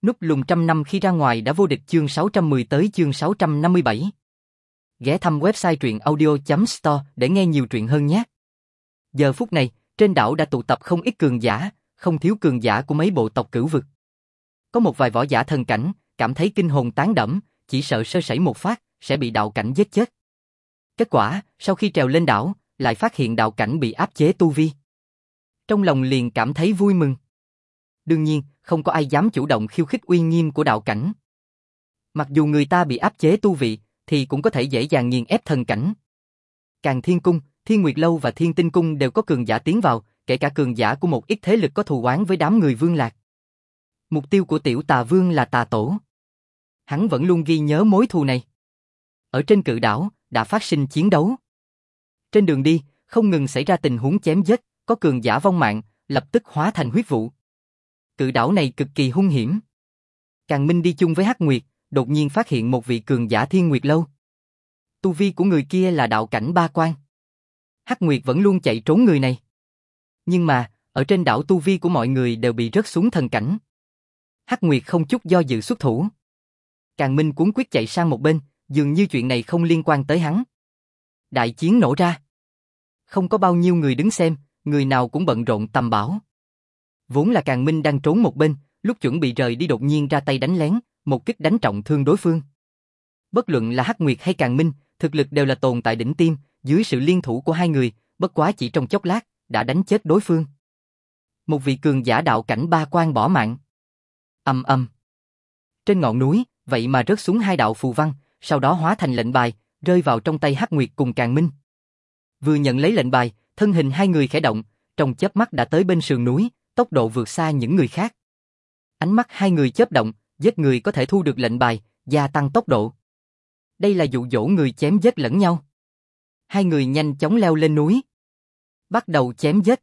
Núp lùn trăm năm khi ra ngoài đã vô địch chương 610 tới chương 657. Ghé thăm website truyện audio.store để nghe nhiều truyện hơn nhé. Giờ phút này, trên đảo đã tụ tập không ít cường giả, không thiếu cường giả của mấy bộ tộc cửu vực. Có một vài võ giả thần cảnh, cảm thấy kinh hồn tán đẫm, chỉ sợ sơ sẩy một phát, sẽ bị đạo cảnh giết chết. Kết quả, sau khi trèo lên đảo, lại phát hiện đạo cảnh bị áp chế tu vi. Trong lòng liền cảm thấy vui mừng. Đương nhiên, không có ai dám chủ động khiêu khích uy nghiêm của đạo cảnh. Mặc dù người ta bị áp chế tu vị, thì cũng có thể dễ dàng nghiền ép thần cảnh. Càng Thiên Cung, Thiên Nguyệt Lâu và Thiên Tinh Cung đều có cường giả tiến vào, kể cả cường giả của một ít thế lực có thù oán với đám người Vương Lạc. Mục tiêu của Tiểu Tà Vương là Tà Tổ. Hắn vẫn luôn ghi nhớ mối thù này. Ở trên cự đảo, đã phát sinh chiến đấu. Trên đường đi, không ngừng xảy ra tình huống chém giết, có cường giả vong mạng, lập tức hóa thành huyết vụ. Cự đảo này cực kỳ hung hiểm. Càng Minh đi chung với Hắc Nguyệt, đột nhiên phát hiện một vị cường giả Thiên Nguyệt Lâu. Tu vi của người kia là đạo cảnh ba quan. Hắc Nguyệt vẫn luôn chạy trốn người này. Nhưng mà, ở trên đảo tu vi của mọi người đều bị rớt xuống thần cảnh. Hắc Nguyệt không chút do dự xuất thủ. Càng Minh cuống quyết chạy sang một bên, dường như chuyện này không liên quan tới hắn. Đại chiến nổ ra. Không có bao nhiêu người đứng xem, người nào cũng bận rộn tầm bảo. Vốn là Càng Minh đang trốn một bên, lúc chuẩn bị rời đi đột nhiên ra tay đánh lén, một kích đánh trọng thương đối phương. Bất luận là Hắc Nguyệt hay Càng Minh, thực lực đều là tồn tại đỉnh tiêm, dưới sự liên thủ của hai người, bất quá chỉ trong chốc lát, đã đánh chết đối phương. Một vị cường giả đạo cảnh ba quan bỏ mạng. Ầm ầm. Trên ngọn núi, vậy mà rớt xuống hai đạo phù văn, sau đó hóa thành lệnh bài, rơi vào trong tay Hắc Nguyệt cùng Càng Minh. Vừa nhận lấy lệnh bài, thân hình hai người khẽ động, trong chớp mắt đã tới bên sườn núi, tốc độ vượt xa những người khác. Ánh mắt hai người chớp động, giết người có thể thu được lệnh bài, gia tăng tốc độ. Đây là dụ dỗ người chém giết lẫn nhau. Hai người nhanh chóng leo lên núi, bắt đầu chém giết.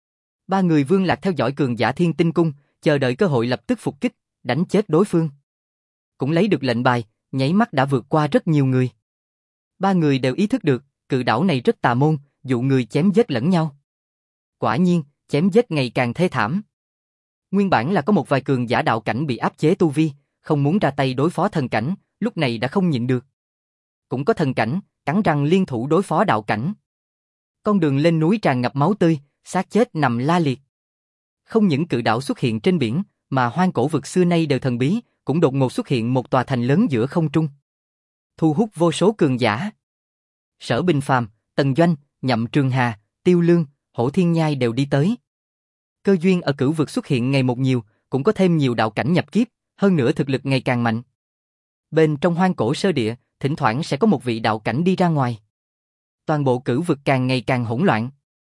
Ba người Vương Lạc theo dõi cường giả Thiên Tinh Cung, chờ đợi cơ hội lập tức phục kích, đánh chết đối phương. Cũng lấy được lệnh bài, nháy mắt đã vượt qua rất nhiều người. Ba người đều ý thức được, cự đảo này rất tà môn, dụ người chém giết lẫn nhau. Quả nhiên, chém giết ngày càng thê thảm. Nguyên bản là có một vài cường giả đạo cảnh bị áp chế tu vi, không muốn ra tay đối phó thần cảnh, lúc này đã không nhịn được. Cũng có thần cảnh, cắn răng liên thủ đối phó đạo cảnh. Con đường lên núi tràn ngập máu tươi, xác chết nằm la liệt. Không những cự đảo xuất hiện trên biển, mà hoang cổ vực xưa nay đều thần bí, cũng đột ngột xuất hiện một tòa thành lớn giữa không trung. Thu hút vô số cường giả. Sở Bình Phàm, Tần Doanh, Nhậm Trường Hà, Tiêu Lương, Hổ Thiên Nhai đều đi tới. Cơ duyên ở cửu vực xuất hiện ngày một nhiều, cũng có thêm nhiều đạo cảnh nhập kiếp, hơn nữa thực lực ngày càng mạnh. Bên trong hoang cổ sơ địa, thỉnh thoảng sẽ có một vị đạo cảnh đi ra ngoài. Toàn bộ cửu vực càng ngày càng hỗn loạn.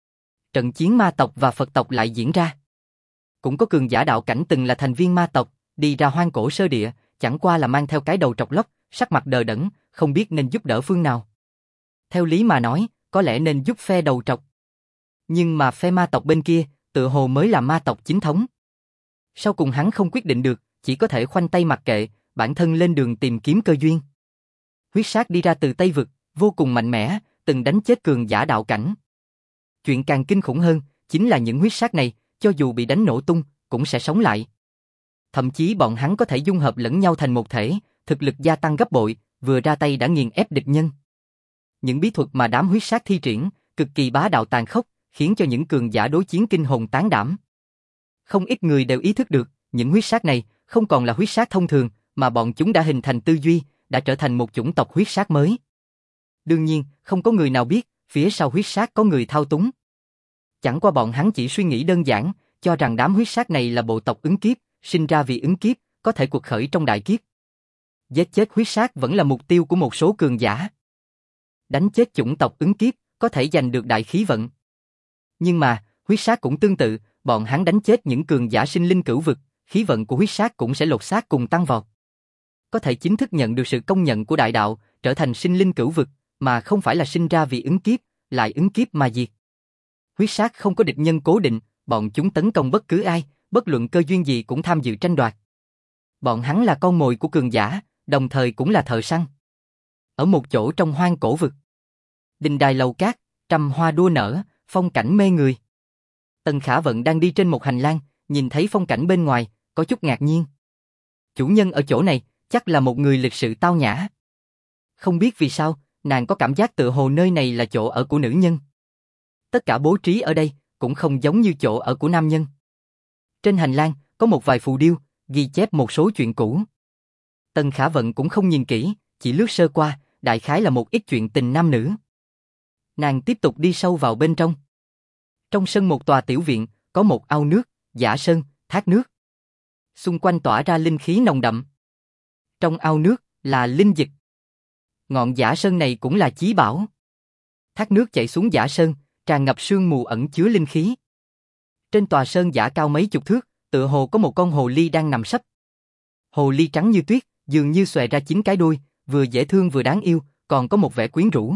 Trận chiến ma tộc và Phật tộc lại diễn ra. Cũng có cường giả đạo cảnh từng là thành viên ma tộc, đi ra hoang cổ sơ địa, chẳng qua là mang theo cái đầu trọc lóc, sắc mặt đờ đẫn, không biết nên giúp đỡ phương nào. Theo lý mà nói, có lẽ nên giúp phe đầu trọc. Nhưng mà phe ma tộc bên kia, tựa hồ mới là ma tộc chính thống. Sau cùng hắn không quyết định được, chỉ có thể khoanh tay mặc kệ, bản thân lên đường tìm kiếm cơ duyên. Huyết sát đi ra từ Tây Vực, vô cùng mạnh mẽ, từng đánh chết cường giả đạo cảnh. Chuyện càng kinh khủng hơn, chính là những huyết sát này, cho dù bị đánh nổ tung, cũng sẽ sống lại. Thậm chí bọn hắn có thể dung hợp lẫn nhau thành một thể, thực lực gia tăng gấp bội, vừa ra tay đã nghiền ép địch nhân. Những bí thuật mà đám huyết sát thi triển, cực kỳ bá đạo tàn khốc, khiến cho những cường giả đối chiến kinh hồn tán đảm. Không ít người đều ý thức được, những huyết sát này không còn là huyết sát thông thường, mà bọn chúng đã hình thành tư duy, đã trở thành một chủng tộc huyết sát mới. Đương nhiên, không có người nào biết, phía sau huyết sát có người thao túng. Chẳng qua bọn hắn chỉ suy nghĩ đơn giản, cho rằng đám huyết sát này là bộ tộc ứng kiếp, sinh ra vì ứng kiếp, có thể quật khởi trong đại kiếp. Giết chết huyết sát vẫn là mục tiêu của một số cường giả. Đánh chết chủng tộc ứng kiếp, có thể giành được đại khí vận. Nhưng mà, huyết sát cũng tương tự, bọn hắn đánh chết những cường giả sinh linh cửu vực, khí vận của huyết sát cũng sẽ lột xác cùng tăng vọt. Có thể chính thức nhận được sự công nhận của đại đạo, trở thành sinh linh cửu vực, mà không phải là sinh ra vì ứng kiếp, lại ứng kiếp mà diệt. Huyết sát không có địch nhân cố định, bọn chúng tấn công bất cứ ai, bất luận cơ duyên gì cũng tham dự tranh đoạt. Bọn hắn là con mồi của cường giả, đồng thời cũng là thợ săn. Ở một chỗ trong hoang cổ vực, đình đài lầu cát, trăm hoa đua nở, phong cảnh mê người. Tần Khả Vận đang đi trên một hành lang, nhìn thấy phong cảnh bên ngoài, có chút ngạc nhiên. chủ nhân ở chỗ này, chắc là một người lịch sự tao nhã. Không biết vì sao, nàng có cảm giác tựa hồ nơi này là chỗ ở của nữ nhân. Tất cả bố trí ở đây cũng không giống như chỗ ở của nam nhân. Trên hành lang có một vài phù điêu, ghi chép một số chuyện cũ. Tần Khả Vận cũng không nhìn kỹ, chỉ lướt sơ qua, đại khái là một ít chuyện tình nam nữ. Nàng tiếp tục đi sâu vào bên trong. Trong sân một tòa tiểu viện, có một ao nước, giả sơn, thác nước. Xung quanh tỏa ra linh khí nồng đậm. Trong ao nước là linh dịch. Ngọn giả sơn này cũng là chí bảo. Thác nước chảy xuống giả sơn, tràn ngập sương mù ẩn chứa linh khí. Trên tòa sơn giả cao mấy chục thước, tựa hồ có một con hồ ly đang nằm sấp. Hồ ly trắng như tuyết, dường như xòe ra 9 cái đuôi, vừa dễ thương vừa đáng yêu, còn có một vẻ quyến rũ.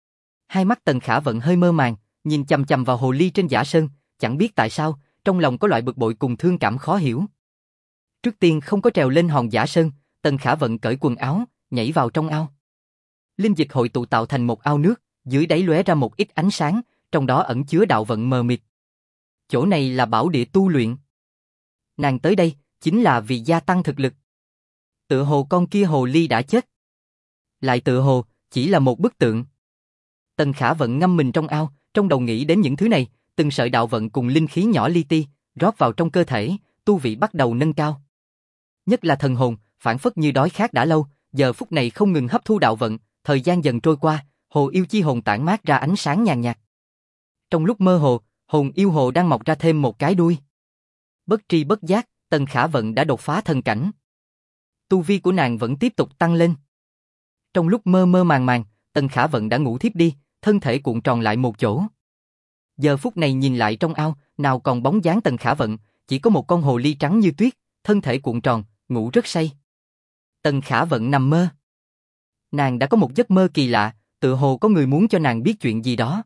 Hai mắt Tần Khả Vận hơi mơ màng, nhìn chằm chằm vào hồ ly trên giả sơn, chẳng biết tại sao, trong lòng có loại bực bội cùng thương cảm khó hiểu. Trước tiên không có trèo lên hòn giả sơn, Tần Khả Vận cởi quần áo, nhảy vào trong ao. Linh dịch hội tụ tạo thành một ao nước, dưới đáy lóe ra một ít ánh sáng, trong đó ẩn chứa đạo vận mờ mịt. Chỗ này là bảo địa tu luyện. Nàng tới đây chính là vì gia tăng thực lực. Tựa hồ con kia hồ ly đã chết. Lại tựa hồ chỉ là một bức tượng. Tần Khả Vận ngâm mình trong ao, trong đầu nghĩ đến những thứ này, từng sợi đạo vận cùng linh khí nhỏ li ti rót vào trong cơ thể, tu vị bắt đầu nâng cao. Nhất là thần hồn, phảng phất như đói khát đã lâu, giờ phút này không ngừng hấp thu đạo vận, thời gian dần trôi qua, hồ yêu chi hồn tản mát ra ánh sáng nhàn nhạt. Trong lúc mơ hồ, hồn yêu hồ đang mọc ra thêm một cái đuôi. Bất tri bất giác, Tần Khả Vận đã đột phá thần cảnh. Tu vi của nàng vẫn tiếp tục tăng lên. Trong lúc mơ mơ màng màng, Tần Khả Vận đã ngủ thiếp đi, thân thể cuộn tròn lại một chỗ. Giờ phút này nhìn lại trong ao, nào còn bóng dáng Tần Khả Vận, chỉ có một con hồ ly trắng như tuyết, thân thể cuộn tròn, ngủ rất say. Tần Khả Vận nằm mơ. Nàng đã có một giấc mơ kỳ lạ, tựa hồ có người muốn cho nàng biết chuyện gì đó.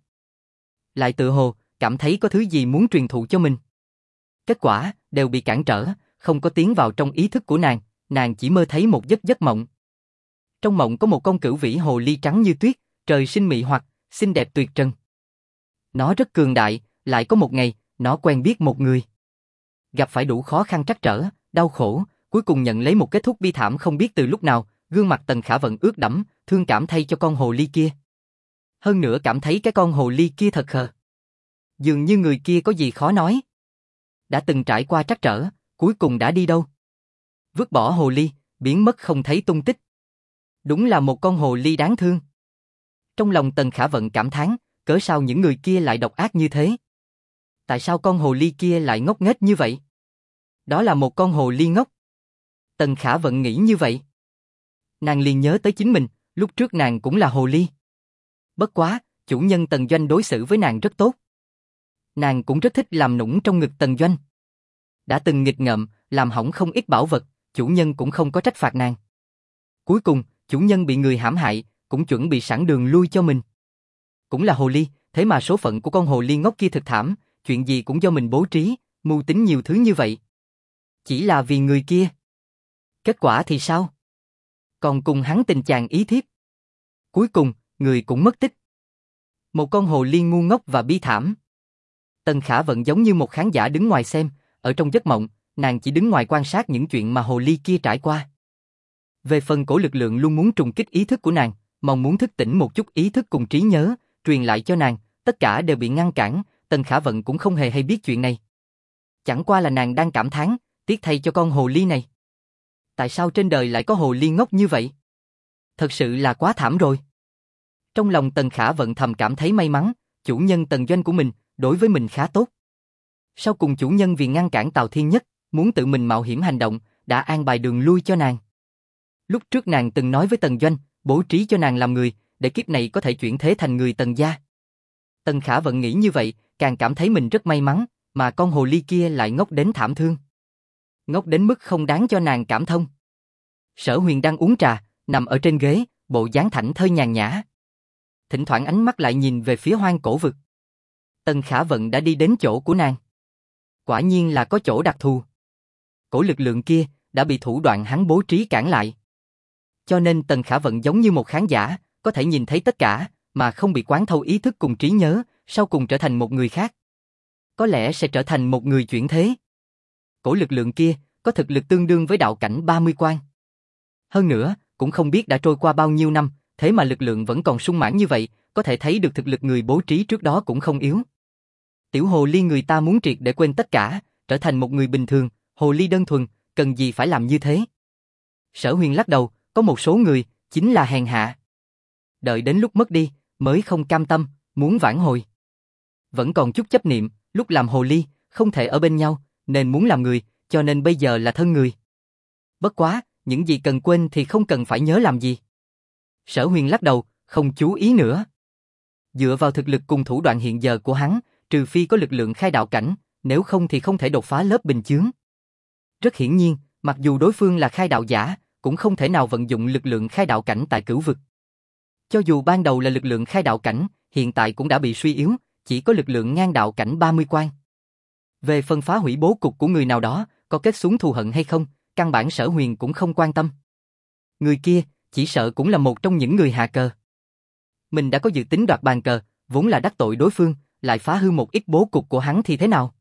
Lại tựa hồ, cảm thấy có thứ gì muốn truyền thụ cho mình. Kết quả, đều bị cản trở, không có tiến vào trong ý thức của nàng chỉ mơ thấy một giấc mộng. Trong mộng có một con cửu vĩ hồ ly trắng như tuyết, trời sinh mị hoặc, xinh đẹp tuyệt trần. Nó rất cường đại, lại có một ngày, nó quen biết một người. Gặp phải đủ khó khăn trắc trở, đau khổ, cuối cùng nhận lấy một kết thúc bi thảm không biết từ lúc nào, gương mặt Tần Khả Vận ướt đẫm, thương cảm thay cho con hồ ly kia. Hơn nữa cảm thấy cái con hồ ly kia thật khờ. Dường như người kia có gì khó nói. Đã từng trải qua trắc trở, cuối cùng đã đi đâu? Vứt bỏ hồ ly, biến mất không thấy tung tích. Đúng là một con hồ ly đáng thương. Trong lòng Tần Khả Vận cảm thán, cớ sao những người kia lại độc ác như thế? Tại sao con hồ ly kia lại ngốc nghếch như vậy? Đó là một con hồ ly ngốc. Tần Khả Vận nghĩ như vậy. Nàng liền nhớ tới chính mình, lúc trước nàng cũng là hồ ly. Bất quá, chủ nhân Tần Doanh đối xử với nàng rất tốt. Nàng cũng rất thích làm nũng trong ngực Tần Doanh. Đã từng nghịch ngợm, làm hỏng không ít bảo vật, chủ nhân cũng không có trách phạt nàng. Cuối cùng, chủ nhân bị người hãm hại, cũng chuẩn bị sẵn đường lui cho mình. Cũng là hồ ly, thế mà số phận của con hồ ly ngốc kia thực thảm, chuyện gì cũng do mình bố trí, mưu tính nhiều thứ như vậy. Chỉ là vì người kia. Kết quả thì sao? Còn cùng hắn tình chàng ý thiếp. Cuối cùng, người cũng mất tích. Một con hồ ly ngu ngốc và bi thảm. Tần Khả Vận giống như một khán giả đứng ngoài xem, ở trong giấc mộng, nàng chỉ đứng ngoài quan sát những chuyện mà hồ ly kia trải qua. Về phần cổ lực lượng luôn muốn trùng kích ý thức của nàng, mong muốn thức tỉnh một chút ý thức cùng trí nhớ, truyền lại cho nàng, tất cả đều bị ngăn cản, Tần Khả Vận cũng không hề hay biết chuyện này. Chẳng qua là nàng đang cảm thán, tiếc thay cho con hồ ly này. Tại sao trên đời lại có hồ ly ngốc như vậy? Thật sự là quá thảm rồi. Trong lòng Tần Khả Vận thầm cảm thấy may mắn, chủ nhân Tần Doanh của mình, đối với mình khá tốt. Sau cùng chủ nhân vì ngăn cản Tào Thiên Nhất, muốn tự mình mạo hiểm hành động, đã an bài đường lui cho nàng. Lúc trước nàng từng nói với Tần Doanh, bố trí cho nàng làm người, để kiếp này có thể chuyển thế thành người Tần gia. Tần Khả Vận nghĩ như vậy, càng cảm thấy mình rất may mắn, mà con hồ ly kia lại ngốc đến thảm thương. Ngốc đến mức không đáng cho nàng cảm thông. Sở Huyền đang uống trà, nằm ở trên ghế, bộ dáng thảnh thơi nhàn nhã. Thỉnh thoảng ánh mắt lại nhìn về phía hoang cổ vực. Tần Khả Vận đã đi đến chỗ của nàng. Quả nhiên là có chỗ đặc thù. Cổ lực lượng kia đã bị thủ đoạn hắn bố trí cản lại. Cho nên Tần Khả Vận giống như một khán giả, có thể nhìn thấy tất cả, mà không bị quán thâu ý thức cùng trí nhớ, sau cùng trở thành một người khác. Có lẽ sẽ trở thành một người chuyển thế. Cổ lực lượng kia, có thực lực tương đương với đạo cảnh 30 quan. Hơn nữa, cũng không biết đã trôi qua bao nhiêu năm, thế mà lực lượng vẫn còn sung mãn như vậy, có thể thấy được thực lực người bố trí trước đó cũng không yếu. Tiểu hồ ly người ta muốn triệt để quên tất cả, trở thành một người bình thường, hồ ly đơn thuần, cần gì phải làm như thế. Sở Huyền lắc đầu, có một số người, chính là hèn hạ. Đợi đến lúc mất đi, mới không cam tâm, muốn vãn hồi. Vẫn còn chút chấp niệm, lúc làm hồ ly, không thể ở bên nhau, nên muốn làm người, cho nên bây giờ là thân người. Bất quá, những gì cần quên thì không cần phải nhớ làm gì. Sở Huyền lắc đầu, không chú ý nữa. Dựa vào thực lực cùng thủ đoạn hiện giờ của hắn, trừ phi có lực lượng khai đạo cảnh, nếu không thì không thể đột phá lớp bình chướng. Rất hiển nhiên, mặc dù đối phương là khai đạo giả, cũng không thể nào vận dụng lực lượng khai đạo cảnh tại cửu vực. Cho dù ban đầu là lực lượng khai đạo cảnh, hiện tại cũng đã bị suy yếu, chỉ có lực lượng ngang đạo cảnh 30 quan. Về phần phá hủy bố cục của người nào đó, có kết xuống thù hận hay không, căn bản Sở Huyền cũng không quan tâm. Người kia, chỉ sợ cũng là một trong những người hạ cờ. Mình đã có dự tính đoạt bàn cờ, vốn là đắc tội đối phương, lại phá hư một ít bố cục của hắn thì thế nào?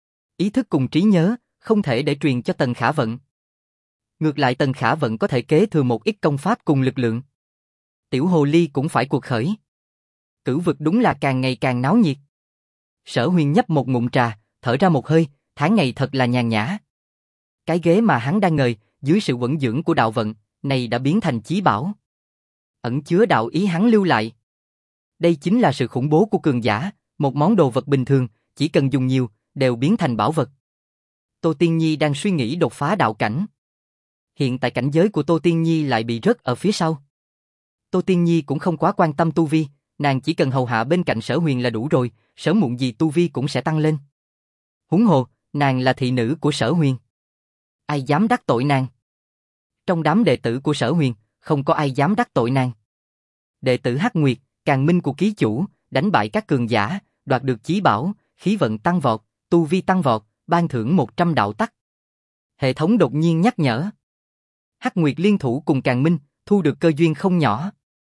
Ý thức cùng trí nhớ, không thể để truyền cho Tần Khả Vận. Ngược lại Tần Khả Vận có thể kế thừa một ít công pháp cùng lực lượng. Tiểu hồ ly cũng phải cuộc khởi. Cửu vực đúng là càng ngày càng náo nhiệt. Sở Huyền nhấp một ngụm trà, thở ra một hơi, tháng ngày thật là nhàn nhã. Cái ghế mà hắn đang ngồi, dưới sự quẩn dưỡng của đạo vận, này đã biến thành chí bảo. Ẩn chứa đạo ý hắn lưu lại. Đây chính là sự khủng bố của cường giả, một món đồ vật bình thường, chỉ cần dùng nhiều, đều biến thành bảo vật. Tô Tiên Nhi đang suy nghĩ đột phá đạo cảnh. Hiện tại cảnh giới của Tô Tiên Nhi lại bị rớt ở phía sau. Tô Tiên Nhi cũng không quá quan tâm tu vi, nàng chỉ cần hầu hạ bên cạnh Sở Huyền là đủ rồi, sớm muộn gì tu vi cũng sẽ tăng lên. Huống hồ, nàng là thị nữ của Sở Huyền. Ai dám đắc tội nàng? Trong đám đệ tử của Sở Huyền, không có ai dám đắc tội nàng. Đệ tử Hắc Nguyệt, Càn Minh của ký chủ, đánh bại các cường giả, đoạt được chí bảo, khí vận tăng vọt, tu vi tăng vọt, ban thưởng 100 đạo tắc. Hệ thống đột nhiên nhắc nhở. Hắc Nguyệt liên thủ cùng Càn Minh, thu được cơ duyên không nhỏ.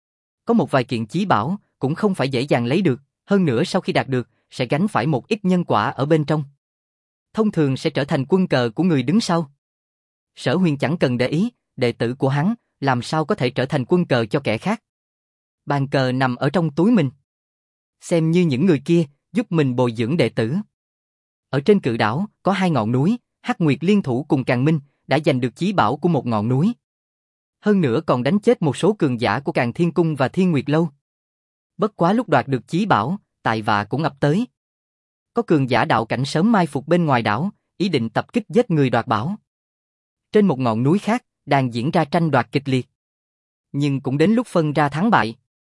Có một vài kiện chí bảo, cũng không phải dễ dàng lấy được, hơn nữa sau khi đạt được, sẽ gánh phải một ít nhân quả ở bên trong. Thông thường sẽ trở thành quân cờ của người đứng sau. Sở Huyền chẳng cần để ý, đệ tử của hắn, làm sao có thể trở thành quân cờ cho kẻ khác. Bàn cờ nằm ở trong túi mình. Xem như những người kia, giúp mình bồi dưỡng đệ tử. Ở trên cự đảo, có 2 ngọn núi, Hắc Nguyệt liên thủ cùng Càn Minh, đã giành được chí bảo của một ngọn núi. Hơn nữa còn đánh chết một số cường giả của Càn Thiên Cung và Thiên Nguyệt Lâu. Bất quá lúc đoạt được chí bảo, tài vạ cũng ập tới. Có cường giả đạo cảnh sớm mai phục bên ngoài đảo, ý định tập kích giết người đoạt bảo. Trên một ngọn núi khác, đang diễn ra tranh đoạt kịch liệt. Nhưng cũng đến lúc phân ra thắng bại.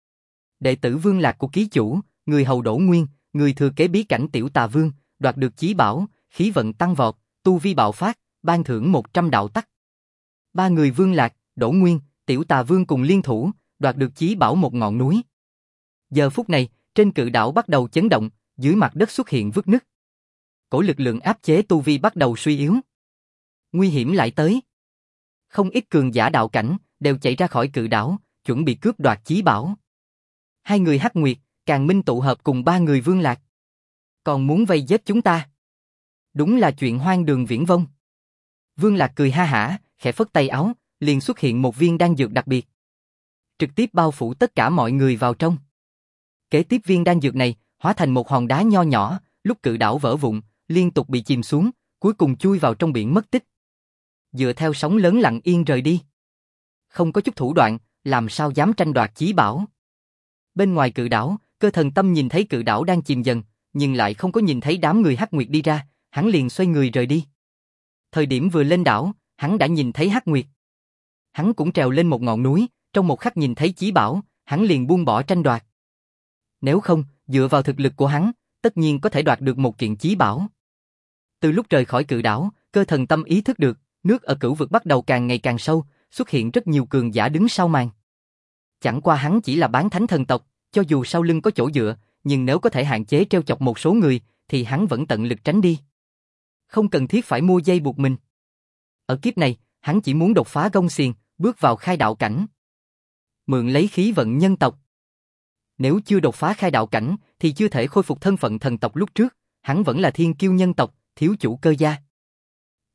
Đệ tử Vương Lạc của ký chủ, người hầu Đỗ Nguyên, người thừa kế bí cảnh Tiểu Tà Vương, đoạt được chí bảo, khí vận tăng vọt, tu vi bạo phát, ban thưởng 100 đạo tắc. 3 người Vương Lạc, Đỗ Nguyên, Tiểu Tà Vương cùng liên thủ, đoạt được chí bảo một ngọn núi. Giờ phút này, trên cự đảo bắt đầu chấn động, dưới mặt đất xuất hiện vết nứt. Cổ lực lượng áp chế tu vi bắt đầu suy yếu. Nguy hiểm lại tới. Không ít cường giả đạo cảnh đều chạy ra khỏi cự đảo, chuẩn bị cướp đoạt chí bảo. 2 người Hắc Nguyệt, Càn Minh tụ hợp cùng 3 người Vương Lạc. Còn muốn vây giết chúng ta. Đúng là chuyện hoang đường viển vông. Vương Lạc cười ha hả, khẽ phất tay áo, liền xuất hiện một viên đan dược đặc biệt. Trực tiếp bao phủ tất cả mọi người vào trong. Kế tiếp viên đan dược này, hóa thành một hòn đá nho nhỏ, lúc cự đảo vỡ vụn, liên tục bị chìm xuống, cuối cùng chui vào trong biển mất tích. Dựa theo sóng lớn lặng yên rời đi. Không có chút thủ đoạn, làm sao dám tranh đoạt chí bảo. Bên ngoài cự đảo, Cơ Thần Tâm nhìn thấy cự đảo đang chìm dần, nhưng lại không có nhìn thấy đám người Hắc Nguyệt đi ra, hắn liền xoay người rời đi. Thời điểm vừa lên đảo, hắn đã nhìn thấy Hắc Nguyệt. Hắn cũng trèo lên một ngọn núi, trong một khắc nhìn thấy chí bảo, hắn liền buông bỏ tranh đoạt. Nếu không, dựa vào thực lực của hắn, tất nhiên có thể đoạt được một kiện chí bảo. Từ lúc rời khỏi cự đảo, Cơ Thần Tâm ý thức được, nước ở cửu vực bắt đầu càng ngày càng sâu, xuất hiện rất nhiều cường giả đứng sau màn. Chẳng qua hắn chỉ là bán thánh thần tộc, cho dù sau lưng có chỗ dựa, nhưng nếu có thể hạn chế trêu chọc một số người, thì hắn vẫn tận lực tránh đi. Không cần thiết phải mua dây buộc mình. Ở kiếp này, hắn chỉ muốn đột phá gông xiềng, bước vào khai đạo cảnh. Mượn lấy khí vận nhân tộc. Nếu chưa đột phá khai đạo cảnh, thì chưa thể khôi phục thân phận thần tộc lúc trước, hắn vẫn là thiên kiêu nhân tộc, thiếu chủ Cơ gia.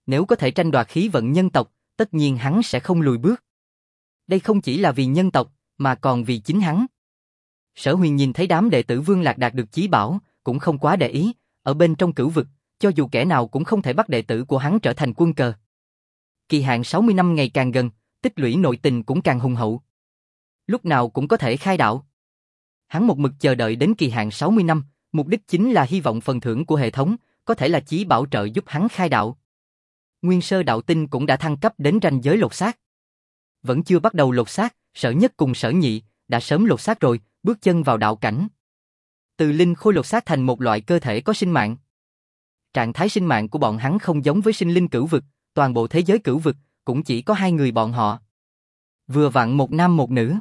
Nếu có thể tranh đoạt khí vận nhân tộc, tất nhiên hắn sẽ không lùi bước. Đây không chỉ là vì nhân tộc, mà còn vì chính hắn. Sở Huyền nhìn thấy đám đệ tử Vương Lạc đạt được chí bảo, cũng không quá để ý, ở bên trong cửu vực, cho dù kẻ nào cũng không thể bắt đệ tử của hắn trở thành quân cờ. Kỳ hạn 60 năm ngày càng gần, tích lũy nội tình cũng càng hùng hậu. Lúc nào cũng có thể khai đạo. Hắn một mực chờ đợi đến kỳ hạn 60 năm, mục đích chính là hy vọng phần thưởng của hệ thống, có thể là chí bảo trợ giúp hắn khai đạo. Nguyên sơ đạo tinh cũng đã thăng cấp đến ranh giới lột xác. Vẫn chưa bắt đầu lột xác, Sở Nhất cùng Sở Nhị đã sớm lột xác rồi, bước chân vào đạo cảnh. Từ linh khôi lột xác thành một loại cơ thể có sinh mạng. Trạng thái sinh mạng của bọn hắn không giống với sinh linh cửu vực, toàn bộ thế giới cửu vực cũng chỉ có hai người bọn họ. Vừa vặn một nam một nữ.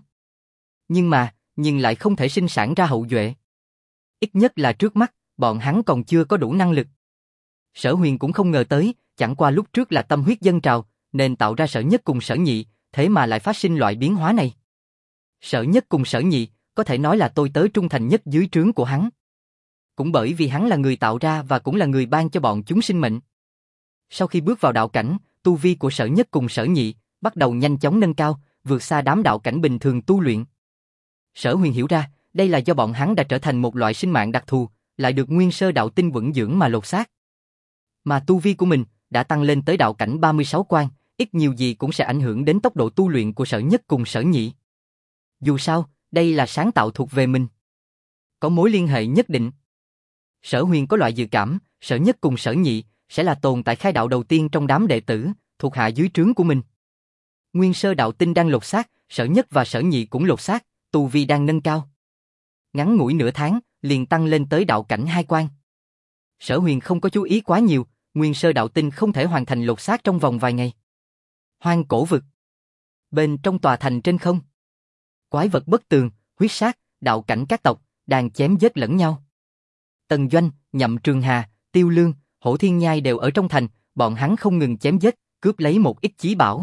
Nhưng lại không thể sinh sản ra hậu duệ. Ít nhất là trước mắt, bọn hắn còn chưa có đủ năng lực. Sở Huyền cũng không ngờ tới, chẳng qua lúc trước là tâm huyết dâng trào, nên tạo ra Sở Nhất cùng Sở Nhị, thế mà lại phát sinh loại biến hóa này. Sở Nhất cùng Sở Nhị, có thể nói là tôi tớ trung thành nhất dưới trướng của hắn. Cũng bởi vì hắn là người tạo ra và cũng là người ban cho bọn chúng sinh mệnh. Sau khi bước vào đạo cảnh, tu vi của Sở Nhất cùng Sở Nhị bắt đầu nhanh chóng nâng cao, vượt xa đám đạo cảnh bình thường tu luyện. Sở Huyền hiểu ra, đây là do bọn hắn đã trở thành một loại sinh mạng đặc thù, lại được nguyên sơ đạo tinh vững dưỡng mà lột xác. Mà tu vi của mình đã tăng lên tới đạo cảnh 36 quan, ít nhiều gì cũng sẽ ảnh hưởng đến tốc độ tu luyện của Sở Nhất cùng Sở Nhị. Dù sao, đây là sáng tạo thuộc về mình. Có mối liên hệ nhất định. Sở Huyền có loại dự cảm, Sở Nhất cùng Sở Nhị sẽ là tồn tại khai đạo đầu tiên trong đám đệ tử, thuộc hạ dưới trướng của mình. Nguyên sơ đạo tinh đang lột xác, Sở Nhất và Sở Nhị cũng lột xác, tu vi đang nâng cao. Ngắn ngủi nửa tháng, liền tăng lên tới đạo cảnh 2 quan. Sở Huyền không có chú ý quá nhiều, nguyên sơ đạo tinh không thể hoàn thành lột xác trong vòng vài ngày. Hoang cổ vực. Bên trong tòa thành trên không. Quái vật bất tường, huyết sát, đạo cảnh các tộc, đang chém giết lẫn nhau. Tần Doanh, Nhậm Trường Hà, Tiêu Lương, Hổ Thiên Nhai đều ở trong thành, bọn hắn không ngừng chém giết, cướp lấy một ít chí bảo.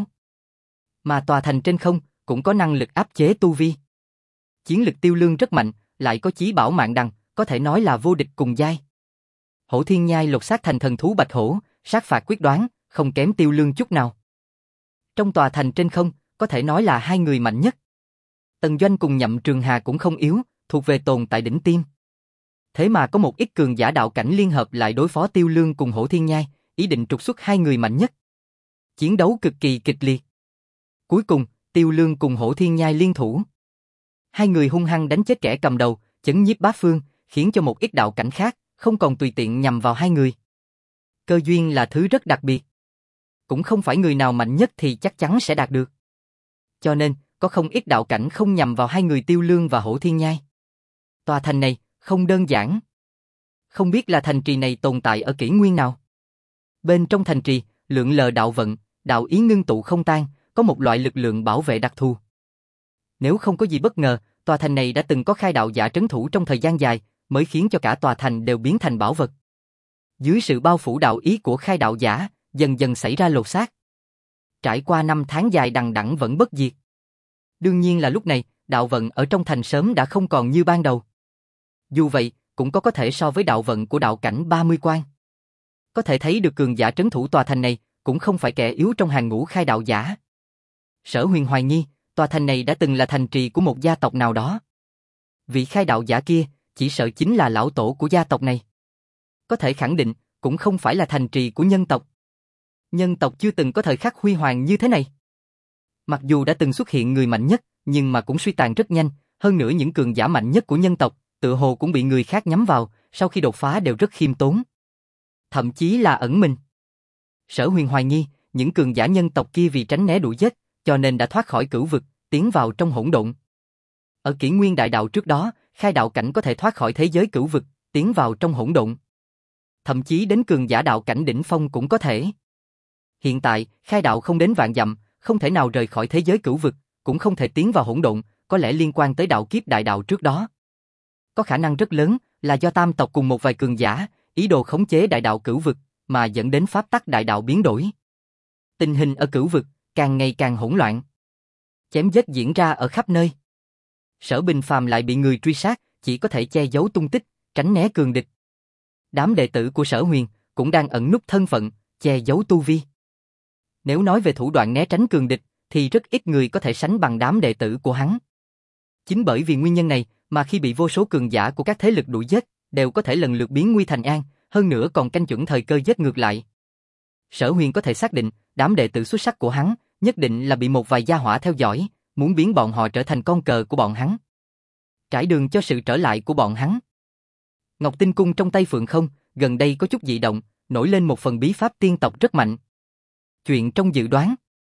Mà tòa thành trên không, cũng có năng lực áp chế tu vi. Chiến lực Tiêu Lương rất mạnh, lại có chí bảo mạng đằng, có thể nói là vô địch cùng giai. Hổ Thiên Nhai lột xác thành thần thú bạch hổ, sát phạt quyết đoán, không kém Tiêu Lương chút nào. Trong tòa thành trên không, có thể nói là hai người mạnh nhất. Tần Doanh cùng Nhậm Trường Hà cũng không yếu, thuộc về tồn tại đỉnh tiêm. Thế mà có một ít cường giả đạo cảnh liên hợp lại đối phó Tiêu Lương cùng Hổ Thiên Nhai, ý định trục xuất hai người mạnh nhất. Chiến đấu cực kỳ kịch liệt. Cuối cùng, Tiêu Lương cùng Hổ Thiên Nhai liên thủ. Hai người hung hăng đánh chết kẻ cầm đầu, chấn nhiếp bát phương, khiến cho một ít đạo cảnh khác không còn tùy tiện nhằm vào hai người. Cơ duyên là thứ rất đặc biệt. Cũng không phải người nào mạnh nhất thì chắc chắn sẽ đạt được. Cho nên, có không ít đạo cảnh không nhằm vào hai người Tiêu Lương và Hổ Thiên Nhai. Tòa thành này, không đơn giản. Không biết là thành trì này tồn tại ở kỷ nguyên nào. Bên trong thành trì, lượn lờ đạo vận, đạo ý ngưng tụ không tan, có một loại lực lượng bảo vệ đặc thù. Nếu không có gì bất ngờ, tòa thành này đã từng có khai đạo giả trấn thủ trong thời gian dài, mới khiến cho cả tòa thành đều biến thành bảo vật. Dưới sự bao phủ đạo ý của khai đạo giả, dần dần xảy ra lột xác. Trải qua 5 tháng dài đằng đẵng vẫn bất diệt. Đương nhiên là lúc này, đạo vận ở trong thành sớm đã không còn như ban đầu. Dù vậy, cũng có thể so với đạo vận của đạo cảnh 30 quan. Có thể thấy được cường giả trấn thủ tòa thành này, cũng không phải kẻ yếu trong hàng ngũ khai đạo giả. Sở Huyền hoài nghi, tòa thành này đã từng là thành trì của một gia tộc nào đó. Vị khai đạo giả kia, chỉ sợ chính là lão tổ của gia tộc này. Có thể khẳng định, cũng không phải là thành trì của nhân tộc. Nhân tộc chưa từng có thời khắc huy hoàng như thế này. Mặc dù đã từng xuất hiện người mạnh nhất, nhưng mà cũng suy tàn rất nhanh, hơn nữa những cường giả mạnh nhất của nhân tộc, tựa hồ cũng bị người khác nhắm vào, sau khi đột phá đều rất khiêm tốn. Thậm chí là ẩn mình. Sở Huyền hoài nghi, những cường giả nhân tộc kia vì tránh né đuổi giết, cho nên đã thoát khỏi cửu vực, tiến vào trong hỗn độn. Ở kỷ nguyên đại đạo trước đó, khai đạo cảnh có thể thoát khỏi thế giới cửu vực, tiến vào trong hỗn độn. Thậm chí đến cường giả đạo cảnh đỉnh phong cũng có thể. Hiện tại, khai đạo không đến vạn dặm, không thể nào rời khỏi thế giới cửu vực, cũng không thể tiến vào hỗn độn, có lẽ liên quan tới đạo kiếp đại đạo trước đó. Có khả năng rất lớn là do tam tộc cùng một vài cường giả, ý đồ khống chế đại đạo cửu vực, mà dẫn đến pháp tắc đại đạo biến đổi. Tình hình ở cửu vực, càng ngày càng hỗn loạn. Chém giết diễn ra ở khắp nơi. Sở Bình Phàm lại bị người truy sát, chỉ có thể che giấu tung tích, tránh né cường địch. Đám đệ tử của Sở Huyền cũng đang ẩn núp thân phận, che giấu tu vi. Nếu nói về thủ đoạn né tránh cường địch, thì rất ít người có thể sánh bằng đám đệ tử của hắn. Chính bởi vì nguyên nhân này mà khi bị vô số cường giả của các thế lực đuổi giết, đều có thể lần lượt biến nguy thành an, hơn nữa còn canh chuẩn thời cơ giết ngược lại. Sở Huyền có thể xác định, đám đệ tử xuất sắc của hắn nhất định là bị một vài gia hỏa theo dõi, muốn biến bọn họ trở thành con cờ của bọn hắn, trải đường cho sự trở lại của bọn hắn. Ngọc Tinh Cung trong tay Phượng Không gần đây có chút dị động, nổi lên một phần bí pháp tiên tộc rất mạnh. Chuyện trong dự đoán,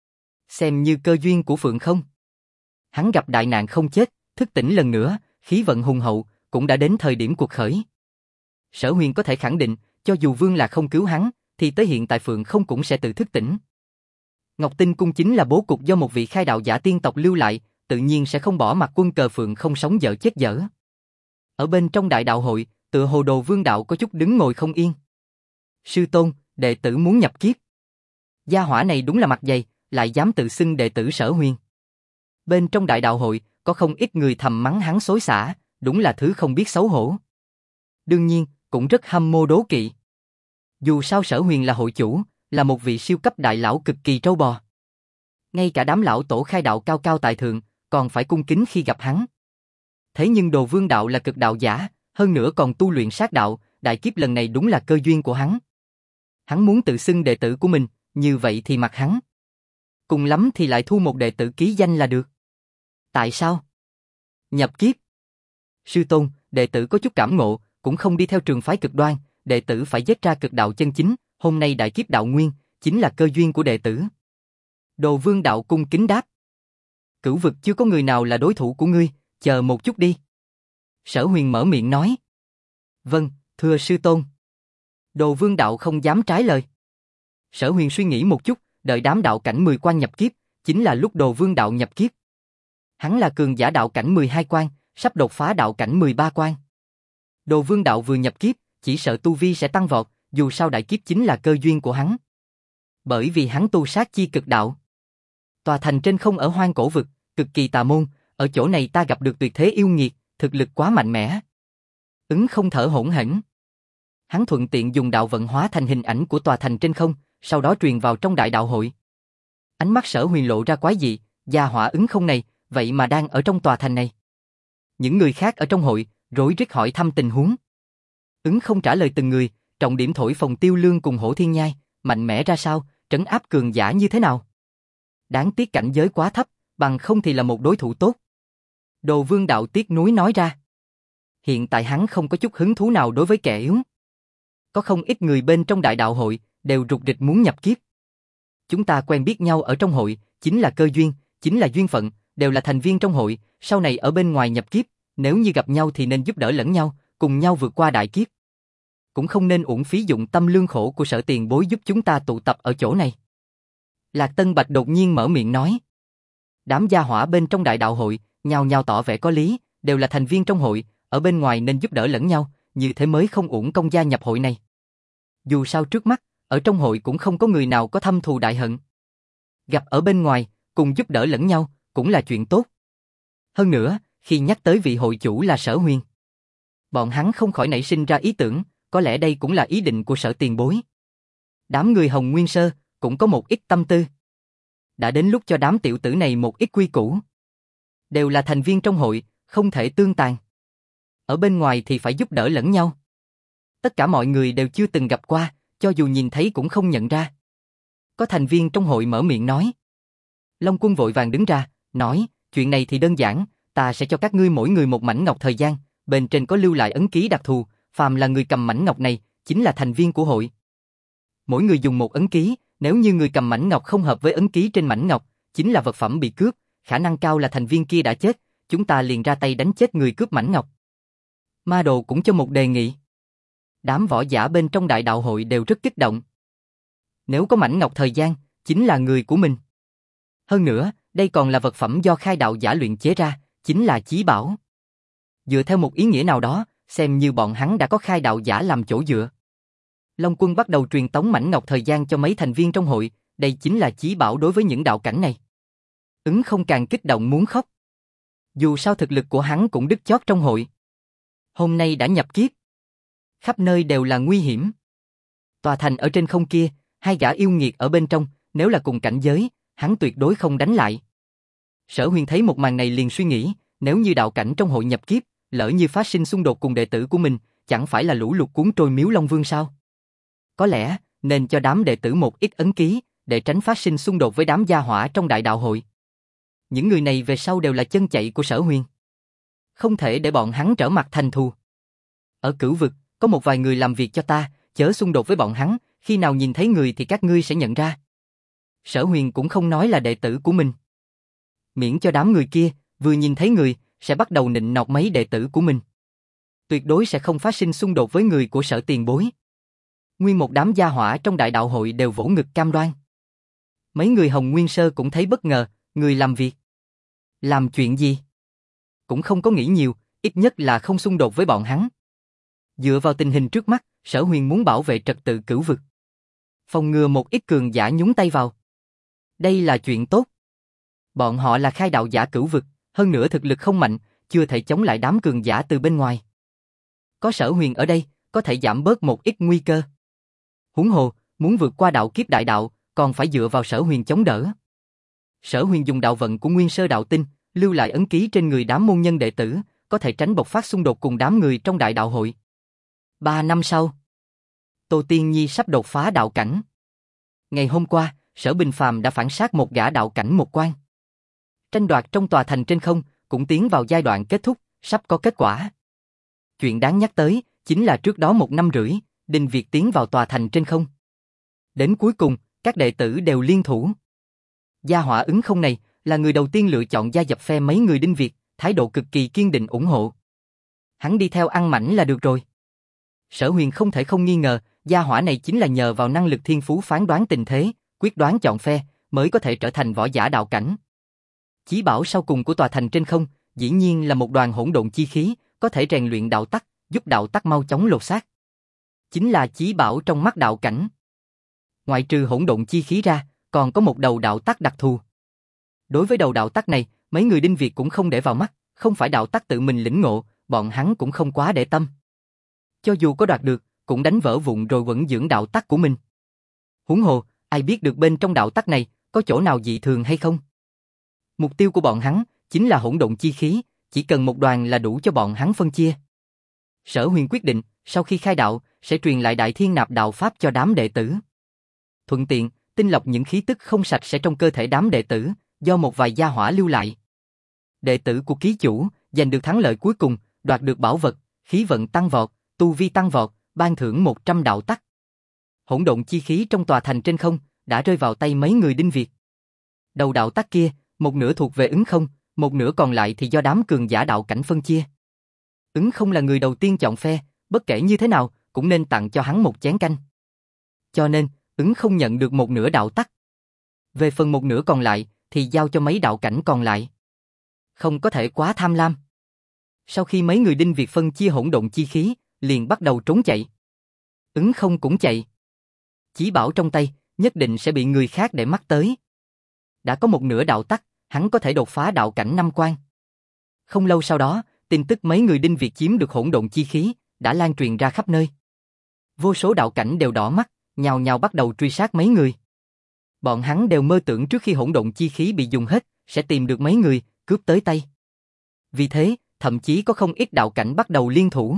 xem như cơ duyên của Phượng Không. Hắn gặp đại nạn không chết, thức tỉnh lần nữa, khí vận hùng hậu, cũng đã đến thời điểm cuộc khởi. Sở Huyền có thể khẳng định, cho dù Vương Lạc không cứu hắn, thì tới hiện tại Phượng Không cũng sẽ tự thức tỉnh. Ngọc Tinh Cung chính là bố cục do một vị khai đạo giả tiên tộc lưu lại, tự nhiên sẽ không bỏ mặc quân cờ Phượng Không sống dở chết dở. Ở bên trong đại đạo hội, tựa hồ Đồ Vương đạo có chút đứng ngồi không yên. Sư tôn, đệ tử muốn nhập kiếp. Gia hỏa này đúng là mặt dày, lại dám tự xưng đệ tử Sở Huyền. Bên trong đại đạo hội, có không ít người thầm mắng hắn xối xả, đúng là thứ không biết xấu hổ. Đương nhiên, cũng rất hâm mộ đố kỵ. Dù sao Sở Huyền là hội chủ, là một vị siêu cấp đại lão cực kỳ trâu bò. Ngay cả đám lão tổ khai đạo cao cao tại thượng, còn phải cung kính khi gặp hắn. Thế nhưng Đồ Vương đạo là cực đạo giả, hơn nữa còn tu luyện sát đạo, đại kiếp lần này đúng là cơ duyên của hắn. Hắn muốn tự xưng đệ tử của mình, như vậy thì mặc hắn. Cùng lắm thì lại thu một đệ tử ký danh là được. Tại sao? Nhập kiếp. Sư tôn, đệ tử có chút cảm ngộ, cũng không đi theo trường phái cực đoan, đệ tử phải giết ra cực đạo chân chính, hôm nay đại kiếp đạo nguyên, chính là cơ duyên của đệ tử. Đồ Vương đạo cung kính đáp. Cửu vực chưa có người nào là đối thủ của ngươi, chờ một chút đi. Sở Huyền mở miệng nói. Vâng, thưa sư tôn. Đồ Vương đạo không dám trái lời. Sở Huyền suy nghĩ một chút, đợi đám đạo cảnh 10 quan nhập kiếp, chính là lúc Đồ Vương đạo nhập kiếp. Hắn là cường giả đạo cảnh 12 quan, sắp đột phá đạo cảnh 13 quan. Đồ Vương đạo vừa nhập kiếp, chỉ sợ tu vi sẽ tăng vọt, dù sao đại kiếp chính là cơ duyên của hắn. Bởi vì hắn tu sát chi cực đạo. Tòa thành trên không ở hoang cổ vực, cực kỳ tà môn, ở chỗ này ta gặp được tuyệt thế yêu nghiệt, thực lực quá mạnh mẽ. Ứng không thở hổn hển. Hắn thuận tiện dùng đạo vận hóa thành hình ảnh của tòa thành trên không, sau đó truyền vào trong đại đạo hội. Ánh mắt Sở Huyền lộ ra quái dị, gia hỏa Ứng không này, vậy mà đang ở trong tòa thành này. Những người khác ở trong hội, rối rít hỏi thăm tình huống. Ứng không trả lời từng người, trọng điểm thổi phồng Tiêu Lương cùng Hổ Thiên Nhai, mạnh mẽ ra sao, trấn áp cường giả như thế nào. Đáng tiếc cảnh giới quá thấp, bằng không thì là một đối thủ tốt. Đồ Vương đạo tiếc nuối nói ra. Hiện tại hắn không có chút hứng thú nào đối với kẻ yếu. Có không ít người bên trong đại đạo hội, đều rục rịch muốn nhập kiếp. Chúng ta quen biết nhau ở trong hội, chính là cơ duyên, chính là duyên phận, đều là thành viên trong hội, sau này ở bên ngoài nhập kiếp, nếu như gặp nhau thì nên giúp đỡ lẫn nhau, cùng nhau vượt qua đại kiếp. Cũng không nên uổng phí dụng tâm lương khổ của Sở tiền bối giúp chúng ta tụ tập ở chỗ này. Lạc Tân Bạch đột nhiên mở miệng nói. Đám gia hỏa bên trong đại đạo hội, nhao nhao tỏ vẻ có lý, đều là thành viên trong hội, ở bên ngoài nên giúp đỡ lẫn nhau, như thế mới không uổng công gia nhập hội này. Dù sao trước mắt, ở trong hội cũng không có người nào có thâm thù đại hận. Gặp ở bên ngoài, cùng giúp đỡ lẫn nhau, cũng là chuyện tốt. Hơn nữa, khi nhắc tới vị hội chủ là Sở Huyền, bọn hắn không khỏi nảy sinh ra ý tưởng, có lẽ đây cũng là ý định của Sở tiền bối. Đám người Hồng Nguyên Sơ, cũng có một ít tâm tư. Đã đến lúc cho đám tiểu tử này một ít quy củ. Đều là thành viên trong hội, không thể tương tàn. Ở bên ngoài thì phải giúp đỡ lẫn nhau. Tất cả mọi người đều chưa từng gặp qua, cho dù nhìn thấy cũng không nhận ra. Có thành viên trong hội mở miệng nói. Long Quân vội vàng đứng ra, nói, chuyện này thì đơn giản, ta sẽ cho các ngươi mỗi người một mảnh ngọc thời gian, bên trên có lưu lại ấn ký đặc thù, phàm là người cầm mảnh ngọc này, chính là thành viên của hội. Mỗi người dùng một ấn ký, nếu như người cầm mảnh ngọc không hợp với ấn ký trên mảnh ngọc, chính là vật phẩm bị cướp, khả năng cao là thành viên kia đã chết, chúng ta liền ra tay đánh chết người cướp mảnh ngọc. Ma Đồ cũng cho một đề nghị. Đám võ giả bên trong đại đạo hội đều rất kích động. Nếu có mảnh ngọc thời gian, chính là người của mình. Hơn nữa, đây còn là vật phẩm do khai đạo giả luyện chế ra, chính là chí bảo. Dựa theo một ý nghĩa nào đó, xem như bọn hắn đã có khai đạo giả làm chỗ dựa. Long Quân bắt đầu truyền tống mảnh ngọc thời gian cho mấy thành viên trong hội, đây chính là chí bảo đối với những đạo cảnh này. Ứng không càng kích động muốn khóc. Dù sao thực lực của hắn cũng đứt chót trong hội. Hôm nay đã nhập kiếp. Khắp nơi đều là nguy hiểm. Tòa thành ở trên không kia, hai gã yêu nghiệt ở bên trong, nếu là cùng cảnh giới, hắn tuyệt đối không đánh lại. Sở Huyền thấy một màn này liền suy nghĩ, nếu như đạo cảnh trong hội nhập kiếp, lỡ như phát sinh xung đột cùng đệ tử của mình, chẳng phải là lũ lụt cuốn trôi Miếu Long Vương sao? Có lẽ, nên cho đám đệ tử một ít ấn ký, để tránh phát sinh xung đột với đám gia hỏa trong đại đạo hội. Những người này về sau đều là chân chạy của Sở Huyền. Không thể để bọn hắn trở mặt thành thù. Ở Cửu Vực, có một vài người làm việc cho ta, chớ xung đột với bọn hắn, khi nào nhìn thấy người thì các ngươi sẽ nhận ra. Sở Huyền cũng không nói là đệ tử của mình. Miễn cho đám người kia, vừa nhìn thấy người, sẽ bắt đầu nịnh nọt mấy đệ tử của mình. Tuyệt đối sẽ không phát sinh xung đột với người của Sở tiền bối. Nguyên một đám gia hỏa trong đại đạo hội đều vỗ ngực cam đoan. Mấy người Hồng Nguyên Sơ cũng thấy bất ngờ, người làm việc. Làm chuyện gì? Cũng không có nghĩ nhiều, ít nhất là không xung đột với bọn hắn. Dựa vào tình hình trước mắt, Sở Huyền muốn bảo vệ trật tự Cửu Vực. Phòng ngừa một ít cường giả nhúng tay vào. Đây là chuyện tốt. Bọn họ là khai đạo giả Cửu Vực, hơn nữa thực lực không mạnh, chưa thể chống lại đám cường giả từ bên ngoài. Có Sở Huyền ở đây, có thể giảm bớt một ít nguy cơ. Huống hồ, muốn vượt qua đạo kiếp đại đạo, còn phải dựa vào Sở Huyền chống đỡ. Sở Huyền dùng đạo vận của Nguyên Sơ đạo tinh, lưu lại ấn ký trên người đám môn nhân đệ tử, có thể tránh bộc phát xung đột cùng đám người trong đại đạo hội. 3 năm sau, Tô Tiên Nhi sắp đột phá đạo cảnh. Ngày hôm qua, Sở Bình Phàm đã phản sát một gã đạo cảnh một quan. Tranh đoạt trong tòa thành trên không, cũng tiến vào giai đoạn kết thúc, sắp có kết quả. Chuyện đáng nhắc tới, chính là trước đó 1 năm rưỡi, Đinh Việt tiến vào tòa thành trên không. Đến cuối cùng, các đệ tử đều liên thủ. Gia hỏa Ứng Không này, là người đầu tiên lựa chọn gia nhập phe mấy người Đinh Việt, thái độ cực kỳ kiên định ủng hộ. Hắn đi theo ăn mảnh là được rồi. Sở Huyền không thể không nghi ngờ, gia hỏa này chính là nhờ vào năng lực thiên phú phán đoán tình thế, quyết đoán chọn phe, mới có thể trở thành võ giả đạo cảnh. Chí bảo sau cùng của tòa thành trên không, dĩ nhiên là một đoàn hỗn độn chi khí, có thể rèn luyện đạo tắc, giúp đạo tắc mau chóng lột xác. Chính là chí bảo trong mắt đạo cảnh. Ngoại trừ hỗn độn chi khí ra, còn có một đầu đạo tắc đặc thù. Đối với đầu đạo tắc này, mấy người Đinh Việt cũng không để vào mắt, không phải đạo tắc tự mình lĩnh ngộ, bọn hắn cũng không quá để tâm. Cho dù có đoạt được, cũng đánh vỡ vụn rồi vẫn dưỡng đạo tắc của mình. Huống hồ, ai biết được bên trong đạo tắc này, có chỗ nào dị thường hay không? Mục tiêu của bọn hắn, chính là hỗn độn chi khí, chỉ cần một đoàn là đủ cho bọn hắn phân chia. Sở Huyền quyết định, sau khi khai đạo, sẽ truyền lại Đại Thiên Nạp đạo Pháp cho đám đệ tử. Thuận tiện, tinh lọc những khí tức không sạch sẽ trong cơ thể đám đệ tử, do một vài gia hỏa lưu lại. Đệ tử của ký chủ, giành được thắng lợi cuối cùng, đoạt được bảo vật, khí vận tăng vọt, tu vi tăng vọt, ban thưởng 100 đạo tắc. Hỗn độn chi khí trong tòa thành trên không, đã rơi vào tay mấy người Đinh Việt. Đầu đạo tắc kia, một nửa thuộc về Ứng Không, một nửa còn lại thì do đám cường giả đạo cảnh phân chia. Ứng Không là người đầu tiên chọn phe, bất kể như thế nào, cũng nên tặng cho hắn một chén canh. Cho nên, Ứng Không nhận được một nửa đạo tắc. Về phần một nửa còn lại, thì giao cho mấy đạo cảnh còn lại. Không có thể quá tham lam. Sau khi mấy người Đinh Việt phân chia hỗn độn chi khí, liền bắt đầu trốn chạy. Ứng Không cũng chạy. Chí bảo trong tay, nhất định sẽ bị người khác để mắt tới. Đã có một nửa đạo tắc, hắn có thể đột phá đạo cảnh 5 quan. Không lâu sau đó, tin tức mấy người Đinh Việt chiếm được hỗn độn chi khí, đã lan truyền ra khắp nơi. Vô số đạo cảnh đều đỏ mắt, nhào nhào bắt đầu truy sát mấy người. Bọn hắn đều mơ tưởng trước khi hỗn độn chi khí bị dùng hết, sẽ tìm được mấy người, cướp tới tay. Vì thế, thậm chí có không ít đạo cảnh bắt đầu liên thủ.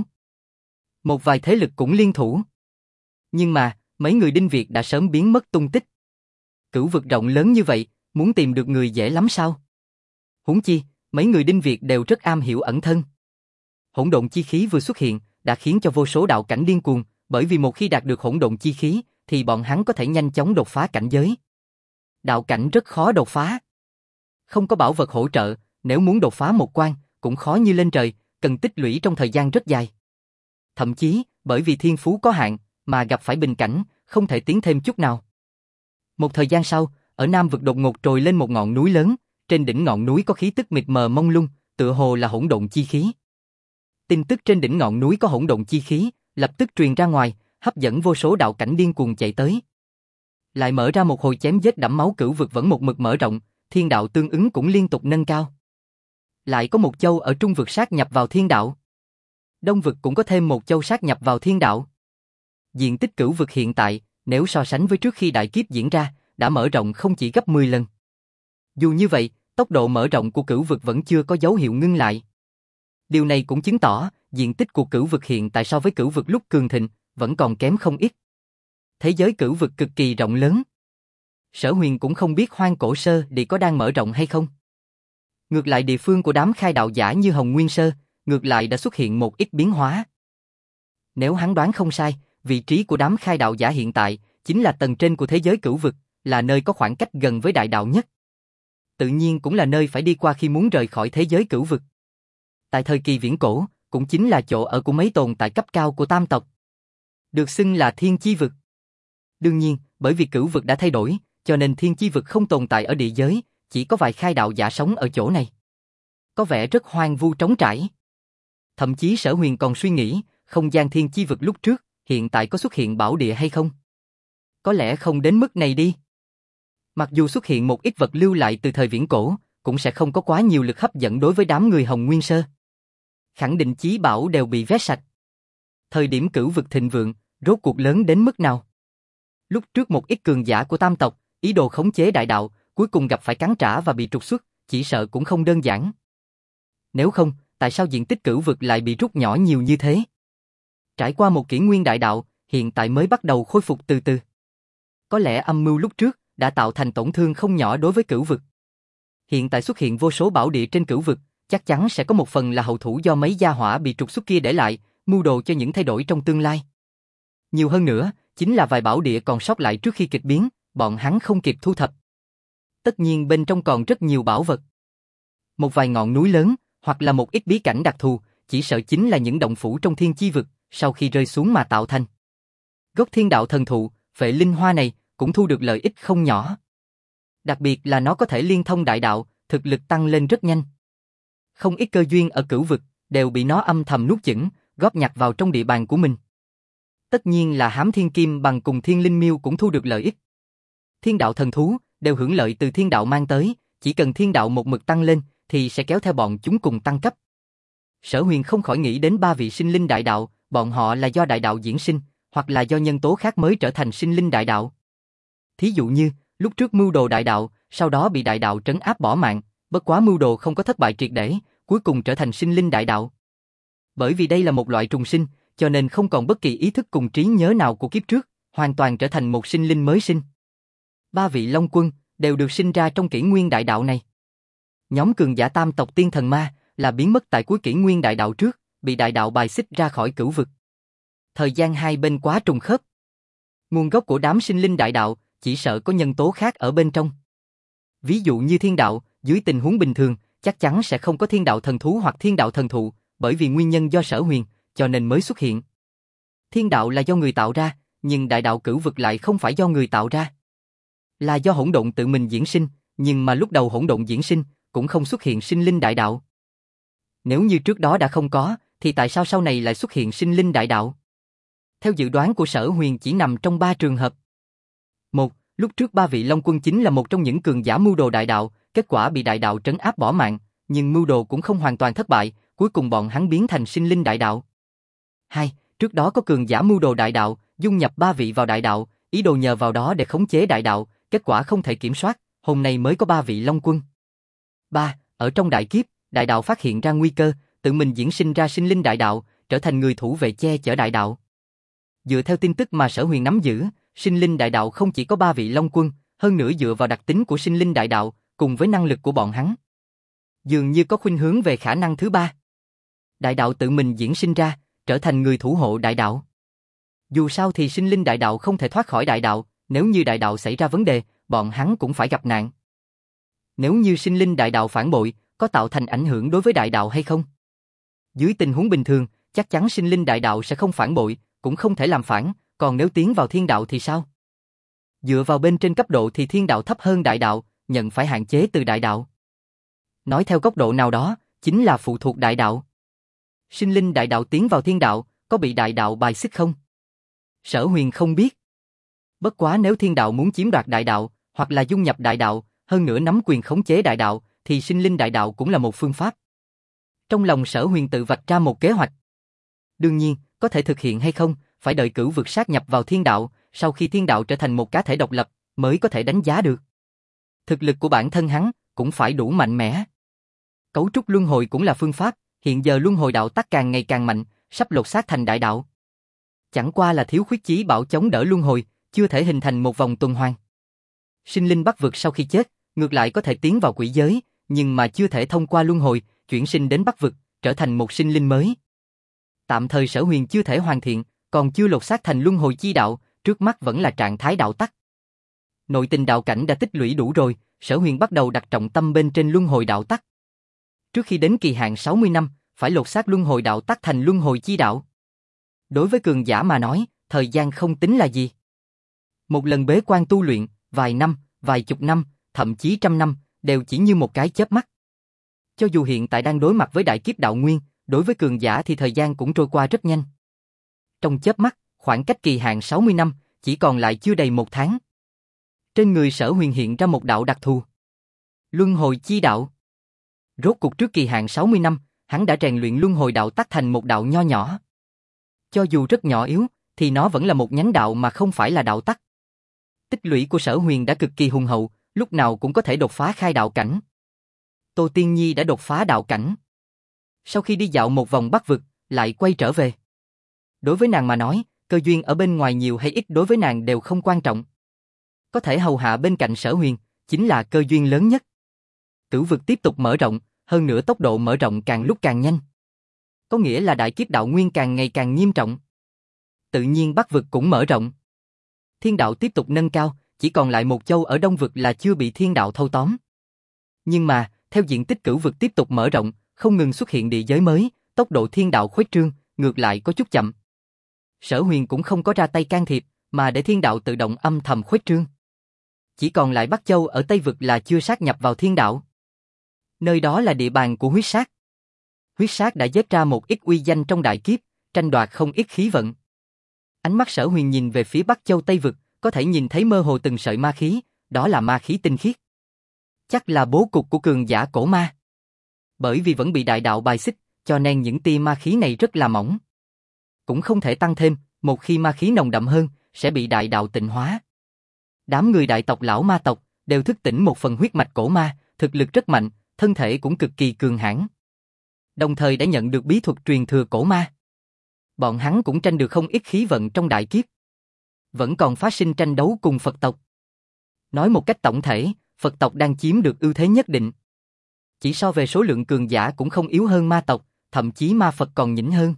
Một vài thế lực cũng liên thủ. Nhưng mà, mấy người Đinh Việt đã sớm biến mất tung tích. Cửu vực rộng lớn như vậy, muốn tìm được người dễ lắm sao? Huống chi, mấy người Đinh Việt đều rất am hiểu ẩn thân. Hỗn độn chi khí vừa xuất hiện, đã khiến cho vô số đạo cảnh điên cuồng, bởi vì một khi đạt được hỗn độn chi khí, thì bọn hắn có thể nhanh chóng đột phá cảnh giới. Đạo cảnh rất khó đột phá. Không có bảo vật hỗ trợ, nếu muốn đột phá một quan, cũng khó như lên trời, cần tích lũy trong thời gian rất dài. Thậm chí, bởi vì thiên phú có hạn, mà gặp phải bình cảnh, không thể tiến thêm chút nào. Một thời gian sau, ở Nam vực đột ngột trồi lên một ngọn núi lớn, trên đỉnh ngọn núi có khí tức mịt mờ mông lung, tựa hồ là hỗn độn chi khí. Tin tức trên đỉnh ngọn núi có hỗn độn chi khí, lập tức truyền ra ngoài, hấp dẫn vô số đạo cảnh điên cuồng chạy tới. Lại mở ra một hồi chém giết đẫm máu. Cửu vực vẫn một mực mở rộng, thiên đạo tương ứng cũng liên tục nâng cao. Lại có một châu ở trung vực sát nhập vào thiên đạo. Đông vực cũng có thêm một châu sát nhập vào thiên đạo. Diện tích cửu vực hiện tại, nếu so sánh với trước khi đại kiếp diễn ra, đã mở rộng không chỉ gấp 10 lần. Dù như vậy, tốc độ mở rộng của cửu vực vẫn chưa có dấu hiệu ngưng lại. Điều này cũng chứng tỏ, diện tích của cửu vực hiện tại so với cửu vực lúc cường thịnh, vẫn còn kém không ít. Thế giới cửu vực cực kỳ rộng lớn. Sở Huyền cũng không biết Hoang Cổ Sơ Địa có đang mở rộng hay không. Ngược lại địa phương của đám khai đạo giả như Hồng Nguyên Sơ, ngược lại đã xuất hiện một ít biến hóa. Nếu hắn đoán không sai, vị trí của đám khai đạo giả hiện tại chính là tầng trên của thế giới cửu vực, là nơi có khoảng cách gần với đại đạo nhất. Tự nhiên cũng là nơi phải đi qua khi muốn rời khỏi thế giới cửu vực. Tại thời kỳ viễn cổ, cũng chính là chỗ ở của mấy tồn tại cấp cao của tam tộc. Được xưng là thiên chi vực. Đương nhiên, bởi vì cửu vực đã thay đổi, cho nên thiên chi vực không tồn tại ở địa giới, chỉ có vài khai đạo giả sống ở chỗ này. Có vẻ rất hoang vu trống trải. Thậm chí Sở Huyền còn suy nghĩ, không gian thiên chi vực lúc trước, hiện tại có xuất hiện bảo địa hay không? Có lẽ không đến mức này đi. Mặc dù xuất hiện một ít vật lưu lại từ thời viễn cổ, cũng sẽ không có quá nhiều lực hấp dẫn đối với đám người Hồng Nguyên Sơ. Khẳng định chí bảo đều bị vét sạch. Thời điểm cửu vực thịnh vượng, rốt cuộc lớn đến mức nào? Lúc trước một ít cường giả của tam tộc, ý đồ khống chế đại đạo, cuối cùng gặp phải cắn trả và bị trục xuất, chỉ sợ cũng không đơn giản. Nếu không, tại sao diện tích cửu vực lại bị rút nhỏ nhiều như thế? Trải qua một kỷ nguyên đại đạo, hiện tại mới bắt đầu khôi phục từ từ. Có lẽ âm mưu lúc trước đã tạo thành tổn thương không nhỏ đối với cửu vực. Hiện tại xuất hiện vô số bảo địa trên cửu vực, chắc chắn sẽ có một phần là hậu thủ do mấy gia hỏa bị trục xuất kia để lại, mưu đồ cho những thay đổi trong tương lai. Nhiều hơn nữa, chính là vài bảo địa còn sót lại trước khi kịch biến, bọn hắn không kịp thu thập. Tất nhiên bên trong còn rất nhiều bảo vật. Một vài ngọn núi lớn, hoặc là một ít bí cảnh đặc thù, chỉ sợ chính là những động phủ trong thiên chi vực, sau khi rơi xuống mà tạo thành. Gốc thiên đạo thần thụ, phệ linh hoa này, cũng thu được lợi ích không nhỏ. Đặc biệt là nó có thể liên thông đại đạo, thực lực tăng lên rất nhanh. Không ít cơ duyên ở cửu vực, đều bị nó âm thầm nuốt chửng, góp nhặt vào trong địa bàn của mình. Tất nhiên là Hám Thiên Kim Bằng cùng Thiên Linh Miêu cũng thu được lợi ích. Thiên đạo thần thú, đều hưởng lợi từ thiên đạo mang tới, chỉ cần thiên đạo một mực tăng lên, thì sẽ kéo theo bọn chúng cùng tăng cấp. Sở Huyền không khỏi nghĩ đến ba vị sinh linh đại đạo, bọn họ là do đại đạo diễn sinh, hoặc là do nhân tố khác mới trở thành sinh linh đại đạo. Thí dụ như, lúc trước mưu đồ đại đạo, sau đó bị đại đạo trấn áp bỏ mạng, bất quá mưu đồ không có thất bại triệt để, cuối cùng trở thành sinh linh đại đạo. Bởi vì đây là một loại trùng sinh, cho nên không còn bất kỳ ý thức cùng trí nhớ nào của kiếp trước, hoàn toàn trở thành một sinh linh mới sinh. Ba vị Long Quân đều được sinh ra trong kỷ nguyên đại đạo này. Nhóm cường giả tam tộc tiên thần ma là biến mất tại cuối kỷ nguyên đại đạo trước, bị đại đạo bài xích ra khỏi cửu vực. Thời gian hai bên quá trùng khớp. Nguồn gốc của đám sinh linh đại đạo chỉ sợ có nhân tố khác ở bên trong. Ví dụ như thiên đạo, dưới tình huống bình thường, chắc chắn sẽ không có thiên đạo thần thú hoặc thiên đạo thần thụ, bởi vì nguyên nhân do Sở Huyền, cho nên mới xuất hiện. Thiên đạo là do người tạo ra, nhưng đại đạo cửu vực lại không phải do người tạo ra. Là do hỗn độn tự mình diễn sinh, nhưng mà lúc đầu hỗn độn diễn sinh, cũng không xuất hiện sinh linh đại đạo. Nếu như trước đó đã không có, thì tại sao sau này lại xuất hiện sinh linh đại đạo? Theo dự đoán của Sở Huyền chỉ nằm trong ba trường hợp. Một, lúc trước ba vị Long Quân chính là một trong những cường giả mưu đồ đại đạo, kết quả bị đại đạo trấn áp bỏ mạng, nhưng mưu đồ cũng không hoàn toàn thất bại, cuối cùng bọn hắn biến thành sinh linh đại đạo. Hai, trước đó có cường giả mưu đồ đại đạo, dung nhập ba vị vào đại đạo, ý đồ nhờ vào đó để khống chế đại đạo, kết quả không thể kiểm soát, hôm nay mới có ba vị Long Quân. Ba, ở trong đại kiếp, đại đạo phát hiện ra nguy cơ, tự mình diễn sinh ra sinh linh đại đạo, trở thành người thủ vệ che chở đại đạo. Dựa theo tin tức mà Sở Huyền nắm giữ, sinh linh đại đạo không chỉ có ba vị Long Quân, hơn nữa dựa vào đặc tính của sinh linh đại đạo, cùng với năng lực của bọn hắn, dường như có khuynh hướng về khả năng thứ ba. Đại đạo tự mình diễn sinh ra, trở thành người thủ hộ đại đạo. Dù sao thì sinh linh đại đạo không thể thoát khỏi đại đạo, nếu như đại đạo xảy ra vấn đề, bọn hắn cũng phải gặp nạn. Nếu như sinh linh đại đạo phản bội, có tạo thành ảnh hưởng đối với đại đạo hay không? Dưới tình huống bình thường, chắc chắn sinh linh đại đạo sẽ không phản bội, cũng không thể làm phản, còn nếu tiến vào thiên đạo thì sao? Dựa vào bên trên cấp độ thì thiên đạo thấp hơn đại đạo, nhận phải hạn chế từ đại đạo. Nói theo góc độ nào đó, chính là phụ thuộc đại đạo. Sinh linh đại đạo tiến vào thiên đạo, có bị đại đạo bài xích không? Sở Huyền không biết. Bất quá nếu thiên đạo muốn chiếm đoạt đại đạo, hoặc là dung nhập đại đạo, hơn nữa nắm quyền khống chế đại đạo, thì sinh linh đại đạo cũng là một phương pháp. Trong lòng Sở Huyền tự vạch ra một kế hoạch. Đương nhiên, có thể thực hiện hay không, phải đợi cửu vực sát nhập vào thiên đạo, sau khi thiên đạo trở thành một cá thể độc lập, mới có thể đánh giá được. Thực lực của bản thân hắn cũng phải đủ mạnh mẽ. Cấu trúc luân hồi cũng là phương pháp, hiện giờ luân hồi đạo tắc càng ngày càng mạnh, sắp lột xác thành đại đạo. Chẳng qua là thiếu khuyết chí bảo chống đỡ luân hồi, chưa thể hình thành một vòng tuần hoàn. Sinh linh Bắc vực sau khi chết, ngược lại có thể tiến vào quỷ giới, nhưng mà chưa thể thông qua luân hồi, chuyển sinh đến Bắc vực, trở thành một sinh linh mới. Tạm thời Sở Huyền chưa thể hoàn thiện, còn chưa lột xác thành luân hồi chi đạo, trước mắt vẫn là trạng thái đạo tắc. Nội tình đạo cảnh đã tích lũy đủ rồi, Sở Huyền bắt đầu đặt trọng tâm bên trên luân hồi đạo tắc. Trước khi đến kỳ hạn 60 năm, phải lột xác luân hồi đạo tắc thành luân hồi chi đạo. Đối với cường giả mà nói, thời gian không tính là gì. Một lần bế quan tu luyện, vài năm, vài chục năm, thậm chí trăm năm, đều chỉ như một cái chớp mắt. Cho dù hiện tại đang đối mặt với đại kiếp đạo nguyên, đối với cường giả thì thời gian cũng trôi qua rất nhanh. Trong chớp mắt, khoảng cách kỳ hạn 60 năm, chỉ còn lại chưa đầy một tháng. Trên người Sở Huyền hiện ra một đạo đặc thù. Luân hồi chi đạo. Rốt cuộc trước kỳ hạn 60 năm, hắn đã rèn luyện luân hồi đạo tắc thành một đạo nho nhỏ. Cho dù rất nhỏ yếu, thì nó vẫn là một nhánh đạo mà không phải là đạo tắc. Tích lũy của Sở Huyền đã cực kỳ hùng hậu, lúc nào cũng có thể đột phá khai đạo cảnh. Tô Tiên Nhi đã đột phá đạo cảnh. Sau khi đi dạo một vòng Bắc vực, lại quay trở về. Đối với nàng mà nói, cơ duyên ở bên ngoài nhiều hay ít đối với nàng đều không quan trọng. Có thể hầu hạ bên cạnh Sở Huyền, chính là cơ duyên lớn nhất. Cửu vực tiếp tục mở rộng, hơn nữa tốc độ mở rộng càng lúc càng nhanh. Có nghĩa là đại kiếp đạo nguyên càng ngày càng nghiêm trọng. Tự nhiên Bắc vực cũng mở rộng. Thiên đạo tiếp tục nâng cao, chỉ còn lại một châu ở Đông vực là chưa bị thiên đạo thâu tóm. Nhưng mà, theo diện tích cửu vực tiếp tục mở rộng, không ngừng xuất hiện địa giới mới, tốc độ thiên đạo khuếch trương, ngược lại có chút chậm. Sở Huyền cũng không có ra tay can thiệp, mà để thiên đạo tự động âm thầm khuếch trương. Chỉ còn lại Bắc Châu ở Tây vực là chưa sát nhập vào thiên đạo. Nơi đó là địa bàn của huyết sát. Huyết sát đã giết ra một ít uy danh trong đại kiếp, tranh đoạt không ít khí vận. Ánh mắt Sở Huyền nhìn về phía Bắc Châu Tây vực, có thể nhìn thấy mơ hồ từng sợi ma khí, đó là ma khí tinh khiết. Chắc là bố cục của cường giả cổ ma. Bởi vì vẫn bị đại đạo bài xích, cho nên những tia ma khí này rất là mỏng. Cũng không thể tăng thêm, một khi ma khí nồng đậm hơn, sẽ bị đại đạo tịnh hóa. Đám người đại tộc lão ma tộc đều thức tỉnh một phần huyết mạch cổ ma, thực lực rất mạnh, thân thể cũng cực kỳ cường hãn. Đồng thời đã nhận được bí thuật truyền thừa cổ ma. Bọn hắn cũng tranh được không ít khí vận trong đại kiếp. Vẫn còn phát sinh tranh đấu cùng Phật tộc. Nói một cách tổng thể, Phật tộc đang chiếm được ưu thế nhất định. Chỉ so về số lượng cường giả cũng không yếu hơn ma tộc, thậm chí ma Phật còn nhỉnh hơn.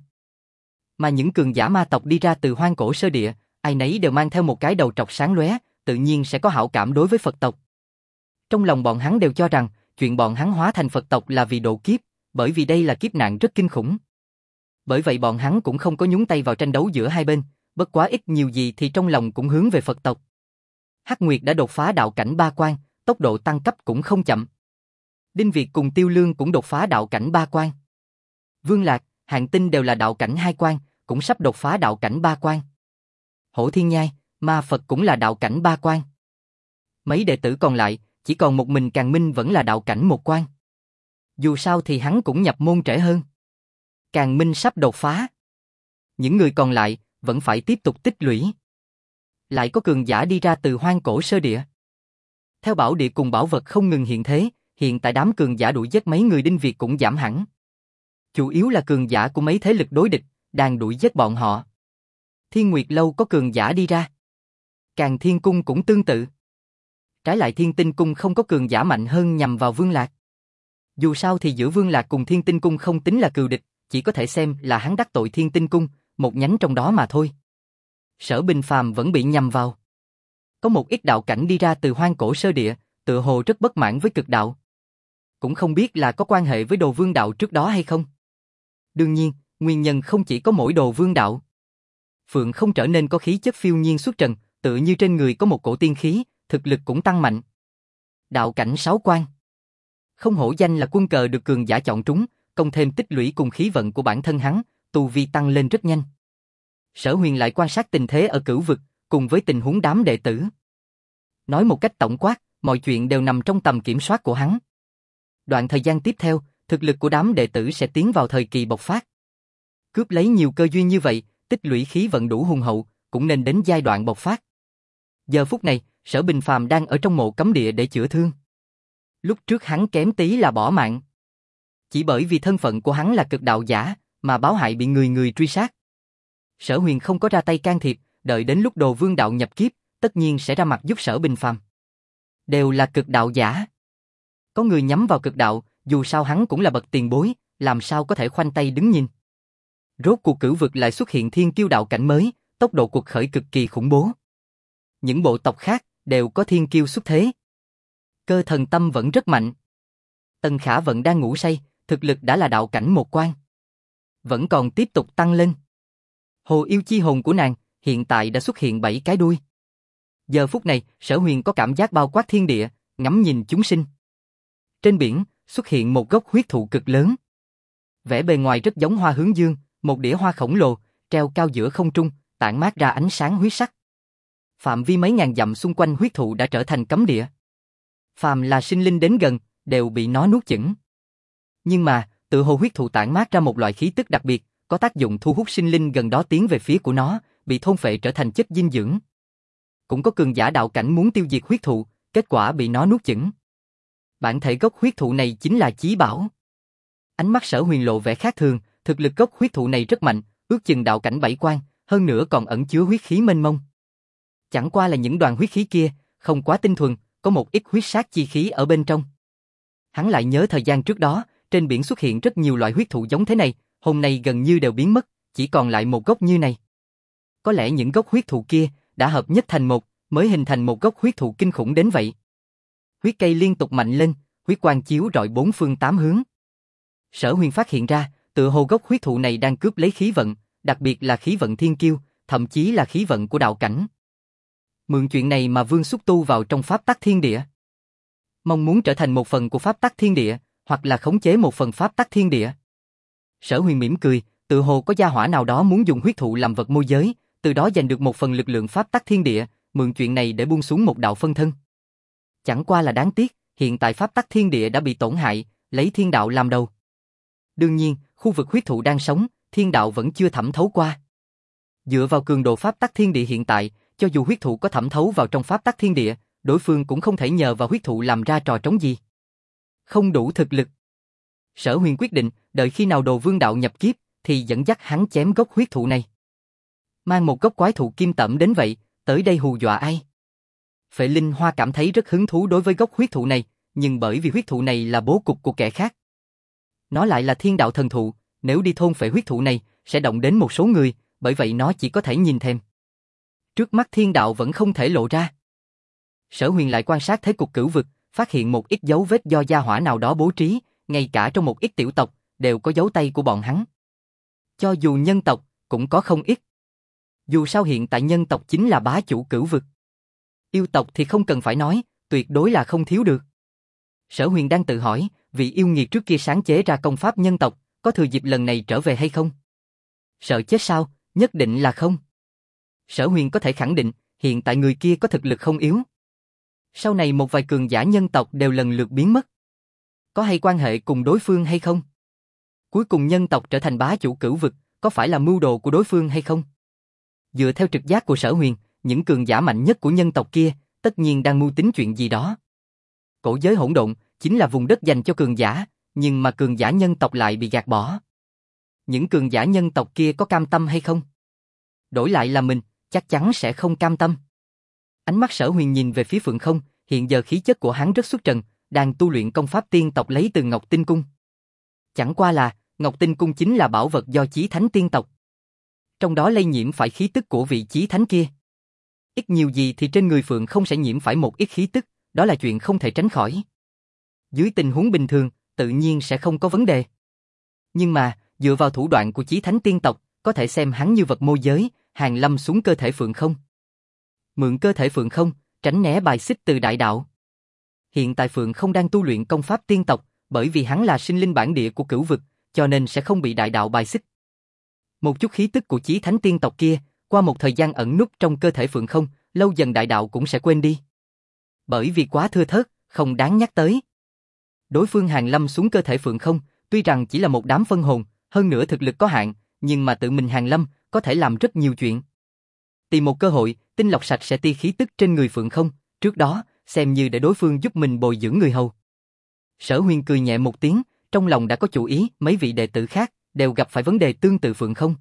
Mà những cường giả ma tộc đi ra từ hoang cổ sơ địa, ai nấy đều mang theo một cái đầu trọc sáng lóe, tự nhiên sẽ có hảo cảm đối với Phật tộc. Trong lòng bọn hắn đều cho rằng, chuyện bọn hắn hóa thành Phật tộc là vì độ kiếp, bởi vì đây là kiếp nạn rất kinh khủng. Bởi vậy bọn hắn cũng không có nhúng tay vào tranh đấu giữa hai bên, bất quá ít nhiều gì thì trong lòng cũng hướng về Phật tộc. Hắc Nguyệt đã đột phá đạo cảnh 3 quan, tốc độ tăng cấp cũng không chậm. Đinh Việt cùng Tiêu Lương cũng đột phá đạo cảnh 3 quan. Vương Lạc, Hạng Tinh đều là đạo cảnh 2 quan, cũng sắp đột phá đạo cảnh 3 quan. Hổ Thiên Nhai, Ma Phật cũng là đạo cảnh 3 quan. Mấy đệ tử còn lại, chỉ còn một mình Càn Minh vẫn là đạo cảnh 1 quan. Dù sao thì hắn cũng nhập môn trễ hơn. Càn Minh sắp đột phá. Những người còn lại vẫn phải tiếp tục tích lũy. Lại có cường giả đi ra từ hoang cổ sơ địa. Theo bảo địa cùng bảo vật không ngừng hiện thế, hiện tại đám cường giả đuổi giết mấy người Đinh Việt cũng giảm hẳn. Chủ yếu là cường giả của mấy thế lực đối địch, đang đuổi giết bọn họ. Thiên Nguyệt Lâu có cường giả đi ra. Càn Thiên Cung cũng tương tự. Trái lại Thiên Tinh Cung không có cường giả mạnh hơn nhằm vào Vương Lạc. Dù sao thì giữa Vương Lạc cùng Thiên Tinh Cung không tính là cừu địch, chỉ có thể xem là hắn đắc tội Thiên Tinh Cung, một nhánh trong đó mà thôi. Sở Bình Phàm vẫn bị nhằm vào. Có một ít đạo cảnh đi ra từ hoang cổ sơ địa, tựa hồ rất bất mãn với cực đạo. Cũng không biết là có quan hệ với Đồ Vương đạo trước đó hay không. Đương nhiên, nguyên nhân không chỉ có mỗi Đồ Vương đạo. Phượng không trở nên có khí chất phiêu nhiên xuất trần, tự như trên người có một cổ tiên khí, thực lực cũng tăng mạnh. Đạo cảnh 6 quan. Không hổ danh là quân cờ được cường giả chọn trúng, cộng thêm tích lũy cùng khí vận của bản thân hắn, tu vi tăng lên rất nhanh. Sở Huyền lại quan sát tình thế ở Cửu vực, cùng với tình huống đám đệ tử. Nói một cách tổng quát, mọi chuyện đều nằm trong tầm kiểm soát của hắn. Đoạn thời gian tiếp theo, thực lực của đám đệ tử sẽ tiến vào thời kỳ bộc phát. Cướp lấy nhiều cơ duyên như vậy, tích lũy khí vận đủ hùng hậu, cũng nên đến giai đoạn bộc phát. Giờ phút này, Sở Bình Phàm đang ở trong mộ cấm địa để chữa thương. Lúc trước hắn kém tí là bỏ mạng. Chỉ bởi vì thân phận của hắn là cực đạo giả, mà báo hại bị người người truy sát. Sở Huyền không có ra tay can thiệp, đợi đến lúc Đồ Vương đạo nhập kiếp, tất nhiên sẽ ra mặt giúp Sở Bình Phàm. Đều là cực đạo giả. Có người nhắm vào cực đạo, dù sao hắn cũng là bậc tiền bối, làm sao có thể khoanh tay đứng nhìn. Rốt cuộc cửu vực lại xuất hiện thiên kiêu đạo cảnh mới, tốc độ cuộc khởi cực kỳ khủng bố. Những bộ tộc khác đều có thiên kiêu xuất thế. Cơ thần tâm vẫn rất mạnh. Tần Khả vẫn đang ngủ say, thực lực đã là đạo cảnh một quan. Vẫn còn tiếp tục tăng lên. Hồ yêu chi hồn của nàng hiện tại đã xuất hiện 7 cái đuôi. Giờ phút này, Sở Huyền có cảm giác bao quát thiên địa, ngắm nhìn chúng sinh. Trên biển, xuất hiện một gốc huyết thụ cực lớn. Vẻ bề ngoài rất giống hoa hướng dương, một đĩa hoa khổng lồ, treo cao giữa không trung, tản mát ra ánh sáng huyết sắc. Phạm vi mấy ngàn dặm xung quanh huyết thụ đã trở thành cấm địa. Phàm là sinh linh đến gần, đều bị nó nuốt chửng. Nhưng mà, tự hồ huyết thụ tản mát ra một loại khí tức đặc biệt, có tác dụng thu hút sinh linh gần đó tiến về phía của nó, bị thôn phệ trở thành chất dinh dưỡng. Cũng có cường giả đạo cảnh muốn tiêu diệt huyết thụ, kết quả bị nó nuốt chửng. Bản thể gốc huyết thụ này chính là chí bảo. Ánh mắt Sở Huyền lộ vẻ khác thường, thực lực gốc huyết thụ này rất mạnh, ước chừng đạo cảnh 7 quan, hơn nữa còn ẩn chứa huyết khí mênh mông. Chẳng qua là những đoàn huyết khí kia, không quá tinh thuần, có một ít huyết sát chi khí ở bên trong. Hắn lại nhớ thời gian trước đó, trên biển xuất hiện rất nhiều loại huyết thụ giống thế này, hôm nay gần như đều biến mất, chỉ còn lại một gốc như này. Có lẽ những gốc huyết thụ kia đã hợp nhất thành một, mới hình thành một gốc huyết thụ kinh khủng đến vậy. Huyết cây liên tục mạnh lên, huyết quang chiếu rọi bốn phương tám hướng. Sở Huyền phát hiện ra, tựa hồ gốc huyết thụ này đang cướp lấy khí vận, đặc biệt là khí vận thiên kiêu, thậm chí là khí vận của đạo cảnh. Mượn chuyện này mà Vương xúc tu vào trong pháp tắc thiên địa. Mong muốn trở thành một phần của pháp tắc thiên địa, hoặc là khống chế một phần pháp tắc thiên địa. Sở Huyền mỉm cười, tự hồ có gia hỏa nào đó muốn dùng huyết thụ làm vật môi giới, từ đó giành được một phần lực lượng pháp tắc thiên địa, mượn chuyện này để buông xuống một đạo phân thân. Chẳng qua là đáng tiếc, hiện tại pháp tắc thiên địa đã bị tổn hại, lấy thiên đạo làm đầu. Đương nhiên, khu vực huyết thụ đang sống, thiên đạo vẫn chưa thẩm thấu qua. Dựa vào cường độ pháp tắc thiên địa hiện tại, cho dù huyết thụ có thẩm thấu vào trong pháp tắc thiên địa, đối phương cũng không thể nhờ vào huyết thụ làm ra trò trống gì. Không đủ thực lực. Sở Huyền quyết định, đợi khi nào Đồ Vương đạo nhập kiếp, thì dẫn dắt hắn chém gốc huyết thụ này. Mang một gốc quái thụ kim tẩm đến vậy, tới đây hù dọa ai? Phệ Linh Hoa cảm thấy rất hứng thú đối với gốc huyết thụ này, nhưng bởi vì huyết thụ này là bố cục của kẻ khác. Nó lại là thiên đạo thần thụ, nếu đi thôn phệ huyết thụ này, sẽ động đến một số người, bởi vậy nó chỉ có thể nhìn thèm. Trước mắt thiên đạo vẫn không thể lộ ra. Sở Huyền lại quan sát thế cục cửu vực, phát hiện một ít dấu vết do gia hỏa nào đó bố trí, ngay cả trong một ít tiểu tộc, đều có dấu tay của bọn hắn. Cho dù nhân tộc, cũng có không ít. Dù sao hiện tại nhân tộc chính là bá chủ cửu vực. Yêu tộc thì không cần phải nói, tuyệt đối là không thiếu được. Sở Huyền đang tự hỏi, vị yêu nghiệt trước kia sáng chế ra công pháp nhân tộc, có thừa dịp lần này trở về hay không? Sợ chết sao? Nhất định là không. Sở Huyền có thể khẳng định, hiện tại người kia có thực lực không yếu. Sau này một vài cường giả nhân tộc đều lần lượt biến mất. Có hay quan hệ cùng đối phương hay không? Cuối cùng nhân tộc trở thành bá chủ cửu vực, có phải là mưu đồ của đối phương hay không? Dựa theo trực giác của Sở Huyền, những cường giả mạnh nhất của nhân tộc kia, tất nhiên đang mưu tính chuyện gì đó. Cổ giới hỗn độn chính là vùng đất dành cho cường giả, nhưng mà cường giả nhân tộc lại bị gạt bỏ. Những cường giả nhân tộc kia có cam tâm hay không? Đổi lại là mình, chắc chắn sẽ không cam tâm. Ánh mắt Sở Huyền nhìn về phía Phượng Không, hiện giờ khí chất của hắn rất xuất trần, đang tu luyện công pháp tiên tộc lấy từ Ngọc Tinh Cung. Chẳng qua là, Ngọc Tinh Cung chính là bảo vật do chí thánh tiên tộc. Trong đó lây nhiễm phải khí tức của vị chí thánh kia. Ít nhiều gì thì trên người Phượng Không sẽ nhiễm phải một ít khí tức, đó là chuyện không thể tránh khỏi. Dưới tình huống bình thường, tự nhiên sẽ không có vấn đề. Nhưng mà, dựa vào thủ đoạn của chí thánh tiên tộc, có thể xem hắn như vật môi giới, hàng lâm xuống cơ thể Phượng Không. Mượn cơ thể Phượng Không, tránh né bài xích từ đại đạo. Hiện tại Phượng Không đang tu luyện công pháp tiên tộc, bởi vì hắn là sinh linh bản địa của cửu vực, cho nên sẽ không bị đại đạo bài xích. Một chút khí tức của chí thánh tiên tộc kia, qua một thời gian ẩn núp trong cơ thể Phượng Không, lâu dần đại đạo cũng sẽ quên đi. Bởi vì quá thưa thớt, không đáng nhắc tới. Đối phương hàng lâm xuống cơ thể Phượng Không, tuy rằng chỉ là một đám phân hồn, hơn nữa thực lực có hạn, nhưng mà tự mình hàng lâm, có thể làm rất nhiều chuyện. Tìm một cơ hội, tinh lọc sạch sẽ tia khí tức trên người Phượng Không, Trước đó, xem như để đối phương giúp mình bồi dưỡng người hầu. Sở Huyền cười nhẹ một tiếng, trong lòng đã có chủ ý, mấy vị đệ tử khác đều gặp phải vấn đề tương tự Phượng không.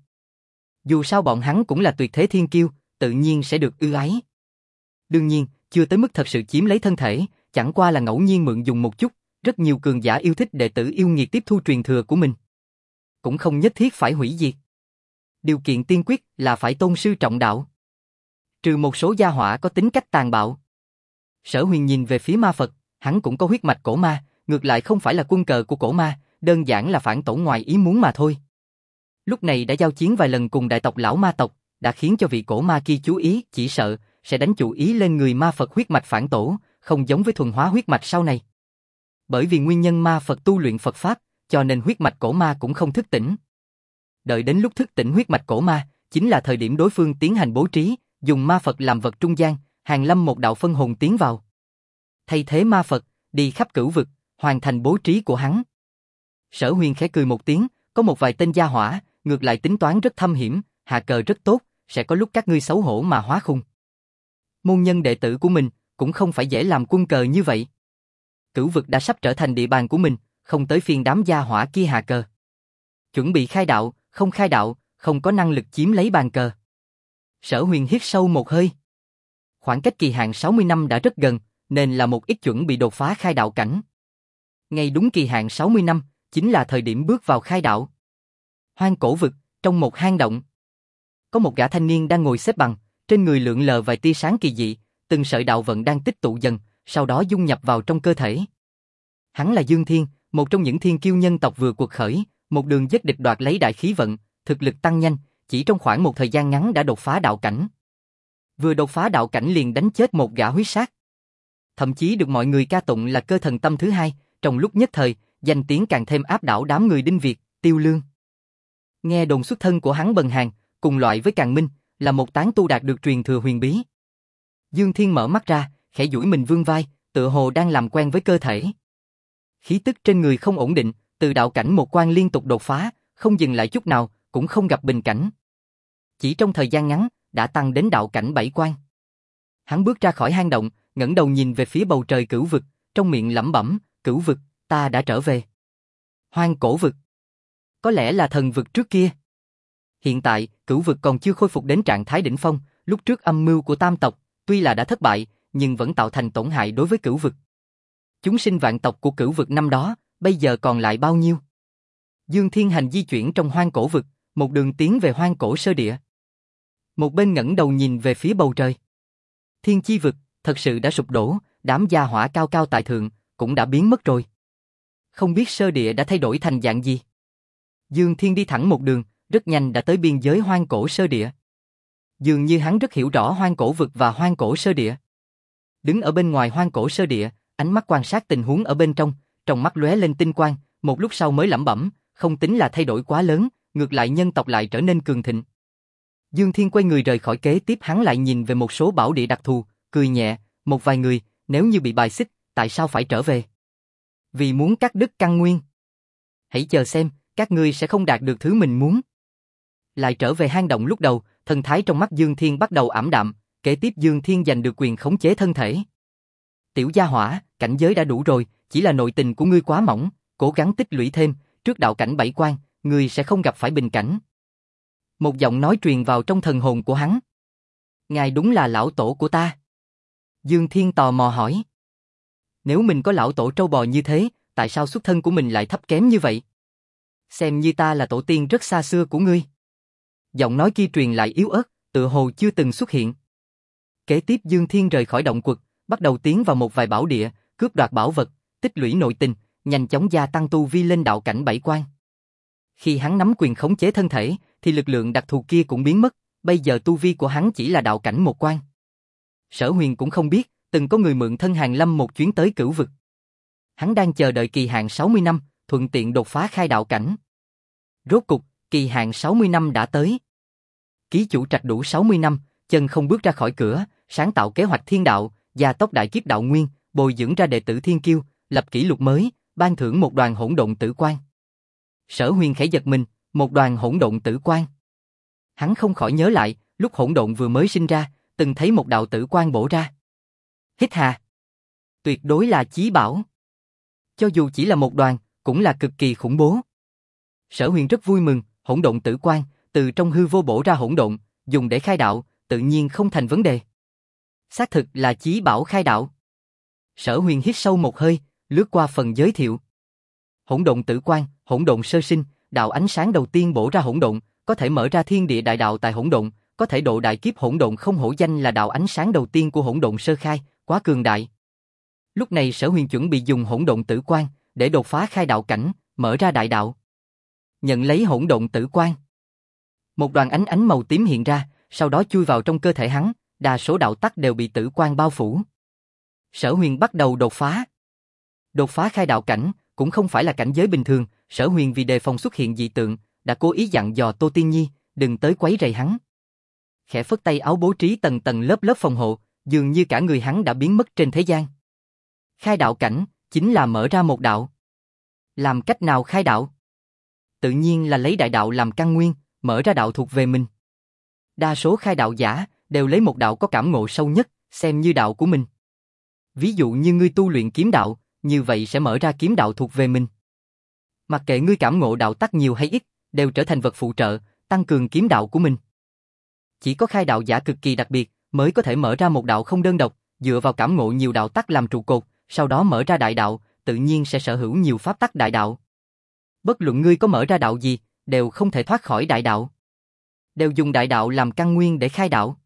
Dù sao bọn hắn cũng là tuyệt thế thiên kiêu, tự nhiên sẽ được ưu ái. Đương nhiên, chưa tới mức thật sự chiếm lấy thân thể, chẳng qua là ngẫu nhiên mượn dùng một chút, rất nhiều cường giả yêu thích đệ tử yêu nghiệt tiếp thu truyền thừa của mình. Cũng không nhất thiết phải hủy diệt. Điều kiện tiên quyết là phải tôn sư trọng đạo. Trừ một số gia hỏa có tính cách tàn bạo. Sở Huyền nhìn về phía ma Phật, hắn cũng có huyết mạch cổ ma, ngược lại không phải là quân cờ của cổ ma, đơn giản là phản tổ ngoài ý muốn mà thôi. Lúc này đã giao chiến vài lần cùng đại tộc lão ma tộc, đã khiến cho vị cổ ma kia chú ý, chỉ sợ sẽ đánh chủ ý lên người ma Phật huyết mạch phản tổ, không giống với thuần hóa huyết mạch sau này. Bởi vì nguyên nhân ma Phật tu luyện Phật Pháp, cho nên huyết mạch cổ ma cũng không thức tỉnh. Đợi đến lúc thức tỉnh huyết mạch cổ ma, chính là thời điểm đối phương tiến hành bố trí, dùng ma Phật làm vật trung gian, hàng lâm một đạo phân hồn tiến vào. Thay thế ma Phật, đi khắp cửu vực, hoàn thành bố trí của hắn. Sở Huyền khẽ cười một tiếng, có một vài tên gia hỏa, ngược lại tính toán rất thâm hiểm, hạ cờ rất tốt, sẽ có lúc các ngươi xấu hổ mà hóa khùng. Môn nhân đệ tử của mình, cũng không phải dễ làm quân cờ như vậy. Cửu vực đã sắp trở thành địa bàn của mình, không tới phiên đám gia hỏa kia hạ cờ. Chuẩn bị khai đạo, không có năng lực chiếm lấy bàn cờ. Sở Huyền hít sâu một hơi. Khoảng cách kỳ hạn 60 năm đã rất gần, nên là một ít chuẩn bị đột phá khai đạo cảnh. Ngay đúng kỳ hạn 60 năm, chính là thời điểm bước vào khai đạo. Hoang cổ vực, trong một hang động. Có một gã thanh niên đang ngồi xếp bằng, trên người lượn lờ vài tia sáng kỳ dị, từng sợi đạo vận đang tích tụ dần, sau đó dung nhập vào trong cơ thể. Hắn là Dương Thiên, một trong những thiên kiêu nhân tộc vừa cuộc khởi, một đường giết địch đoạt lấy đại khí vận, thực lực tăng nhanh, chỉ trong khoảng một thời gian ngắn đã đột phá đạo cảnh. Vừa đột phá đạo cảnh liền đánh chết một gã huyết sát. Thậm chí được mọi người ca tụng là cơ thần tâm thứ hai, trong lúc nhất thời, danh tiếng càng thêm áp đảo đám người Đinh Việt, Tiêu Lương. Nghe đồn xuất thân của hắn bần hàn, cùng loại với Càn Minh, là một tán tu đạt được truyền thừa huyền bí. Dương Thiên mở mắt ra, khẽ duỗi mình vươn vai, tựa hồ đang làm quen với cơ thể. Khí tức trên người không ổn định, từ đạo cảnh một quan liên tục đột phá, không dừng lại chút nào, cũng không gặp bình cảnh. Chỉ trong thời gian ngắn, đã tăng đến đạo cảnh 7 quan. Hắn bước ra khỏi hang động, ngẩng đầu nhìn về phía bầu trời cửu vực, trong miệng lẩm bẩm, cửu vực, ta đã trở về. Hoang cổ vực. Có lẽ là thần vực trước kia. Hiện tại, cửu vực còn chưa khôi phục đến trạng thái đỉnh phong, lúc trước âm mưu của tam tộc, tuy là đã thất bại, nhưng vẫn tạo thành tổn hại đối với cửu vực. Chúng sinh vạn tộc của cửu vực năm đó, bây giờ còn lại bao nhiêu? Dương Thiên Hành di chuyển trong hoang cổ vực, một đường tiến về hoang cổ sơ địa. Một bên ngẩng đầu nhìn về phía bầu trời. Thiên chi vực, thật sự đã sụp đổ, đám gia hỏa cao cao tại thượng, cũng đã biến mất rồi. Không biết sơ địa đã thay đổi thành dạng gì? Dương Thiên đi thẳng một đường, rất nhanh đã tới biên giới hoang cổ sơ địa. Dường như hắn rất hiểu rõ hoang cổ vực và hoang cổ sơ địa. Đứng ở bên ngoài hoang cổ sơ địa, ánh mắt quan sát tình huống ở bên trong mắt lóe lên tinh quang, một lúc sau mới lẩm bẩm, không tính là thay đổi quá lớn, ngược lại nhân tộc lại trở nên cường thịnh. Dương Thiên quay người rời khỏi, kế tiếp hắn lại nhìn về một số bảo địa đặc thù, cười nhẹ, một vài người, nếu như bị bài xích, tại sao phải trở về? Vì muốn cắt đứt căn nguyên. Hãy chờ xem, các ngươi sẽ không đạt được thứ mình muốn. Lại trở về hang động lúc đầu, thần thái trong mắt Dương Thiên bắt đầu ảm đạm, kế tiếp Dương Thiên giành được quyền khống chế thân thể. Tiểu gia hỏa, cảnh giới đã đủ rồi, chỉ là nội tình của ngươi quá mỏng, cố gắng tích lũy thêm, trước đạo cảnh 7 quan, ngươi sẽ không gặp phải bình cảnh. Một giọng nói truyền vào trong thần hồn của hắn. Ngài đúng là lão tổ của ta. Dương Thiên tò mò hỏi. Nếu mình có lão tổ trâu bò như thế, tại sao xuất thân của mình lại thấp kém như vậy? Xem như ta là tổ tiên rất xa xưa của ngươi. Giọng nói kia truyền lại yếu ớt, tựa hồ chưa từng xuất hiện. Kế tiếp Dương Thiên rời khỏi động quật, bắt đầu tiến vào một vài bảo địa, cướp đoạt bảo vật, tích lũy nội tình, nhanh chóng gia tăng tu vi lên đạo cảnh 7 quan. Khi hắn nắm quyền khống chế thân thể, thì lực lượng đặc thù kia cũng biến mất, bây giờ tu vi của hắn chỉ là đạo cảnh 1 quan. Sở Huyền cũng không biết, từng có người mượn thân hàng lâm một chuyến tới cửu vực. Hắn đang chờ đợi kỳ hạn 60 năm, thuận tiện đột phá khai đạo cảnh. Rốt cục, kỳ hạn 60 năm đã tới. Ký chủ trạch đủ 60 năm, chân không bước ra khỏi cửa, sáng tạo kế hoạch thiên đạo, gia tốc đại kiếp đạo nguyên, bồi dưỡng ra đệ tử thiên kiêu, lập kỷ lục mới, ban thưởng một đoàn hỗn độn tử quang. Sở Huyền khẽ giật mình, một đoàn hỗn độn tử quang. Hắn không khỏi nhớ lại, lúc hỗn độn vừa mới sinh ra, từng thấy một đạo tử quang bổ ra. Hít hà. Tuyệt đối là chí bảo. Cho dù chỉ là một đoàn, cũng là cực kỳ khủng bố. Sở Huyền rất vui mừng, hỗn độn tử quan, từ trong hư vô bổ ra hỗn độn, dùng để khai đạo, tự nhiên không thành vấn đề. Xác thực là chí bảo khai đạo. Sở Huyền hít sâu một hơi, lướt qua phần giới thiệu. Hỗn độn tử quan, hỗn độn sơ sinh, đạo ánh sáng đầu tiên bổ ra hỗn độn, có thể mở ra thiên địa đại đạo tại hỗn độn, có thể độ đại kiếp hỗn độn không hổ danh là đạo ánh sáng đầu tiên của hỗn độn sơ khai, quá cường đại. Lúc này Sở Huyền chuẩn bị dùng hỗn độn tử quan để đột phá khai đạo cảnh, mở ra đại đạo. Nhận lấy hỗn độn tử quan. Một đoàn ánh ánh màu tím hiện ra, sau đó chui vào trong cơ thể hắn, đa số đạo tắc đều bị tử quan bao phủ. Sở Huyền bắt đầu đột phá. Đột phá khai đạo cảnh, cũng không phải là cảnh giới bình thường, Sở Huyền vì đề phòng xuất hiện dị tượng, đã cố ý dặn dò Tô Tiên Nhi, đừng tới quấy rầy hắn. Khẽ phất tay áo bố trí tầng tầng lớp lớp phòng hộ, dường như cả người hắn đã biến mất trên thế gian. Khai đạo cảnh, chính là mở ra một đạo. Làm cách nào khai đạo? Tự nhiên là lấy đại đạo làm căn nguyên, mở ra đạo thuộc về mình. Đa số khai đạo giả đều lấy một đạo có cảm ngộ sâu nhất, xem như đạo của mình. Ví dụ như ngươi tu luyện kiếm đạo, như vậy sẽ mở ra kiếm đạo thuộc về mình. Mặc kệ ngươi cảm ngộ đạo tắc nhiều hay ít, đều trở thành vật phụ trợ, tăng cường kiếm đạo của mình. Chỉ có khai đạo giả cực kỳ đặc biệt, mới có thể mở ra một đạo không đơn độc, dựa vào cảm ngộ nhiều đạo tắc làm trụ cột, sau đó mở ra đại đạo, tự nhiên sẽ sở hữu nhiều pháp tắc đại đạo. Bất luận ngươi có mở ra đạo gì, đều không thể thoát khỏi đại đạo. Đều dùng đại đạo làm căn nguyên để khai đạo.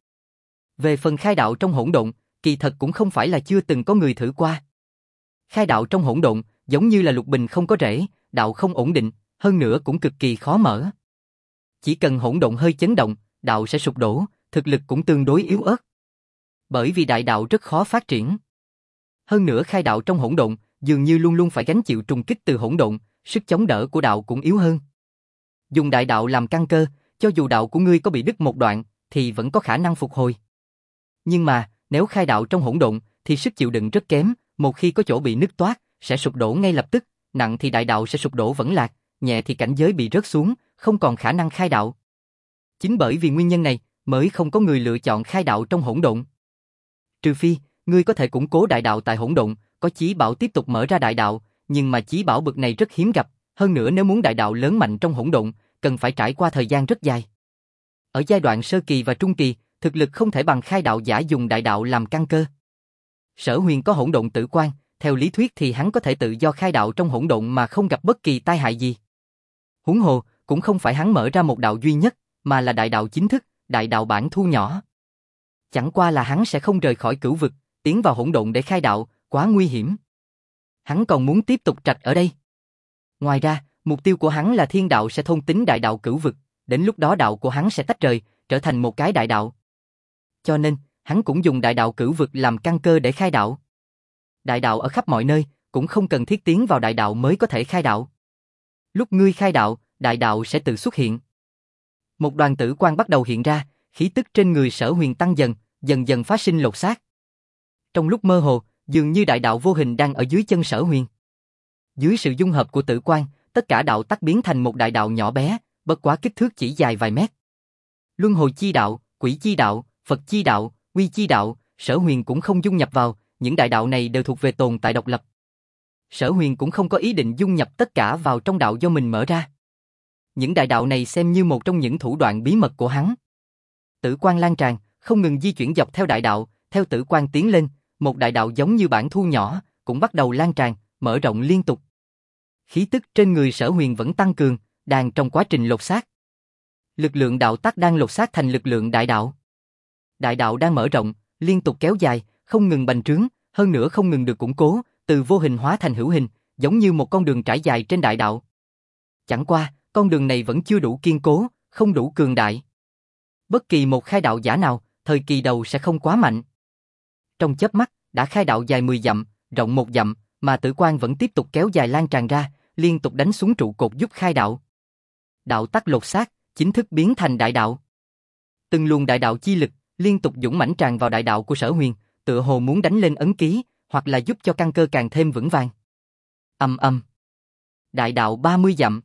Về phần khai đạo trong hỗn độn, kỳ thật cũng không phải là chưa từng có người thử qua. Khai đạo trong hỗn độn, giống như là lục bình không có rễ, đạo không ổn định, hơn nữa cũng cực kỳ khó mở. Chỉ cần hỗn độn hơi chấn động, đạo sẽ sụp đổ, thực lực cũng tương đối yếu ớt. Bởi vì đại đạo rất khó phát triển. Hơn nữa khai đạo trong hỗn độn, dường như luôn luôn phải gánh chịu trùng kích từ hỗn độn, sức chống đỡ của đạo cũng yếu hơn. Dùng đại đạo làm căn cơ, cho dù đạo của ngươi có bị đứt một đoạn, thì vẫn có khả năng phục hồi. Nhưng mà, nếu khai đạo trong hỗn độn, thì sức chịu đựng rất kém, một khi có chỗ bị nứt toác, sẽ sụp đổ ngay lập tức, nặng thì đại đạo sẽ sụp đổ vẫn lạc, nhẹ thì cảnh giới bị rớt xuống, không còn khả năng khai đạo. Chính bởi vì nguyên nhân này, mới không có người lựa chọn khai đạo trong hỗn độn. Trừ phi, ngươi có thể củng cố đại đạo tại hỗn độn, có chí bảo tiếp tục mở ra đại đạo, nhưng mà chí bảo bực này rất hiếm gặp, hơn nữa nếu muốn đại đạo lớn mạnh trong hỗn độn, cần phải trải qua thời gian rất dài. Ở giai đoạn sơ kỳ và trung kỳ, thực lực không thể bằng khai đạo giả dùng đại đạo làm căn cơ. Sở Huyền có hỗn độn tử quan, theo lý thuyết thì hắn có thể tự do khai đạo trong hỗn độn mà không gặp bất kỳ tai hại gì. Huống hồ, cũng không phải hắn mở ra một đạo duy nhất, mà là đại đạo chính thức, đại đạo bản thu nhỏ. Chẳng qua là hắn sẽ không rời khỏi cửu vực, tiến vào hỗn độn để khai đạo, quá nguy hiểm. Hắn còn muốn tiếp tục trạch ở đây. Ngoài ra, mục tiêu của hắn là thiên đạo sẽ thôn tính đại đạo cửu vực, đến lúc đó đạo của hắn sẽ tách rời, trở thành một cái đại đạo. Cho nên, hắn cũng dùng đại đạo cửu vực làm căn cơ để khai đạo. Đại đạo ở khắp mọi nơi, cũng không cần thiết tiến vào đại đạo mới có thể khai đạo. Lúc ngươi khai đạo, đại đạo sẽ tự xuất hiện. Một đoàn tử quang bắt đầu hiện ra, khí tức trên người Sở Huyền tăng dần, dần dần phát sinh lột xác. Trong lúc mơ hồ, dường như đại đạo vô hình đang ở dưới chân Sở Huyền. Dưới sự dung hợp của tử quang, tất cả đạo tắc biến thành một đại đạo nhỏ bé, bất quá kích thước chỉ dài vài mét. Luân hồi chi đạo, quỷ chi đạo, Phật chi đạo, Quy chi đạo, Sở Huyền cũng không dung nhập vào, những đại đạo này đều thuộc về tồn tại độc lập. Sở Huyền cũng không có ý định dung nhập tất cả vào trong đạo do mình mở ra. Những đại đạo này xem như một trong những thủ đoạn bí mật của hắn. Tử quang lan tràn, không ngừng di chuyển dọc theo đại đạo, theo tử quang tiến lên, một đại đạo giống như bản thu nhỏ, cũng bắt đầu lan tràn, mở rộng liên tục. Khí tức trên người Sở Huyền vẫn tăng cường, đang trong quá trình lột xác. Lực lượng đạo tắc đang lột xác thành lực lượng đại đạo. Đại đạo đang mở rộng, liên tục kéo dài, không ngừng bành trướng, hơn nữa không ngừng được củng cố, từ vô hình hóa thành hữu hình, giống như một con đường trải dài trên đại đạo. Chẳng qua, con đường này vẫn chưa đủ kiên cố, không đủ cường đại. Bất kỳ một khai đạo giả nào, thời kỳ đầu sẽ không quá mạnh. Trong chớp mắt, đã khai đạo dài 10 dặm, rộng 1 dặm, mà tử quang vẫn tiếp tục kéo dài lan tràn ra, liên tục đánh xuống trụ cột giúp khai đạo. Đạo tắc lột xác, chính thức biến thành đại đạo. Từng luồng đại đạo chi lực, liên tục dũng mãnh tràn vào đại đạo của Sở Huyền, tựa hồ muốn đánh lên ấn ký, hoặc là giúp cho căn cơ càng thêm vững vàng. Ầm ầm. Đại đạo 30 dặm.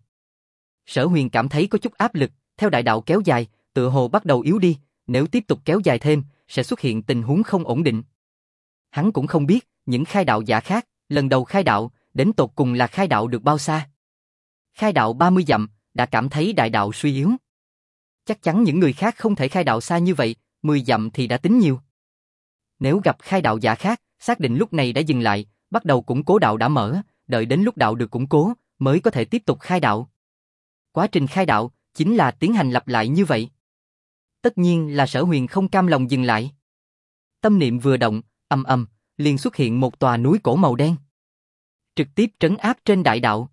Sở Huyền cảm thấy có chút áp lực, theo đại đạo kéo dài, tựa hồ bắt đầu yếu đi, nếu tiếp tục kéo dài thêm, sẽ xuất hiện tình huống không ổn định. Hắn cũng không biết, những khai đạo giả khác, lần đầu khai đạo, đến tột cùng là khai đạo được bao xa. Khai đạo 30 dặm, đã cảm thấy đại đạo suy yếu. Chắc chắn những người khác không thể khai đạo xa như vậy, 10 dặm thì đã tính nhiều. Nếu gặp khai đạo giả khác, xác định lúc này đã dừng lại, bắt đầu củng cố đạo đã mở, đợi đến lúc đạo được củng cố, mới có thể tiếp tục khai đạo. Quá trình khai đạo, chính là tiến hành lặp lại như vậy. Tất nhiên là Sở Huyền không cam lòng dừng lại. Tâm niệm vừa động, ầm ầm, liền xuất hiện một tòa núi cổ màu đen. Trực tiếp trấn áp trên đại đạo.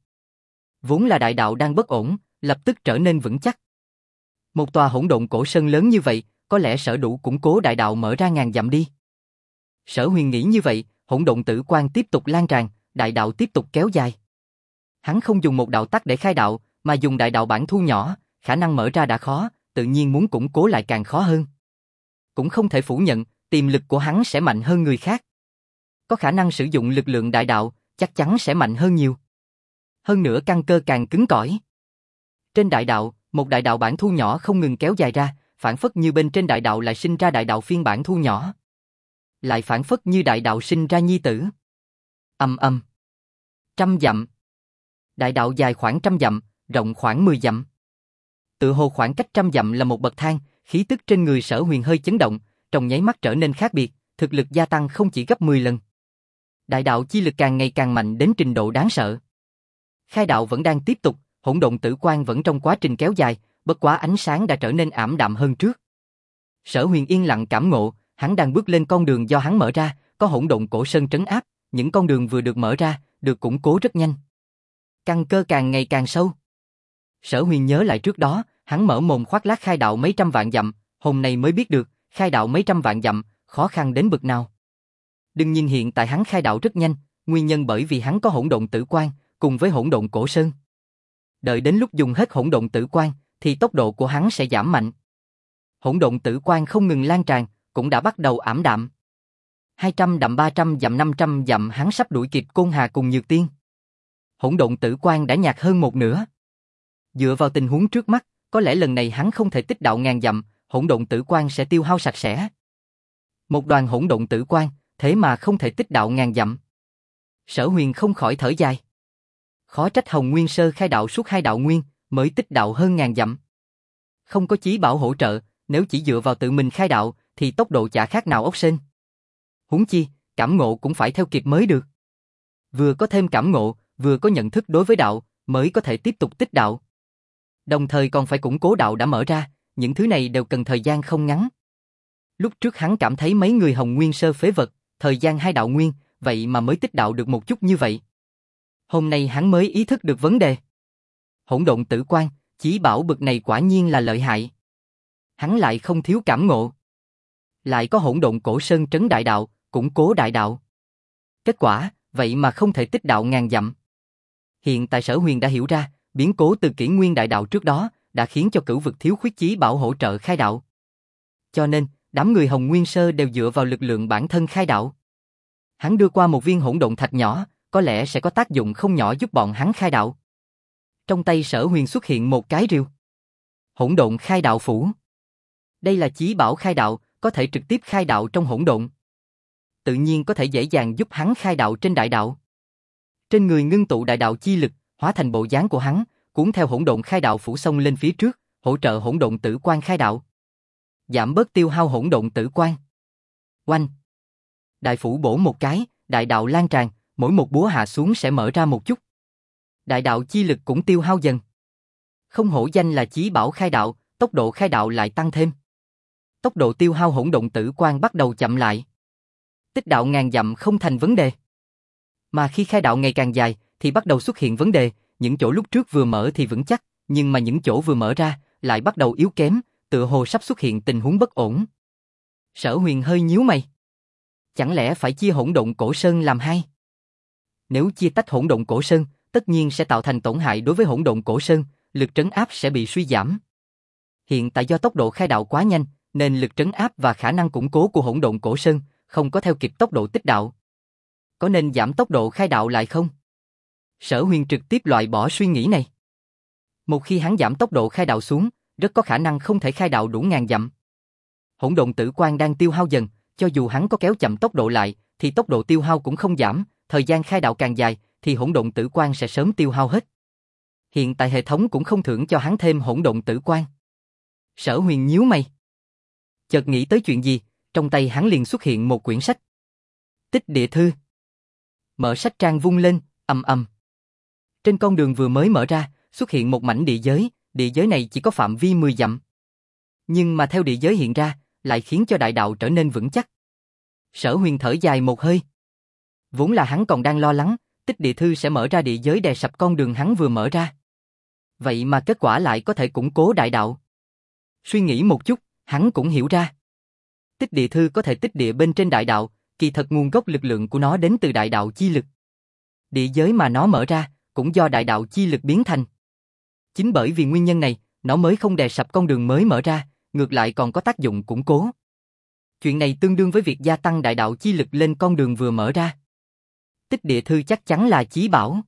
Vốn là đại đạo đang bất ổn, lập tức trở nên vững chắc. Một tòa hỗn độn cổ sơn lớn như vậy, có lẽ Sở đủ củng cố đại đạo mở ra ngàn dặm đi. Sở Huyền nghĩ như vậy, hỗn độn tử quang tiếp tục lan tràn, đại đạo tiếp tục kéo dài. Hắn không dùng một đạo tắc để khai đạo, mà dùng đại đạo bản thu nhỏ, khả năng mở ra đã khó, tự nhiên muốn củng cố lại càng khó hơn. Cũng không thể phủ nhận, tiềm lực của hắn sẽ mạnh hơn người khác. Có khả năng sử dụng lực lượng đại đạo, chắc chắn sẽ mạnh hơn nhiều. Hơn nữa căn cơ càng cứng cỏi. Trên đại đạo, một đại đạo bản thu nhỏ không ngừng kéo dài ra, phản phất như bên trên đại đạo lại sinh ra đại đạo phiên bản thu nhỏ. Lại phản phất như đại đạo sinh ra nhi tử. Ầm ầm. 100 dặm. Đại đạo dài khoảng 100 dặm, rộng khoảng 10 dặm. Tự hồ khoảng cách 100 dặm là một bậc thang, khí tức trên người Sở Huyền hơi chấn động, trong nháy mắt trở nên khác biệt, thực lực gia tăng không chỉ gấp 10 lần. Đại đạo chi lực càng ngày càng mạnh đến trình độ đáng sợ. Khai đạo vẫn đang tiếp tục, hỗn độn tử quang vẫn trong quá trình kéo dài, bất quá ánh sáng đã trở nên ảm đạm hơn trước. Sở Huyền yên lặng cảm ngộ, hắn đang bước lên con đường do hắn mở ra, có hỗn độn cổ sơn trấn áp, những con đường vừa được mở ra, được củng cố rất nhanh. Căn cơ càng ngày càng sâu. Sở Huyền nhớ lại trước đó, hắn mở mồm khoác lác khai đạo mấy trăm vạn dặm, hôm nay mới biết được, khai đạo mấy trăm vạn dặm, khó khăn đến bực nào. Đừng nhìn hiện tại hắn khai đạo rất nhanh, nguyên nhân bởi vì hắn có hỗn độn tử quang, cùng với hỗn độn cổ sơn. Đợi đến lúc dùng hết hỗn độn tử quang, thì tốc độ của hắn sẽ giảm mạnh. Hỗn độn tử quang không ngừng lan tràn, cũng đã bắt đầu ảm đạm. 200 dặm 300 dặm 500 dặm hắn sắp đuổi kịp Côn Hà cùng Nhược Tiên. Hỗn độn tử quang đã nhạt hơn một nửa. Dựa vào tình huống trước mắt, có lẽ lần này hắn không thể tích đạo ngàn dặm, hỗn độn tử quang sẽ tiêu hao sạch sẽ. Một đoàn hỗn độn tử quang, thế mà không thể tích đạo ngàn dặm. Sở Huyền không khỏi thở dài. Khó trách Hồng Nguyên Sơ khai đạo suốt 2 đạo nguyên, mới tích đạo hơn ngàn dặm. Không có chí bảo hỗ trợ, nếu chỉ dựa vào tự mình khai đạo, thì tốc độ chả khác nào ốc sên. Huống chi, cảm ngộ cũng phải theo kịp mới được. Vừa có thêm cảm ngộ, vừa có nhận thức đối với đạo, mới có thể tiếp tục tích đạo. Đồng thời còn phải củng cố đạo đã mở ra, những thứ này đều cần thời gian không ngắn. Lúc trước hắn cảm thấy mấy người Hồng Nguyên Sơ phế vật, thời gian 2 đạo nguyên, vậy mà mới tích đạo được một chút như vậy. Hôm nay hắn mới ý thức được vấn đề. Hỗn độn tử quang, chí bảo bực này quả nhiên là lợi hại. Hắn lại không thiếu cảm ngộ. Lại có hỗn độn cổ sơn trấn đại đạo, củng cố đại đạo. Kết quả, vậy mà không thể tích đạo ngàn dặm. Hiện tại Sở Huyền đã hiểu ra, biến cố từ kỷ nguyên đại đạo trước đó, đã khiến cho cửu vực thiếu khuyết chí bảo hỗ trợ khai đạo. Cho nên, đám người Hồng Nguyên Sơ đều dựa vào lực lượng bản thân khai đạo. Hắn đưa qua một viên hỗn độn thạch nhỏ, có lẽ sẽ có tác dụng không nhỏ giúp bọn hắn khai đạo. Trong tay Sở Huyền xuất hiện một cái rìu. Hỗn độn khai đạo phủ. Đây là chí bảo khai đạo, có thể trực tiếp khai đạo trong hỗn độn. Tự nhiên có thể dễ dàng giúp hắn khai đạo trên đại đạo. Trên người ngưng tụ đại đạo chi lực, hóa thành bộ dáng của hắn, cuốn theo hỗn độn khai đạo phủ xông lên phía trước, hỗ trợ hỗn độn tử quang khai đạo. Giảm bớt tiêu hao hỗn độn tử quang. Oanh! Đại phủ bổ một cái, đại đạo lan tràn, mỗi một búa hạ xuống sẽ mở ra một chút. Đại đạo chi lực cũng tiêu hao dần. Không hổ danh là chí bảo khai đạo, tốc độ khai đạo lại tăng thêm. Tốc độ tiêu hao hỗn độn tử quang bắt đầu chậm lại. Tích đạo ngàn dặm không thành vấn đề. Mà khi khai đạo ngày càng dài, thì bắt đầu xuất hiện vấn đề, những chỗ lúc trước vừa mở thì vững chắc, nhưng mà những chỗ vừa mở ra, lại bắt đầu yếu kém, tựa hồ sắp xuất hiện tình huống bất ổn. Sở Huyền hơi nhíu mày. Chẳng lẽ phải chia hỗn độn cổ sơn làm hai? Nếu chia tách hỗn độn cổ sơn, tất nhiên sẽ tạo thành tổn hại đối với hỗn độn cổ sơn, lực trấn áp sẽ bị suy giảm. Hiện tại do tốc độ khai đạo quá nhanh, nên lực trấn áp và khả năng củng cố của hỗn độn cổ sơn không có theo kịp tốc độ tích đạo. Có nên giảm tốc độ khai đạo lại không? Sở Huyền trực tiếp loại bỏ suy nghĩ này. Một khi hắn giảm tốc độ khai đạo xuống, rất có khả năng không thể khai đạo đủ ngàn dặm. Hỗn độn tử quang đang tiêu hao dần, cho dù hắn có kéo chậm tốc độ lại, thì tốc độ tiêu hao cũng không giảm, thời gian khai đạo càng dài, thì hỗn độn tử quang sẽ sớm tiêu hao hết. Hiện tại hệ thống cũng không thưởng cho hắn thêm hỗn độn tử quang. Sở Huyền nhíu mày. Chợt nghĩ tới chuyện gì, trong tay hắn liền xuất hiện một quyển sách. Tích địa thư. Mở sách trang vung lên, ầm ầm. Trên con đường vừa mới mở ra, xuất hiện một mảnh địa giới này chỉ có phạm vi 10 dặm. Nhưng mà theo địa giới hiện ra, lại khiến cho đại đạo trở nên vững chắc. Sở Huyền thở dài một hơi. Vốn là hắn còn đang lo lắng, tích địa thư sẽ mở ra địa giới đè sập con đường hắn vừa mở ra. Vậy mà kết quả lại có thể củng cố đại đạo. Suy nghĩ một chút, hắn cũng hiểu ra. Tích địa thư có thể tích địa bên trên đại đạo, kỳ thật nguồn gốc lực lượng của nó đến từ đại đạo chi lực. Địa giới mà nó mở ra, cũng do đại đạo chi lực biến thành. Chính bởi vì nguyên nhân này, nó mới không đè sập con đường mới mở ra, ngược lại còn có tác dụng củng cố. Chuyện này tương đương với việc gia tăng đại đạo chi lực lên con đường vừa mở ra. Tích địa thư chắc chắn là chí bảo.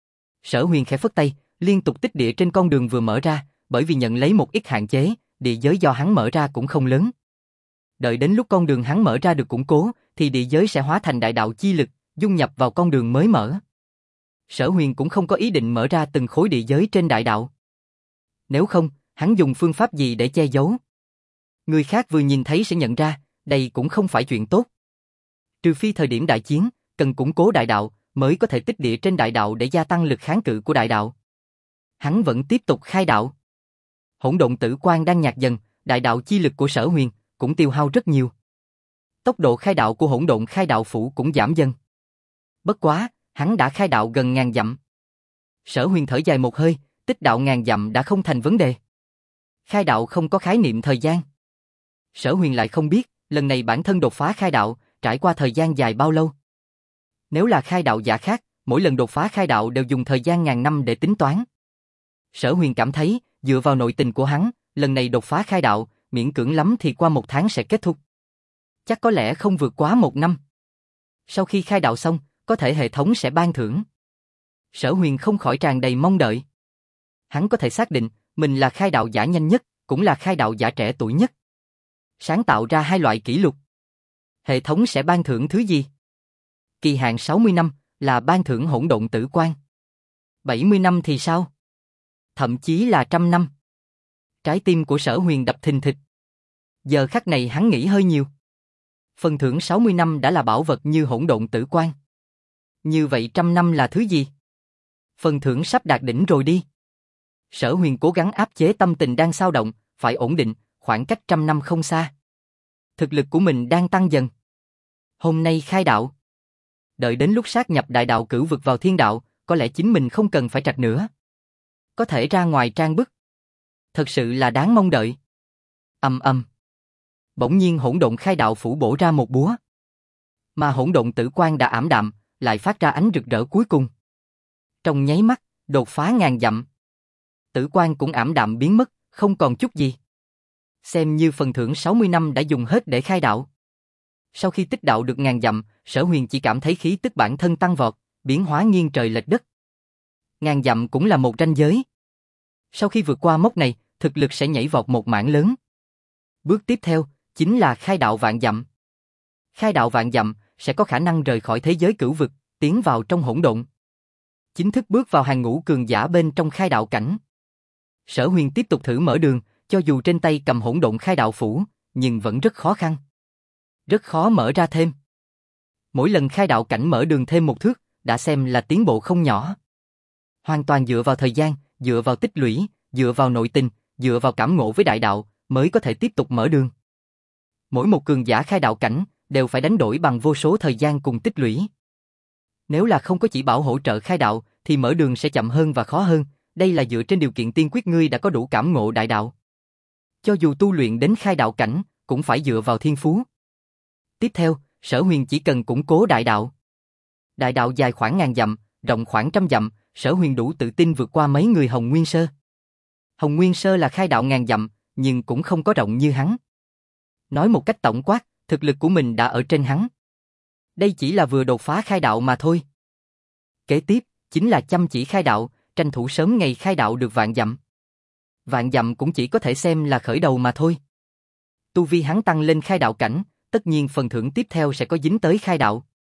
Sở Huyền khẽ phất tay, liên tục tích địa trên con đường vừa mở ra, bởi vì nhận lấy một ít hạn chế, địa giới do hắn mở ra cũng không lớn. Đợi đến lúc con đường hắn mở ra được củng cố, thì địa giới sẽ hóa thành đại đạo chi lực, dung nhập vào con đường mới mở. Sở Huyền cũng không có ý định mở ra từng khối địa giới trên đại đạo. Nếu không, hắn dùng phương pháp gì để che giấu? Người khác vừa nhìn thấy sẽ nhận ra, đây cũng không phải chuyện tốt. Trừ phi thời điểm đại chiến, cần củng cố đại đạo, mới có thể tích địa trên đại đạo để gia tăng lực kháng cự của đại đạo. Hắn vẫn tiếp tục khai đạo. Hỗn độn tử quang đang nhạt dần, đại đạo chi lực của Sở Huyền cũng tiêu hao rất nhiều. Tốc độ khai đạo của hỗn độn khai đạo phủ cũng giảm dần. Bất quá, hắn đã khai đạo gần 1000 dặm. Sở Huyền thở dài một hơi, tích đạo 1000 dặm đã không thành vấn đề. Khai đạo không có khái niệm thời gian. Sở Huyền lại không biết, lần này bản thân đột phá khai đạo, trải qua thời gian dài bao lâu. Nếu là khai đạo giả khác, mỗi lần đột phá khai đạo đều dùng thời gian 1000 năm để tính toán. Sở Huyền cảm thấy, dựa vào nội tình của hắn, lần này đột phá khai đạo, miễn cưỡng lắm thì qua 1 tháng sẽ kết thúc. Chắc có lẽ không vượt quá 1 năm. Sau khi khai đạo xong, có thể hệ thống sẽ ban thưởng. Sở Huyền không khỏi tràn đầy mong đợi. Hắn có thể xác định, mình là khai đạo giả nhanh nhất, cũng là khai đạo giả trẻ tuổi nhất. Sáng tạo ra 2 loại kỷ lục. Hệ thống sẽ ban thưởng thứ gì? Kỳ hạn 60 năm là ban thưởng hỗn độn tử quang. 70 năm thì sao? Thậm chí là 100 năm. Trái tim của Sở Huyền đập thình thịch. Giờ khắc này hắn nghĩ hơi nhiều. Phần thưởng 60 năm đã là bảo vật như hỗn độn tử quang. Như vậy 100 năm là thứ gì? Phần thưởng sắp đạt đỉnh rồi đi. Sở Huyền cố gắng áp chế tâm tình đang xao động, phải ổn định, khoảng cách 100 năm không xa. Thực lực của mình đang tăng dần. Hôm nay khai đạo. Đợi đến lúc sát nhập đại đạo cửu vực vào thiên đạo, có lẽ chính mình không cần phải trạch nữa. Có thể ra ngoài trang bức. Thật sự là đáng mong đợi. Ầm ầm. Bỗng nhiên hỗn độn khai đạo phủ bổ ra một búa. Mà hỗn độn tử quang đã ảm đạm, lại phát ra ánh rực rỡ cuối cùng. Trong nháy mắt, đột phá 1000 dặm. Tử quang cũng ảm đạm biến mất, không còn chút gì. Xem như phần thưởng 60 năm đã dùng hết để khai đạo. Sau khi tích đạo được 1000 dặm, Sở Huyền chỉ cảm thấy khí tức bản thân tăng vọt, biến hóa nghiêng trời lệch đất. 1000 dặm cũng là một ranh giới. Sau khi vượt qua mốc này, thực lực sẽ nhảy vọt một mảng lớn. Bước tiếp theo, chính là khai đạo vạn dặm. Khai đạo vạn dặm, sẽ có khả năng rời khỏi thế giới cửu vực, tiến vào trong hỗn độn. Chính thức bước vào hàng ngũ cường giả bên trong khai đạo cảnh. Sở Huyền tiếp tục thử mở đường, cho dù trên tay cầm hỗn độn khai đạo phủ, nhưng vẫn rất khó khăn. Rất khó mở ra thêm. Mỗi lần khai đạo cảnh mở đường thêm một thước, đã xem là tiến bộ không nhỏ. Hoàn toàn dựa vào thời gian, dựa vào tích lũy, dựa vào nội tình, dựa vào cảm ngộ với đại đạo, mới có thể tiếp tục mở đường. Mỗi một cường giả khai đạo cảnh, đều phải đánh đổi bằng vô số thời gian cùng tích lũy. Nếu là không có chỉ bảo hỗ trợ khai đạo, thì mở đường sẽ chậm hơn và khó hơn, đây là dựa trên điều kiện tiên quyết ngươi đã có đủ cảm ngộ đại đạo. Cho dù tu luyện đến khai đạo cảnh, cũng phải dựa vào thiên phú. Tiếp theo, Sở Huyền chỉ cần củng cố đại đạo. Đại đạo dài khoảng 1000 dặm, rộng khoảng 100 dặm, Sở Huyền đủ tự tin vượt qua mấy người Hồng Nguyên Sơ. Hồng Nguyên Sơ là khai đạo 1000 dặm, nhưng cũng không có rộng như hắn. Nói một cách tổng quát, thực lực của mình đã ở trên hắn. Đây chỉ là vừa đột phá khai đạo mà thôi. Kế tiếp, chính là chăm chỉ khai đạo, tranh thủ sớm ngày khai đạo được vạn dặm. Vạn dặm cũng chỉ có thể xem là khởi đầu mà thôi. Tu vi hắn tăng lên khai đạo cảnh, tất nhiên phần thưởng tiếp theo sẽ có dính tới khai đạo.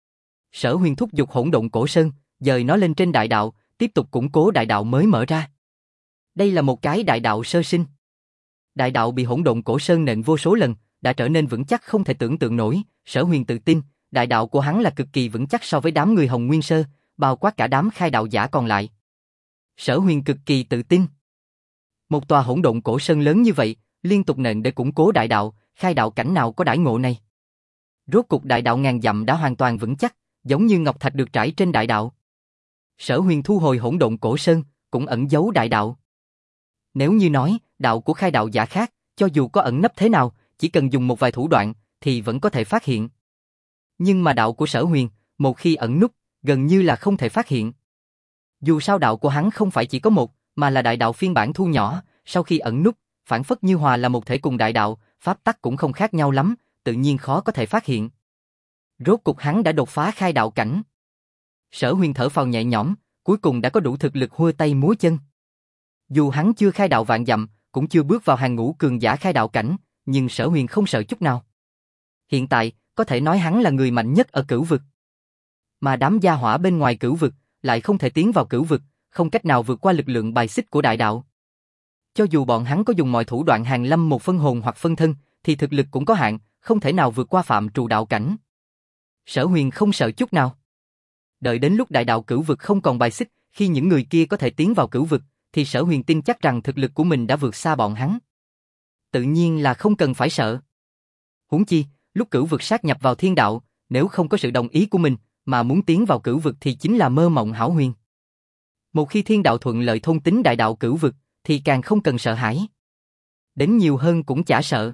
Sở Huyền thúc giục hỗn độn cổ sơn, dời nó lên trên đại đạo, tiếp tục củng cố đại đạo mới mở ra. Đây là một cái đại đạo sơ sinh. Đại đạo bị hỗn độn cổ sơn nện vô số lần, đã trở nên vững chắc không thể tưởng tượng nổi. Sở Huyền tự tin, đại đạo của hắn là cực kỳ vững chắc so với đám người Hồng Nguyên Sơ, bao quát cả đám khai đạo giả còn lại. Sở Huyền cực kỳ tự tin. Một tòa hỗn độn cổ sơn lớn như vậy, liên tục nện để củng cố đại đạo, khai đạo cảnh nào có đãi ngộ này. Rốt cục đại đạo ngàn dặm đã hoàn toàn vững chắc, giống như ngọc thạch được trải trên đại đạo. Sở Huyền thu hồi hỗn độn cổ sơn, cũng ẩn giấu đại đạo. Nếu như nói, đạo của khai đạo giả khác, cho dù có ẩn nấp thế nào, chỉ cần dùng một vài thủ đoạn, thì vẫn có thể phát hiện. Nhưng mà đạo của Sở Huyền, một khi ẩn núp, gần như là không thể phát hiện. Dù sao đạo của hắn không phải chỉ có một, mà là đại đạo phiên bản thu nhỏ, sau khi ẩn núp, phản phất như hòa là một thể cùng đại đạo, pháp tắc cũng không khác nhau lắm, tự nhiên khó có thể phát hiện. Rốt cục hắn đã đột phá khai đạo cảnh. Sở Huyền thở phào nhẹ nhõm, cuối cùng đã có đủ thực lực hua tay múa chân. Dù hắn chưa khai đạo vạn dặm, cũng chưa bước vào hàng ngũ cường giả khai đạo cảnh, nhưng Sở Huyền không sợ chút nào. Hiện tại, có thể nói hắn là người mạnh nhất ở cửu vực. Mà đám gia hỏa bên ngoài cửu vực, lại không thể tiến vào cửu vực, không cách nào vượt qua lực lượng bài xích của đại đạo. Cho dù bọn hắn có dùng mọi thủ đoạn hàn lâm một phân hồn hoặc phân thân, thì thực lực cũng có hạn, không thể nào vượt qua phạm trù đạo cảnh. Sở Huyền không sợ chút nào. Đợi đến lúc đại đạo cửu vực không còn bài xích, khi những người kia có thể tiến vào cửu vực, thì Sở Huyền tin chắc rằng thực lực của mình đã vượt xa bọn hắn. Tự nhiên là không cần phải sợ. Huống chi, lúc cửu vực sát nhập vào thiên đạo, nếu không có sự đồng ý của mình, mà muốn tiến vào cửu vực thì chính là mơ mộng hão huyền. Một khi thiên đạo thuận lợi thôn tính đại đạo cửu vực, thì càng không cần sợ hãi. Đến nhiều hơn cũng chả sợ.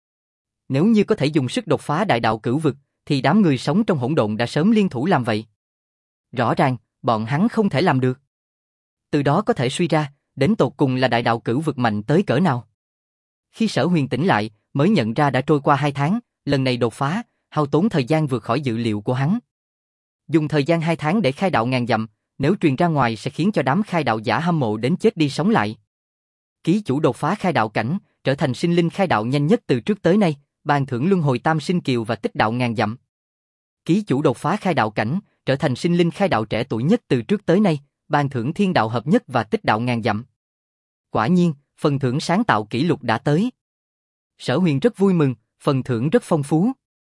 Nếu như có thể dùng sức đột phá đại đạo cửu vực, thì đám người sống trong hỗn độn đã sớm liên thủ làm vậy. Rõ ràng, bọn hắn không thể làm được. Từ đó có thể suy ra, đến tột cùng là đại đạo cửu vực mạnh tới cỡ nào. Khi Sở Huyền tỉnh lại, mới nhận ra đã trôi qua 2 tháng, lần này đột phá, hao tốn thời gian vượt khỏi dự liệu của hắn. Dùng thời gian 2 tháng để khai đạo ngàn dặm, nếu truyền ra ngoài sẽ khiến cho đám khai đạo giả hâm mộ đến chết đi sống lại. Ký chủ đột phá khai đạo cảnh, trở thành sinh linh khai đạo nhanh nhất từ trước tới nay, ban thưởng luân hồi tam sinh kiều và tích đạo ngàn dặm. Ký chủ đột phá khai đạo cảnh, trở thành sinh linh khai đạo trẻ tuổi nhất từ trước tới nay, ban thưởng thiên đạo hợp nhất và tích đạo ngàn dặm. Quả nhiên, phần thưởng sáng tạo kỷ lục đã tới. Sở Huyền rất vui mừng, phần thưởng rất phong phú.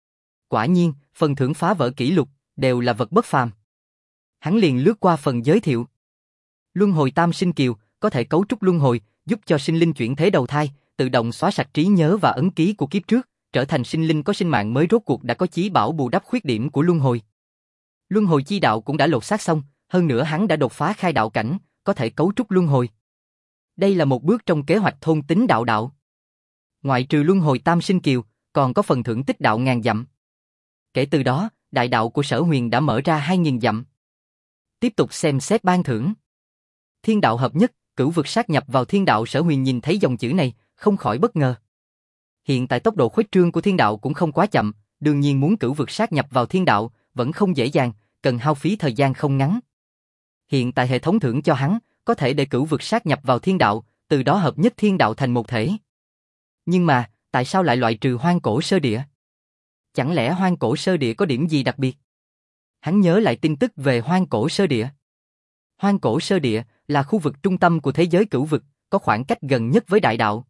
Quả nhiên, phần thưởng phá vỡ kỷ lục, đều là vật bất phàm. Hắn liền lướt qua phần giới thiệu. Luân hồi tam sinh kiều, có thể cấu trúc luân hồi, giúp cho sinh linh chuyển thế đầu thai, tự động xóa sạch trí nhớ và ấn ký của kiếp trước, trở thành sinh linh có sinh mạng mới rốt cuộc đã có chí bảo bù đắp khuyết điểm của luân hồi. Luân hồi chi đạo cũng đã lột xác xong, hơn nữa hắn đã đột phá khai đạo cảnh, có thể cấu trúc luân hồi. Đây là một bước trong kế hoạch thôn tính đạo đạo. Ngoại trừ luân hồi tam sinh kiều, còn có phần thưởng tích đạo ngàn dặm. Kể từ đó, đại đạo của Sở Huyền đã mở ra 2000 dặm. Tiếp tục xem xét ban thưởng. Thiên đạo hợp nhất, cửu vực sát nhập vào thiên đạo. Sở Huyền nhìn thấy dòng chữ này, không khỏi bất ngờ. Hiện tại tốc độ khuếch trương của thiên đạo cũng không quá chậm, đương nhiên muốn cửu vực sát nhập vào thiên đạo, vẫn không dễ dàng, cần hao phí thời gian không ngắn. Hiện tại hệ thống thưởng cho hắn, có thể để cửu vực sát nhập vào thiên đạo, từ đó hợp nhất thiên đạo thành một thể. Nhưng mà, tại sao lại loại trừ hoang cổ sơ địa? Chẳng lẽ hoang cổ sơ địa có điểm gì đặc biệt? Hắn nhớ lại tin tức về hoang cổ sơ địa. Hoang cổ sơ địa là khu vực trung tâm của thế giới cửu vực, có khoảng cách gần nhất với đại đạo.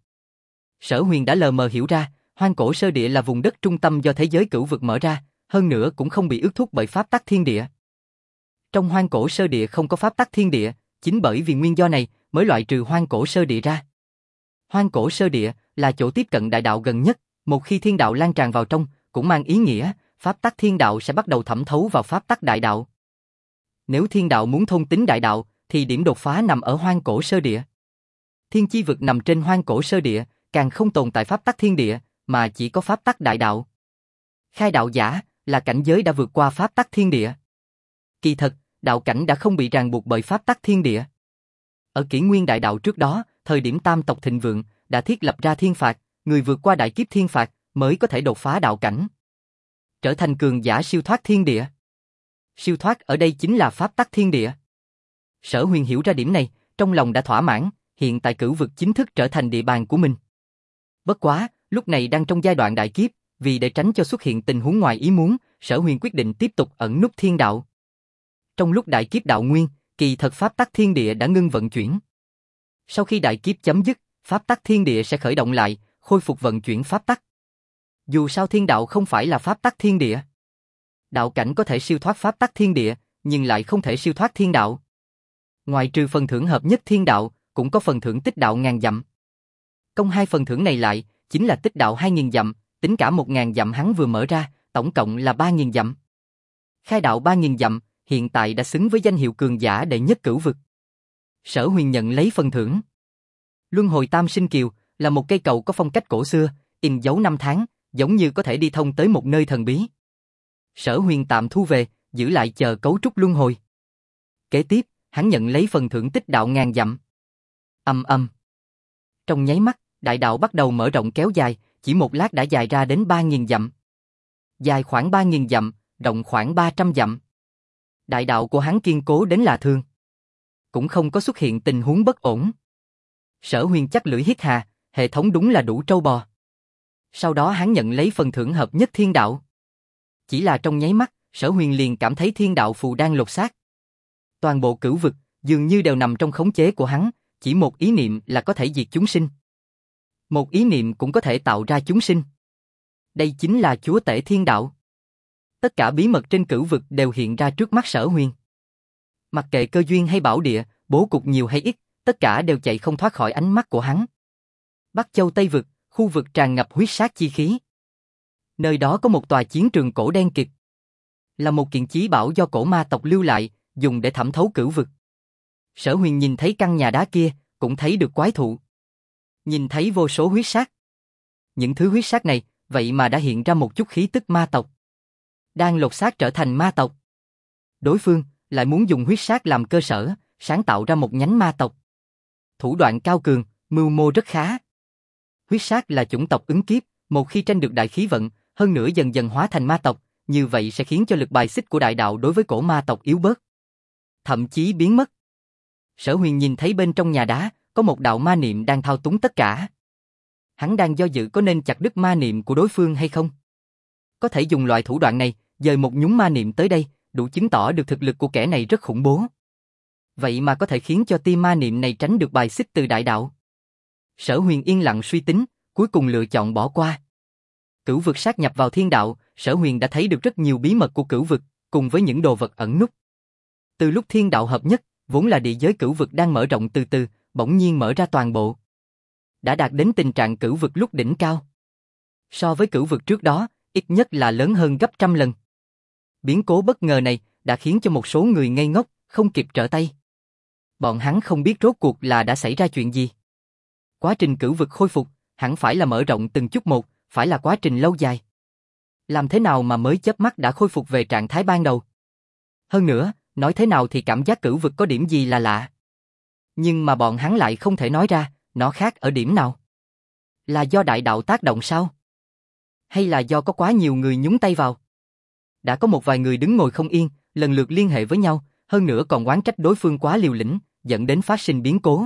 Sở Huyền đã lờ mờ hiểu ra, hoang cổ sơ địa là vùng đất trung tâm do thế giới cửu vực mở ra, hơn nữa cũng không bị ước thúc bởi pháp tắc thiên địa. Trong hoang cổ sơ địa không có pháp tắc thiên địa, chính bởi vì nguyên do này mới loại trừ hoang cổ sơ địa ra. Hoang cổ sơ địa là chỗ tiếp cận đại đạo gần nhất, một khi thiên đạo lan tràn vào trong, cũng mang ý nghĩa pháp tắc thiên đạo sẽ bắt đầu thẩm thấu vào pháp tắc đại đạo. Nếu thiên đạo muốn thôn tính đại đạo, thì điểm đột phá nằm ở hoang cổ sơ địa. Thiên chi vực nằm trên hoang cổ sơ địa, càng không tồn tại pháp tắc thiên địa, mà chỉ có pháp tắc đại đạo. Khai đạo giả là cảnh giới đã vượt qua pháp tắc thiên địa. Kỳ thật, đạo cảnh đã không bị ràng buộc bởi pháp tắc thiên địa. Ở kỷ nguyên đại đạo trước đó, thời điểm tam tộc thịnh vượng, đã thiết lập ra thiên phạt, người vượt qua đại kiếp thiên phạt mới có thể đột phá đạo cảnh, trở thành cường giả siêu thoát thiên địa. Siêu thoát ở đây chính là pháp tắc thiên địa. Sở Huyền hiểu ra điểm này, trong lòng đã thỏa mãn, hiện tại cửu vực chính thức trở thành địa bàn của mình. Bất quá, lúc này đang trong giai đoạn đại kiếp, Vì để tránh cho xuất hiện tình huống ngoài ý muốn, Sở Huyền quyết định tiếp tục ẩn núp thiên đạo. Trong lúc đại kiếp đạo nguyên, kỳ thật pháp tắc thiên địa đã ngưng vận chuyển. Sau khi đại kiếp chấm dứt, pháp tắc thiên địa sẽ khởi động lại, khôi phục vận chuyển pháp tắc. Dù sao thiên đạo không phải là pháp tắc thiên địa. Đạo cảnh có thể siêu thoát pháp tắc thiên địa, nhưng lại không thể siêu thoát thiên đạo. Ngoài trừ phần thưởng hợp nhất thiên đạo, cũng có phần thưởng tích đạo ngàn dặm. Công hai phần thưởng này lại, chính là tích đạo 2.000 dặm, tính cả 1.000 dặm hắn vừa mở ra, tổng cộng là 3.000 dặm. Khai đạo 3.000 dặm, hiện tại đã xứng với danh hiệu cường giả đệ nhất cửu vực. Sở Huyền nhận lấy phần thưởng. Luân hồi tam sinh kiều là một cây cầu có phong cách cổ xưa, in dấu năm tháng, giống như có thể đi thông tới một nơi thần bí. Sở Huyền tạm thu về, giữ lại chờ cấu trúc luân hồi. Kế tiếp, hắn nhận lấy phần thưởng tích đạo ngàn dặm. Ầm ầm. Trong nháy mắt, đại đạo bắt đầu mở rộng kéo dài, chỉ một lát đã dài ra đến 3.000 dặm. Dài khoảng 3.000 dặm, rộng khoảng 300 dặm. Đại đạo của hắn kiên cố đến lạ thường. Cũng không có xuất hiện tình huống bất ổn. Sở Huyền chắc lưỡi hít hà, hệ thống đúng là đủ trâu bò. Sau đó hắn nhận lấy phần thưởng hợp nhất thiên đạo. Chỉ là trong nháy mắt, Sở Huyền liền cảm thấy thiên đạo phù đang lột xác. Toàn bộ cửu vực, dường như đều nằm trong khống chế của hắn, chỉ một ý niệm là có thể diệt chúng sinh. Một ý niệm cũng có thể tạo ra chúng sinh. Đây chính là chúa tể thiên đạo. Tất cả bí mật trên cửu vực đều hiện ra trước mắt Sở Huyền. Mặc kệ cơ duyên hay bảo địa, bố cục nhiều hay ít, tất cả đều chạy không thoát khỏi ánh mắt của hắn. Bắc Châu Tây Vực, khu vực tràn ngập huyết sát chi khí. Nơi đó có một tòa chiến trường cổ đen kịt. Là một kiện chí bảo do cổ ma tộc lưu lại, dùng để thẩm thấu cửu vực. Sở Huyền nhìn thấy căn nhà đá kia, cũng thấy được quái thụ. Nhìn thấy vô số huyết sát. Những thứ huyết sát này, vậy mà đã hiện ra một chút khí tức ma tộc. Đang lột xác trở thành ma tộc. Đối phương lại muốn dùng huyết sát làm cơ sở, sáng tạo ra một nhánh ma tộc. Thủ đoạn cao cường, mưu mô rất khá. Huyết sát là chủng tộc ứng kiếp, một khi tranh được đại khí vận, hơn nữa dần dần hóa thành ma tộc, như vậy sẽ khiến cho lực bài xích của đại đạo đối với cổ ma tộc yếu bớt. Thậm chí biến mất. Sở Huyền nhìn thấy bên trong nhà đá, có một đạo ma niệm đang thao túng tất cả. Hắn đang do dự có nên chặt đứt ma niệm của đối phương hay không. Có thể dùng loại thủ đoạn này, dời một nhúng ma niệm tới đây, đủ chứng tỏ được thực lực của kẻ này rất khủng bố. Vậy mà có thể khiến cho tia ma niệm này tránh được bài xích từ đại đạo. Sở Huyền yên lặng suy tính, cuối cùng lựa chọn bỏ qua. Cửu vực sát nhập vào thiên đạo, Sở Huyền đã thấy được rất nhiều bí mật của cửu vực, cùng với những đồ vật ẩn núp. Từ lúc thiên đạo hợp nhất, vốn là địa giới cửu vực đang mở rộng từ từ, bỗng nhiên mở ra toàn bộ. Đã đạt đến tình trạng cửu vực lúc đỉnh cao. So với cửu vực trước đó, ít nhất là lớn hơn gấp trăm lần. Biến cố bất ngờ này đã khiến cho một số người ngây ngốc, không kịp trở tay. Bọn hắn không biết rốt cuộc là đã xảy ra chuyện gì. Quá trình cửu vực khôi phục, hẳn phải là mở rộng từng chút một, phải là quá trình lâu dài. Làm thế nào mà mới chớp mắt đã khôi phục về trạng thái ban đầu? Hơn nữa, nói thế nào thì cảm giác cửu vực có điểm gì là lạ. Nhưng mà bọn hắn lại không thể nói ra, nó khác ở điểm nào? Là do đại đạo tác động sao? Hay là do có quá nhiều người nhúng tay vào? Đã có một vài người đứng ngồi không yên, lần lượt liên hệ với nhau, hơn nữa còn oán trách đối phương quá liều lĩnh, dẫn đến phát sinh biến cố.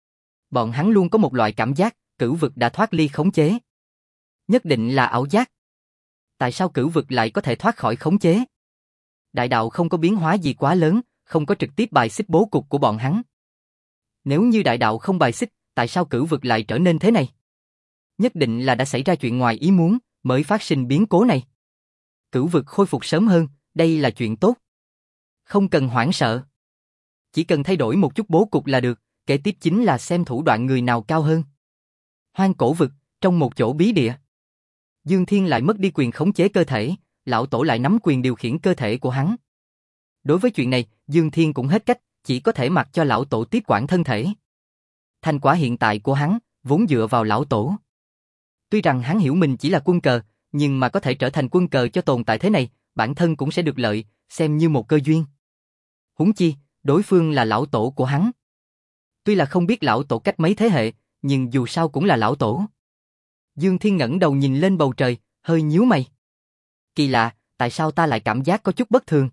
Bọn hắn luôn có một loại cảm giác, cửu vực đã thoát ly khống chế. Nhất định là ảo giác. Tại sao cửu vực lại có thể thoát khỏi khống chế? Đại đạo không có biến hóa gì quá lớn, không có trực tiếp bài xích bố cục của bọn hắn. Nếu như đại đạo không bài xích, tại sao cửu vực lại trở nên thế này? Nhất định là đã xảy ra chuyện ngoài ý muốn, mới phát sinh biến cố này. Cửu vực khôi phục sớm hơn, đây là chuyện tốt. Không cần hoảng sợ. Chỉ cần thay đổi một chút bố cục là được, kế tiếp chính là xem thủ đoạn người nào cao hơn. Hoang cổ vực, trong một chỗ bí địa. Dương Thiên lại mất đi quyền khống chế cơ thể, lão tổ lại nắm quyền điều khiển cơ thể của hắn. Đối với chuyện này, Dương Thiên cũng hết cách, chỉ có thể mặc cho lão tổ tiếp quản thân thể. Thành quả hiện tại của hắn, vốn dựa vào lão tổ. Tuy rằng hắn hiểu mình chỉ là quân cờ, nhưng mà có thể trở thành quân cờ cho tồn tại thế này, bản thân cũng sẽ được lợi, xem như một cơ duyên. Huống chi, đối phương là lão tổ của hắn. Tuy là không biết lão tổ cách mấy thế hệ, nhưng dù sao cũng là lão tổ. Dương Thiên ngẩng đầu nhìn lên bầu trời, hơi nhíu mày. Kỳ lạ, tại sao ta lại cảm giác có chút bất thường?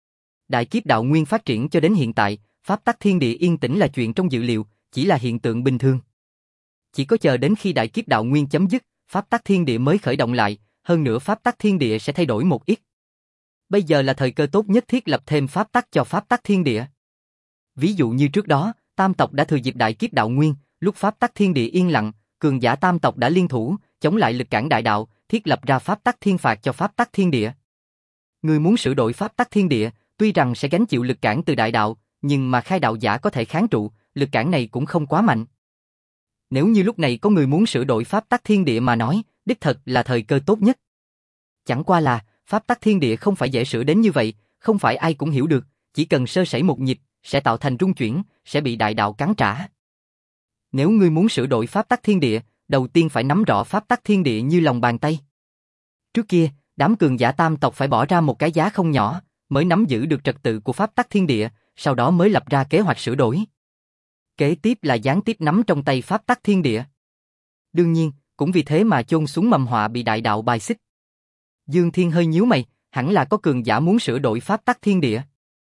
Đại kiếp đạo nguyên phát triển cho đến hiện tại, pháp tắc thiên địa yên tĩnh là chuyện trong dự liệu, chỉ là hiện tượng bình thường. Chỉ có chờ đến khi đại kiếp đạo nguyên chấm dứt, pháp tắc thiên địa mới khởi động lại, hơn nữa pháp tắc thiên địa sẽ thay đổi một ít. Bây giờ là thời cơ tốt nhất thiết lập thêm pháp tắc cho pháp tắc thiên địa. Ví dụ như trước đó, Tam tộc đã thừa dịp đại kiếp đạo nguyên, lúc pháp tắc thiên địa yên lặng, cường giả Tam tộc đã liên thủ, chống lại lực cản đại đạo, thiết lập ra pháp tắc thiên phạt cho pháp tắc thiên địa. Người muốn sửa đổi pháp tắc thiên địa, tuy rằng sẽ gánh chịu lực cản từ đại đạo, nhưng mà khai đạo giả có thể kháng trụ, lực cản này cũng không quá mạnh. Nếu như lúc này có người muốn sửa đổi pháp tắc thiên địa mà nói, đích thật là thời cơ tốt nhất. Chẳng qua là, pháp tắc thiên địa không phải dễ sửa đến như vậy, không phải ai cũng hiểu được, chỉ cần sơ sẩy một nhịp, sẽ tạo thành rung chuyển, sẽ bị đại đạo cắn trả. Nếu ngươi muốn sửa đổi pháp tắc thiên địa, đầu tiên phải nắm rõ pháp tắc thiên địa như lòng bàn tay. Trước kia, đám cường giả Tam tộc phải bỏ ra một cái giá không nhỏ, mới nắm giữ được trật tự của pháp tắc thiên địa, sau đó mới lập ra kế hoạch sửa đổi. Kế tiếp là gián tiếp nắm trong tay pháp tắc thiên địa. Đương nhiên, cũng vì thế mà chôn xuống mầm họa bị đại đạo bài xích. Dương Thiên hơi nhíu mày, hẳn là có cường giả muốn sửa đổi pháp tắc thiên địa.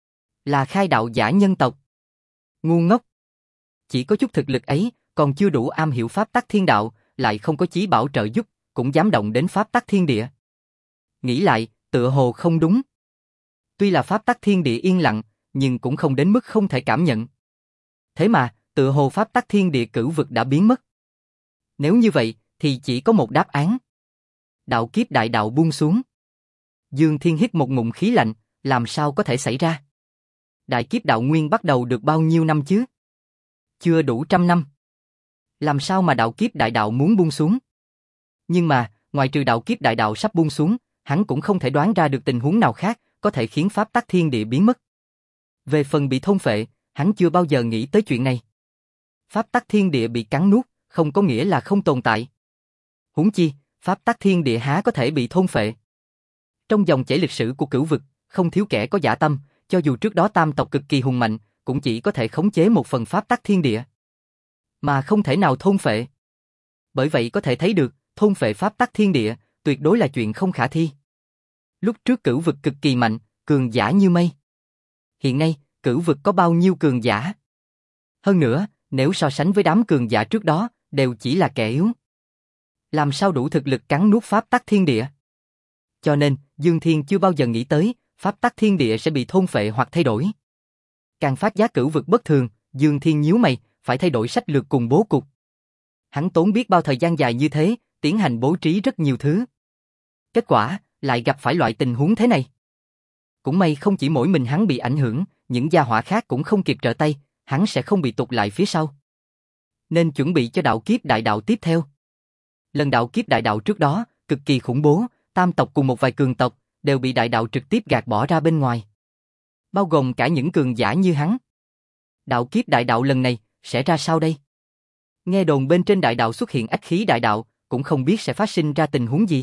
Là khai đạo giả nhân tộc. Ngu ngốc. Chỉ có chút thực lực ấy, còn chưa đủ am hiểu pháp tắc thiên đạo, lại không có chí bảo trợ giúp, cũng dám động đến pháp tắc thiên địa. Nghĩ lại, tựa hồ không đúng. Tuy là pháp tắc thiên địa yên lặng, nhưng cũng không đến mức không thể cảm nhận. Thế mà, tựa hồ pháp tắc thiên địa cửu vực đã biến mất. Nếu như vậy, thì chỉ có một đáp án. Đạo kiếp đại đạo buông xuống. Dương Thiên hít một ngụm khí lạnh, làm sao có thể xảy ra? Đại kiếp đạo nguyên bắt đầu được bao nhiêu năm chứ? Chưa đủ 100 năm. Làm sao mà đạo kiếp đại đạo muốn buông xuống? Nhưng mà, ngoài trừ đạo kiếp đại đạo sắp buông xuống, hắn cũng không thể đoán ra được tình huống nào khác có thể khiến pháp tắc thiên địa biến mất. Về phần bị thôn phệ, hắn chưa bao giờ nghĩ tới chuyện này. Pháp tắc thiên địa bị cắn nuốt, không có nghĩa là không tồn tại. Huống chi, pháp tắc thiên địa há có thể bị thôn phệ. Trong dòng chảy lịch sử của cửu vực, không thiếu kẻ có dã tâm, cho dù trước đó Tam tộc cực kỳ hùng mạnh, cũng chỉ có thể khống chế một phần pháp tắc thiên địa, mà không thể nào thôn phệ. Bởi vậy có thể thấy được, thôn phệ pháp tắc thiên địa, tuyệt đối là chuyện không khả thi. Lúc trước cửu vực cực kỳ mạnh, cường giả như mây. Hiện nay, cửu vực có bao nhiêu cường giả? Hơn nữa, nếu so sánh với đám cường giả trước đó, đều chỉ là kẻ yếu. Làm sao đủ thực lực cắn nuốt pháp tắc thiên địa? Cho nên, Dương Thiên chưa bao giờ nghĩ tới, pháp tắc thiên địa sẽ bị thôn phệ hoặc thay đổi. Càng phát giác cửu vực bất thường, Dương Thiên nhíu mày, phải thay đổi sách lược cùng bố cục. Hắn tốn biết bao thời gian dài như thế, tiến hành bố trí rất nhiều thứ. Kết quả, lại gặp phải loại tình huống thế này. Cũng may không chỉ mỗi mình hắn bị ảnh hưởng, những gia hỏa khác cũng không kịp trở tay, hắn sẽ không bị tụt lại phía sau. Nên chuẩn bị cho đạo kiếp đại đạo tiếp theo. Lần đạo kiếp đại đạo trước đó, cực kỳ khủng bố, Tam tộc cùng một vài cường tộc, đều bị đại đạo trực tiếp gạt bỏ ra bên ngoài. Bao gồm cả những cường giả như hắn. Đạo kiếp đại đạo lần này, sẽ ra sao đây? Nghe đồn bên trên đại đạo xuất hiện ách khí đại đạo, cũng không biết sẽ phát sinh ra tình huống gì.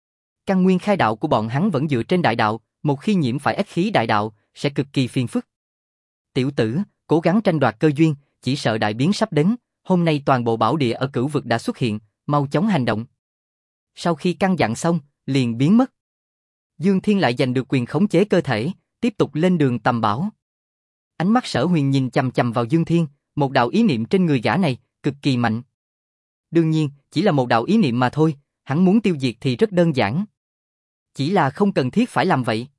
Căn nguyên khai đạo của bọn hắn vẫn dựa trên đại đạo, một khi nhiễm phải ách khí đại đạo, sẽ cực kỳ phiền phức. Tiểu tử, cố gắng tranh đoạt cơ duyên, chỉ sợ đại biến sắp đến, hôm nay toàn bộ bảo địa ở cửu vực đã xuất hiện, mau chóng hành động. Sau khi căn dặn xong, liền biến mất. Dương Thiên lại giành được quyền khống chế cơ thể, tiếp tục lên đường tầm bảo. Ánh mắt Sở Huyền nhìn chằm chằm vào Dương Thiên, một đạo ý niệm trên người gã này, cực kỳ mạnh. Đương nhiên, chỉ là một đạo ý niệm mà thôi, hắn muốn tiêu diệt thì rất đơn giản. Chỉ là không cần thiết phải làm vậy.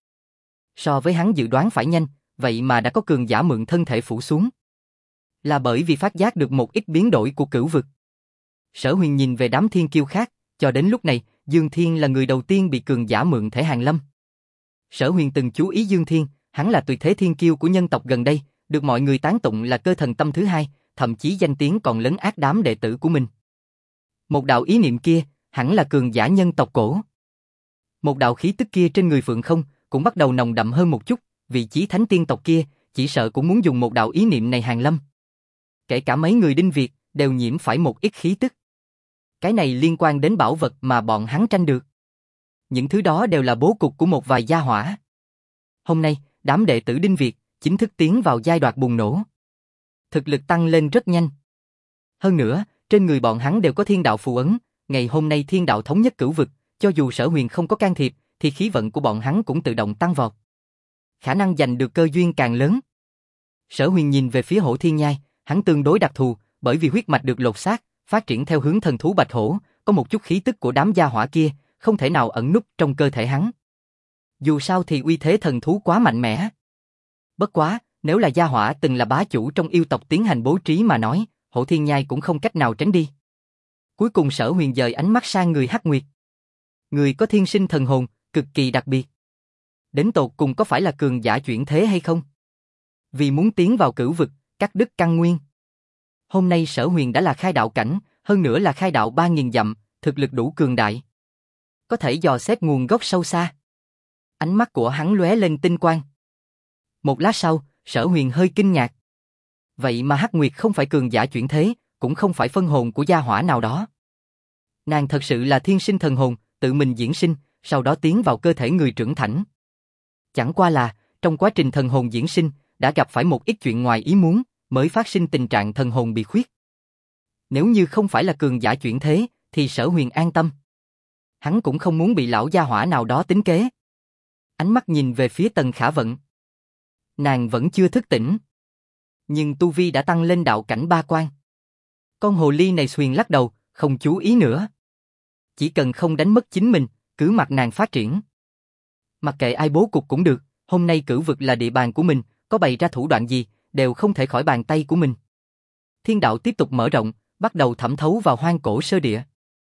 So với hắn dự đoán phải nhanh, vậy mà đã có cường giả mượn thân thể phủ xuống. Là bởi vì phát giác được một ít biến đổi của cửu vực. Sở Huyền nhìn về đám thiên kiêu khác, cho đến lúc này, Dương Thiên là người đầu tiên bị cường giả mượn thể hàng lâm. Sở Huyền từng chú ý Dương Thiên, hắn là tuyệt thế thiên kiêu của nhân tộc gần đây, được mọi người tán tụng là cơ thần tâm thứ hai, thậm chí danh tiếng còn lấn át đám đệ tử của mình. Một đạo ý niệm kia, hẳn là cường giả nhân tộc cổ. Một đạo khí tức kia trên người Phượng Không cũng bắt đầu nồng đậm hơn một chút, vị chí thánh tiên tộc kia, chỉ sợ cũng muốn dùng một đạo ý niệm này hàng lâm. Kể cả mấy người Đinh Việt đều nhiễm phải một ít khí tức. Cái này liên quan đến bảo vật mà bọn hắn tranh được. Những thứ đó đều là bố cục của một vài gia hỏa. Hôm nay, đám đệ tử Đinh Việt chính thức tiến vào giai đoạn bùng nổ. Thực lực tăng lên rất nhanh. Hơn nữa, trên người bọn hắn đều có thiên đạo phù ấn, ngày hôm nay thiên đạo thống nhất cửu vực, cho dù Sở Huyền không có can thiệp, thì khí vận của bọn hắn cũng tự động tăng vọt. Khả năng giành được cơ duyên càng lớn. Sở Huyền nhìn về phía Hổ Thiên Nhai, hắn tương đối đặc thù, bởi vì huyết mạch được lột xác, phát triển theo hướng thần thú bạch hổ, có một chút khí tức của đám gia hỏa kia, không thể nào ẩn núp trong cơ thể hắn. Dù sao thì uy thế thần thú quá mạnh mẽ. Bất quá, nếu là gia hỏa từng là bá chủ trong yêu tộc tiến hành bố trí mà nói, Hổ Thiên Nhai cũng không cách nào tránh đi. Cuối cùng Sở Huyền dời ánh mắt sang người Hắc Nguyệt. Người có thiên sinh thần hồn, cực kỳ đặc biệt. Đến tột cùng có phải là cường giả chuyển thế hay không? Vì muốn tiến vào cửu vực, cắt đứt căn nguyên. Hôm nay Sở Huyền đã là khai đạo cảnh, hơn nữa là khai đạo 3.000 dặm, thực lực đủ cường đại. Có thể dò xét nguồn gốc sâu xa. Ánh mắt của hắn lóe lên tinh quang. Một lát sau, Sở Huyền hơi kinh ngạc. Vậy mà Hắc Nguyệt không phải cường giả chuyển thế, cũng không phải phân hồn của gia hỏa nào đó. Nàng thật sự là thiên sinh thần hồn, tự mình diễn sinh, sau đó tiến vào cơ thể người trưởng thành. Chẳng qua là, trong quá trình thần hồn diễn sinh, đã gặp phải một ít chuyện ngoài ý muốn, mới phát sinh tình trạng thần hồn bị khuyết. Nếu như không phải là cường giả chuyển thế, thì Sở Huyền an tâm. Hắn cũng không muốn bị lão gia hỏa nào đó tính kế. Ánh mắt nhìn về phía Tần Khả Vận. Nàng vẫn chưa thức tỉnh. Nhưng tu vi đã tăng lên đạo cảnh 3 quan. Con hồ ly này Huyền lắc đầu, không chú ý nữa. Chỉ cần không đánh mất chính mình, cứ mặc nàng phát triển. Mặc kệ ai bố cục cũng được, hôm nay cửu vực là địa bàn của mình, có bày ra thủ đoạn gì, đều không thể khỏi bàn tay của mình. Thiên đạo tiếp tục mở rộng, bắt đầu thẩm thấu vào hoang cổ sơ địa.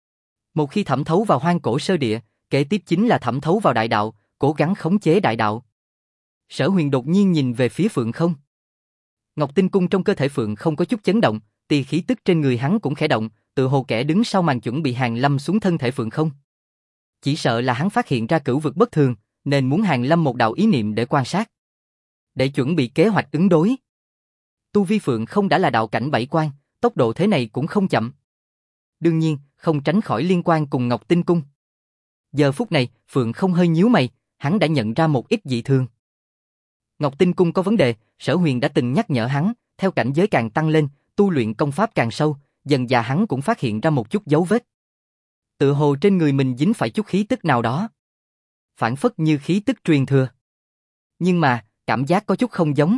Một khi thẩm thấu vào hoang cổ sơ địa, kế tiếp chính là thẩm thấu vào đại đạo, cố gắng khống chế đại đạo. Sở Huyền đột nhiên nhìn về phía Phượng Không. Ngọc Tinh Cung trong cơ thể Phượng Không có chút chấn động, tỳ khí tức trên người hắn cũng khẽ động, tự hồ kẻ đứng sau màn chuẩn bị hàng lâm xuống thân thể Phượng Không. Chỉ sợ là hắn phát hiện ra cửu vực bất thường, nên muốn hàng lâm một đạo ý niệm để quan sát. Để chuẩn bị kế hoạch ứng đối. Tu vi Phượng Không đã là đạo cảnh 7 quan, tốc độ thế này cũng không chậm. Đương nhiên, không tránh khỏi liên quan cùng Ngọc Tinh Cung. Giờ phút này, Phượng Không hơi nhíu mày, hắn đã nhận ra một ít dị thường. Ngọc Tinh Cung có vấn đề, Sở Huyền đã từng nhắc nhở hắn, theo cảnh giới càng tăng lên, tu luyện công pháp càng sâu, dần dà hắn cũng phát hiện ra một chút dấu vết. Tựa hồ trên người mình dính phải chút khí tức nào đó. Phản phất như khí tức truyền thừa. Nhưng mà, cảm giác có chút không giống.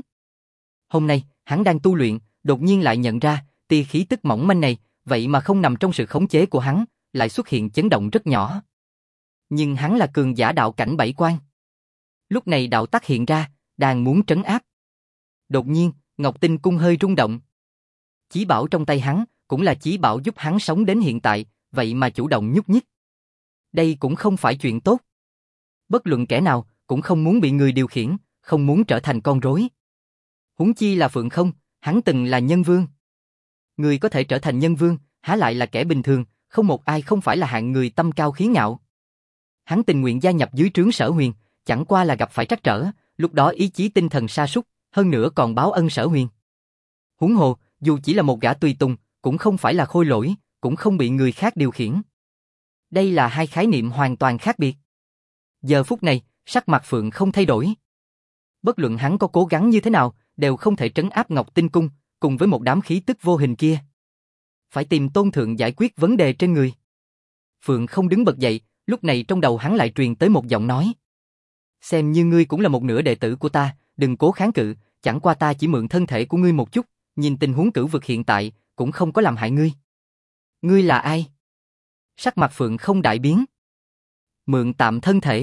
Hôm nay, hắn đang tu luyện, đột nhiên lại nhận ra, tia khí tức mỏng manh này, vậy mà không nằm trong sự khống chế của hắn, lại xuất hiện chấn động rất nhỏ. Nhưng hắn là cường giả đạo cảnh 7 quan. Lúc này đạo tắc hiện ra, đang muốn trấn áp. Đột nhiên, Ngọc Tinh Cung hơi rung động. Chí bảo trong tay hắn, cũng là chí bảo giúp hắn sống đến hiện tại, vậy mà chủ động nhúc nhích. Đây cũng không phải chuyện tốt. Bất luận kẻ nào, cũng không muốn bị người điều khiển, không muốn trở thành con rối. Huống chi là Phượng Không, hắn từng là nhân vương. Người có thể trở thành nhân vương, há lại là kẻ bình thường, không một ai không phải là hạng người tâm cao khí ngạo. Hắn tình nguyện gia nhập dưới trướng Sở Huyền, chẳng qua là gặp phải trắc trở, lúc đó ý chí tinh thần sa sút, hơn nữa còn báo ân Sở Huyền. Huống hồ, dù chỉ là một gã tùy tùng, cũng không phải là khôi lỗi, cũng không bị người khác điều khiển. Đây là hai khái niệm hoàn toàn khác biệt. Giờ phút này, sắc mặt Phượng không thay đổi. Bất luận hắn có cố gắng như thế nào, đều không thể trấn áp Ngọc Tinh Cung, cùng với một đám khí tức vô hình kia. Phải tìm Tôn Thượng giải quyết vấn đề trên người. Phượng không đứng bật dậy, lúc này trong đầu hắn lại truyền tới một giọng nói. Xem như ngươi cũng là một nửa đệ tử của ta, đừng cố kháng cự, chẳng qua ta chỉ mượn thân thể của ngươi một chút, nhìn tình huống cửu vực hiện tại, cũng không có làm hại ngươi. Ngươi là ai? Sắc mặt Phượng không đại biến. Mượn tạm thân thể.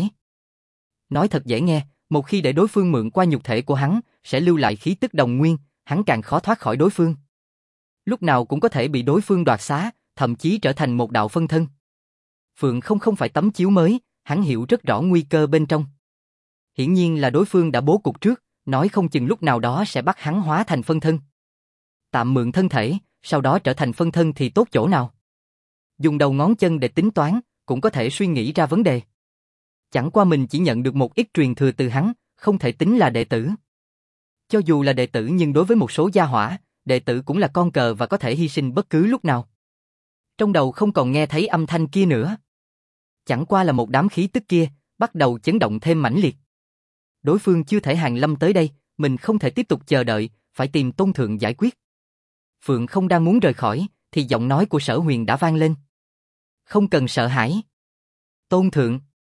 Nói thật dễ nghe, một khi để đối phương mượn qua nhục thể của hắn, sẽ lưu lại khí tức đồng nguyên, hắn càng khó thoát khỏi đối phương. Lúc nào cũng có thể bị đối phương đoạt xá, thậm chí trở thành một đạo phân thân. Phượng không phải tấm chiếu mới, hắn hiểu rất rõ nguy cơ bên trong. Hiển nhiên là đối phương đã bố cục trước, nói không chừng lúc nào đó sẽ bắt hắn hóa thành phân thân. Tạm mượn thân thể, sau đó trở thành phân thân thì tốt chỗ nào? Dùng đầu ngón chân để tính toán, cũng có thể suy nghĩ ra vấn đề. Chẳng qua mình chỉ nhận được một ít truyền thừa từ hắn, không thể tính là đệ tử. Cho dù là đệ tử nhưng đối với một số gia hỏa, đệ tử cũng là con cờ và có thể hy sinh bất cứ lúc nào. Trong đầu không còn nghe thấy âm thanh kia nữa. Chẳng qua là một đám khí tức kia, bắt đầu chấn động thêm mãnh liệt. Đối phương chưa thể hàng lâm tới đây, mình không thể tiếp tục chờ đợi, phải tìm Tôn Thượng giải quyết. Phượng không đang muốn rời khỏi, thì giọng nói của Sở Huyền đã vang lên. Không cần sợ hãi. Tôn Thượng.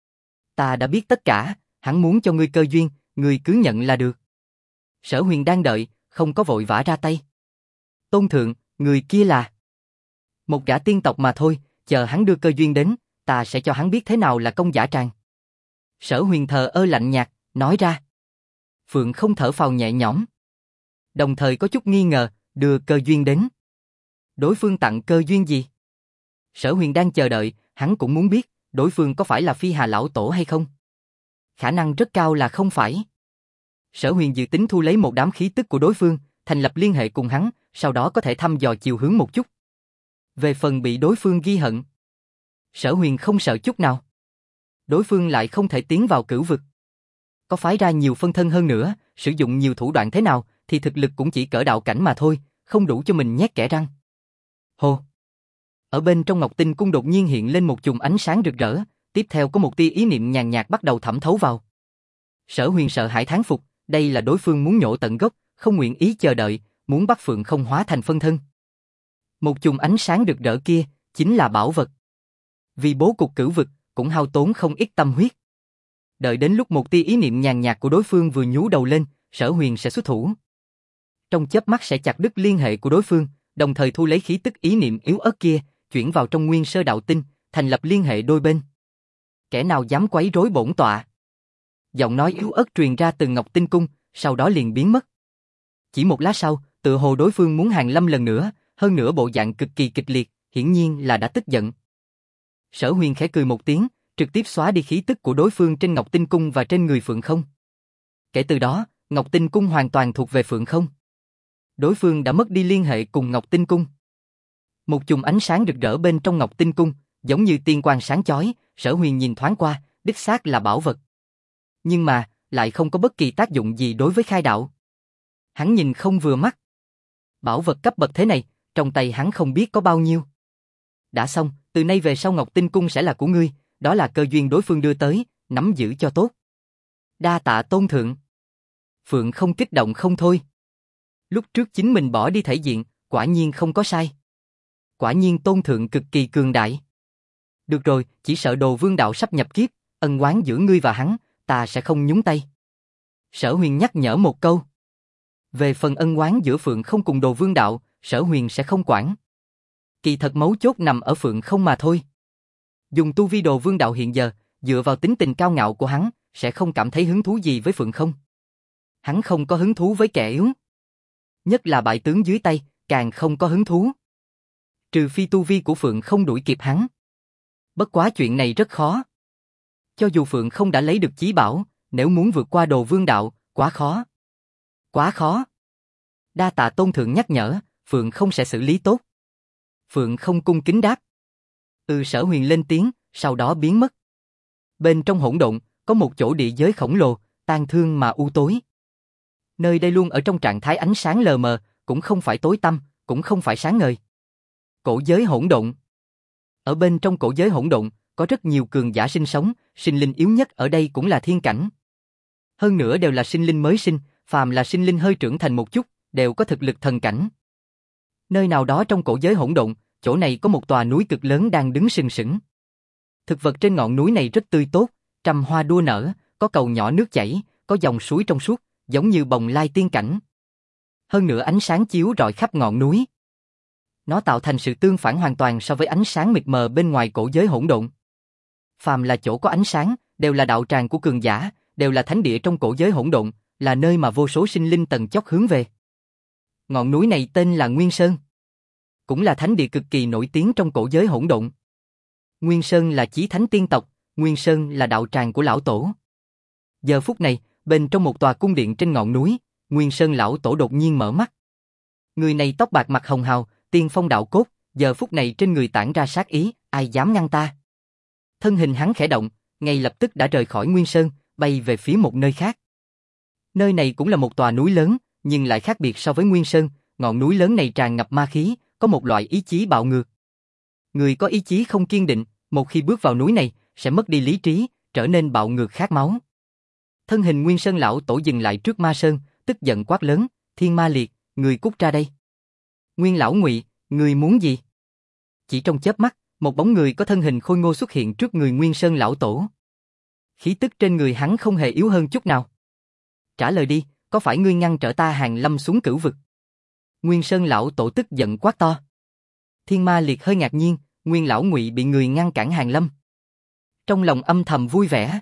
Ta đã biết tất cả, hắn muốn cho ngươi cơ duyên, ngươi cứ nhận là được. Sở Huyền đang đợi, không có vội vã ra tay. Tôn Thượng, người kia là... một gã tiên tộc mà thôi, chờ hắn đưa cơ duyên đến, ta sẽ cho hắn biết thế nào là công giả tràng. Sở Huyền thờ ơ lạnh nhạt, nói ra. Phượng không thở phào nhẹ nhõm. Đồng thời có chút nghi ngờ, đưa cơ duyên đến. Đối phương tặng cơ duyên gì? Sở Huyền đang chờ đợi, hắn cũng muốn biết, đối phương có phải là Phi Hà lão tổ hay không? Khả năng rất cao là không phải. Sở Huyền dự tính thu lấy một đám khí tức của đối phương, thành lập liên hệ cùng hắn, sau đó có thể thăm dò chiều hướng một chút. Về phần bị đối phương ghi hận, Sở Huyền không sợ chút nào. Đối phương lại không thể tiến vào cửu vực. Có phái ra nhiều phân thân hơn nữa, sử dụng nhiều thủ đoạn thế nào, thì thực lực cũng chỉ cỡ đạo cảnh mà thôi, không đủ cho mình nhét kẽ răng. Hồ! Ở bên trong Ngọc Tinh Cung đột nhiên hiện lên một chùm ánh sáng rực rỡ, tiếp theo có một tia ý niệm nhàn nhạt bắt đầu thẩm thấu vào. Sở Huyền sợ hãi thán phục, đây là đối phương muốn nhổ tận gốc, không nguyện ý chờ đợi, muốn bắt Phượng không hóa thành phân thân. Một chùm ánh sáng rực rỡ kia, chính là bảo vật. Vì bố cục cửu vực, cũng hao tốn không ít tâm huyết. Đợi đến lúc một tia ý niệm nhàn nhạt của đối phương vừa nhú đầu lên, Sở Huyền sẽ xuất thủ. Trong chớp mắt sẽ chặt đứt liên hệ của đối phương, đồng thời thu lấy khí tức ý niệm yếu ớt kia, chuyển vào trong nguyên sơ đạo tinh, thành lập liên hệ đôi bên. Kẻ nào dám quấy rối bổn tọa? Giọng nói yếu ớt truyền ra từ Ngọc Tinh Cung, sau đó liền biến mất. Chỉ một lát sau, tựa hồ đối phương muốn hàng lâm lần nữa, hơn nữa bộ dạng cực kỳ kịch liệt, hiển nhiên là đã tức giận. Sở Huyền khẽ cười một tiếng, trực tiếp xóa đi khí tức của đối phương trên Ngọc Tinh Cung và trên người Phượng Không. Kể từ đó, Ngọc Tinh Cung hoàn toàn thuộc về Phượng Không. Đối phương đã mất đi liên hệ cùng Ngọc Tinh Cung. Một chùm ánh sáng rực rỡ bên trong Ngọc Tinh Cung, giống như tiên quang sáng chói, Sở Huyền nhìn thoáng qua, đích xác là bảo vật. Nhưng mà, lại không có bất kỳ tác dụng gì đối với khai đạo. Hắn nhìn không vừa mắt. Bảo vật cấp bậc thế này, trong tay hắn không biết có bao nhiêu. Đã xong, từ nay về sau Ngọc Tinh Cung sẽ là của ngươi, đó là cơ duyên đối phương đưa tới, nắm giữ cho tốt. Đa tạ tôn thượng. Phượng không kích động không thôi. Lúc trước chính mình bỏ đi thể diện, quả nhiên không có sai. Quả nhiên tôn thượng cực kỳ cường đại. Được rồi, chỉ sợ Đồ Vương đạo sắp nhập kiếp, ân oán giữa ngươi và hắn, ta sẽ không nhúng tay. Sở Huyền nhắc nhở một câu. Về phần ân oán giữa Phượng không cùng Đồ Vương đạo, Sở Huyền sẽ không quản. Kỳ thật mấu chốt nằm ở Phượng không mà thôi. Dùng tu vi Đồ Vương đạo hiện giờ, dựa vào tính tình cao ngạo của hắn, sẽ không cảm thấy hứng thú gì với Phượng không. Hắn không có hứng thú với kẻ yếu. Nhất là bại tướng dưới tay, càng không có hứng thú. Trừ phi tu vi của Phượng không đuổi kịp hắn. Bất quá chuyện này rất khó. Cho dù Phượng không đã lấy được chí bảo, nếu muốn vượt qua Đồ Vương đạo, quá khó. Quá khó. Đa tạ tôn thượng nhắc nhở, Phượng không sẽ xử lý tốt. Phượng không cung kính đáp. Sở Huyền lên tiếng, sau đó biến mất. Bên trong hỗn độn, có một chỗ địa giới khổng lồ, tang thương mà u tối. Nơi đây luôn ở trong trạng thái ánh sáng lờ mờ, cũng không phải tối tăm, cũng không phải sáng ngời. Cổ giới hỗn độn. Ở bên trong cổ giới hỗn độn, có rất nhiều cường giả sinh sống, sinh linh yếu nhất ở đây cũng là thiên cảnh. Hơn nữa đều là sinh linh mới sinh, phàm là sinh linh hơi trưởng thành một chút, đều có thực lực thần cảnh. Nơi nào đó trong cổ giới hỗn độn, chỗ này có một tòa núi cực lớn đang đứng sừng sững. Thực vật trên ngọn núi này rất tươi tốt, trăm hoa đua nở, có cầu nhỏ nước chảy, có dòng suối trong suốt, giống như bồng lai tiên cảnh. Hơn nữa ánh sáng chiếu rọi khắp ngọn núi. Nó tạo thành sự tương phản hoàn toàn so với ánh sáng mịt mờ bên ngoài cổ giới hỗn độn. Phàm là chỗ có ánh sáng, đều là đạo tràng của cường giả, đều là thánh địa trong cổ giới hỗn độn, là nơi mà vô số sinh linh tầng chót hướng về. Ngọn núi này tên là Nguyên Sơn, cũng là thánh địa cực kỳ nổi tiếng trong cổ giới hỗn độn. Nguyên Sơn là chí thánh tiên tộc, Nguyên Sơn là đạo tràng của lão tổ. Giờ phút này, bên trong một tòa cung điện trên ngọn núi, Nguyên Sơn lão tổ đột nhiên mở mắt. Người này tóc bạc mặt hồng hào, tiên phong đạo cốt, giờ phút này trên người tản ra sát ý, ai dám ngăn ta? Thân hình hắn khẽ động, ngay lập tức đã rời khỏi Nguyên Sơn, bay về phía một nơi khác. Nơi này cũng là một tòa núi lớn, nhưng lại khác biệt so với Nguyên Sơn, ngọn núi lớn này tràn ngập ma khí, có một loại ý chí bạo ngược. Người có ý chí không kiên định, một khi bước vào núi này, sẽ mất đi lý trí, trở nên bạo ngược khát máu. Thân hình Nguyên Sơn lão tổ dừng lại trước Ma Sơn, tức giận quát lớn, Thiên Ma Liệt, người cút ra đây. Nguyên lão Ngụy, người muốn gì? Chỉ trong chớp mắt, một bóng người có thân hình khôi ngô xuất hiện trước người Nguyên Sơn lão tổ. Khí tức trên người hắn không hề yếu hơn chút nào. Trả lời đi, có phải ngươi ngăn trở ta hàng lâm xuống cửu vực? Nguyên Sơn lão tổ tức giận quát to. Thiên Ma Liệt hơi ngạc nhiên, Nguyên lão Ngụy bị người ngăn cản hàng lâm. Trong lòng âm thầm vui vẻ.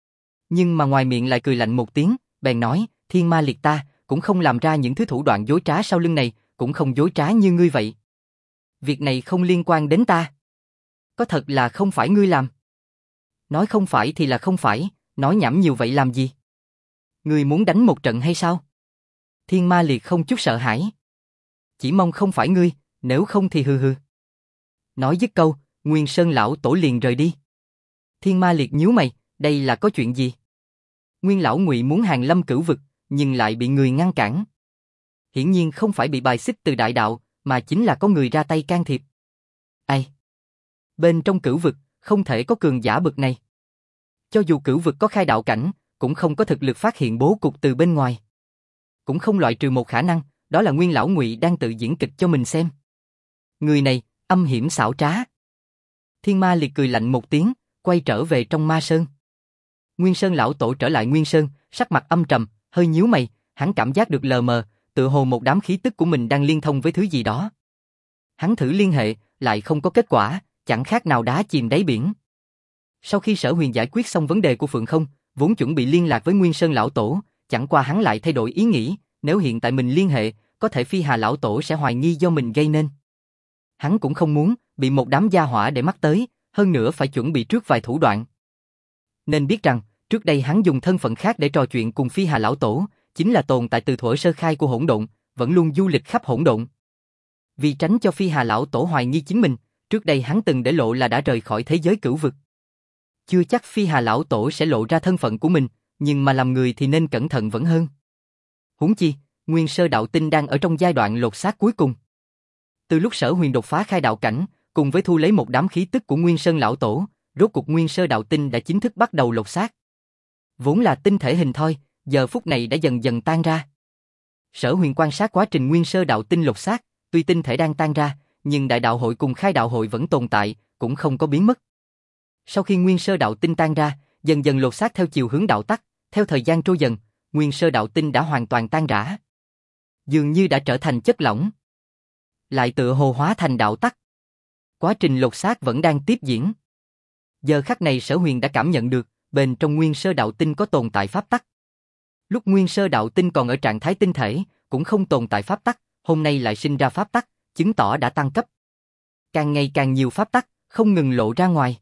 Nhưng mà ngoài miệng lại cười lạnh một tiếng, bèn nói, thiên ma liệt ta, cũng không làm ra những thứ thủ đoạn dối trá sau lưng này, cũng không dối trá như ngươi vậy. Việc này không liên quan đến ta. Có thật là không phải ngươi làm? Nói không phải thì là không phải, nói nhảm nhiều vậy làm gì? Ngươi muốn đánh một trận hay sao? Thiên ma liệt không chút sợ hãi. Chỉ mong không phải ngươi, nếu không thì hừ hừ. Nói dứt câu, Nguyên Sơn lão tổ liền rời đi. Thiên ma liệt nhíu mày, đây là có chuyện gì? Nguyên lão Ngụy muốn hàng lâm cửu vực, nhưng lại bị người ngăn cản. Hiển nhiên không phải bị bài xích từ đại đạo, mà chính là có người ra tay can thiệp. Ai? Bên trong cửu vực, không thể có cường giả bực này. Cho dù cửu vực có khai đạo cảnh, cũng không có thực lực phát hiện bố cục từ bên ngoài. Cũng không loại trừ một khả năng, đó là Nguyên lão Ngụy đang tự diễn kịch cho mình xem. Người này, âm hiểm xảo trá. Thiên ma liệt cười lạnh một tiếng, quay trở về trong ma sơn. Nguyên Sơn lão tổ trở lại Nguyên Sơn, sắc mặt âm trầm, hơi nhíu mày, hắn cảm giác được lờ mờ, tựa hồ một đám khí tức của mình đang liên thông với thứ gì đó. Hắn thử liên hệ, lại không có kết quả, chẳng khác nào đá chìm đáy biển. Sau khi Sở Huyền giải quyết xong vấn đề của Phượng Không, vốn chuẩn bị liên lạc với Nguyên Sơn lão tổ, chẳng qua hắn lại thay đổi ý nghĩ, nếu hiện tại mình liên hệ, có thể Phi Hà lão tổ sẽ hoài nghi do mình gây nên. Hắn cũng không muốn bị một đám gia hỏa để mắt tới, hơn nữa phải chuẩn bị trước vài thủ đoạn. Nên biết rằng, trước đây hắn dùng thân phận khác để trò chuyện cùng Phi Hà lão tổ, chính là tồn tại từ thuở sơ khai của hỗn độn, vẫn luôn du lịch khắp hỗn độn. Vì tránh cho Phi Hà lão tổ hoài nghi chính mình, trước đây hắn từng để lộ là đã rời khỏi thế giới cửu vực. Chưa chắc Phi Hà lão tổ sẽ lộ ra thân phận của mình, nhưng mà làm người thì nên cẩn thận vẫn hơn. Huống chi, Nguyên Sơ đạo tinh đang ở trong giai đoạn lột xác cuối cùng. Từ lúc Sở Huyền đột phá khai đạo cảnh, cùng với thu lấy một đám khí tức của Nguyên Sơn lão tổ, rốt cuộc Nguyên Sơ đạo tinh đã chính thức bắt đầu lột xác. Vốn là tinh thể hình thoi, giờ phút này đã dần dần tan ra. Sở Huyền quan sát quá trình Nguyên Sơ đạo tinh lột xác, tuy tinh thể đang tan ra, nhưng đại đạo hội cùng khai đạo hội vẫn tồn tại, cũng không có biến mất. Sau khi Nguyên Sơ đạo tinh tan ra, dần dần lột xác theo chiều hướng đạo tắc, theo thời gian trôi dần, Nguyên Sơ đạo tinh đã hoàn toàn tan rã. Dường như đã trở thành chất lỏng. Lại tựa hồ hóa thành đạo tắc. Quá trình lột xác vẫn đang tiếp diễn. Giờ khắc này Sở Huyền đã cảm nhận được, bên trong Nguyên Sơ đạo tinh có tồn tại pháp tắc. Lúc Nguyên Sơ đạo tinh còn ở trạng thái tinh thể, cũng không tồn tại pháp tắc, hôm nay lại sinh ra pháp tắc, chứng tỏ đã tăng cấp. Càng ngày càng nhiều pháp tắc, không ngừng lộ ra ngoài.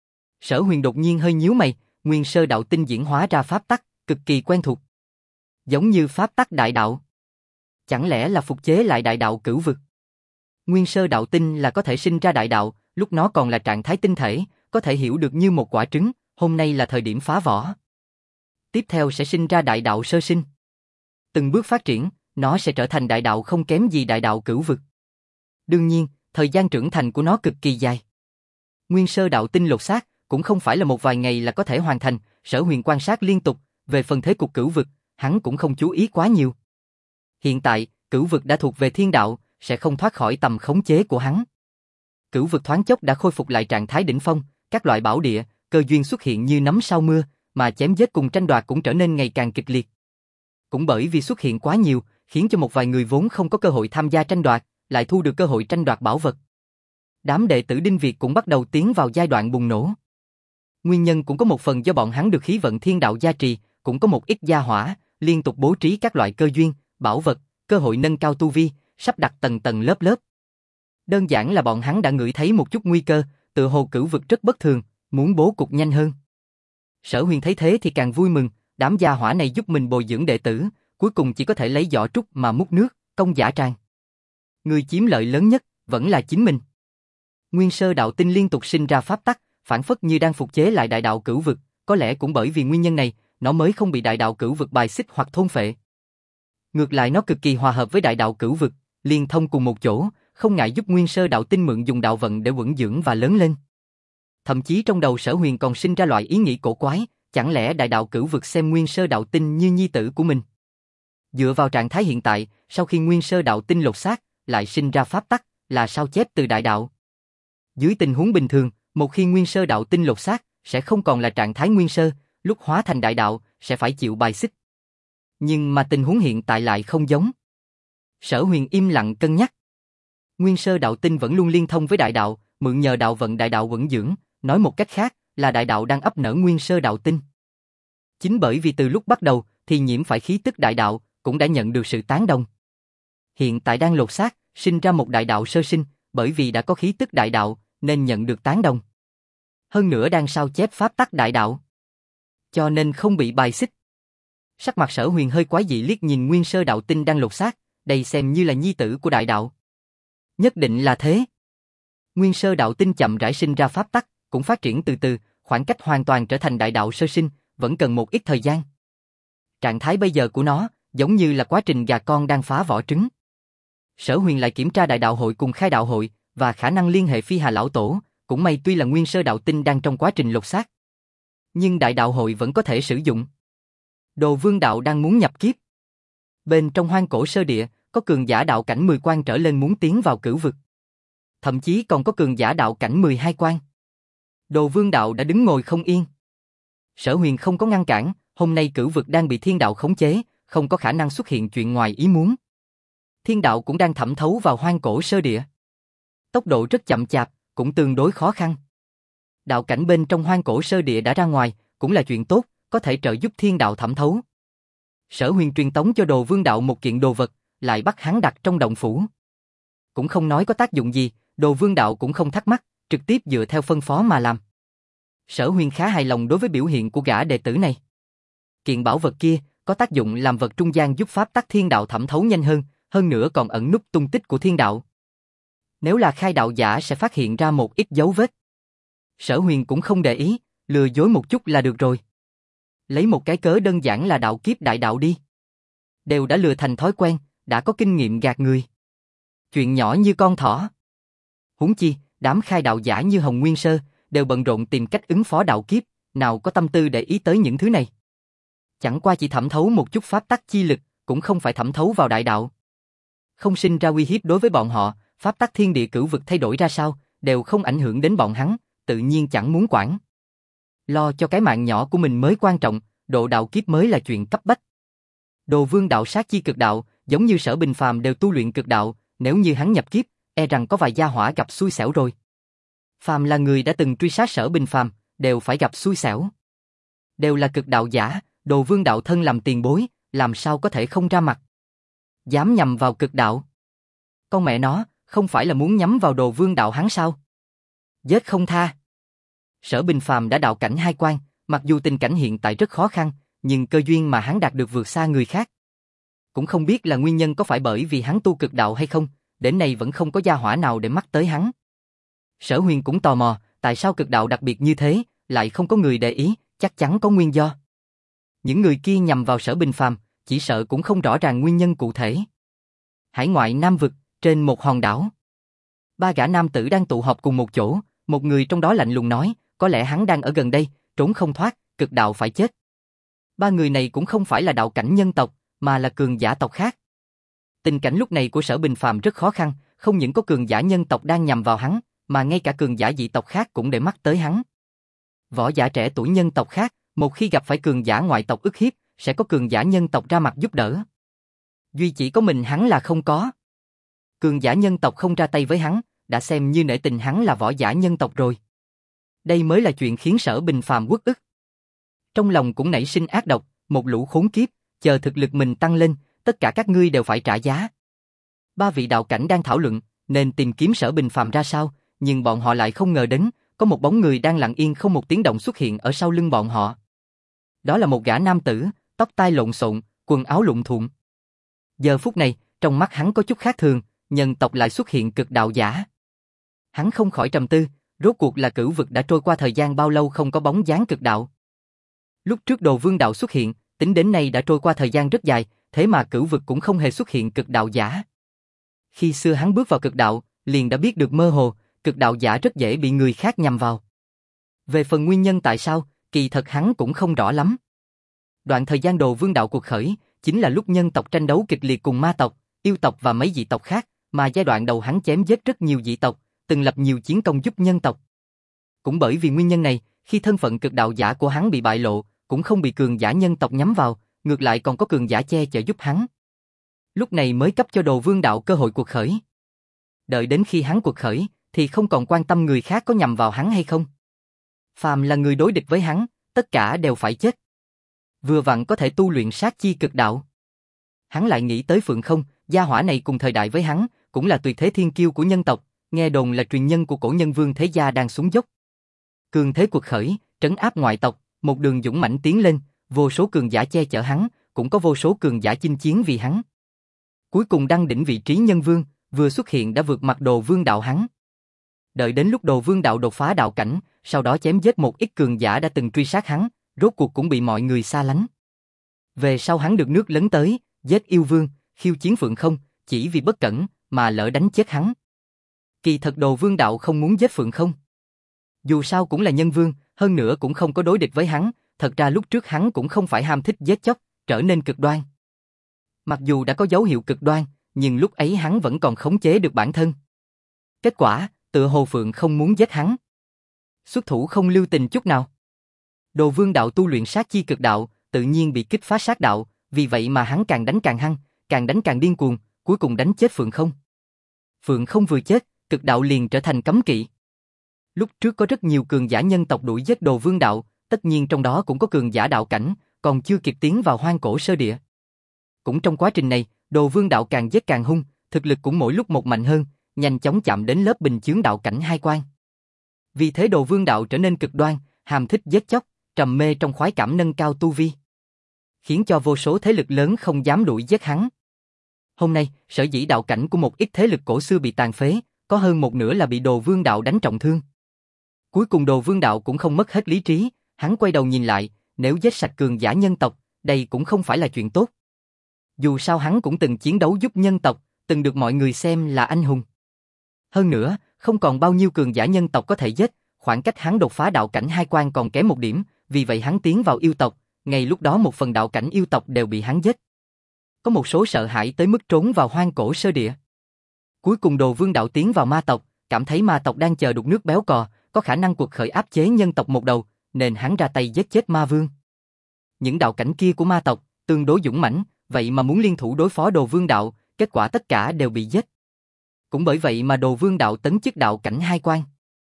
Sở Huyền đột nhiên hơi nhíu mày, Nguyên Sơ đạo tinh diễn hóa ra pháp tắc, cực kỳ quen thuộc. Giống như pháp tắc đại đạo. Chẳng lẽ là phục chế lại đại đạo cửu vực? Nguyên Sơ đạo tinh là có thể sinh ra đại đạo, lúc nó còn là trạng thái tinh thể, có thể hiểu được như một quả trứng, hôm nay là thời điểm phá vỏ. Tiếp theo sẽ sinh ra đại đạo sơ sinh. Từng bước phát triển, nó sẽ trở thành đại đạo không kém gì đại đạo cửu vực. Đương nhiên, thời gian trưởng thành của nó cực kỳ dài. Nguyên Sơ đạo tinh lột xác, cũng không phải là một vài ngày là có thể hoàn thành, Sở Huyền quan sát liên tục, về phần thế cục cửu vực, hắn cũng không chú ý quá nhiều. Hiện tại, cửu vực đã thuộc về thiên đạo, sẽ không thoát khỏi tầm khống chế của hắn. Cửu vực thoáng chốc đã khôi phục lại trạng thái đỉnh phong, các loại bảo địa, cơ duyên xuất hiện như nấm sau mưa, mà chém giết cùng tranh đoạt cũng trở nên ngày càng kịch liệt. Cũng bởi vì xuất hiện quá nhiều, khiến cho một vài người vốn không có cơ hội tham gia tranh đoạt, lại thu được cơ hội tranh đoạt bảo vật. Đám đệ tử Đinh Việt cũng bắt đầu tiến vào giai đoạn bùng nổ. Nguyên nhân cũng có một phần do bọn hắn được khí vận thiên đạo gia trì, cũng có một ít gia hỏa, liên tục bố trí các loại cơ duyên, bảo vật, cơ hội nâng cao tu vi, sắp đặt tầng tầng lớp lớp. Đơn giản là bọn hắn đã ngửi thấy một chút nguy cơ, tựa hồ cửu vực rất bất thường, muốn bố cục nhanh hơn. Sở Huyền thấy thế thì càng vui mừng, đám gia hỏa này giúp mình bồi dưỡng đệ tử, cuối cùng chỉ có thể lấy giỏ trúc mà múc nước, công dã tràng. Người chiếm lợi lớn nhất vẫn là chính mình. Nguyên Sơ đạo tinh liên tục sinh ra pháp tắc, phản phất như đang phục chế lại đại đạo cửu vực, có lẽ cũng bởi vì nguyên nhân này, nó mới không bị đại đạo cửu vực bài xích hoặc thôn phệ. Ngược lại nó cực kỳ hòa hợp với đại đạo cửu vực, liên thông cùng một chỗ, không ngại giúp Nguyên Sơ đạo tinh mượn dùng đạo vận để vững dưỡng và lớn lên. Thậm chí trong đầu Sở Huyền còn sinh ra loại ý nghĩ cổ quái, chẳng lẽ đại đạo cửu vực xem Nguyên Sơ đạo tinh như nhi tử của mình? Dựa vào trạng thái hiện tại, sau khi Nguyên Sơ đạo tinh lột xác, lại sinh ra pháp tắc, là sao chép từ đại đạo. Dưới tình huống bình thường, một khi Nguyên Sơ đạo tinh lột xác, sẽ không còn là trạng thái Nguyên Sơ, lúc hóa thành đại đạo, sẽ phải chịu bài xích. Nhưng mà tình huống hiện tại lại không giống. Sở Huyền im lặng cân nhắc. Nguyên Sơ đạo tinh vẫn luôn liên thông với đại đạo, mượn nhờ đạo vận đại đạo vững dưỡng, nói một cách khác, là đại đạo đang ấp nở nguyên sơ đạo tinh. Chính bởi vì từ lúc bắt đầu thì nhiễm phải khí tức đại đạo, cũng đã nhận được sự tán đồng. Hiện tại đang lột xác, sinh ra một đại đạo sơ sinh, bởi vì đã có khí tức đại đạo, nên nhận được tán đồng. Hơn nữa đang sao chép pháp tắc đại đạo, cho nên không bị bài xích. Sắc mặt Sở Huyền hơi quái dị liếc nhìn nguyên sơ đạo tinh đang lột xác, đây xem như là nhi tử của đại đạo. Nhất định là thế. Nguyên sơ đạo tinh chậm rãi sinh ra pháp tắc, cũng phát triển từ từ, khoảng cách hoàn toàn trở thành đại đạo sơ sinh, vẫn cần một ít thời gian. Trạng thái bây giờ của nó, giống như là quá trình gà con đang phá vỏ trứng. Sở Huyền lại kiểm tra đại đạo hội cùng khai đạo hội, và khả năng liên hệ Phi Hà Lão Tổ, cũng may tuy là nguyên sơ đạo tinh đang trong quá trình lột xác, nhưng đại đạo hội vẫn có thể sử dụng. Đồ Vương đạo đang muốn nhập kiếp. Bên trong hoang cổ sơ địa, có cường giả đạo cảnh 10 quan trở lên muốn tiến vào cửu vực. Thậm chí còn có cường giả đạo cảnh 12 quan. Đồ Vương đạo đã đứng ngồi không yên. Sở Huyền không có ngăn cản, hôm nay cửu vực đang bị thiên đạo khống chế, không có khả năng xuất hiện chuyện ngoài ý muốn. Thiên đạo cũng đang thẩm thấu vào hoang cổ sơ địa. Tốc độ rất chậm chạp, cũng tương đối khó khăn. Đạo cảnh bên trong hoang cổ sơ địa đã ra ngoài, cũng là chuyện tốt, có thể trợ giúp thiên đạo thẩm thấu. Sở Huyền truyền tống cho Đồ Vương đạo một kiện đồ vật, lại bắt hắn đặt trong động phủ. Cũng không nói có tác dụng gì, Đồ Vương đạo cũng không thắc mắc, trực tiếp dựa theo phân phó mà làm. Sở Huyền khá hài lòng đối với biểu hiện của gã đệ tử này. Kiện bảo vật kia có tác dụng làm vật trung gian giúp pháp tắc thiên đạo thẩm thấu nhanh hơn nữa còn ẩn núp tung tích của thiên đạo. Nếu là khai đạo giả sẽ phát hiện ra một ít dấu vết. Sở Huyền cũng không để ý, lừa dối một chút là được rồi. Lấy một cái cớ đơn giản là đạo kiếp đại đạo đi. Đều đã lừa thành thói quen, đã có kinh nghiệm gạt người. Chuyện nhỏ như con thỏ. Huống chi, đám khai đạo giả như Hồng Nguyên Sơ, đều bận rộn tìm cách ứng phó đạo kiếp, nào có tâm tư để ý tới những thứ này. Chẳng qua chỉ thẩm thấu một chút pháp tắc chi lực, cũng không phải thẩm thấu vào đại đạo. Không sinh ra uy hiếp đối với bọn họ, pháp tắc thiên địa cửu vực thay đổi ra sao, đều không ảnh hưởng đến bọn hắn, tự nhiên chẳng muốn quản. Lo cho cái mạng nhỏ của mình mới quan trọng, độ đạo kiếp mới là chuyện cấp bách. Đồ Vương đạo sát chi cực đạo, giống như Sở Bình Phàm đều tu luyện cực đạo, nếu như hắn nhập kiếp, e rằng có vài gia hỏa gặp xui xẻo rồi. Phàm là người đã từng truy sát Sở Bình Phàm, đều phải gặp xui xẻo. Đều là cực đạo giả, Đồ Vương đạo thân làm tiền bối, làm sao có thể không ra mặt. Dám nhằm vào cực đạo. Con mẹ nó, không phải là muốn nhắm vào Đồ Vương đạo hắn sao? Giết không tha. Sở Bình Phàm đã đạo cảnh 2 quan, mặc dù tình cảnh hiện tại rất khó khăn, nhưng cơ duyên mà hắn đạt được vượt xa người khác. Cũng không biết là nguyên nhân có phải bởi vì hắn tu cực đạo hay không, đến nay vẫn không có gia hỏa nào để mắc tới hắn. Sở Huyền cũng tò mò, tại sao cực đạo đặc biệt như thế, lại không có người để ý, chắc chắn có nguyên do. Những người kia nhằm vào Sở Bình Phàm, chỉ sợ cũng không rõ ràng nguyên nhân cụ thể. Hải ngoại Nam vực, trên một hòn đảo. 3 gã nam tử đang tụ họp cùng một chỗ, một người trong đó lạnh lùng nói, có lẽ hắn đang ở gần đây, trốn không thoát, cực đạo phải chết. 3 người này cũng không phải là đạo cảnh nhân tộc, mà là cường giả tộc khác. Tình cảnh lúc này của Sở Bình Phàm rất khó khăn, không những có cường giả nhân tộc đang nhằm vào hắn, mà ngay cả cường giả dị tộc khác cũng để mắt tới hắn. Võ giả trẻ tuổi nhân tộc khác, một khi gặp phải cường giả ngoại tộc ức hiếp, sẽ có cường giả nhân tộc ra mặt giúp đỡ. Duy chỉ có mình hắn là không có. Cường giả nhân tộc không ra tay với hắn, đã xem như nể tình hắn là võ giả nhân tộc rồi. Đây mới là chuyện khiến Sở Bình Phàm uất ức. Trong lòng cũng nảy sinh ác độc, một lũ khốn kiếp, chờ thực lực mình tăng lên, tất cả các ngươi đều phải trả giá. 3 vị đạo cảnh đang thảo luận, nên tìm kiếm Sở Bình Phàm ra sao, nhưng bọn họ lại không ngờ đến, có một bóng người đang lặng yên không một tiếng động xuất hiện ở sau lưng bọn họ. Đó là một gã nam tử, tóc tai lộn xộn, quần áo lụn thuộn. Giờ phút này, trong mắt hắn có chút khác thường, nhân tộc lại xuất hiện cực đạo giả. Hắn không khỏi trầm tư, rốt cuộc là cửu vực đã trôi qua thời gian bao lâu không có bóng dáng cực đạo. Lúc trước Đồ Vương đạo xuất hiện, tính đến nay đã trôi qua thời gian rất dài, thế mà cửu vực cũng không hề xuất hiện cực đạo giả. Khi xưa hắn bước vào cực đạo, liền đã biết được mơ hồ, cực đạo giả rất dễ bị người khác nhằm vào. Về phần nguyên nhân tại sao, kỳ thật hắn cũng không rõ lắm. Đoạn thời gian Đồ Vương đạo cuộc khởi, chính là lúc nhân tộc tranh đấu kịch liệt cùng ma tộc, yêu tộc và mấy dị tộc khác, mà giai đoạn đầu hắn chém giết rất nhiều dị tộc, từng lập nhiều chiến công giúp nhân tộc. Cũng bởi vì nguyên nhân này, khi thân phận cực đạo giả của hắn bị bại lộ, cũng không bị cường giả nhân tộc nhắm vào, ngược lại còn có cường giả che chở giúp hắn. Lúc này mới cấp cho Đồ Vương đạo cơ hội cuộc khởi. Đợi đến khi hắn cuộc khởi, thì không còn quan tâm người khác có nhằm vào hắn hay không. Phàm là người đối địch với hắn, tất cả đều phải chết. Vừa vặn có thể tu luyện sát chi cực đạo. Hắn lại nghĩ tới Phượng Không, gia hỏa này cùng thời đại với hắn, cũng là tuyệt thế thiên kiêu của nhân tộc, nghe đồn là truyền nhân của cổ nhân Vương Thế Gia đang xuống dốc. Cường thế cuộc khởi, trấn áp ngoại tộc, một đường dũng mãnh tiến lên, vô số cường giả che chở hắn, cũng có vô số cường giả chinh chiến vì hắn. Cuối cùng đăng đỉnh vị trí nhân vương, vừa xuất hiện đã vượt mặt Đồ Vương đạo hắn. Đợi đến lúc Đồ Vương đạo đột phá đạo cảnh, sau đó chém giết một ít cường giả đã từng truy sát hắn, rốt cuộc cũng bị mọi người xa lánh. Về sau hắn được nước lấn tới, giết yêu vương, khiêu chiến Phượng Không, chỉ vì bất cẩn mà lỡ đánh chết hắn. Kỳ thật Đồ Vương đạo không muốn giết Phượng Không. Dù sao cũng là nhân vương, hơn nữa cũng không có đối địch với hắn, thật ra lúc trước hắn cũng không phải ham thích giết chóc, trở nên cực đoan. Mặc dù đã có dấu hiệu cực đoan, nhưng lúc ấy hắn vẫn còn khống chế được bản thân. Kết quả, tựa hồ Phượng không muốn giết hắn. Xuất thủ không lưu tình chút nào. Đồ Vương đạo tu luyện sát chi cực đạo, tự nhiên bị kích phá sát đạo, vì vậy mà hắn càng đánh càng hăng, càng đánh càng điên cuồng, cuối cùng đánh chết Phượng Không. Phượng Không vừa chết, cực đạo liền trở thành cấm kỵ. Lúc trước có rất nhiều cường giả nhân tộc đuổi giết Đồ Vương đạo, tất nhiên trong đó cũng có cường giả đạo cảnh, còn chưa kịp tiến vào hoang cổ sơ địa. Cũng trong quá trình này, Đồ Vương đạo càng giết càng hung, thực lực cũng mỗi lúc một mạnh hơn, nhanh chóng chạm đến lớp bình chướng đạo cảnh hai quan. Vì thế Đồ Vương đạo trở nên cực đoan, hàm thích giết chóc, trầm mê trong khoái cảm nâng cao tu vi, khiến cho vô số thế lực lớn không dám đuổi giết hắn. Hôm nay, sở dĩ đạo cảnh của một ít thế lực cổ xưa bị tàn phế, có hơn một nửa là bị Đồ Vương đạo đánh trọng thương. Cuối cùng Đồ Vương đạo cũng không mất hết lý trí, hắn quay đầu nhìn lại, nếu giết sạch cường giả nhân tộc, đây cũng không phải là chuyện tốt. Dù sao hắn cũng từng chiến đấu giúp nhân tộc, từng được mọi người xem là anh hùng. Hơn nữa, không còn bao nhiêu cường giả nhân tộc có thể giết, khoảng cách hắn đột phá đạo cảnh hai quan còn kém một điểm, vì vậy hắn tiến vào yêu tộc, ngay lúc đó một phần đạo cảnh yêu tộc đều bị hắn giết. Có một số sợ hãi tới mức trốn vào hoang cổ sơ địa. Cuối cùng Đồ Vương đạo tiến vào ma tộc, cảm thấy ma tộc đang chờ đục nước béo cò, có khả năng cuộc khởi áp chế nhân tộc một đầu, nên hắn ra tay giết chết ma vương. Những đạo cảnh kia của ma tộc, tương đối dũng mãnh, vậy mà muốn liên thủ đối phó Đồ Vương đạo, kết quả tất cả đều bị giết. Cũng bởi vậy mà Đồ Vương đạo tấn chức đạo cảnh hai quan.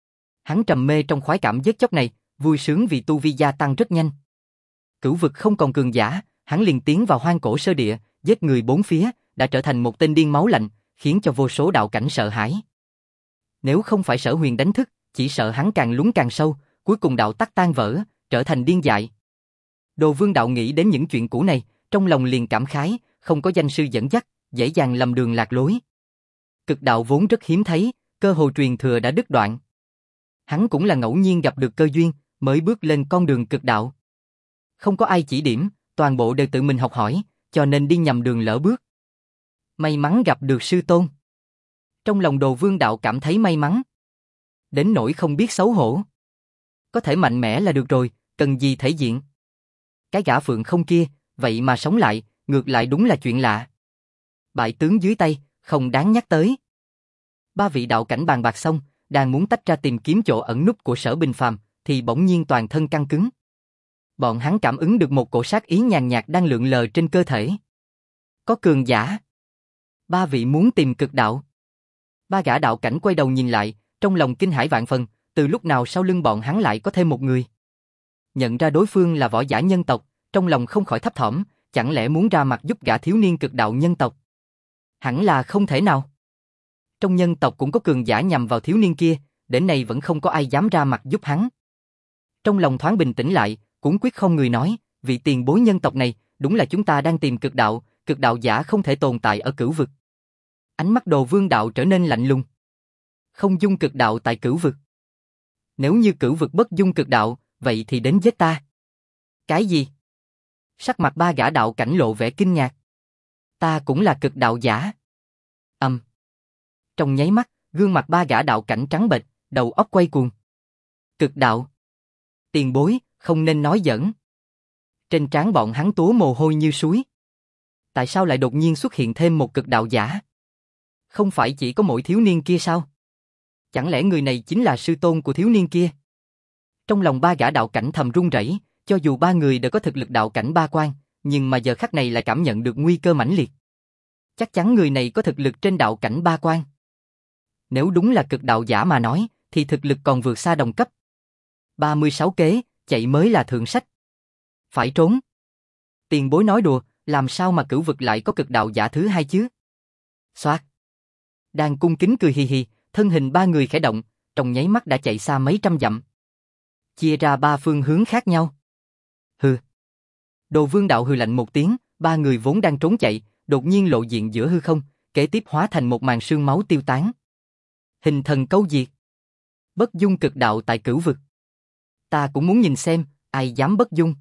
Hắn trầm mê trong khoái cảm giết chóc này, vui sướng vì tu vi gia tăng rất nhanh. Cửu vực không còn cường giả, hắn liền tiến vào hoang cổ sơ địa, giết người bốn phía, đã trở thành một tên điên máu lạnh, khiến cho vô số đạo cảnh sợ hãi. Nếu không phải Sở Huyền đánh thức, chỉ sợ hắn càng lún càng sâu, cuối cùng đạo tắc tan vỡ, trở thành điên dại. Đồ Vương đạo nghĩ đến những chuyện cũ này, trong lòng liền cảm khái, không có danh sư dẫn dắt, dễ dàng lầm đường lạc lối. Cực đạo vốn rất hiếm thấy, cơ hội truyền thừa đã đứt đoạn. Hắn cũng là ngẫu nhiên gặp được cơ duyên, mới bước lên con đường cực đạo. Không có ai chỉ điểm, toàn bộ đều tự mình học hỏi, cho nên đi nhầm đường lỡ bước. May mắn gặp được sư tôn. Trong lòng Đồ Vương đạo cảm thấy may mắn. Đến nỗi không biết xấu hổ. Có thể mạnh mẽ là được rồi, cần gì thể diện. Cái gã Phượng Không kia, vậy mà sống lại, ngược lại đúng là chuyện lạ. Bại tướng dưới tay, không đáng nhắc tới. Ba vị đạo cảnh bàn bạc xong, đang muốn tách ra tìm kiếm chỗ ẩn núp của Sở Bình Phàm, thì bỗng nhiên toàn thân căng cứng. Bọn hắn cảm ứng được một cổ sát ý nhàn nhạt đang lượn lờ trên cơ thể. Có cường giả. Ba vị muốn tìm cực đạo. Ba gã đạo cảnh quay đầu nhìn lại, trong lòng kinh hãi vạn phần, từ lúc nào sau lưng bọn hắn lại có thêm một người. Nhận ra đối phương là võ giả nhân tộc, trong lòng không khỏi thấp thỏm, chẳng lẽ muốn ra mặt giúp gã thiếu niên cực đạo nhân tộc? Hẳn là không thể nào. Trong nhân tộc cũng có cường giả nhằm vào thiếu niên kia, đến nay vẫn không có ai dám ra mặt giúp hắn. Trong lòng thoáng bình tĩnh lại, cuống quyết không người nói, vị tiền bối nhân tộc này, đúng là chúng ta đang tìm cực đạo giả không thể tồn tại ở cửu vực. Ánh mắt Đồ Vương đạo trở nên lạnh lùng. Không dung cực đạo tại cửu vực. Nếu như cửu vực bất dung cực đạo, vậy thì đến giết ta. Cái gì? Sắc mặt ba gã đạo cảnh lộ vẻ kinh ngạc. Ta cũng là cực đạo giả. Trong nháy mắt, gương mặt ba gã đạo cảnh trắng bệch, đầu óc quay cuồng. Cực đạo. Tiền bối, không nên nói giỡn. Trên trán bọn hắn túa mồ hôi như suối. Tại sao lại đột nhiên xuất hiện thêm một cực đạo giả? Không phải chỉ có mỗi thiếu niên kia sao? Chẳng lẽ người này chính là sư tôn của thiếu niên kia? Trong lòng ba gã đạo cảnh thầm run rẩy, cho dù ba người đều có thực lực đạo cảnh ba quan, nhưng mà giờ khắc này lại cảm nhận được nguy cơ mãnh liệt. Chắc chắn người này có thực lực trên đạo cảnh ba quan. Nếu đúng là cực đạo giả mà nói, thì thực lực còn vượt xa đồng cấp. 36 kế, chạy mới là thượng sách. Phải trốn. Tiền bối nói đùa, làm sao mà cửu vực lại có cực đạo giả thứ hai chứ? Xoát. Đang cung kính cười hì hì, thân hình ba người khẽ động, trong nháy mắt đã chạy xa mấy trăm dặm. Chia ra ba phương hướng khác nhau. Hừ. Đồ Vương Đạo hừ lạnh một tiếng, ba người vốn đang trốn chạy, đột nhiên lộ diện giữa hư không, kế tiếp hóa thành một màn sương máu tiêu tán. Hình thần câu diệt. Bất dung cực đạo tại cửu vực. Ta cũng muốn nhìn xem, ai dám bất dung.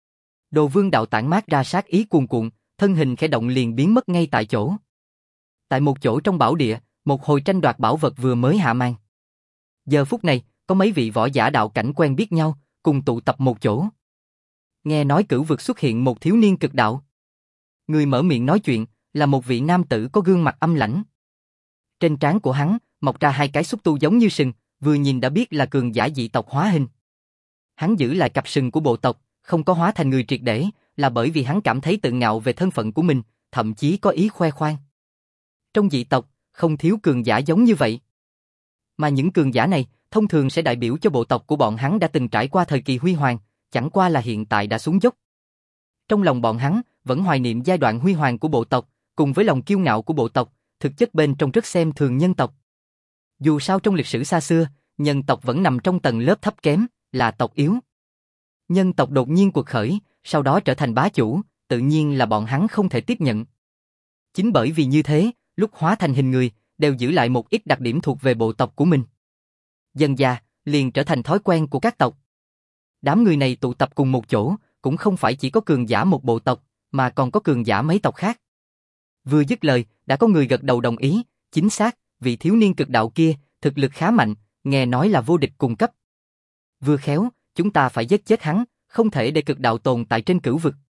Đồ Vương Đạo tản mát ra sát ý cuồn cuộn, thân hình khẽ động liền biến mất ngay tại chỗ. Tại một chỗ trong bảo địa, một hồi tranh đoạt bảo vật vừa mới hạ màn. Giờ phút này, có mấy vị võ giả đạo cảnh quen biết nhau, cùng tụ tập một chỗ. Nghe nói cửu vực xuất hiện một thiếu niên cực đạo. Người mở miệng nói chuyện là một vị nam tử có gương mặt âm lãnh. Trên trán của hắn mọc ra hai cái xúc tu giống như sừng, vừa nhìn đã biết là cường giả dị tộc hóa hình. Hắn giữ lại cặp sừng của bộ tộc, không có hóa thành người triệt để, là bởi vì hắn cảm thấy tự ngạo về thân phận của mình, thậm chí có ý khoe khoang. Trong dị tộc, không thiếu cường giả giống như vậy. Mà những cường giả này, thông thường sẽ đại biểu cho bộ tộc của bọn hắn đã từng trải qua thời kỳ huy hoàng, chẳng qua là hiện tại đã xuống dốc. Trong lòng bọn hắn, vẫn hoài niệm giai đoạn huy hoàng của bộ tộc, cùng với lòng kiêu ngạo của bộ tộc, thực chất bên trong rất xem thường nhân tộc. Dù sao trong lịch sử xa xưa, nhân tộc vẫn nằm trong tầng lớp thấp kém, là tộc yếu. Nhân tộc đột nhiên quật khởi, sau đó trở thành bá chủ, tự nhiên là bọn hắn không thể tiếp nhận. Chính bởi vì như thế, lúc hóa thành hình người, đều giữ lại một ít đặc điểm thuộc về bộ tộc của mình. Dần dà, liền trở thành thói quen của các tộc. Đám người này tụ tập cùng một chỗ, cũng không phải chỉ có cường giả một bộ tộc, mà còn có cường giả mấy tộc khác. Vừa dứt lời, đã có người gật đầu đồng ý, chính xác, vị thiếu niên cực đạo kia, thực lực khá mạnh, nghe nói là vô địch cùng cấp. Vừa khéo, chúng ta phải giết chết hắn, không thể để cực đạo tồn tại trên cửu vực.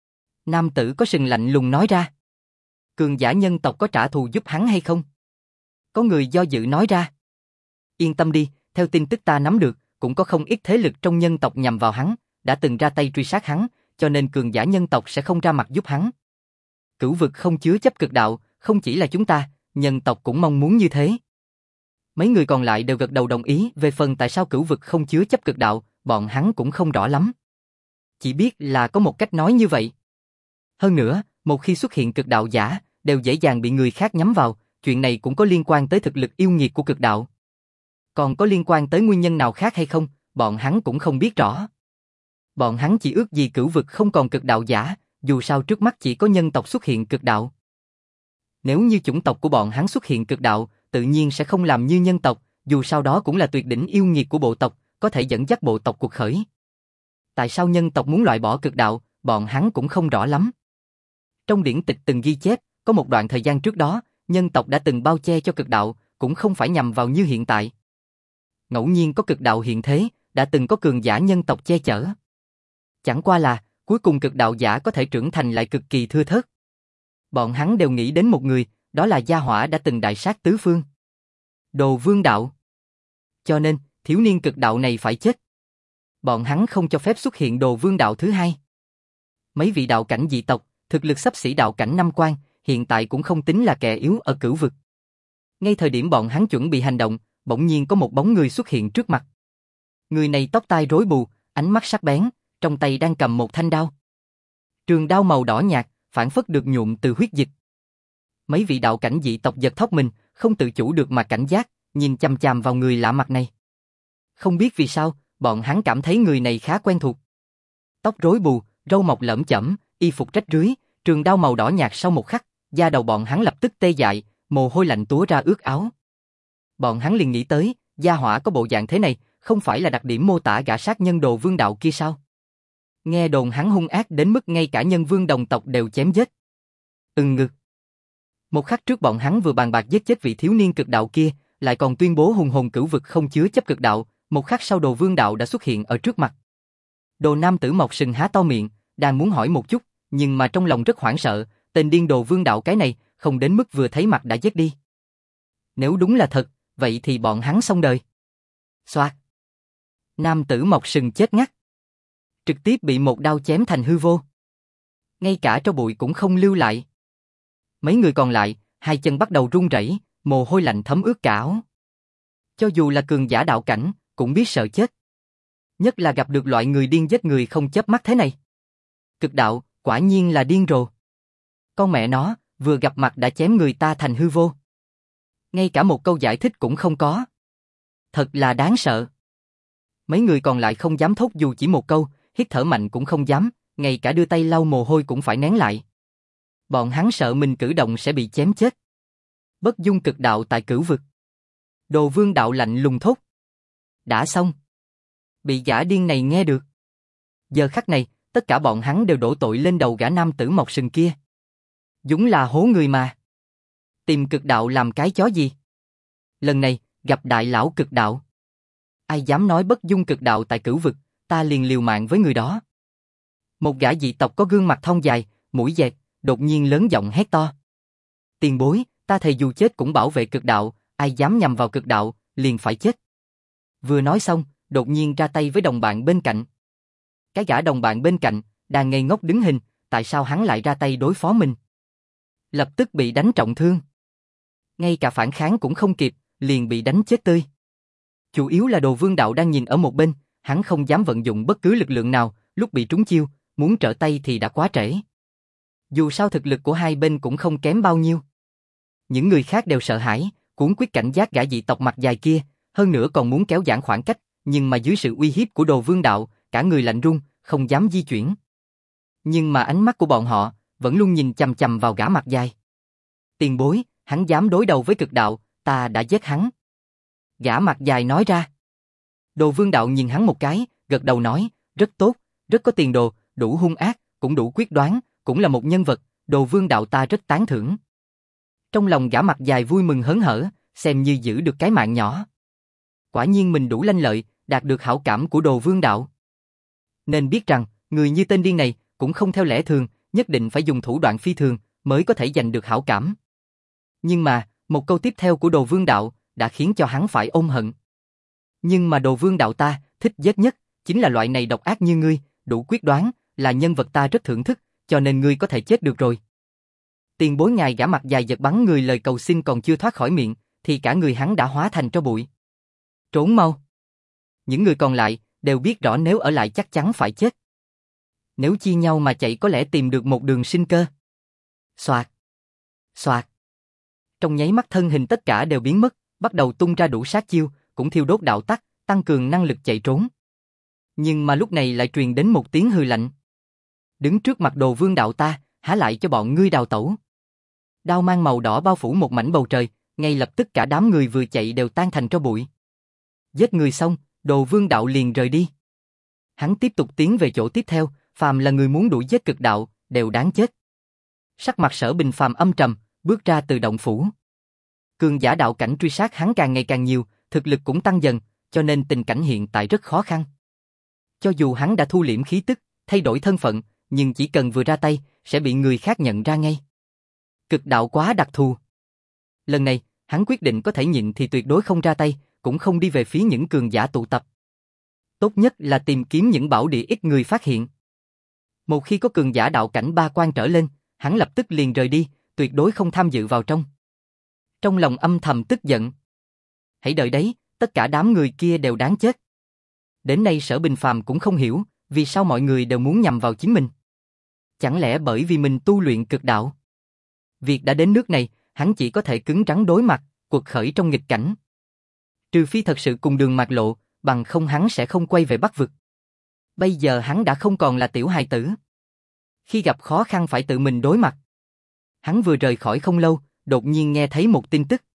Nam tử có sừng lạnh lùng nói ra. Cường giả nhân tộc có trả thù giúp hắn hay không? Có người do dự nói ra. Yên tâm đi, theo tin tức ta nắm được, cũng có không ít thế lực trong nhân tộc nhằm vào hắn, đã từng ra tay truy sát hắn, cho nên cường giả nhân tộc sẽ không ra mặt giúp hắn. Cửu vực không chứa chấp cực đạo, không chỉ là chúng ta, nhân tộc cũng mong muốn như thế. Mấy người còn lại đều gật đầu đồng ý, về phần tại sao cửu vực không chứa chấp cực đạo, bọn hắn cũng không rõ lắm. Chỉ biết là có một cách nói như vậy. Hơn nữa, một khi xuất hiện cực đạo giả, đều dễ dàng bị người khác nhắm vào, chuyện này cũng có liên quan tới thực lực yêu nghiệt của cực đạo. Còn có liên quan tới nguyên nhân nào khác hay không, bọn hắn cũng không biết rõ. Bọn hắn chỉ ước gì cửu vực không còn cực đạo giả, dù sao trước mắt chỉ có nhân tộc xuất hiện cực đạo. Nếu như chủng tộc của bọn hắn xuất hiện cực đạo, tự nhiên sẽ không làm như nhân tộc, dù sao đó cũng là tuyệt đỉnh yêu nghiệt của bộ tộc, có thể dẫn dắt bộ tộc cuộc khởi. Tại sao nhân tộc muốn loại bỏ cực đạo, bọn hắn cũng không rõ lắm. Trong điển tịch từng ghi chép, có một đoạn thời gian trước đó, nhân tộc đã từng bao che cho cực đạo, cũng không phải nhằm vào như hiện tại. Ngẫu nhiên có cực đạo hiện thế, đã từng có cường giả nhân tộc che chở. Chẳng qua là, cuối cùng cực đạo giả có thể trưởng thành lại cực kỳ thưa thớt. Bọn hắn đều nghĩ đến một người, đó là gia hỏa đã từng đại sát tứ phương. Đồ Vương Đạo. Cho nên, thiếu niên cực đạo này phải chết. Bọn hắn không cho phép xuất hiện Đồ Vương Đạo thứ hai. Mấy vị đạo cảnh dị tộc, thực lực xấp xỉ đạo cảnh năm quan, hiện tại cũng không tính là kẻ yếu ở cửu vực. Ngay thời điểm bọn hắn chuẩn bị hành động, bỗng nhiên có một bóng người xuất hiện trước mặt. Người này tóc tai rối bù, ánh mắt sắc bén, trong tay đang cầm một thanh đao. Trường đao màu đỏ nhạt, phảng phất được nhuộm từ huyết dịch. Mấy vị đạo cảnh dị tộc giật thót mình, không tự chủ được mà cảnh giác, nhìn chằm chằm vào người lạ mặt này. Không biết vì sao, bọn hắn cảm thấy người này khá quen thuộc. Tóc rối bù, râu mọc lởm chởm, y phục rách rưới, trường đao màu đỏ nhạt sau một khắc, da đầu bọn hắn lập tức tê dại, mồ hôi lạnh túa ra ướt áo. Bọn hắn liền nghĩ tới, gia hỏa có bộ dạng thế này, không phải là đặc điểm mô tả gã sát nhân Đồ Vương Đạo kia sao? Nghe đồn hắn hung ác đến mức ngay cả nhân vương đồng tộc đều chém giết. Ngực. Một khắc trước bọn hắn vừa bàn bạc giết chết vị thiếu niên cực đạo kia, lại còn tuyên bố hùng hồn cửu vực không chứa chấp cực đạo, một khắc sau Đồ Vương Đạo đã xuất hiện ở trước mặt. Đồ nam tử mọc sừng há to miệng, đang muốn hỏi một chút, nhưng mà trong lòng rất hoảng sợ, tên điên Đồ Vương Đạo cái này, không đến mức vừa thấy mặt đã giết đi. Nếu đúng là thật, vậy thì bọn hắn xong đời. Xoạt. Nam tử mọc sừng chết ngắt. Trực tiếp bị một đao chém thành hư vô. Ngay cả tro bụi cũng không lưu lại. Mấy người còn lại, hai chân bắt đầu run rẩy, mồ hôi lạnh thấm ướt cả áo. Cho dù là cường giả đạo cảnh, cũng biết sợ chết. Nhất là gặp được loại người điên giết người không chớp mắt thế này. Cực đạo, quả nhiên là điên rồ. Con mẹ nó, vừa gặp mặt đã chém người ta thành hư vô. Ngay cả một câu giải thích cũng không có. Thật là đáng sợ. Mấy người còn lại không dám thốt dù chỉ một câu, hít thở mạnh cũng không dám, ngay cả đưa tay lau mồ hôi cũng phải nén lại. Bọn hắn sợ mình cử động sẽ bị chém chết. Bất dung cực đạo tại cửu vực. Đồ Vương đạo lạnh lùng thốt. Đã xong. Bị gã điên này nghe được. Giờ khắc này, tất cả bọn hắn đều đổ tội lên đầu gã nam tử mọc sừng kia. Dũng là hố người mà. Tìm cực đạo làm cái chó gì? Lần này, gặp đại lão cực đạo. Ai dám nói bất dung cực đạo tại cửu vực, ta liền liều mạng với người đó. Một gã dị tộc có gương mặt thon dài, mũi dẹt, đột nhiên lớn giọng hét to. Tiền bối, ta thề dù chết cũng bảo vệ cực đạo, ai dám nhằm vào cực đạo, liền phải chết. Vừa nói xong, đột nhiên ra tay với đồng bạn bên cạnh. Cái gã đồng bạn bên cạnh, đang ngây ngốc đứng hình, tại sao hắn lại ra tay đối phó mình? Lập tức bị đánh trọng thương. Ngay cả phản kháng cũng không kịp, liền bị đánh chết tươi. Chủ yếu là Đồ Vương đạo đang nhìn ở một bên, hắn không dám vận dụng bất cứ lực lượng nào, lúc bị trúng chiêu, muốn trở tay thì đã quá trễ. Dù sao thực lực của hai bên cũng không kém bao nhiêu. Những người khác đều sợ hãi, cuống quyết cảnh giác gã dị tộc mặt dài kia, hơn nữa còn muốn kéo giãn khoảng cách, nhưng mà dưới sự uy hiếp của Đồ Vương đạo, cả người lạnh run, không dám di chuyển. Nhưng mà ánh mắt của bọn họ vẫn luôn nhìn chằm chằm vào gã mặt dài. Tiền bối, hắn dám đối đầu với cực đạo, ta đã giết hắn. Gã mặt dài nói ra. Đồ Vương đạo nhìn hắn một cái, gật đầu nói, rất tốt, rất có tiền đồ, đủ hung ác, cũng đủ quyết đoán, cũng là một nhân vật, Đồ Vương đạo ta rất tán thưởng. Trong lòng gã mặt dài vui mừng hớn hở, xem như giữ được cái mạng nhỏ. Quả nhiên mình đủ lanh lợi, đạt được hảo cảm của Đồ Vương đạo. Nên biết rằng, người như tên điên này cũng không theo lẽ thường, nhất định phải dùng thủ đoạn phi thường mới có thể giành được hảo cảm. Nhưng mà, một câu tiếp theo của Đồ Vương đạo đã khiến cho hắn phải ôm hận. Nhưng mà Đồ Vương đạo ta thích giết nhất chính là loại này độc ác như ngươi, đủ quyết đoán, là nhân vật ta rất thưởng thức, cho nên ngươi có thể chết được rồi. Tiền bối ngài gã mặt dài giật bắn người lời cầu xin còn chưa thoát khỏi miệng, thì cả người hắn đã hóa thành tro bụi. Trốn mau. Những người còn lại đều biết rõ nếu ở lại chắc chắn phải chết. Nếu chia nhau mà chạy có lẽ tìm được một đường sinh cơ. Xoạt. Xoạt. Trong nháy mắt thân hình tất cả đều biến mất, bắt đầu tung ra đủ sát chiêu, cũng thiêu đốt đạo tắc, tăng cường năng lực chạy trốn. Nhưng mà lúc này lại truyền đến một tiếng hừ lạnh. Đứng trước mặt Đồ Vương đạo ta, há lại cho bọn ngươi đào tẩu. Đao mang màu đỏ bao phủ một mảnh bầu trời, ngay lập tức cả đám người vừa chạy đều tan thành tro bụi. Giết người xong, Đồ Vương đạo liền rời đi. Hắn tiếp tục tiến về chỗ tiếp theo, phàm là người muốn đuổi giết cực đạo, đều đáng chết. Sắc mặt Sở Bình phàm âm trầm, bước ra từ động phủ. Cường giả đạo cảnh truy sát hắn càng ngày càng nhiều, thực lực cũng tăng dần, cho nên tình cảnh hiện tại rất khó khăn. Cho dù hắn đã thu liễm khí tức, thay đổi thân phận, nhưng chỉ cần vừa ra tay, sẽ bị người khác nhận ra ngay. Cực đạo quá đặc thù. Lần này, hắn quyết định có thể nhịn thì tuyệt đối không ra tay, cũng không đi về phía những cường giả tụ tập. Tốt nhất là tìm kiếm những bảo địa ít người phát hiện. Một khi có cường giả đạo cảnh 3 quan trở lên, hắn lập tức liền rời đi, tuyệt đối không tham dự vào trong. Trong lòng âm thầm tức giận. Hãy đợi đấy, tất cả đám người kia đều đáng chết. Đến nay Sở Bình phàm cũng không hiểu, vì sao mọi người đều muốn nhằm vào chính mình. Chẳng lẽ bởi vì mình tu luyện cực đạo? Việc đã đến nước này, hắn chỉ có thể cứng rắn đối mặt, quật khởi trong nghịch cảnh. Trừ phi thật sự cùng đường mạc lộ, bằng không hắn sẽ không quay về Bắc vực. Bây giờ hắn đã không còn là tiểu hài tử. Khi gặp khó khăn phải tự mình đối mặt. Hắn vừa rời khỏi không lâu, đột nhiên nghe thấy một tin tức.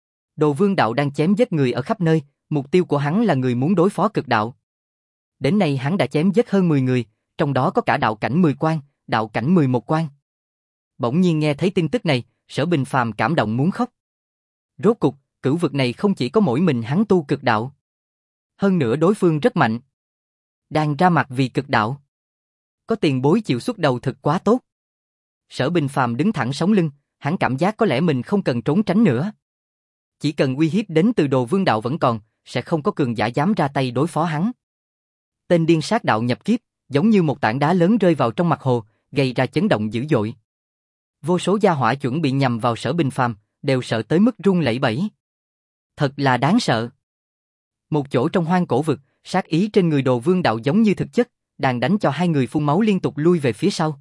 Đồ Vương đạo đang chém giết người ở khắp nơi, mục tiêu của hắn là người muốn đối phó cực đạo. Đến nay hắn đã chém giết hơn 10 người, trong đó có cả đạo cảnh 10 quan, đạo cảnh 11 quan. Bỗng nhiên nghe thấy tin tức này, Sở Bình phàm cảm động muốn khóc. Rốt cục, cửu vực này không chỉ có mỗi mình hắn tu cực đạo. Hơn nữa đối phương rất mạnh. Đang ra mặt vì cực đạo. Có tiền bối chịu xuất đầu thực quá tốt. Sở Bình phàm đứng thẳng sống lưng, hắn cảm giác có lẽ mình không cần trốn tránh nữa. Chỉ cần uy hiếp đến từ Đồ Vương đạo vẫn còn, sẽ không có cường giả dám ra tay đối phó hắn. Tên điên sát đạo nhập kiếp, giống như một tảng đá lớn rơi vào trong mặt hồ, gây ra chấn động dữ dội. Vô số gia hỏa chuẩn bị nhằm vào Sở Bình phàm, đều sợ tới mức run lẩy bẩy. Thật là đáng sợ. Một chỗ trong hoang cổ vực, sát ý trên người Đồ Vương Đạo giống như thực chất, đang đánh cho hai người phun máu liên tục lui về phía sau.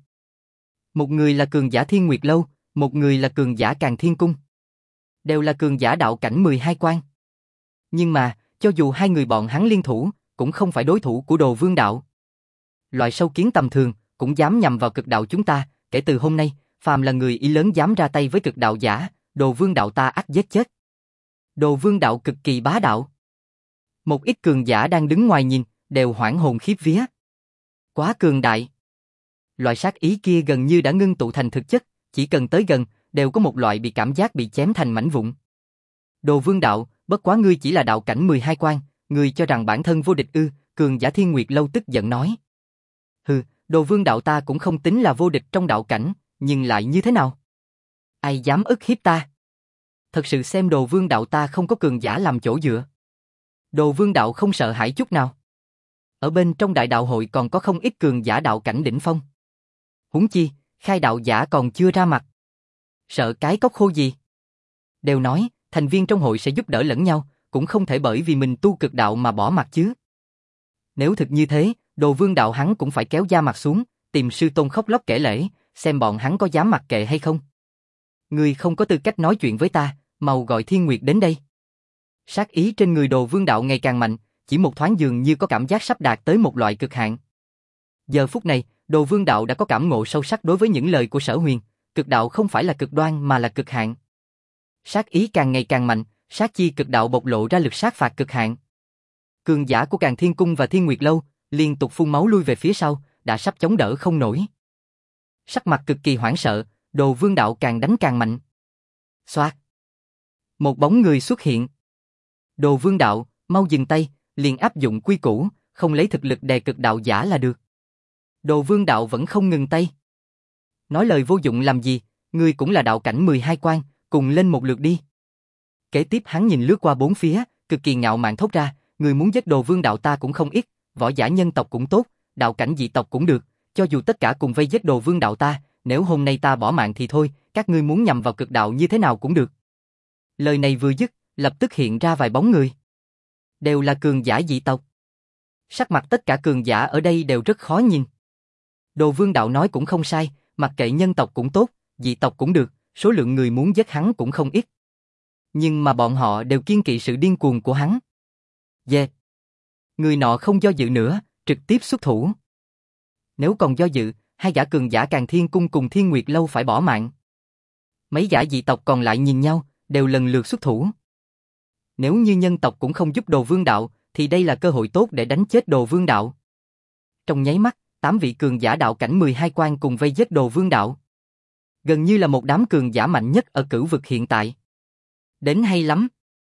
Một người là cường giả Thiên Nguyệt Lâu, một người là cường giả Càn Thiên Cung. Đều là cường giả đạo cảnh 12 quan. Nhưng mà, cho dù hai người bọn hắn liên thủ, cũng không phải đối thủ của Đồ Vương Đạo. Loại sâu kiến tầm thường, cũng dám nhằm vào cực đạo chúng ta, kể từ hôm nay, phàm là người ý lớn dám ra tay với cực đạo giả, Đồ Vương Đạo ta ắt giết chết. Đồ Vương Đạo cực kỳ bá đạo. Một ít cường giả đang đứng ngoài nhìn, đều hoảng hồn khiếp vía. Quá cường đại. Loại sát ý kia gần như đã ngưng tụ thành thực chất, chỉ cần tới gần, đều có một loại bị cảm giác bị chém thành mảnh vụn. Đồ Vương Đạo, bất quá ngươi chỉ là đạo cảnh 12 quan, ngươi cho rằng bản thân vô địch ư? Cường giả Thiên Nguyệt Lâu tức giận nói. Hừ, Đồ Vương Đạo ta cũng không tính là vô địch trong đạo cảnh, nhưng lại như thế nào? Ai dám ức hiếp ta? Thật sự xem Đồ Vương Đạo ta không có cường giả làm chỗ dựa. Đồ Vương Đạo không sợ hãi chút nào. Ở bên trong đại đạo hội còn có không ít cường giả đạo cảnh đỉnh phong. Huống chi, khai đạo giả còn chưa ra mặt. Sợ cái cốc khô gì? Đều nói, thành viên trong hội sẽ giúp đỡ lẫn nhau, cũng không thể bởi vì mình tu cực đạo mà bỏ mặt chứ. Nếu thực như thế, Đồ Vương Đạo hắn cũng phải kéo da mặt xuống, tìm sư tôn khóc lóc kể lể, xem bọn hắn có dám mặc kệ hay không. Ngươi không có tư cách nói chuyện với ta, mau gọi Thiên Nguyệt đến đây. Sát ý trên người Đồ Vương Đạo ngày càng mạnh, chỉ một thoáng dường như có cảm giác sắp đạt tới một loại cực hạn. Giờ phút này, Đồ Vương Đạo đã có cảm ngộ sâu sắc đối với những lời của Sở Huyền, cực đạo không phải là cực đoan mà là cực hạn. Sát ý càng ngày càng mạnh, sát chi cực đạo bộc lộ ra lực sát phạt cực hạn. Cường giả của Càn Thiên Cung và Thiên Nguyệt Lâu liên tục phun máu lui về phía sau, đã sắp chống đỡ không nổi. Sắc mặt cực kỳ hoảng sợ, Đồ Vương Đạo càng đánh càng mạnh. Xoạt. Một bóng người xuất hiện. Đồ Vương Đạo, mau dừng tay, liền áp dụng quy củ, không lấy thực lực đè cực đạo giả là được. Đồ Vương Đạo vẫn không ngừng tay. Nói lời vô dụng làm gì, ngươi cũng là đạo cảnh 12 quan, cùng lên một lượt đi. Kế tiếp hắn nhìn lướt qua bốn phía, cực kỳ ngạo mạn thốt ra, người muốn giết Đồ Vương Đạo ta cũng không ít, võ giả nhân tộc cũng tốt, đạo cảnh dị tộc cũng được, cho dù tất cả cùng vây giết Đồ Vương Đạo ta, nếu hôm nay ta bỏ mạng thì thôi, các ngươi muốn nhằm vào cực đạo như thế nào cũng được. Lời này vừa dứt, lập tức hiện ra vài bóng người. Đều là cường giả dị tộc. Sắc mặt tất cả cường giả ở đây đều rất khó nhìn. Đồ Vương Đạo nói cũng không sai, mặc kệ nhân tộc cũng tốt, dị tộc cũng được, số lượng người muốn giết hắn cũng không ít. Nhưng mà bọn họ đều kiêng kỵ sự điên cuồng của hắn. Yeah. Người nọ không do dự nữa, trực tiếp xuất thủ. Nếu còn do dự, hai gã cường giả Càn Thiên Cung cùng Thiên Nguyệt Lâu phải bỏ mạng. Mấy gã dị tộc còn lại nhìn nhau, đều lần lượt xuất thủ. Nếu như nhân tộc cũng không giúp Đồ Vương Đạo, thì đây là cơ hội tốt để đánh chết Đồ Vương Đạo. Trong nháy mắt, 8 vị cường giả đạo cảnh 12 quan cùng vây giết Đồ Vương Đạo. Gần như là một đám cường giả mạnh nhất ở cửu vực hiện tại. Đến hay lắm.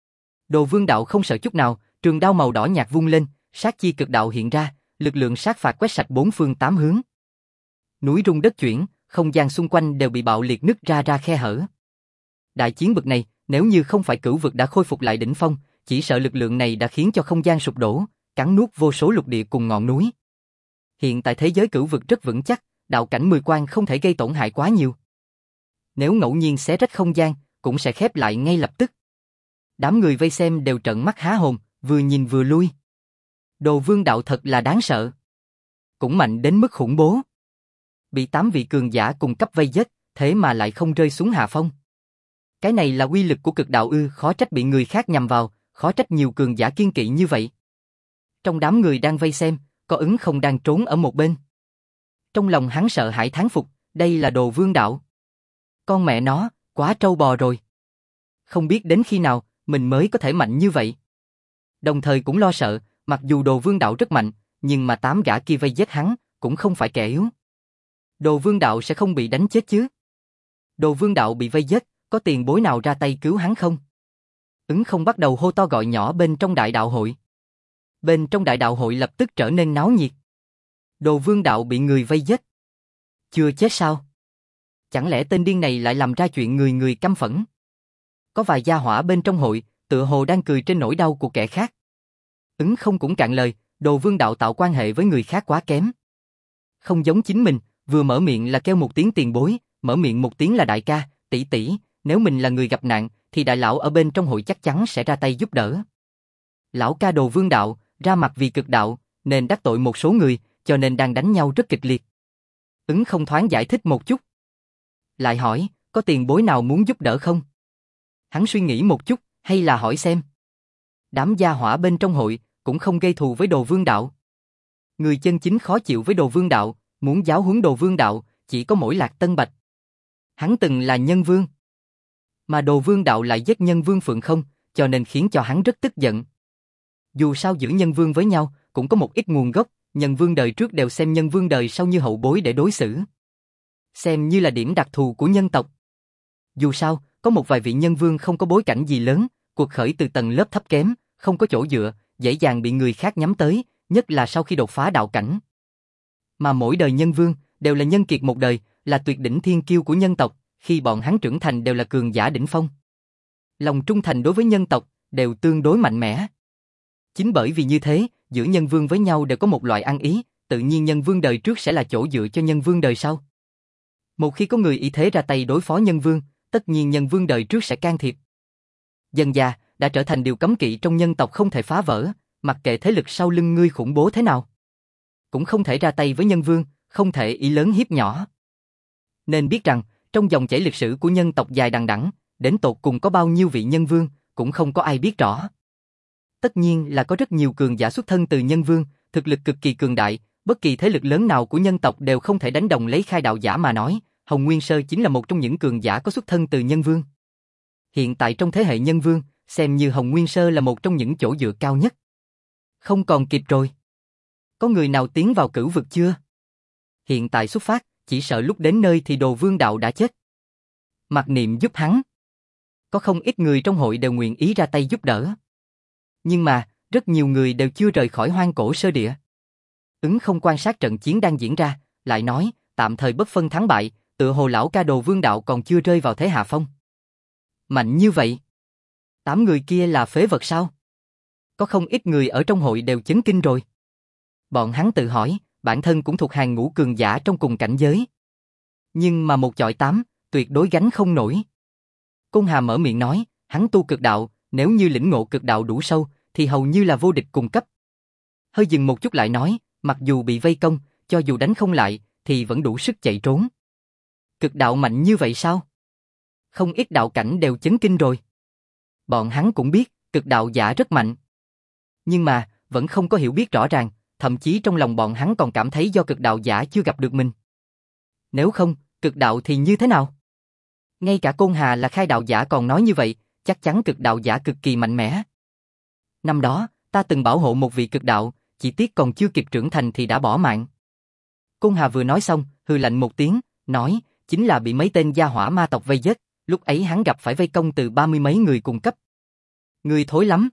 Đồ Vương Đạo không sợ chút nào, trường đao màu đỏ nhạt vung lên, sát chi cực đạo hiện ra, lực lượng sát phạt quét sạch bốn phương tám hướng. Núi rung đất chuyển, không gian xung quanh đều bị bạo liệt nứt ra khe hở. Đại chiến bực này, nếu như không phải cửu vực đã khôi phục lại đỉnh phong, chỉ sợ lực lượng này đã khiến cho không gian sụp đổ, cắn nuốt vô số lục địa cùng ngọn núi. Hiện tại thế giới cửu vực rất vững chắc, đạo cảnh 10 quan không thể gây tổn hại quá nhiều. Nếu ngẫu nhiên xé rách không gian, cũng sẽ khép lại ngay lập tức. Đám người vây xem đều trợn mắt há hồn, vừa nhìn vừa lui. Đồ Vương Đạo thật là đáng sợ. Cũng mạnh đến mức khủng bố. Bị 8 vị cường giả cùng cấp vây giết, thế mà lại không rơi xuống hạ phong. Cái này là uy lực của cực đạo ư, khó trách bị người khác nhằm vào, khó trách nhiều cường giả kiên kỵ như vậy. Trong đám người đang vây xem, có Ứng Không đang trốn ở một bên. Trong lòng hắn sợ hãi thán phục, đây là Đồ Vương Đạo. Con mẹ nó, quá trâu bò rồi. Không biết đến khi nào, mình mới có thể mạnh như vậy. Đồng thời cũng lo sợ, mặc dù Đồ Vương Đạo rất mạnh, nhưng mà 8 gã kia vây giết hắn, cũng không phải kẻ yếu. Đồ Vương Đạo sẽ không bị đánh chết chứ? Đồ Vương Đạo bị vây giết, có tiền bối nào ra tay cứu hắn không? Ứng Không bắt đầu hô to gọi nhỏ bên trong đại đạo hội. Bên trong đại đạo hội lập tức trở nên náo nhiệt. Đồ Vương Đạo bị người vây giết. Chưa chết sao? Chẳng lẽ tên điên này lại làm ra chuyện người người căm phẫn? Có vài gia hỏa bên trong hội, tựa hồ đang cười trên nỗi đau của kẻ khác. Ứng Không cũng cạn lời, Đồ Vương Đạo tạo quan hệ với người khác quá kém. Không giống chính mình, vừa mở miệng là kêu một tiếng tiền bối, mở miệng một tiếng là đại ca, tỷ tỷ, nếu mình là người gặp nạn, thì đại lão ở bên trong hội chắc chắn sẽ ra tay giúp đỡ. Lão ca Đồ Vương Đạo, ra mặt vì cực đạo, nên đắc tội một số người, cho nên đang đánh nhau rất kịch liệt. Ứng không thoáng giải thích một chút. Lại hỏi, có tiền bối nào muốn giúp đỡ không? Hắn suy nghĩ một chút, hay là hỏi xem. Đám gia hỏa bên trong hội, cũng không gây thù với Đồ Vương Đạo. Người chân chính khó chịu với Đồ Vương Đạo, muốn giáo huấn Đồ Vương Đạo, chỉ có mỗi Lạc Tân Bạch. Hắn từng là nhân vương. Mà Đồ Vương Đạo lại giết nhân vương Phượng Không, cho nên khiến cho hắn rất tức giận. Dù sao giữ nhân vương với nhau, cũng có một ít nguồn gốc, nhân vương đời trước đều xem nhân vương đời sau như hậu bối để đối xử. Xem như là điểm đặc thù của nhân tộc. Dù sao, có một vài vị nhân vương không có bối cảnh gì lớn, cuộc khởi từ tầng lớp thấp kém, không có chỗ dựa, dễ dàng bị người khác nhắm tới, nhất là sau khi đột phá đạo cảnh. Mà mỗi đời nhân vương, đều là nhân kiệt một đời, là tuyệt đỉnh thiên kiêu của nhân tộc, khi bọn hắn trưởng thành đều là cường giả đỉnh phong. Lòng trung thành đối với nhân tộc, đều tương đối mạnh mẽ. Chính bởi vì như thế, giữa nhân vương với nhau đều có một loại ăn ý, tự nhiên nhân vương đời trước sẽ là chỗ dựa cho nhân vương đời sau. Một khi có người ý thế ra tay đối phó nhân vương, tất nhiên nhân vương đời trước sẽ can thiệp. Dần dà, đã trở thành điều cấm kỵ trong nhân tộc không thể phá vỡ, mặc kệ thế lực sau lưng ngươi khủng bố thế nào. Cũng không thể ra tay với nhân vương, không thể ý lớn hiếp nhỏ. Nên biết rằng, trong dòng chảy lịch sử của nhân tộc dài đằng đẵng, đến tột cùng có bao nhiêu vị nhân vương, cũng không có ai biết rõ. Tất nhiên là có rất nhiều cường giả xuất thân từ nhân vương, thực lực cực kỳ cường đại, bất kỳ thế lực lớn nào của nhân tộc đều không thể đánh đồng lấy khai đạo giả mà nói, Hồng Nguyên Sơ chính là một trong những cường giả có xuất thân từ nhân vương. Hiện tại trong thế hệ nhân vương, xem như Hồng Nguyên Sơ là một trong những chỗ dựa cao nhất. Không còn kịp rồi. Có người nào tiến vào cửu vực chưa? Hiện tại xuất phát, chỉ sợ lúc đến nơi thì Đồ Vương Đạo đã chết. Mặc Niệm giúp hắn. Có không ít người trong hội đều nguyện ý ra tay giúp đỡ. Nhưng mà, rất nhiều người đều chưa rời khỏi Hoang Cổ Sơ Địa. Ứng không quan sát trận chiến đang diễn ra, lại nói, tạm thời bất phân thắng bại, tựa hồ lão ca Đồ Vương Đạo còn chưa rơi vào thế hạ phong. Mạnh như vậy. 8 người kia là phế vật sao? Có không ít người ở trong hội đều chấn kinh rồi. Bọn hắn tự hỏi, bản thân cũng thuộc hàng ngũ cường giả trong cùng cảnh giới. Nhưng mà một chọi 8, tuyệt đối gánh không nổi. Côn Hà mở miệng nói, hắn tu cực đạo, nếu như lĩnh ngộ cực đạo đủ sâu, thì hầu như là vô địch cùng cấp. Hơi dừng một chút lại nói, mặc dù bị vây công, cho dù đánh không lại, thì vẫn đủ sức chạy trốn. Cực đạo mạnh như vậy sao? Không ít đạo cảnh đều chấn kinh rồi. Bọn hắn cũng biết, cực đạo giả rất mạnh. Nhưng mà, vẫn không có hiểu biết rõ ràng, thậm chí trong lòng bọn hắn còn cảm thấy do cực đạo giả chưa gặp được mình. Nếu không, cực đạo thì như thế nào? Ngay cả Côn Hà là khai đạo giả còn nói như vậy, chắc chắn cực đạo giả cực kỳ mạnh mẽ. Năm đó, ta từng bảo hộ một vị cực đạo, chỉ tiếc còn chưa kịp trưởng thành thì đã bỏ mạng. Côn Hà vừa nói xong, hừ lạnh một tiếng, nói, chính là bị mấy tên gia hỏa ma tộc vây giết, lúc ấy hắn gặp phải vây công từ 30 mấy người cùng cấp. Người thối lắm.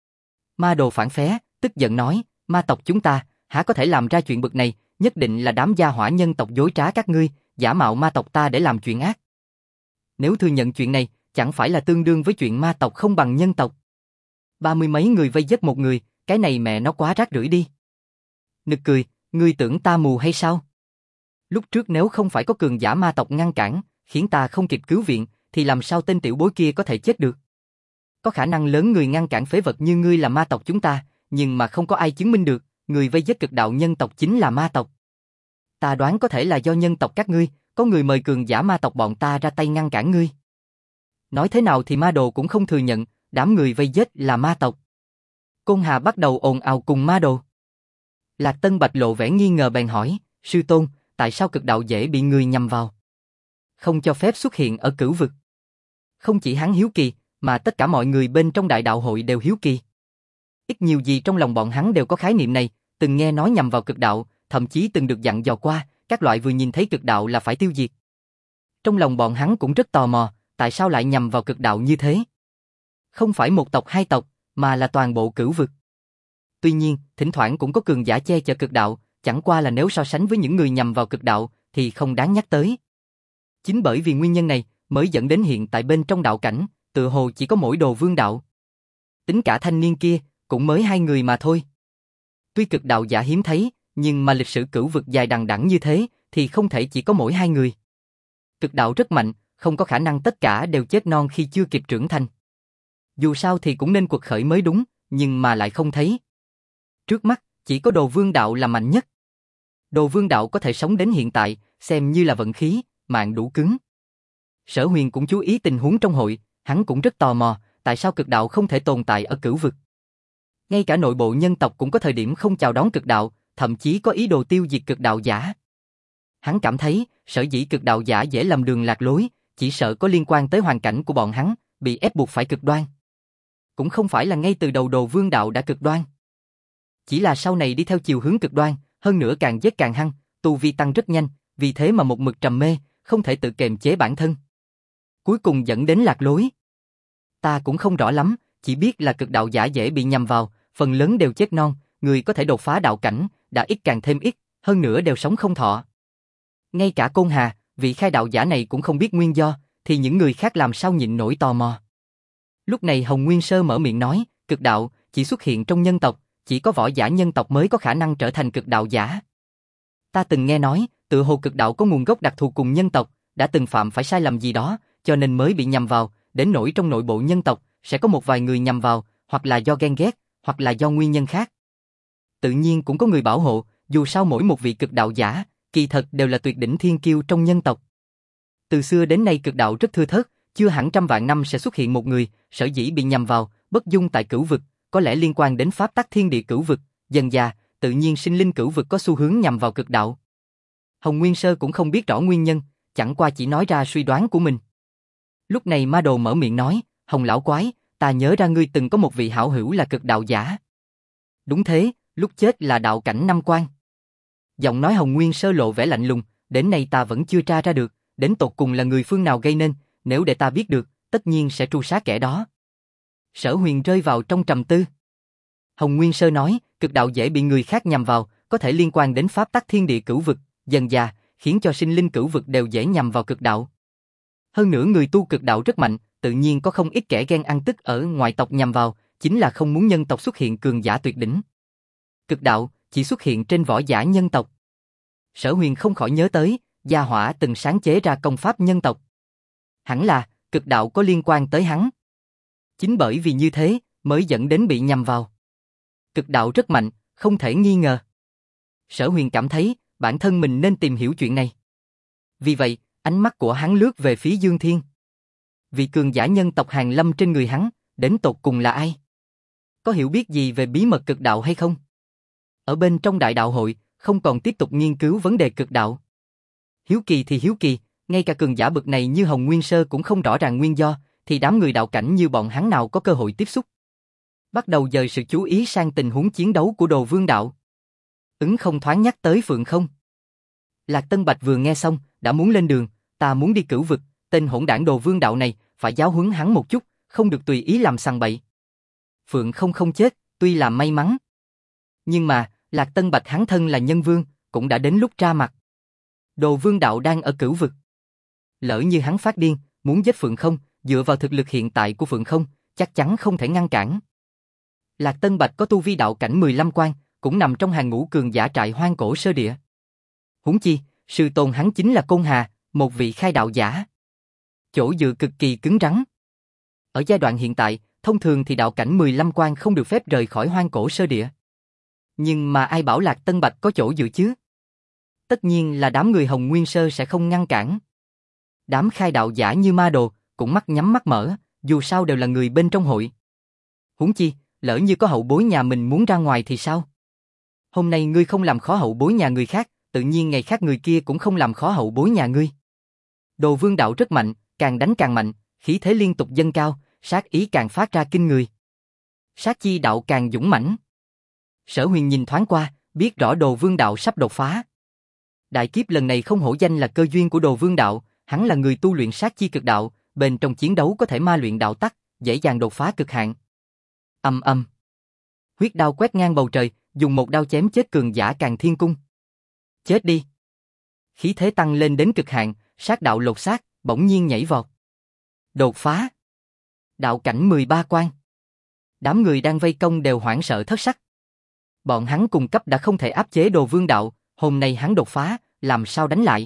Ma Đồ phản phé, tức giận nói, ma tộc chúng ta, há có thể làm ra chuyện bực này, nhất định là đám gia hỏa nhân tộc dối trá các ngươi, giả mạo ma tộc ta để làm chuyện ác. Nếu thừa nhận chuyện này, chẳng phải là tương đương với chuyện ma tộc không bằng nhân tộc. 30 mấy người vây giết một người, cái này mẹ nó quá rác rưởi đi. Nực cười, ngươi tưởng ta mù hay sao? Lúc trước nếu không phải có cường giả ma tộc ngăn cản, khiến ta không kịp cứu viện, thì làm sao tên tiểu bối kia có thể chết được? Có khả năng lớn người ngăn cản phế vật như ngươi là ma tộc chúng ta, nhưng mà không có ai chứng minh được, người vây giết cực đạo nhân tộc chính là ma tộc. Ta đoán có thể là do nhân tộc các ngươi, có người mời cường giả ma tộc bọn ta ra tay ngăn cản ngươi. Nói thế nào thì Ma Đồ cũng không thừa nhận, đám người vây giết là ma tộc. Côn Hà bắt đầu ồn ào cùng Ma Đồ. Lạc Tân Bạch lộ vẻ nghi ngờ bèn hỏi, sư tôn, tại sao cực đạo dễ bị người nhầm vào? Không cho phép xuất hiện ở cửu vực. Không chỉ hắn hiếu kỳ, mà tất cả mọi người bên trong đại đạo hội đều hiếu kỳ. Ít nhiều gì trong lòng bọn hắn đều có khái niệm này, từng nghe nói nhằm vào cực đạo, thậm chí từng được dặn dò qua, các loại vừa nhìn thấy cực đạo là phải tiêu diệt. Trong lòng bọn hắn cũng rất tò mò, tại sao lại nhằm vào cực đạo như thế? Không phải một tộc hai tộc, mà là toàn bộ cửu vực. Tuy nhiên, thỉnh thoảng cũng có cường giả che chở cực đạo, chẳng qua là nếu so sánh với những người nhằm vào cực đạo, thì không đáng nhắc tới. Chính bởi vì nguyên nhân này, mới dẫn đến hiện tại bên trong đạo cảnh, tựa hồ chỉ có mỗi Đồ Vương Đạo. Tính cả thanh niên kia, cũng mới 2 người mà thôi. Tuy cực đạo giả hiếm thấy, nhưng mà lịch sử cửu vực dài đằng đẵng như thế, thì không thể chỉ có mỗi 2 người. Cực đạo rất mạnh, không có khả năng tất cả đều chết non khi chưa kịp trưởng thành. Dù sao thì cũng nên quật khởi mới đúng, nhưng mà lại không thấy. Trước mắt, chỉ có Đồ Vương Đạo là mạnh nhất. Đồ Vương Đạo có thể sống đến hiện tại, xem như là vận khí, mạng đủ cứng. Sở Huyền cũng chú ý tình huống trong hội, hắn cũng rất tò mò, tại sao cực đạo không thể tồn tại ở cửu vực. Ngay cả nội bộ nhân tộc cũng có thời điểm không chào đón cực đạo, thậm chí có ý đồ tiêu diệt cực đạo giả. Hắn cảm thấy, sở dĩ cực đạo giả dễ lầm đường lạc lối, chỉ sợ có liên quan tới hoàn cảnh của bọn hắn, bị ép buộc phải cực đoan. Cũng không phải là ngay từ đầu Đồ Vương Đạo đã cực đoan. Chỉ là sau này đi theo chiều hướng cực đoan, hơn nữa càng giết càng hăng, tu vi tăng rất nhanh, vì thế mà một mực trầm mê, không thể tự kiềm chế bản thân. Cuối cùng dẫn đến lạc lối. Ta cũng không rõ lắm, chỉ biết là cực đạo giả dễ bị nhầm vào, phần lớn đều chết non, người có thể đột phá đạo cảnh, đã ít càng thêm ít, hơn nữa đều sống không thọ. Ngay cả Côn Hà, vị khai đạo giả này cũng không biết nguyên do, thì những người khác làm sao nhịn nổi tò mò. Lúc này Hồng Nguyên Sơ mở miệng nói, cực đạo chỉ xuất hiện trong nhân tộc, chỉ có võ giả nhân tộc mới có khả năng trở thành cực đạo giả. Ta từng nghe nói, tự hồ cực đạo có nguồn gốc đặc thù cùng nhân tộc, đã từng phạm phải sai lầm gì đó, cho nên mới bị nhầm vào, đến nỗi trong nội bộ nhân tộc, sẽ có một vài người nhầm vào, hoặc là do ghen ghét, hoặc là do nguyên nhân khác. Tự nhiên cũng có người bảo hộ, dù sao mỗi một vị cực đạo giả, kỳ thật đều là tuyệt đỉnh thiên kiêu trong nhân tộc. Từ xưa đến nay cực đạo rất thưa thớt, chưa hẳn trăm vạn năm sẽ xuất hiện một người, sở dĩ bị nhầm vào, bất dung tại cửu vực, có lẽ liên quan đến pháp tắc thiên địa cửu vực, dần dà, tự nhiên sinh linh cửu vực có xu hướng nhầm vào cực đạo. Hồng Nguyên Sơ cũng không biết rõ nguyên nhân, chẳng qua chỉ nói ra suy đoán của mình. Lúc này Ma Đồ mở miệng nói, Hồng lão quái, ta nhớ ra ngươi từng có một vị hảo hữu là cực đạo giả. Đúng thế, lúc chết là đạo cảnh năm quan. Giọng nói Hồng Nguyên Sơ lộ vẻ lạnh lùng, đến nay ta vẫn chưa tra ra được, đến tột cùng là người phương nào gây nên, nếu để ta biết được, tất nhiên sẽ tru sát kẻ đó. Sở Huyền rơi vào trong trầm tư. Hồng Nguyên Sơ nói, cực đạo dễ bị người khác nhầm vào, có thể liên quan đến pháp tắc thiên địa cửu vực, dần dà, khiến cho sinh linh cửu vực đều dễ nhầm vào cực đạo. Hơn nữa người tu cực đạo rất mạnh, tự nhiên có không ít kẻ ghen ăn tức ở ngoại tộc nhầm vào, chính là không muốn nhân tộc xuất hiện cường giả tuyệt đỉnh. Cực đạo chỉ xuất hiện trên võ giả nhân tộc. Sở Huyền không khỏi nhớ tới, Gia Hỏa từng sáng chế ra công pháp nhân tộc. Hẳn là, cực đạo có liên quan tới hắn. Chính bởi vì như thế, mới dẫn đến bị nhầm vào. Cực đạo rất mạnh, không thể nghi ngờ. Sở Huyền cảm thấy, bản thân mình nên tìm hiểu chuyện này. Vì vậy, ánh mắt của hắn lướt về phía Dương Thiên. Vị cường giả nhân tộc hàng lâm trên người hắn, đến tột cùng là ai? Có hiểu biết gì về bí mật cực đạo hay không? Ở bên trong đại đạo hội, không còn tiếp tục nghiên cứu vấn đề cực đạo. Hiếu kỳ thì hiếu kỳ, ngay cả cường giả bậc này như Hồng Nguyên Sơ cũng không rõ ràng nguyên do, thì đám người đạo cảnh như bọn hắn nào có cơ hội tiếp xúc. Bắt đầu dời sự chú ý sang tình huống chiến đấu của Đồ Vương Đạo. Ứng không thoáng nhắc tới Phượng Không. Lạc Tân Bạch vừa nghe xong, đã muốn lên đường, ta muốn đi cửu vực, tên hỗn đảng Đồ Vương Đạo này, phải giáo huấn hắn một chút, không được tùy ý làm sằng bậy. Phượng Không không chết, tuy là may mắn. Nhưng mà, Lạc Tân Bạch hắn thân là nhân vương, cũng đã đến lúc ra mặt. Đồ Vương Đạo đang ở cửu vực. Lỡ như hắn phát điên, muốn giết Phượng Không, dựa vào thực lực hiện tại của Phượng Không, chắc chắn không thể ngăn cản. Lạc Tân Bạch có tu vi đạo cảnh 15 quan, cũng nằm trong hàng ngũ cường giả trại hoang cổ sơ địa. Huống chi, sư tôn hắn chính là Côn Hà, một vị khai đạo giả. Chỗ dựa cực kỳ cứng rắn. Ở giai đoạn hiện tại, thông thường thì đạo cảnh 15 quan không được phép rời khỏi hoang cổ sơ địa. Nhưng mà ai bảo Lạc Tân Bạch có chỗ dựa chứ? Tất nhiên là đám người Hồng Nguyên Sơ sẽ không ngăn cản. Đám khai đạo giả như Ma Đồ, cũng mắt nhắm mắt mở, dù sao đều là người bên trong hội. Huống chi, lỡ như có hậu bối nhà mình muốn ra ngoài thì sao? Hôm nay ngươi không làm khó hậu bối nhà người khác, tự nhiên ngày khác người kia cũng không làm khó hậu bối nhà ngươi. Đồ Vương Đạo rất mạnh, càng đánh càng mạnh, khí thế liên tục dâng cao, sát ý càng phát ra kinh người. Sát chi đạo càng dũng mãnh. Sở Huyền nhìn thoáng qua, biết rõ Đồ Vương Đạo sắp đột phá. Đại kiếp lần này không hổ danh là cơ duyên của Đồ Vương Đạo, hắn là người tu luyện sát chi cực đạo, bên trong chiến đấu có thể ma luyện đạo tắc, dễ dàng đột phá cực hạn. Ầm ầm. Huyết đao quét ngang bầu trời, dùng một đao chém chết cường giả Càn Thiên Cung. Chết đi. Khí thế tăng lên đến cực hạn, sát đạo lột xác, bỗng nhiên nhảy vọt. Đột phá. Đạo cảnh 13 quan. Đám người đang vây công đều hoảng sợ thất sắc. Bọn hắn cùng cấp đã không thể áp chế Đồ Vương Đạo, hôm nay hắn đột phá, làm sao đánh lại?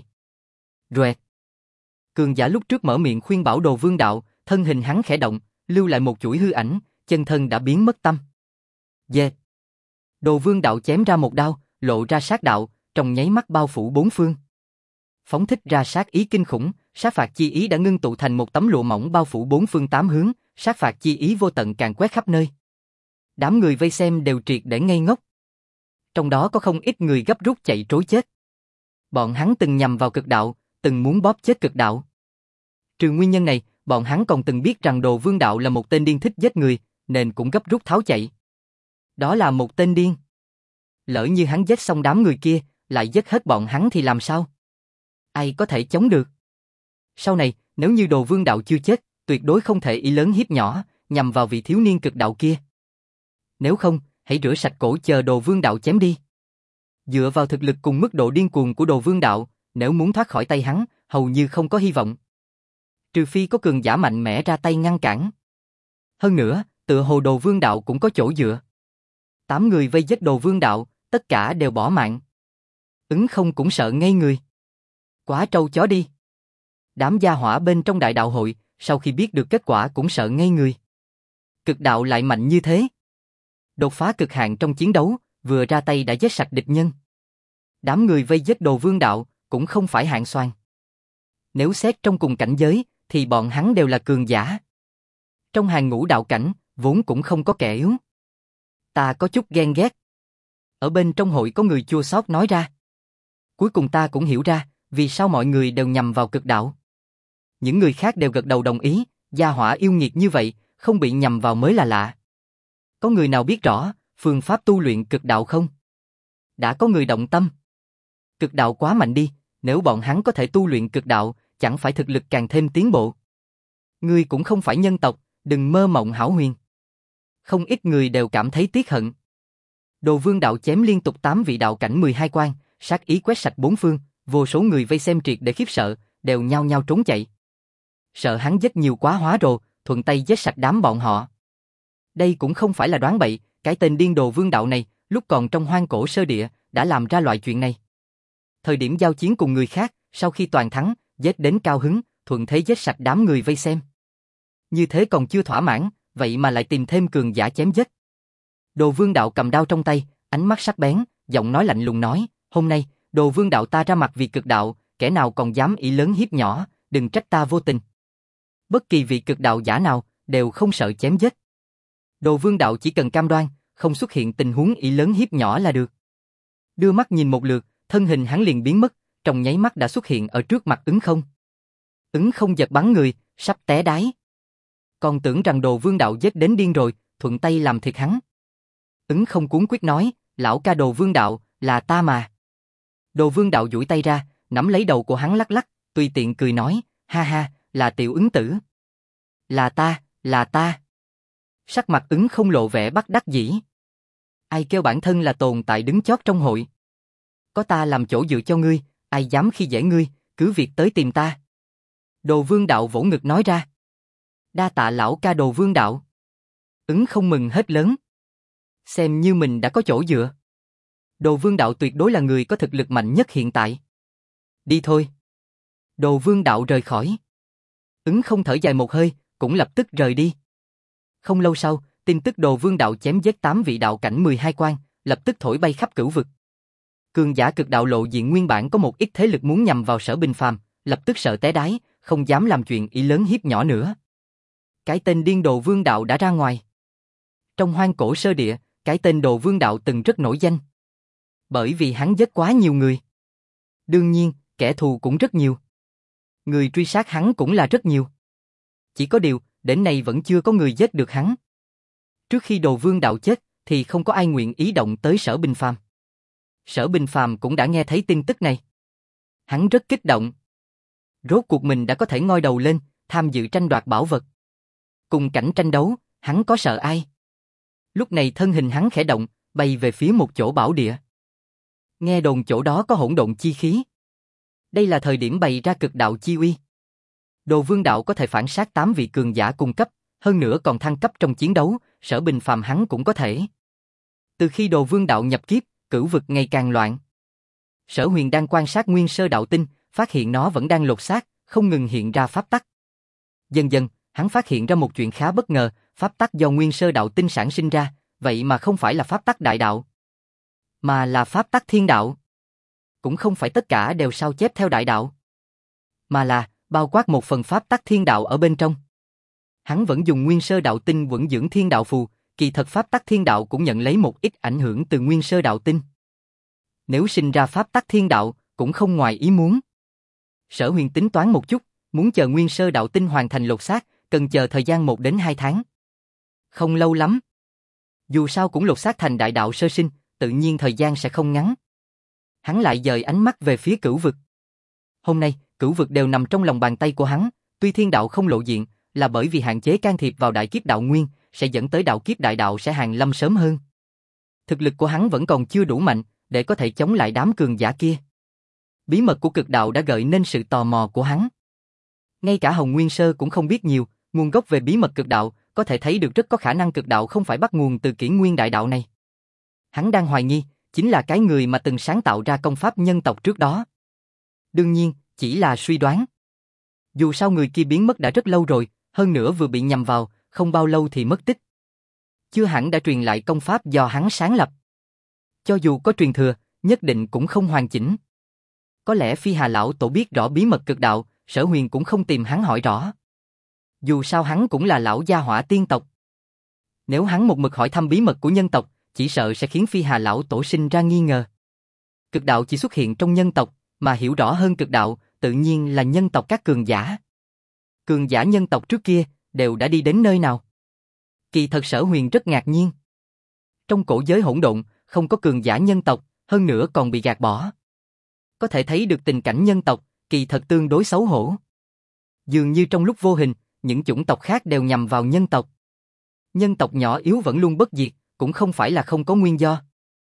Rẹt. Cường giả lúc trước mở miệng khuyên bảo Đồ Vương Đạo, thân hình hắn khẽ động, lưu lại một chuỗi hư ảnh, chân thân đã biến mất tâm. Dệt. Đồ Vương đạo chém ra một đao, lộ ra sát đạo, trong nháy mắt bao phủ bốn phương. Phóng thích ra sát ý kinh khủng, sát phạt chi ý đã ngưng tụ thành một tấm lụa mỏng bao phủ bốn phương tám hướng, sát phạt chi ý vô tận càn quét khắp nơi. Đám người vây xem đều triệt để ngây ngốc. Trong đó có không ít người gấp rút chạy trối chết. Bọn hắn từng nhằm vào cực đạo, từng muốn bóp chết cực đạo. Trừ nguyên nhân này, bọn hắn còn từng biết rằng Đồ Vương đạo là một tên điên thích giết người, nên cũng gấp rút tháo chạy. Đó là một tên điên. Lỡ như hắn giết xong đám người kia, lại giết hết bọn hắn thì làm sao? Ai có thể chống được? Sau này, nếu như Đồ Vương đạo chưa chết, tuyệt đối không thể ý lớn hiếp nhỏ, nhằm vào vị thiếu niên cực đạo kia. Nếu không, hãy rửa sạch cổ chờ Đồ Vương đạo chém đi. Dựa vào thực lực cùng mức độ điên cuồng của Đồ Vương đạo, nếu muốn thoát khỏi tay hắn, hầu như không có hy vọng. Trừ phi có cường giả mạnh mẽ ra tay ngăn cản. Hơn nữa, tựa hồ Đồ Vương đạo cũng có chỗ dựa. 8 người vây giết Đồ Vương đạo, tất cả đều bỏ mạng. Ứng Không cũng sợ ngây người. Quá trâu chó đi. Đám gia hỏa bên trong đại đạo hội, sau khi biết được kết quả cũng sợ ngây người. Cực đạo lại mạnh như thế. Đột phá cực hạn trong chiến đấu, vừa ra tay đã giết sạch địch nhân. Đám người vây giết Đồ Vương đạo, cũng không phải hạng soàn. Nếu xét trong cùng cảnh giới, thì bọn hắn đều là cường giả. Trong hàng ngũ đạo cảnh, vốn cũng không có kẻ yếu. Ta có chút ghen ghét. Ở bên trong hội có người chua xót nói ra. Cuối cùng ta cũng hiểu ra, vì sao mọi người đều nhằm vào cực đạo. Những người khác đều gật đầu đồng ý, gia hỏa yêu nghiệt như vậy, không bị nhằm vào mới là lạ. Có người nào biết rõ phương pháp tu luyện cực đạo không? Đã có người động tâm. Cực đạo quá mạnh đi, nếu bọn hắn có thể tu luyện cực đạo, chẳng phải thực lực càng thêm tiến bộ. Ngươi cũng không phải nhân tộc, đừng mơ mộng hão huyền. Không ít người đều cảm thấy tiếc hận. Đồ Vương đạo chém liên tục 8 vị đạo cảnh 12 quan, sát ý quét sạch bốn phương, vô số người vây xem triệt để khiếp sợ, đều nhao nhao trốn chạy. Sợ hắn giết nhiều quá hóa rồ, thuận tay giết sạch đám bọn họ. Đây cũng không phải là đoán bậy, cái tên điên Đồ Vương đạo này, lúc còn trong hoang cổ sơ địa, đã làm ra loại chuyện này. Thời điểm giao chiến cùng người khác, sau khi toàn thắng, giết đến cao hứng, thuận thế giết sạch đám người vây xem. Như thế còn chưa thỏa mãn, vậy mà lại tìm thêm cường giả chém giết. Đồ Vương đạo cầm đao trong tay, ánh mắt sắc bén, giọng nói lạnh lùng nói, hôm nay, Đồ Vương đạo ta ra mặt vì cực đạo, kẻ nào còn dám ý lớn hiếp nhỏ, đừng trách ta vô tình. Bất kỳ vị cực đạo giả nào, đều không sợ chém giết. Đồ Vương đạo chỉ cần cam đoan, không xuất hiện tình huống ý lớn hiếp nhỏ là được. Đưa mắt nhìn một lượt, thân hình hắn liền biến mất, trong nháy mắt đã xuất hiện ở trước mặt Ứng Không. Ứng Không giật bắn người, sắp té đái. Còn tưởng rằng Đồ Vương đạo giết đến điên rồi, thuận tay làm thịt hắn. Ứng Không cuống quyết nói, lão ca Đồ Vương đạo, là ta mà. Đồ Vương đạo duỗi tay ra, nắm lấy đầu của hắn lắc lắc, tùy tiện cười nói, ha ha, là tiểu Ứng tử. Là ta, là ta. Sắc mặt Ứng Không lộ vẻ bất đắc dĩ. Ai kêu bản thân là tồn tại đứng chót trong hội. Có ta làm chỗ dựa cho ngươi, ai dám khi dễ ngươi, cứ việc tới tìm ta. Đồ Vương đạo vỗ ngực nói ra. Đa tạ lão ca Đồ Vương đạo. Ứng Không mừng hết lớn. Xem như mình đã có chỗ dựa. Đồ Vương đạo tuyệt đối là người có thực lực mạnh nhất hiện tại. Đi thôi. Đồ Vương đạo rời khỏi. Ứng Không thở dài một hơi, cũng lập tức rời đi. Không lâu sau, tin tức Đồ Vương đạo chém giết 8 vị đạo cảnh 12 quan, lập tức thổi bay khắp cửu vực. Cường giả cực đạo lộ diện nguyên bản có một ít thế lực muốn nhằm vào Sở Bình Phàm, lập tức sợ té đái, không dám làm chuyện ý lớn hiếp nhỏ nữa. Cái tên điên Đồ Vương đạo đã ra ngoài. Trong hoang cổ sơ địa, cái tên Đồ Vương đạo từng rất nổi danh. Bởi vì hắn giết quá nhiều người. Đương nhiên, kẻ thù cũng rất nhiều. Người truy sát hắn cũng là rất nhiều. Chỉ có điều, đến nay vẫn chưa có người giết được hắn. Trước khi Đồ Vương đạo chết, thì không có ai nguyện ý động tới Sở Bình Phàm. Sở Bình Phàm cũng đã nghe thấy tin tức này. Hắn rất kích động. Rốt cuộc mình đã có thể ngoi đầu lên, tham dự tranh đoạt bảo vật. Cùng cảnh tranh đấu, hắn có sợ ai? Lúc này thân hình hắn khẽ động, bay về phía một chỗ bảo địa. Nghe đồn chỗ đó có hỗn độn chi khí. Đây là thời điểm bày ra cực đạo chi uy. Đồ Vương đạo có thể phản sát 8 vị cường giả cung cấp, hơn nữa còn thăng cấp trong chiến đấu, Sở Bình Phàm hắn cũng có thể. Từ khi Đồ Vương đạo nhập kiếp, cửu vực ngày càng loạn. Sở Huyền đang quan sát nguyên sơ đạo tinh, phát hiện nó vẫn đang lột xác, không ngừng hiện ra pháp tắc. Dần dần, hắn phát hiện ra một chuyện khá bất ngờ, pháp tắc do nguyên sơ đạo tinh sản sinh ra, vậy mà không phải là pháp tắc đại đạo. mà là pháp tắc thiên đạo. Cũng không phải tất cả đều sao chép theo đại đạo, mà là bao quát một phần pháp tắc thiên đạo ở bên trong. Hắn vẫn dùng nguyên sơ đạo tinh vẫn dưỡng thiên đạo phù, kỳ thật pháp tắc thiên đạo cũng nhận lấy một ít ảnh hưởng từ nguyên sơ đạo tinh. Nếu sinh ra pháp tắc thiên đạo, cũng không ngoài ý muốn. Sở Huyền tính toán một chút, muốn chờ nguyên sơ đạo tinh hoàn thành lột xác, cần chờ thời gian 1 đến 2 tháng. Không lâu lắm. Dù sao cũng lột xác thành đại đạo sơ sinh, tự nhiên thời gian sẽ không ngắn. Hắn lại dời ánh mắt về phía cửu vực. Hôm nay, cửu vực đều nằm trong lòng bàn tay của hắn, tuy thiên đạo không lộ diện, là bởi vì hạn chế can thiệp vào đại kiếp đạo nguyên, sẽ dẫn tới đạo kiếp đại đạo sẽ hàng lâm sớm hơn. Thực lực của hắn vẫn còn chưa đủ mạnh, để có thể chống lại đám cường giả kia. Bí mật của cực đạo đã gợi nên sự tò mò của hắn. Ngay cả Hồng Nguyên Sơ cũng không biết nhiều, nguồn gốc về bí mật cực đạo, có thể thấy được rất có khả năng cực đạo không phải bắt nguồn từ kỷ nguyên đại đạo này. Hắn đang hoài nghi, chính là cái người mà từng sáng tạo ra công pháp nhân tộc trước đó. Đương nhiên, chỉ là suy đoán. Dù sao người kia biến mất đã rất lâu rồi, hơn nữa vừa bị nhầm vào, không bao lâu thì mất tích. Chưa hẳn đã truyền lại công pháp do hắn sáng lập. Cho dù có truyền thừa, nhất định cũng không hoàn chỉnh. Có lẽ Phi Hà lão tổ biết rõ bí mật cực đạo, Sở Huyền cũng không tìm hắn hỏi rõ. Dù sao hắn cũng là lão gia hỏa tiên tộc. Nếu hắn một mực hỏi thăm bí mật của nhân tộc, chỉ sợ sẽ khiến Phi Hà lão tổ sinh ra nghi ngờ. Cực đạo chỉ xuất hiện trong nhân tộc, mà hiểu rõ hơn cực đạo, tự nhiên là nhân tộc các cường giả. Cường giả nhân tộc trước kia, đều đã đi đến nơi nào? Kỳ thật Sở Huyền rất ngạc nhiên. Trong cổ giới hỗn độn, không có cường giả nhân tộc, hơn nữa còn bị gạt bỏ. Có thể thấy được tình cảnh nhân tộc, kỳ thật tương đối xấu hổ. Dường như trong lúc vô hình, những chủng tộc khác đều nhằm vào nhân tộc. Nhân tộc nhỏ yếu vẫn luôn bất diệt, cũng không phải là không có nguyên do.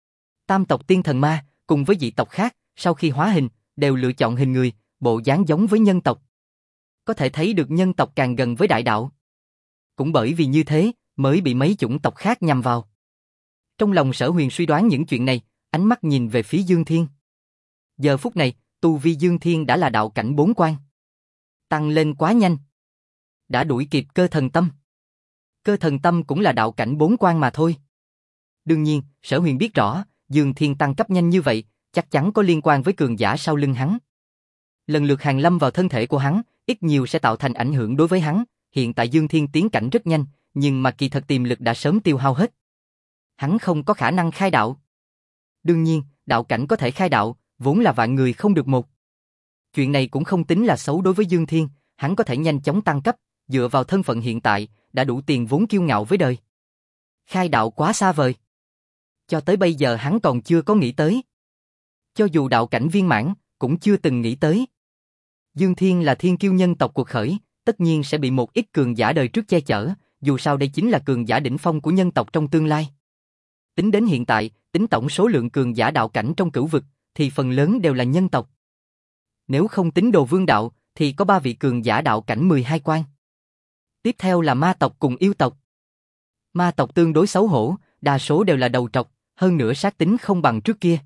Tam tộc tiên thần ma, cùng với dị tộc khác, sau khi hóa hình, đều lựa chọn hình người, bộ dáng giống với nhân tộc. Có thể thấy được nhân tộc càng gần với đại đạo. Cũng bởi vì như thế, mới bị mấy chủng tộc khác nhằm vào. Trong lòng Sở Huyền suy đoán những chuyện này, ánh mắt nhìn về phía Dương Thiên. Giờ phút này, tu vi Dương Thiên đã là đạo cảnh 4 quan. Tăng lên quá nhanh. Đã đuổi kịp cơ thần tâm. Cơ thần tâm cũng là đạo cảnh 4 quan mà thôi. Đương nhiên, Sở Huyền biết rõ, Dương Thiên tăng cấp nhanh như vậy, chắc chắn có liên quan với cường giả sau lưng hắn. Lần lượt hàng lâm vào thân thể của hắn, ít nhiều sẽ tạo thành ảnh hưởng đối với hắn. Hiện tại Dương Thiên tiến cảnh rất nhanh, nhưng mà kỳ thật tiềm lực đã sớm tiêu hao hết. Hắn không có khả năng khai đạo. Đương nhiên, đạo cảnh có thể khai đạo, vốn là vạn người không được một. Chuyện này cũng không tính là xấu đối với Dương Thiên, hắn có thể nhanh chóng tăng cấp, dựa vào thân phận hiện tại, đã đủ tiền vốn kiêu ngạo với đời. Khai đạo quá xa vời. Cho tới bây giờ hắn còn chưa có nghĩ tới. Cho dù đạo cảnh viên mãn, cũng chưa từng nghĩ tới. Dương Thiên là thiên kiêu nhân tộc cuộc khởi, tất nhiên sẽ bị một ít cường giả đời trước che chở, dù sao đây chính là cường giả đỉnh phong của nhân tộc trong tương lai. Tính đến hiện tại, tính tổng số lượng cường giả đạo cảnh trong cửu vực, thì phần lớn đều là nhân tộc. Nếu không tính Đồ Vương đạo, thì có 3 vị cường giả đạo cảnh 12 quan. Tiếp theo là ma tộc cùng yêu tộc. Ma tộc tương đối xấu hổ, đa số đều là đầu trọc, hơn nữa sát tính không bằng trước kia.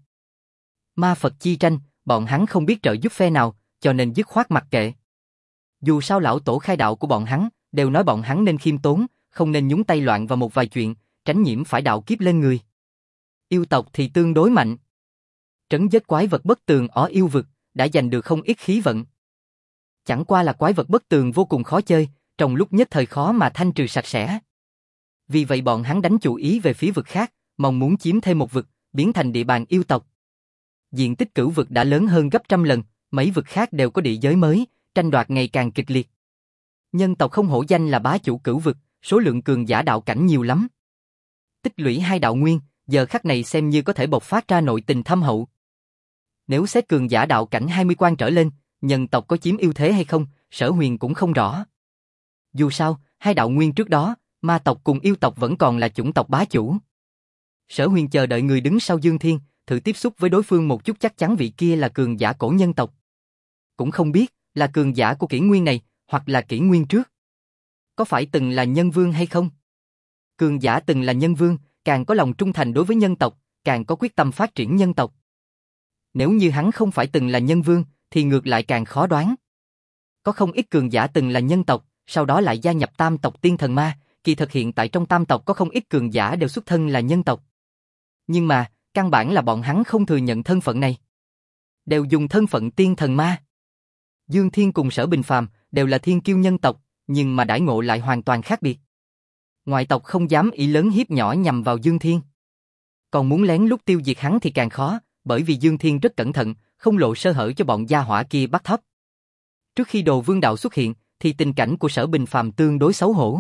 Ma Phật chi tranh, bọn hắn không biết trợ giúp phe nào, cho nên dứt khoát mặc kệ. Dù sao lão tổ khai đạo của bọn hắn, đều nói bọn hắn nên khiêm tốn, không nên nhúng tay loạn vào một vài chuyện, tránh nhiễm phải đạo kiếp lên người. Yêu tộc thì tương đối mạnh. Trấn giết quái vật bất tường ở yêu vực, đã giành được không ít khí vận. Chẳng qua là quái vật bất tường vô cùng khó chơi, trong lúc nhất thời khó mà thanh trừ sạch sẽ. Vì vậy bọn hắn đánh chủ ý về phía vực khác, mong muốn chiếm thêm một vực, biến thành địa bàn yêu tộc. Diện tích cửu vực đã lớn hơn gấp trăm lần, mấy vực khác đều có địa giới mới, tranh đoạt ngày càng kịch liệt. Nhân tộc không hổ danh là bá chủ cửu vực, số lượng cường giả đạo cảnh nhiều lắm. Tích lũy 2 đạo nguyên, giờ khắc này xem như có thể bộc phát ra nội tình thâm hậu. Nếu xét cường giả đạo cảnh 20 quan trở lên, nhân tộc có chiếm ưu thế hay không, Sở Huyền cũng không rõ. Dù sao, 2 đạo nguyên trước đó, ma tộc cùng yêu tộc vẫn còn là chủng tộc bá chủ. Sở Huyền chờ đợi người đứng sau Dương Thiên, thử tiếp xúc với đối phương một chút, chắc chắn vị kia là cường giả cổ nhân tộc. Cũng không biết là cường giả của kỷ nguyên này, hoặc là kỷ nguyên trước. Có phải từng là nhân vương hay không? Cường giả từng là nhân vương, càng có lòng trung thành đối với nhân tộc, càng có quyết tâm phát triển nhân tộc. Nếu như hắn không phải từng là nhân vương, thì ngược lại càng khó đoán. Có không ít cường giả từng là nhân tộc, sau đó lại gia nhập tam tộc tiên thần ma, kỳ thực hiện tại trong tam tộc có không ít cường giả đều xuất thân là nhân tộc. Nhưng mà, Căn bản là bọn hắn không thừa nhận thân phận này. Đều dùng thân phận tiên thần ma. Dương Thiên cùng Sở Bình Phàm đều là thiên kiêu nhân tộc, nhưng mà đãi ngộ lại hoàn toàn khác biệt. Ngoại tộc không dám ý lớn hiếp nhỏ nhằm vào Dương Thiên. Còn muốn lén lút tiêu diệt hắn thì càng khó, bởi vì Dương Thiên rất cẩn thận, không lộ sơ hở cho bọn gia hỏa kia bắt thấp. Trước khi Đồ Vương Đạo xuất hiện, thì tình cảnh của Sở Bình Phàm tương đối xấu hổ.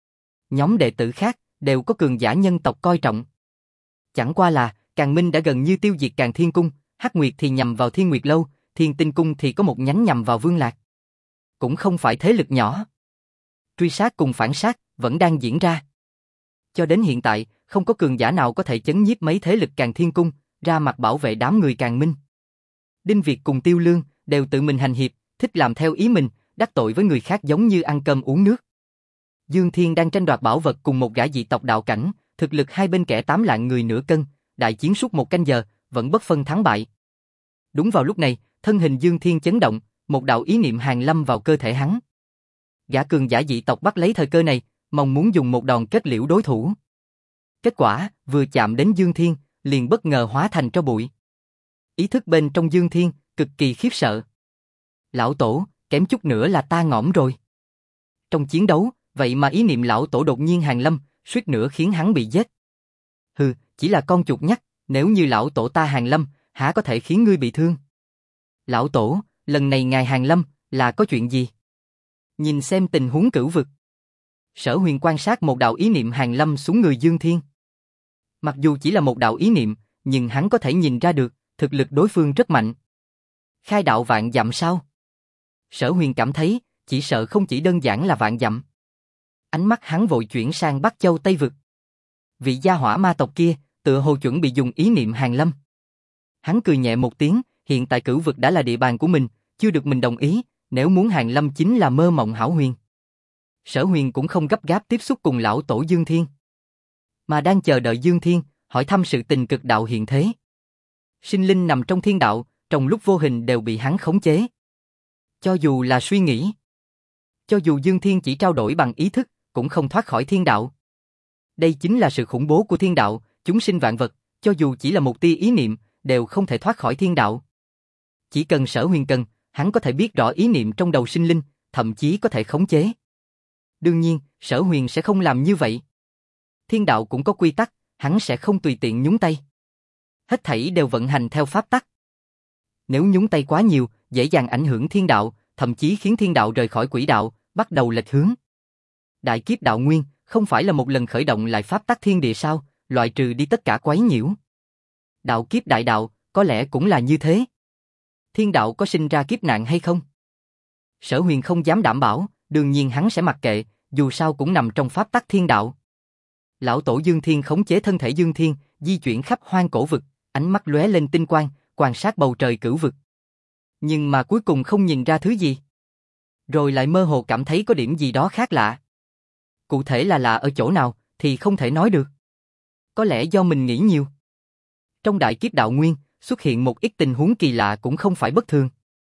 Nhóm đệ tử khác đều có cường giả nhân tộc coi trọng. Chẳng qua là, Càn Minh đã gần như tiêu diệt Càn Thiên Cung, Hắc Nguyệt thì nhằm vào Thiên Nguyệt Lâu, Thiên Tinh Cung thì có một nhánh nhằm vào Vương Lạc. Cũng không phải thế lực nhỏ. Truy sát cùng phản sát vẫn đang diễn ra. Cho đến hiện tại, không có cường giả nào có thể chấn nhiếp mấy thế lực Càn Thiên Cung, ra mặt bảo vệ đám người Càn Minh. Đinh Việt cùng Tiêu Lương đều tự mình hành hiệp, thích làm theo ý mình, đắc tội với người khác giống như ăn cơm uống nước. Dương Thiên đang tranh đoạt bảo vật cùng một gã dị tộc đạo cảnh, thực lực hai bên kẻ 8 lạng người nửa cân, đại chiến suốt 1 canh giờ, vẫn bất phân thắng bại. Đúng vào lúc này, thân hình Dương Thiên chấn động, một đạo ý niệm hàn lâm vào cơ thể hắn. Gã cường giả dị tộc bắt lấy thời cơ này, mong muốn dùng một đòn kết liễu đối thủ. Kết quả, vừa chạm đến Dương Thiên, liền bất ngờ hóa thành tro bụi. Ý thức bên trong Dương Thiên, cực kỳ khiếp sợ. Lão Tổ, kém chút nữa là ta ngõm rồi. Trong chiến đấu, vậy mà ý niệm lão Tổ đột nhiên hàn lâm, suýt nữa khiến hắn bị giết. Hừ, chỉ là con chuột nhắt, nếu như lão Tổ ta hàn lâm, há có thể khiến ngươi bị thương? Lão Tổ, lần này ngài hàn lâm, là có chuyện gì? Nhìn xem tình huống cửu vực. Sở Huyền quan sát một đạo ý niệm hàn lâm xuống người Dương Thiên. Mặc dù chỉ là một đạo ý niệm, nhưng hắn có thể nhìn ra được, thực lực đối phương rất mạnh. Khai đạo vạn dặm sao? Sở Huyền cảm thấy, chỉ sợ không chỉ đơn giản là vạn dặm. Ánh mắt hắn vội chuyển sang Bắc Châu Tây Vực. Vị gia hỏa ma tộc kia, tựa hồ chuẩn bị dùng ý niệm hàn lâm. Hắn cười nhẹ một tiếng, hiện tại cửu vực đã là địa bàn của mình, chưa được mình đồng ý, nếu muốn hàn lâm chính là mơ mộng hão huyền. Sở Huyền cũng không gấp gáp tiếp xúc cùng lão Tổ Dương Thiên, mà đang chờ đợi Dương Thiên hỏi thăm sự tình cực đạo hiện thế. Sinh linh nằm trong thiên đạo, trong lúc vô hình đều bị hắn khống chế. Cho dù là suy nghĩ, cho dù Dương Thiên chỉ trao đổi bằng ý thức, cũng không thoát khỏi thiên đạo. Đây chính là sự khủng bố của thiên đạo, chúng sinh vạn vật, cho dù chỉ là một tia ý niệm, đều không thể thoát khỏi thiên đạo. Chỉ cần Sở Huyền cần, hắn có thể biết rõ ý niệm trong đầu sinh linh, thậm chí có thể khống chế. Đương nhiên, Sở Huyền sẽ không làm như vậy. Thiên đạo cũng có quy tắc, hắn sẽ không tùy tiện nhúng tay. Hết thảy đều vận hành theo pháp tắc. Nếu nhúng tay quá nhiều, dễ dàng ảnh hưởng thiên đạo, thậm chí khiến thiên đạo rời khỏi quỹ đạo, bắt đầu lệch hướng. Đại kiếp đạo nguyên, không phải là một lần khởi động lại pháp tắc thiên địa sao, loại trừ đi tất cả quấy nhiễu. Đạo kiếp đại đạo, có lẽ cũng là như thế. Thiên đạo có sinh ra kiếp nạn hay không? Sở Huyền không dám đảm bảo, đương nhiên hắn sẽ mặc kệ, dù sao cũng nằm trong pháp tắc thiên đạo. Lão Tổ Dương Thiên khống chế thân thể Dương Thiên, di chuyển khắp hoang cổ vực, ánh mắt lóe lên tinh quang, quan sát bầu trời cửu vực. Nhưng mà cuối cùng không nhìn ra thứ gì. Rồi lại mơ hồ cảm thấy có điểm gì đó khác lạ. Cụ thể là ở chỗ nào, thì không thể nói được. Có lẽ do mình nghĩ nhiều. Trong đại kiếp đạo nguyên, xuất hiện một ít tình huống kỳ lạ cũng không phải bất thường.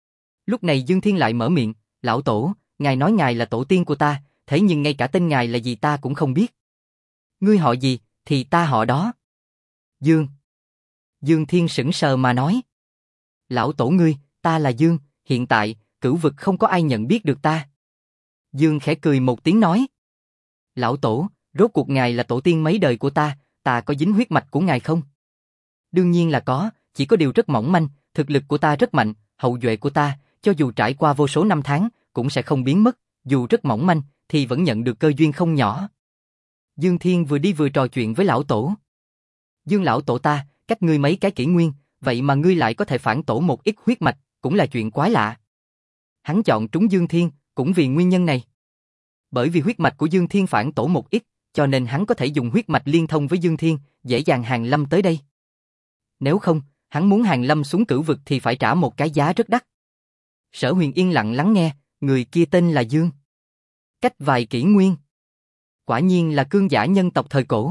Lúc này Dương Thiên lại mở miệng, Lão Tổ, ngài nói ngài là tổ tiên của ta, thế nhưng ngay cả tên ngài là gì ta cũng không biết. Ngươi họ gì, thì ta họ đó. Dương. Dương Thiên sững sờ mà nói. Lão Tổ ngươi, ta là Dương, hiện tại, cửu vực không có ai nhận biết được ta. Dương khẽ cười một tiếng nói. Lão Tổ, rốt cuộc ngài là tổ tiên mấy đời của ta có dính huyết mạch của ngài không? Đương nhiên là có, chỉ có điều rất mỏng manh, thực lực của ta rất mạnh, hậu duệ của ta, cho dù trải qua vô số năm tháng, cũng sẽ không biến mất, dù rất mỏng manh, thì vẫn nhận được cơ duyên không nhỏ. Dương Thiên vừa đi vừa trò chuyện với Lão Tổ. Dương Lão Tổ ta, cách ngươi mấy cái kỷ nguyên, vậy mà ngươi lại có thể phản tổ một ít huyết mạch, cũng là chuyện quái lạ. Hắn chọn trúng Dương Thiên, cũng vì nguyên nhân này. Bởi vì huyết mạch của Dương Thiên phản tổ một ít, cho nên hắn có thể dùng huyết mạch liên thông với Dương Thiên, dễ dàng hàn lâm tới đây. Nếu không, hắn muốn hàn lâm xuống cửu vực thì phải trả một cái giá rất đắt. Sở Huyền yên lặng lắng nghe, người kia tên là Dương. Cách vài kỷ nguyên. Quả nhiên là cương giả nhân tộc thời cổ.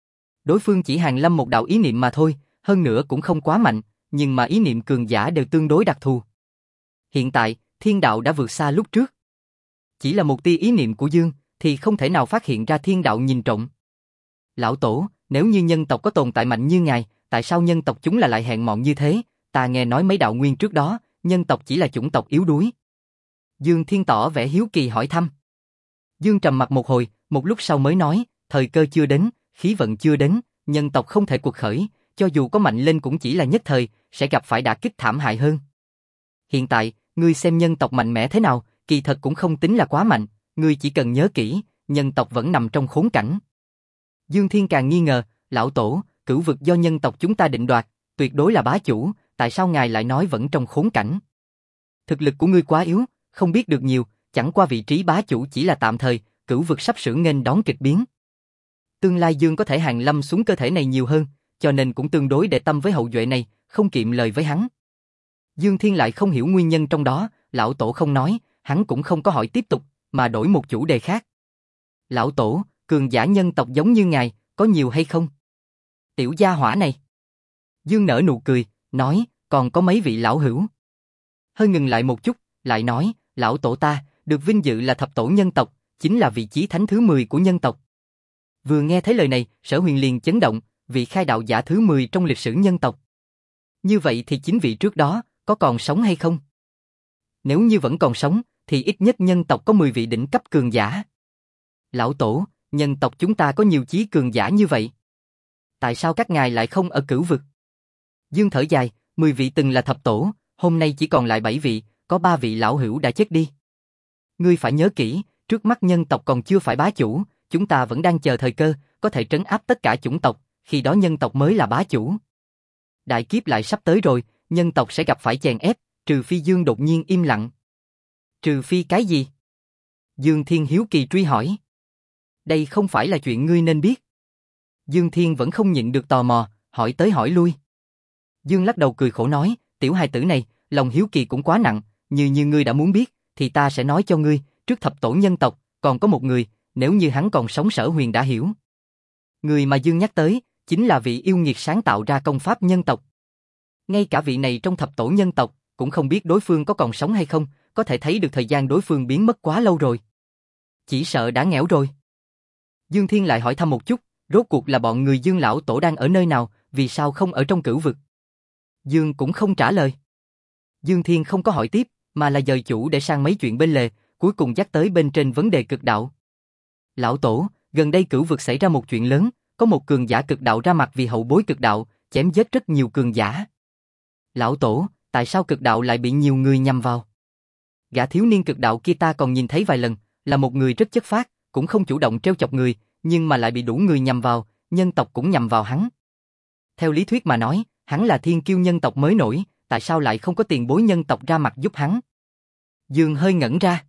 Đối phương chỉ hàn lâm một đạo ý niệm mà thôi, hơn nữa cũng không quá mạnh, nhưng mà ý niệm cường giả đều tương đối đặc thù. Hiện tại, thiên đạo đã vượt xa lúc trước. Chỉ là một tia ý niệm của Dương, thì không thể nào phát hiện ra thiên đạo nhìn trộm. Lão Tổ, Nếu như nhân tộc có tồn tại mạnh như ngài, tại sao nhân tộc chúng là lại hèn mọn như thế? Ta nghe nói mấy đạo nguyên trước đó, nhân tộc chỉ là chủng tộc yếu đuối. Dương Thiên tỏ vẻ hiếu kỳ hỏi thăm. Dương trầm mặt một hồi, một lúc sau mới nói, thời cơ chưa đến, khí vận chưa đến, nhân tộc không thể cuộc khởi, cho dù có mạnh lên cũng chỉ là nhất thời, sẽ gặp phải đả kích thảm hại hơn. Hiện tại, ngươi xem nhân tộc mạnh mẽ thế nào, kỳ thật cũng không tính là quá mạnh, ngươi chỉ cần nhớ kỹ, nhân tộc vẫn nằm trong khốn cảnh. Dương Thiên càng nghi ngờ, lão tổ, cửu vực do nhân tộc chúng ta định đoạt, tuyệt đối là bá chủ, tại sao ngài lại nói vẫn trong khốn cảnh? Thực lực của ngươi quá yếu, không biết được nhiều, chẳng qua vị trí bá chủ chỉ là tạm thời, cửu vực sắp sửa nghênh đón kịch biến. Tương lai Dương có thể hàng lâm xuống cơ thể này nhiều hơn, cho nên cũng tương đối để tâm với hậu duệ này, không kiệm lời với hắn. Dương Thiên lại không hiểu nguyên nhân trong đó, lão tổ không nói, hắn cũng không có hỏi tiếp tục, mà đổi một chủ đề khác. Lão tổ, cường giả nhân tộc giống như ngài, có nhiều hay không? Tiểu gia hỏa này. Dương nở nụ cười, nói, còn có mấy vị lão hữu. Hơi ngừng lại một chút, lại nói, lão tổ ta, được vinh dự là thập tổ nhân tộc, chính là vị chí thánh thứ 10 của nhân tộc. Vừa nghe thấy lời này, Sở Huyền liền chấn động, vị khai đạo giả thứ 10 trong lịch sử nhân tộc. Như vậy thì chính vị trước đó, có còn sống hay không? Nếu như vẫn còn sống, thì ít nhất nhân tộc có 10 vị đỉnh cấp cường giả. Lão tổ, nhân tộc chúng ta có nhiều chí cường giả như vậy. Tại sao các ngài lại không ở cửu vực? Dương thở dài, 10 vị từng là thập tổ, hôm nay chỉ còn lại 7 vị, có 3 vị lão hữu đã chết đi. Ngươi phải nhớ kỹ, trước mắt nhân tộc còn chưa phải bá chủ, chúng ta vẫn đang chờ thời cơ, có thể trấn áp tất cả chủng tộc, khi đó nhân tộc mới là bá chủ. Đại kiếp lại sắp tới rồi, nhân tộc sẽ gặp phải chèn ép, trừ phi Dương đột nhiên im lặng. Trừ phi cái gì? Dương Thiên hiếu kỳ truy hỏi. Đây không phải là chuyện ngươi nên biết. Dương Thiên vẫn không nhịn được tò mò, hỏi tới hỏi lui. Dương lắc đầu cười khổ nói, tiểu hài tử này, lòng hiếu kỳ cũng quá nặng, như ngươi đã muốn biết, thì ta sẽ nói cho ngươi, trước thập tổ nhân tộc, còn có một người, nếu như hắn còn sống Sở Huyền đã hiểu. Người mà Dương nhắc tới, chính là vị yêu nghiệt sáng tạo ra công pháp nhân tộc. Ngay cả vị này trong thập tổ nhân tộc, cũng không biết đối phương có còn sống hay không, có thể thấy được thời gian đối phương biến mất quá lâu rồi. Chỉ sợ đã nghẽo rồi. Dương Thiên lại hỏi thăm một chút, rốt cuộc là bọn người Dương lão tổ đang ở nơi nào, vì sao không ở trong cửu vực? Dương cũng không trả lời. Dương Thiên không có hỏi tiếp, mà là dời chủ để sang mấy chuyện bên lề, cuối cùng dắt tới bên trên vấn đề cực đạo. Lão tổ, gần đây cửu vực xảy ra một chuyện lớn, có một cường giả cực đạo ra mặt vì hậu bối cực đạo, chém giết rất nhiều cường giả. Lão tổ, tại sao cực đạo lại bị nhiều người nhằm vào? Gã thiếu niên cực đạo kia ta còn nhìn thấy vài lần, là một người rất chất phác, cũng không chủ động trêu chọc người, nhưng mà lại bị đủ người nhằm vào, nhân tộc cũng nhằm vào hắn. Theo lý thuyết mà nói, hắn là thiên kiêu nhân tộc mới nổi, tại sao lại không có tiền bối nhân tộc ra mặt giúp hắn? Dương hơi ngẩn ra.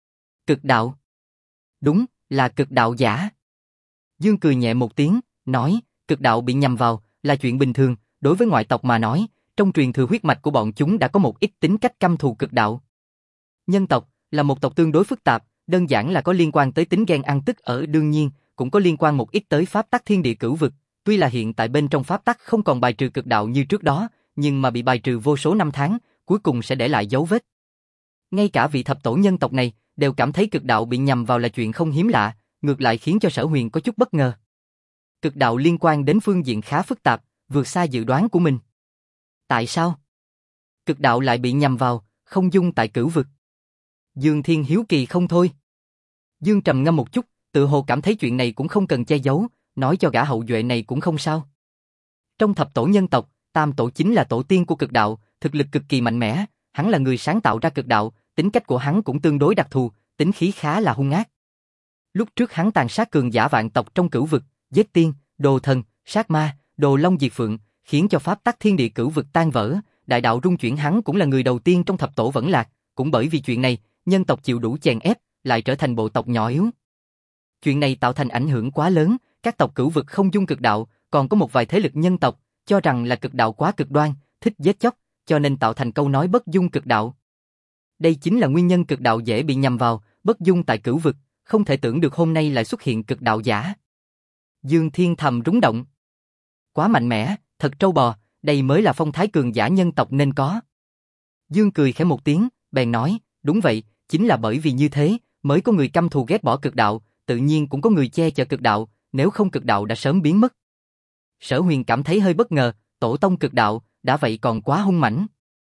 Cực đạo. Đúng, là cực đạo giả. Dương cười nhẹ một tiếng, nói, cực đạo bị nhằm vào, là chuyện bình thường, đối với ngoại tộc mà nói, trong truyền thừa huyết mạch của bọn chúng đã có một ít tính cách căm thù cực đạo. Nhân tộc, là một tộc tương đối phức tạp, đơn giản là có liên quan tới tính ghen ăn tức ở đương nhiên, cũng có liên quan một ít tới pháp tắc thiên địa cửu vực, tuy là hiện tại bên trong pháp tắc không còn bài trừ cực đạo như trước đó, nhưng mà bị bài trừ vô số năm tháng, cuối cùng sẽ để lại dấu vết. Ngay cả vị thập tổ nhân tộc này, đều cảm thấy cực đạo bị nhằm vào là chuyện không hiếm lạ, ngược lại khiến cho Sở Huyền có chút bất ngờ. Cực đạo liên quan đến phương diện khá phức tạp, vượt xa dự đoán của mình. Tại sao? Cực đạo lại bị nhằm vào, không dung tại cửu vực. Dương Thiên hiếu kỳ không thôi. Dương trầm ngâm một chút, tự hồ cảm thấy chuyện này cũng không cần che giấu, nói cho gã hậu duệ này cũng không sao. Trong thập tổ nhân tộc, tam tổ chính là tổ tiên của cực đạo, thực lực cực kỳ mạnh mẽ, hắn là người sáng tạo ra cực đạo, tính cách của hắn cũng tương đối đặc thù, tính khí khá là hung ác. Lúc trước hắn tàn sát cường giả vạn tộc trong cửu vực, giết tiên, đồ thần, sát ma, đồ long diệt phượng, khiến cho pháp tắc thiên địa cửu vực tan vỡ, đại đạo rung chuyển, hắn cũng là người đầu tiên trong thập tổ vẫn lạc, cũng bởi vì chuyện này, nhân tộc chịu đủ chèn ép, lại trở thành bộ tộc nhỏ yếu. Chuyện này tạo thành ảnh hưởng quá lớn, các tộc cửu vực không dung cực đạo, còn có một vài thế lực nhân tộc cho rằng là cực đạo quá cực đoan, thích giết chóc, cho nên tạo thành câu nói bất dung cực đạo. Đây chính là nguyên nhân cực đạo dễ bị nhằm vào, bất dung tại cửu vực, không thể tưởng được hôm nay lại xuất hiện cực đạo giả. Dương Thiên thầm rúng động. Quá mạnh mẽ, thật trâu bò, đây mới là phong thái cường giả nhân tộc nên có. Dương cười khẽ một tiếng, bèn nói, đúng vậy, chính là bởi vì như thế, mới có người căm thù ghét bỏ cực đạo, tự nhiên cũng có người che chở cực đạo, nếu không cực đạo đã sớm biến mất. Sở Huyền cảm thấy hơi bất ngờ, tổ tông cực đạo, đã vậy còn quá hung mãnh.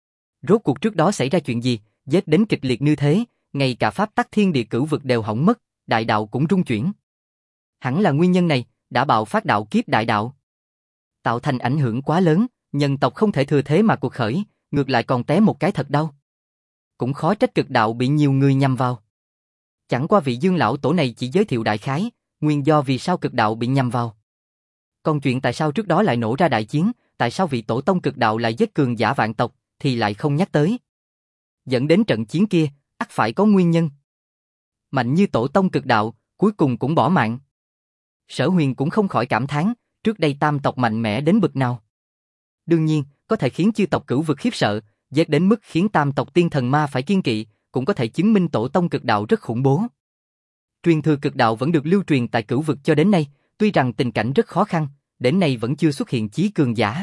Rốt cuộc trước đó xảy ra chuyện gì, giết đến kịch liệt như thế, ngay cả pháp tắc thiên địa cửu vực đều hỏng mất, đại đạo cũng rung chuyển. Hẳn là nguyên nhân này, đã bạo phát đạo kiếp đại đạo. Tạo thành ảnh hưởng quá lớn, nhân tộc không thể thừa thế mà cuộc khởi, ngược lại còn té một cái thật đau. Cũng khó trách cực đạo bị nhiều người nhằm vào. Chẳng qua vị Dương lão tổ này chỉ giới thiệu đại khái, nguyên do vì sao cực đạo bị nhằm vào. Còn chuyện tại sao trước đó lại nổ ra đại chiến, tại sao vị tổ tông cực đạo lại giết cường giả vạn tộc, thì lại không nhắc tới. Dẫn đến trận chiến kia, ắt phải có nguyên nhân. Mạnh như tổ tông cực đạo, cuối cùng cũng bỏ mạng. Sở Huyền cũng không khỏi cảm thán, trước đây tam tộc mạnh mẽ đến bực nào. Đương nhiên, có thể khiến chư tộc cửu vực khiếp sợ, giết đến mức khiến tam tộc tiên thần ma phải kiêng kỵ, cũng có thể chứng minh tổ tông cực đạo rất khủng bố. Truyền thừa cực đạo vẫn được lưu truyền tại cửu vực cho đến nay, tuy rằng tình cảnh rất khó khăn, đến nay vẫn chưa xuất hiện chí cường giả.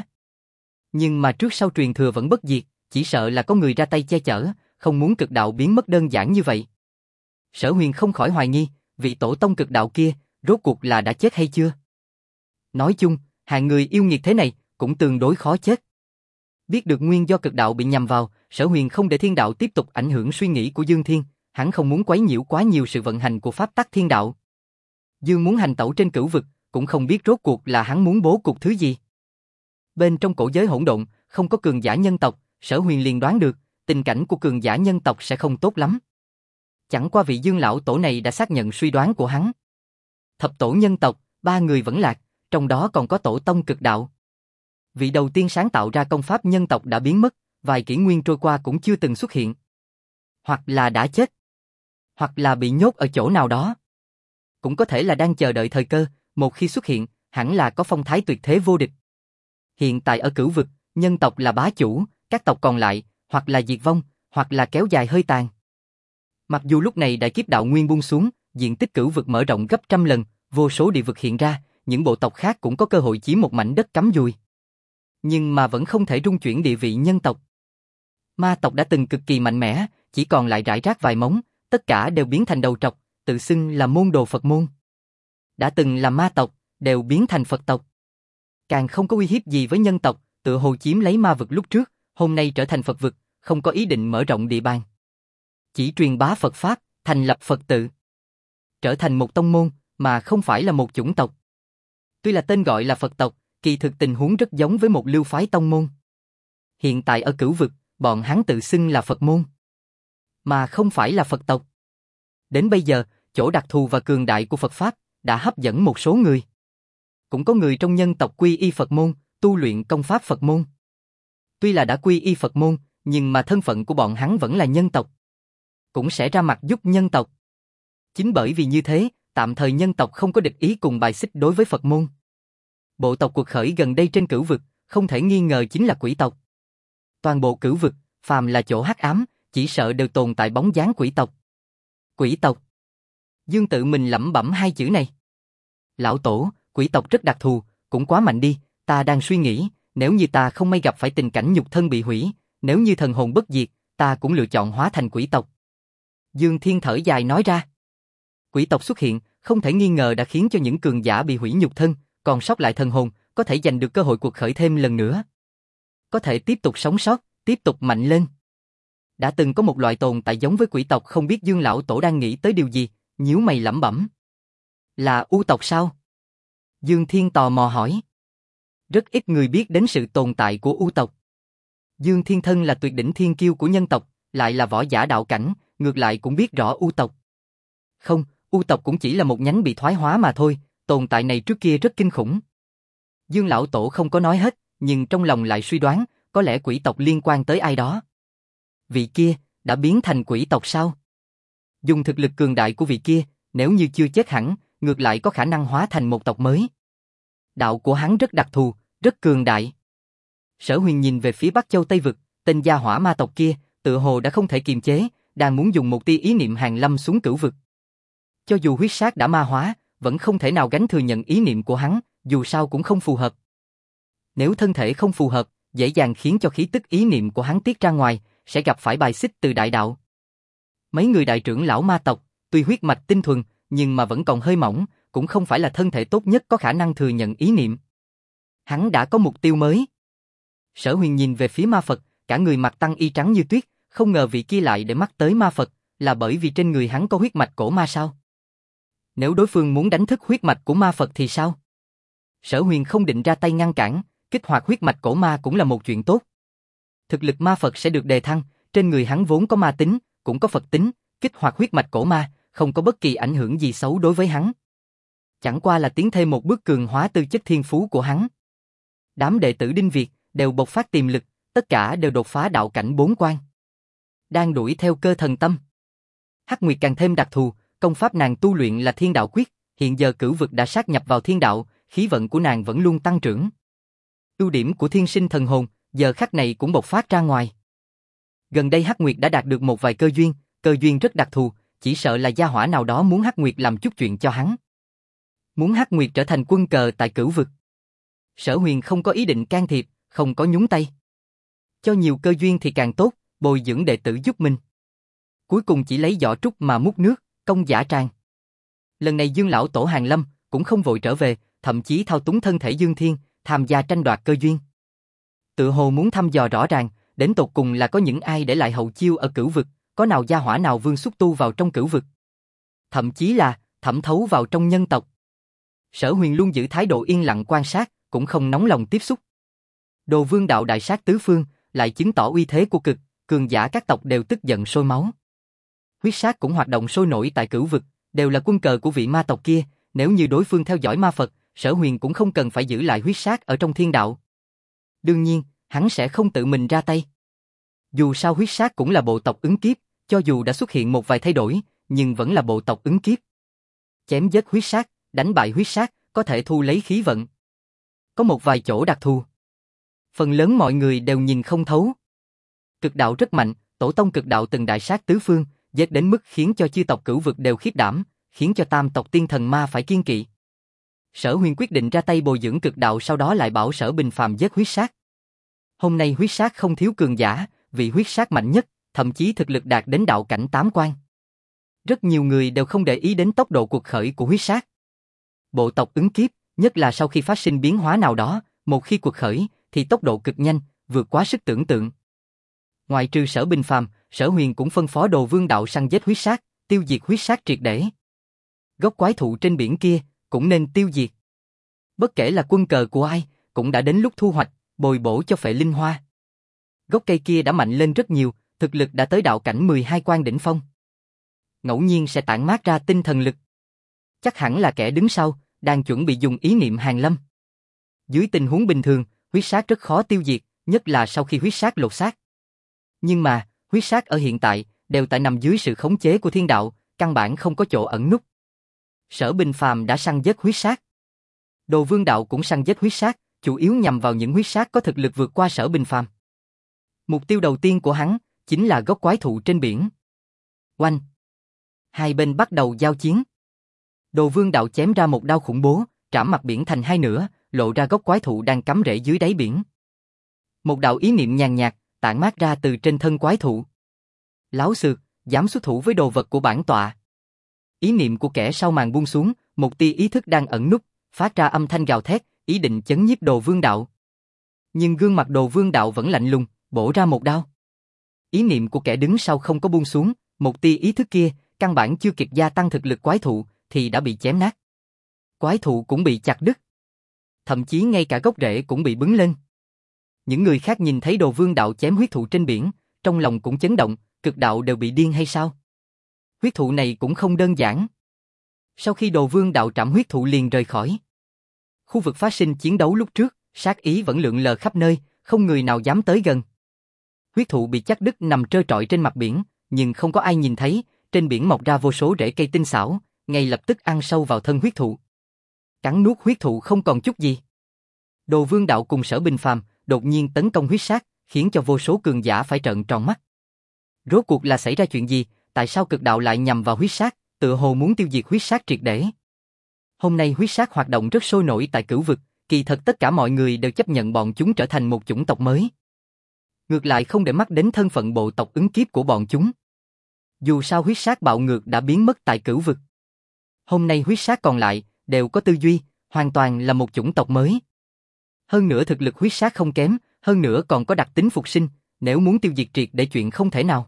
Nhưng mà trước sau truyền thừa vẫn bất diệt, chỉ sợ là có người ra tay che chở, không muốn cực đạo biến mất đơn giản như vậy. Sở Huyền không khỏi hoài nghi, vị tổ tông cực đạo kia, rốt cuộc là đã chết hay chưa? Nói chung, hạng người yêu nghiệt thế này, cũng tương đối khó chết. Biết được nguyên do cực đạo bị nhằm vào, Sở Huyền không để thiên đạo tiếp tục ảnh hưởng suy nghĩ của Dương Thiên, hắn không muốn quấy nhiễu quá nhiều sự vận hành của pháp tắc thiên đạo. Dương muốn hành tẩu trên cửu vực, cũng không biết rốt cuộc là hắn muốn bố cục thứ gì. Bên trong cổ giới hỗn độn, không có cường giả nhân tộc, Sở Huyền liền đoán được, tình cảnh của cường giả nhân tộc sẽ không tốt lắm. Chẳng qua vị Dương lão tổ này đã xác nhận suy đoán của hắn. Thập tổ nhân tộc, 3 người vẫn lạc, trong đó còn có tổ tông cực đạo. Vị đầu tiên sáng tạo ra công pháp nhân tộc đã biến mất, vài kỷ nguyên trôi qua cũng chưa từng xuất hiện. Hoặc là đã chết, hoặc là bị nhốt ở chỗ nào đó. Cũng có thể là đang chờ đợi thời cơ, một khi xuất hiện, hẳn là có phong thái tuyệt thế vô địch. Hiện tại ở cửu vực, nhân tộc là bá chủ, các tộc còn lại, hoặc là diệt vong, hoặc là kéo dài hơi tàn. Mặc dù lúc này đại kiếp đạo nguyên buông xuống, diện tích cửu vực mở rộng gấp trăm lần, vô số địa vực hiện ra, những bộ tộc khác cũng có cơ hội chiếm một mảnh đất cắm dùi. Nhưng mà vẫn không thể rung chuyển địa vị nhân tộc. Ma tộc đã từng cực kỳ mạnh mẽ, chỉ còn lại rải rác vài móng, tất cả đều biến thành đầu trọc, tự xưng là môn đồ Phật môn. Đã từng là ma tộc, đều biến thành Phật tộc. Càng không có uy hiếp gì với nhân tộc, tựa hồ chiếm lấy ma vực lúc trước, hôm nay trở thành Phật vực, không có ý định mở rộng địa bàn. Chỉ truyền bá Phật Pháp, thành lập Phật tự. Trở thành một tông môn, mà không phải là một chủng tộc. Tuy là tên gọi là Phật tộc, kỳ thực tình huống rất giống với một lưu phái tông môn. Hiện tại ở cửu vực, bọn hắn tự xưng là Phật môn, mà không phải là Phật tộc. Đến bây giờ, chỗ đặc thù và cường đại của Phật Pháp đã hấp dẫn một số người. Cũng có người trong nhân tộc quy y Phật môn, tu luyện công pháp Phật môn. Tuy là đã quy y Phật môn, nhưng mà thân phận của bọn hắn vẫn là nhân tộc. Cũng sẽ ra mặt giúp nhân tộc. Chính bởi vì như thế, tạm thời nhân tộc không có địch ý cùng bài xích đối với Phật môn. Bộ tộc cuộc khởi gần đây trên cửu vực, không thể nghi ngờ chính là quỷ tộc. Toàn bộ cửu vực, phàm là chỗ hắc ám, chỉ sợ đều tồn tại bóng dáng quỷ tộc. Quỷ tộc. Dương tự mình lẩm bẩm hai chữ này. Lão tổ, quỷ tộc rất đặc thù, cũng quá mạnh đi, ta đang suy nghĩ, nếu như ta không may gặp phải tình cảnh nhục thân bị hủy, nếu như thần hồn bất diệt, ta cũng lựa chọn hóa thành quỷ tộc. Dương Thiên thở dài nói ra. Quỷ tộc xuất hiện, không thể nghi ngờ đã khiến cho những cường giả bị hủy nhục thân, còn sót lại thần hồn, có thể giành được cơ hội cuộc khởi thêm lần nữa. Có thể tiếp tục sống sót, tiếp tục mạnh lên. Đã từng có một loại tồn tại giống với quỷ tộc, không biết Dương lão tổ đang nghĩ tới điều gì, nhíu mày lẩm bẩm. Là U tộc sao? Dương Thiên tò mò hỏi. Rất ít người biết đến sự tồn tại của U tộc. Dương Thiên thân là tuyệt đỉnh thiên kiêu của nhân tộc, lại là võ giả đạo cảnh, ngược lại cũng biết rõ U tộc. Không, U tộc cũng chỉ là một nhánh bị thoái hóa mà thôi, tồn tại này trước kia rất kinh khủng. Dương lão tổ không có nói hết, nhưng trong lòng lại suy đoán, có lẽ quỷ tộc liên quan tới ai đó. Vị kia, đã biến thành quỷ tộc sao? Dùng thực lực cường đại của vị kia, nếu như chưa chết hẳn, ngược lại có khả năng hóa thành một tộc mới. Đạo của hắn rất đặc thù, rất cường đại. Sở Huyền nhìn về phía Bắc Châu Tây Vực, tên gia hỏa ma tộc kia, tự hồ đã không thể kiềm chế, đang muốn dùng một tia ý niệm hàng lâm xuống cửu vực. Cho dù huyết sát đã ma hóa, vẫn không thể nào gánh thừa nhận ý niệm của hắn, dù sao cũng không phù hợp. Nếu thân thể không phù hợp, dễ dàng khiến cho khí tức ý niệm của hắn tiết ra ngoài, sẽ gặp phải bài xích từ đại đạo. Mấy người đại trưởng lão ma tộc, tuy huyết mạch tinh thuần, nhưng mà vẫn còn hơi mỏng, cũng không phải là thân thể tốt nhất có khả năng thừa nhận ý niệm. Hắn đã có mục tiêu mới. Sở Huyền nhìn về phía ma Phật, cả người mặc tăng y trắng như tuyết, không ngờ vị kia lại để mắt tới ma Phật, là bởi vì trên người hắn có huyết mạch cổ ma sao? Nếu đối phương muốn đánh thức huyết mạch của ma Phật thì sao? Sở Huyền không định ra tay ngăn cản, kích hoạt huyết mạch cổ ma cũng là một chuyện tốt. Thực lực ma Phật sẽ được đề thăng, trên người hắn vốn có ma tính, cũng có Phật tính, kích hoạt huyết mạch cổ ma, không có bất kỳ ảnh hưởng gì xấu đối với hắn. Chẳng qua là tiến thêm một bước cường hóa tư chất thiên phú của hắn. Đám đệ tử Đinh Việt đều bộc phát tiềm lực, tất cả đều đột phá đạo cảnh 4 quan. Đang đuổi theo cơ thần tâm. Hắc Nguyệt càng thêm đặc thù, công pháp nàng tu luyện là Thiên Đạo Quyết, hiện giờ cửu vực đã sát nhập vào thiên đạo, khí vận của nàng vẫn luôn tăng trưởng. Ưu điểm của thiên sinh thần hồn, giờ khắc này cũng bộc phát ra ngoài. Gần đây Hắc Nguyệt đã đạt được một vài cơ duyên rất đặc thù, chỉ sợ là gia hỏa nào đó muốn Hắc Nguyệt làm chút chuyện cho hắn. Muốn Hắc Nguyệt trở thành quân cờ tại cửu vực. Sở Huyền không có ý định can thiệp, không có nhúng tay. Cho nhiều cơ duyên thì càng tốt, bồi dưỡng đệ tử giúp mình. Cuối cùng chỉ lấy vỏ trúc mà múc nước, công giả tràng. Lần này Dương lão tổ hàng lâm, cũng không vội trở về, thậm chí thao túng thân thể Dương Thiên, tham gia tranh đoạt cơ duyên. Tự hồ muốn thăm dò rõ ràng, đến tột cùng là có những ai để lại hậu chiêu ở cửu vực, có nào gia hỏa nào vương xúc tu vào trong cửu vực. Thậm chí là thẩm thấu vào trong nhân tộc. Sở Huyền luôn giữ thái độ yên lặng quan sát, cũng không nóng lòng tiếp xúc. Đồ Vương đạo đại sát tứ phương, lại chứng tỏ uy thế của cực, cường giả các tộc đều tức giận sôi máu. Huyết sát cũng hoạt động sôi nổi tại cửu vực, đều là quân cờ của vị ma tộc kia, nếu như đối phương theo dõi ma Phật, Sở Huyền cũng không cần phải giữ lại huyết sát ở trong thiên đạo. Đương nhiên, hắn sẽ không tự mình ra tay. Dù sao huyết sát cũng là bộ tộc ứng kiếp, cho dù đã xuất hiện một vài thay đổi, nhưng vẫn là bộ tộc ứng kiếp. Chém giết huyết sát, đánh bại huyết sát, có thể thu lấy khí vận. Có một vài chỗ đặc thù. Phần lớn mọi người đều nhìn không thấu. Cực đạo rất mạnh, tổ tông cực đạo từng đại sát tứ phương, giết đến mức khiến cho chư tộc cửu vực đều khiếp đảm, khiến cho tam tộc tiên thần ma phải kiêng kỵ. Sở Huyền quyết định ra tay bồi dưỡng cực đạo, sau đó lại bảo Sở Bình Phàm giết huyết sát. Hôm nay huyết sát không thiếu cường giả, vị huyết sát mạnh nhất, thậm chí thực lực đạt đến đạo cảnh 8 quan. Rất nhiều người đều không để ý đến tốc độ cuộc khởi của huyết sát. Bộ tộc ứng kiếp, nhất là sau khi phát sinh biến hóa nào đó, một khi cuộc khởi, thì tốc độ cực nhanh, vượt quá sức tưởng tượng. Ngoài trừ Sở Bình Phàm, Sở Huyền cũng phân phó Đồ Vương đạo săn giết huyết sát, tiêu diệt huyết sát triệt để. Gốc quái thụ trên biển kia cũng nên tiêu diệt. Bất kể là quân cờ của ai, cũng đã đến lúc thu hoạch, bồi bổ cho Phệ Linh Hoa. Gốc cây kia đã mạnh lên rất nhiều, thực lực đã tới đạo cảnh 12 quan đỉnh phong. Ngẫu nhiên sẽ tản mát ra tinh thần lực. Chắc hẳn là kẻ đứng sau, đang chuẩn bị dùng ý niệm hàng lâm. Dưới tình huống bình thường, huyết sát rất khó tiêu diệt, nhất là sau khi huyết sát lột xác. Nhưng mà, huyết sát ở hiện tại, đều tại nằm dưới sự khống chế của thiên đạo, căn bản không có chỗ ẩn núp. Sở Bình Phàm đã săn giết huyết sát. Đồ Vương đạo cũng săn giết huyết sát, chủ yếu nhằm vào những huyết sát có thực lực vượt qua Sở Bình Phàm. Mục tiêu đầu tiên của hắn, chính là gốc quái thụ trên biển. Oanh! Hai bên bắt đầu giao chiến. Đồ Vương đạo chém ra một đao khủng bố, trảm mặt biển thành hai nửa, lộ ra gốc quái thụ đang cắm rễ dưới đáy biển. Một đạo ý niệm nhàn nhạt, tản mát ra từ trên thân quái thụ. Láo xược, dám xuất thủ với đồ vật của bản tọa. Ý niệm của kẻ sau màn buông xuống, một tia ý thức đang ẩn núp, phát ra âm thanh gào thét, ý định chấn nhiếp Đồ Vương đạo. Nhưng gương mặt Đồ Vương đạo vẫn lạnh lùng, bổ ra một đao. Ý niệm của kẻ đứng sau không có buông xuống, một tia ý thức kia, căn bản chưa kịp gia tăng thực lực quái thụ, thì đã bị chém nát. Quái thụ cũng bị chặt đứt. Thậm chí ngay cả gốc rễ cũng bị bứng lên. Những người khác nhìn thấy Đồ Vương đạo chém huyết thụ trên biển, trong lòng cũng chấn động, cực đạo đều bị điên hay sao? Huyết thụ này cũng không đơn giản. Sau khi Đồ Vương đạo trảm huyết thụ liền rời khỏi. Khu vực phát sinh chiến đấu lúc trước, sát ý vẫn lượn lờ khắp nơi, không người nào dám tới gần. Huyết thụ bị chặt đứt nằm trơ trọi trên mặt biển, nhưng không có ai nhìn thấy, trên biển mọc ra vô số rễ cây tinh xảo, ngay lập tức ăn sâu vào thân huyết thụ. Cắn nuốt huyết thụ không còn chút gì. Đồ Vương đạo cùng Sở Bình Phàm đột nhiên tấn công huyết sát, khiến cho vô số cường giả phải trợn tròn mắt. Rốt cuộc là xảy ra chuyện gì, tại sao cực đạo lại nhằm vào huyết sát, tựa hồ muốn tiêu diệt huyết sát triệt để? Hôm nay huyết sát hoạt động rất sôi nổi tại cửu vực, kỳ thật tất cả mọi người đều chấp nhận bọn chúng trở thành một chủng tộc mới. Ngược lại không để mắt đến thân phận bộ tộc ứng kiếp của bọn chúng. Dù sao huyết sát bạo ngược đã biến mất tại cửu vực. Hôm nay huyết sát còn lại, đều có tư duy, hoàn toàn là một chủng tộc mới. Hơn nữa thực lực huyết sát không kém, hơn nữa còn có đặc tính phục sinh, nếu muốn tiêu diệt triệt để chuyện không thể nào.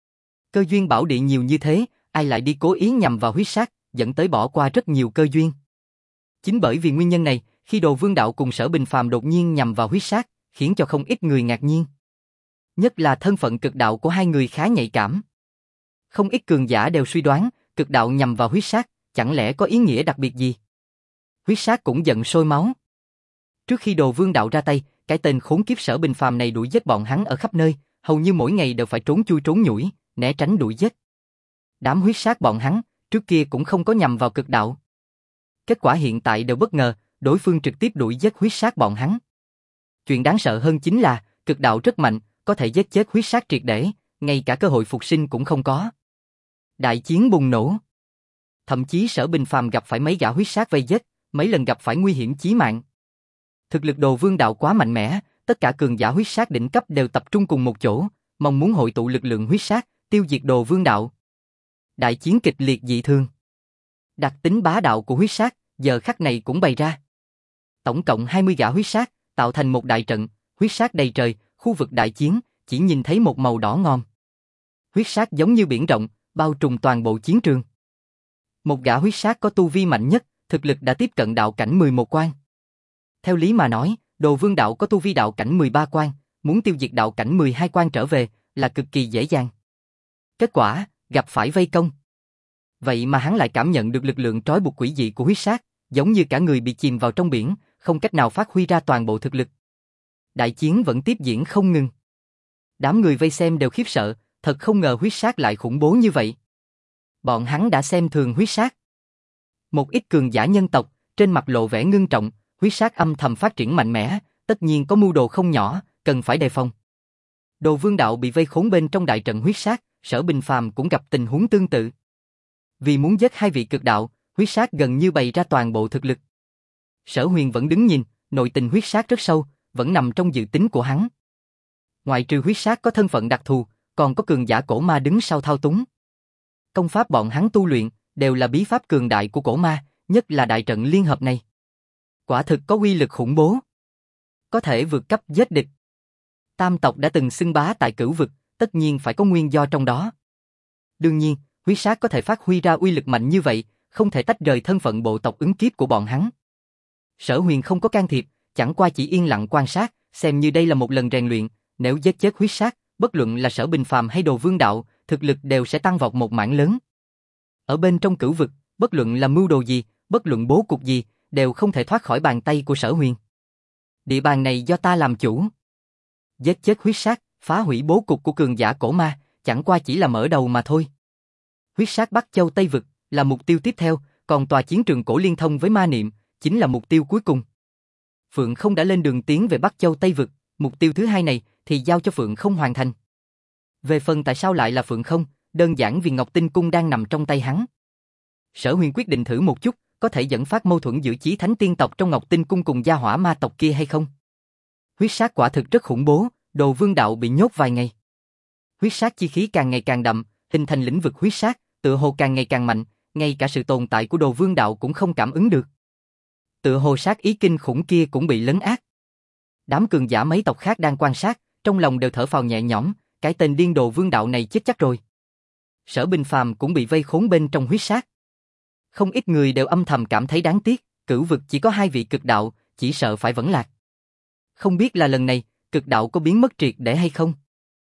Cơ duyên bảo địa nhiều như thế, ai lại đi cố ý nhằm vào huyết sát, dẫn tới bỏ qua rất nhiều cơ duyên. Chính bởi vì nguyên nhân này, khi Đồ Vương Đạo cùng Sở Bình Phàm đột nhiên nhằm vào huyết sát, khiến cho không ít người ngạc nhiên. Nhất là thân phận cực đạo của hai người khá nhạy cảm. Không ít cường giả đều suy đoán, cực đạo nhằm vào huyết sát, chẳng lẽ có ý nghĩa đặc biệt gì? Huyết sát cũng giận sôi máu. Trước khi Đồ Vương Đạo ra tay, cái tên khốn kiếp Sở Bình Phàm này đuổi giết bọn hắn ở khắp nơi, hầu như mỗi ngày đều phải trốn chui trốn nhủi, né tránh đuổi giết. Đám huyết sát bọn hắn, trước kia cũng không có nhằm vào cực đạo. Kết quả hiện tại đều bất ngờ, đối phương trực tiếp đuổi giết huyết sát bọn hắn. Chuyện đáng sợ hơn chính là, cực đạo rất mạnh, có thể giết chết huyết sát triệt để, ngay cả cơ hội phục sinh cũng không có. Đại chiến bùng nổ. Thậm chí Sở Bình Phàm gặp phải mấy gã huyết sát vây giết, mấy lần gặp phải nguy hiểm chí mạng. Thực lực Đồ Vương Đạo quá mạnh mẽ, tất cả cường giả huyết sát đỉnh cấp đều tập trung cùng một chỗ, mong muốn hội tụ lực lượng huyết sát, tiêu diệt Đồ Vương Đạo. Đại chiến kịch liệt dị thường. Đặc tính bá đạo của huyết sát, giờ khắc này cũng bày ra. Tổng cộng 20 gã huyết sát, tạo thành một đại trận, huyết sát đầy trời, khu vực đại chiến, chỉ nhìn thấy một màu đỏ ngòm. Huyết sát giống như biển rộng, bao trùm toàn bộ chiến trường. Một gã huyết sát có tu vi mạnh nhất, thực lực đã tiếp cận đạo cảnh 11 quan. Theo lý mà nói, Đồ Vương Đạo có tu vi đạo cảnh 13 quan, muốn tiêu diệt đạo cảnh 12 quan trở về là cực kỳ dễ dàng. Kết quả, gặp phải vây công. Vậy mà hắn lại cảm nhận được lực lượng trói buộc quỷ dị của huyết sát, giống như cả người bị chìm vào trong biển, không cách nào phát huy ra toàn bộ thực lực. Đại chiến vẫn tiếp diễn không ngừng. Đám người vây xem đều khiếp sợ, thật không ngờ huyết sát lại khủng bố như vậy. Bọn hắn đã xem thường huyết sát. Một ít cường giả nhân tộc, trên mặt lộ vẻ ngưng trọng, huyết sát âm thầm phát triển mạnh mẽ, tất nhiên có mưu đồ không nhỏ, cần phải đề phòng. Đồ Vương Đạo bị vây khốn bên trong đại trận huyết sát, Sở Bình Phàm cũng gặp tình huống tương tự. Vì muốn giết hai vị cực đạo, huyết sát gần như bày ra toàn bộ thực lực. Sở Huyền vẫn đứng nhìn, nội tình huyết sát rất sâu, vẫn nằm trong dự tính của hắn. Ngoại trừ huyết sát có thân phận đặc thù, còn có cường giả cổ ma đứng sau thao túng. Công pháp bọn hắn tu luyện, đều là bí pháp cường đại của cổ ma, nhất là đại trận liên hợp này. Quả thực có uy lực khủng bố. Có thể vượt cấp giết địch. Tam tộc đã từng xưng bá tại cửu vực, tất nhiên phải có nguyên do trong đó. Đương nhiên, huyết sát có thể phát huy ra uy lực mạnh như vậy, không thể tách rời thân phận bộ tộc ứng kiếp của bọn hắn. Sở Huyền không có can thiệp, chẳng qua chỉ yên lặng quan sát, xem như đây là một lần rèn luyện, nếu giết chết huyết sát, bất luận là Sở Bình Phàm hay Đồ Vương Đạo, thực lực đều sẽ tăng vọt một mảng lớn. Ở bên trong cửu vực, bất luận là mưu đồ gì, bất luận bố cục gì, đều không thể thoát khỏi bàn tay của Sở Huyền. Địa bàn này do ta làm chủ. Giết chết huyết sát, phá hủy bố cục của cường giả cổ ma, chẳng qua chỉ là mở đầu mà thôi. Huyết sát Bắc Châu Tây Vực là mục tiêu tiếp theo, còn tòa chiến trường cổ liên thông với ma niệm chính là mục tiêu cuối cùng. Phượng Không đã lên đường tiến về Bắc Châu Tây Vực, mục tiêu thứ hai này thì giao cho Phượng Không hoàn thành. Về phần tại sao lại là Phượng Không, đơn giản vì Ngọc Tinh Cung đang nằm trong tay hắn. Sở Huyền quyết định thử một chút, có thể dẫn phát mâu thuẫn giữa Chí Thánh tiên tộc trong Ngọc Tinh Cung cùng gia hỏa ma tộc kia hay không. Huyết sát quả thực rất khủng bố, Đồ Vương Đạo bị nhốt vài ngày. Huyết sát chi khí càng ngày càng đậm, hình thành lĩnh vực huyết sát, tựa hồ càng ngày càng mạnh, ngay cả sự tồn tại của Đồ Vương Đạo cũng không cảm ứng được. Tựa hồ sát ý kinh khủng kia cũng bị lấn át. Đám cường giả mấy tộc khác đang quan sát, trong lòng đều thở phào nhẹ nhõm, cái tên điên Đồ Vương Đạo này chết chắc rồi. Sở Bình Phàm cũng bị vây khốn bên trong huyết sát. Không ít người đều âm thầm cảm thấy đáng tiếc, cửu vực chỉ có hai vị cực đạo, chỉ sợ phải vẫn lạc. Không biết là lần này, cực đạo có biến mất triệt để hay không?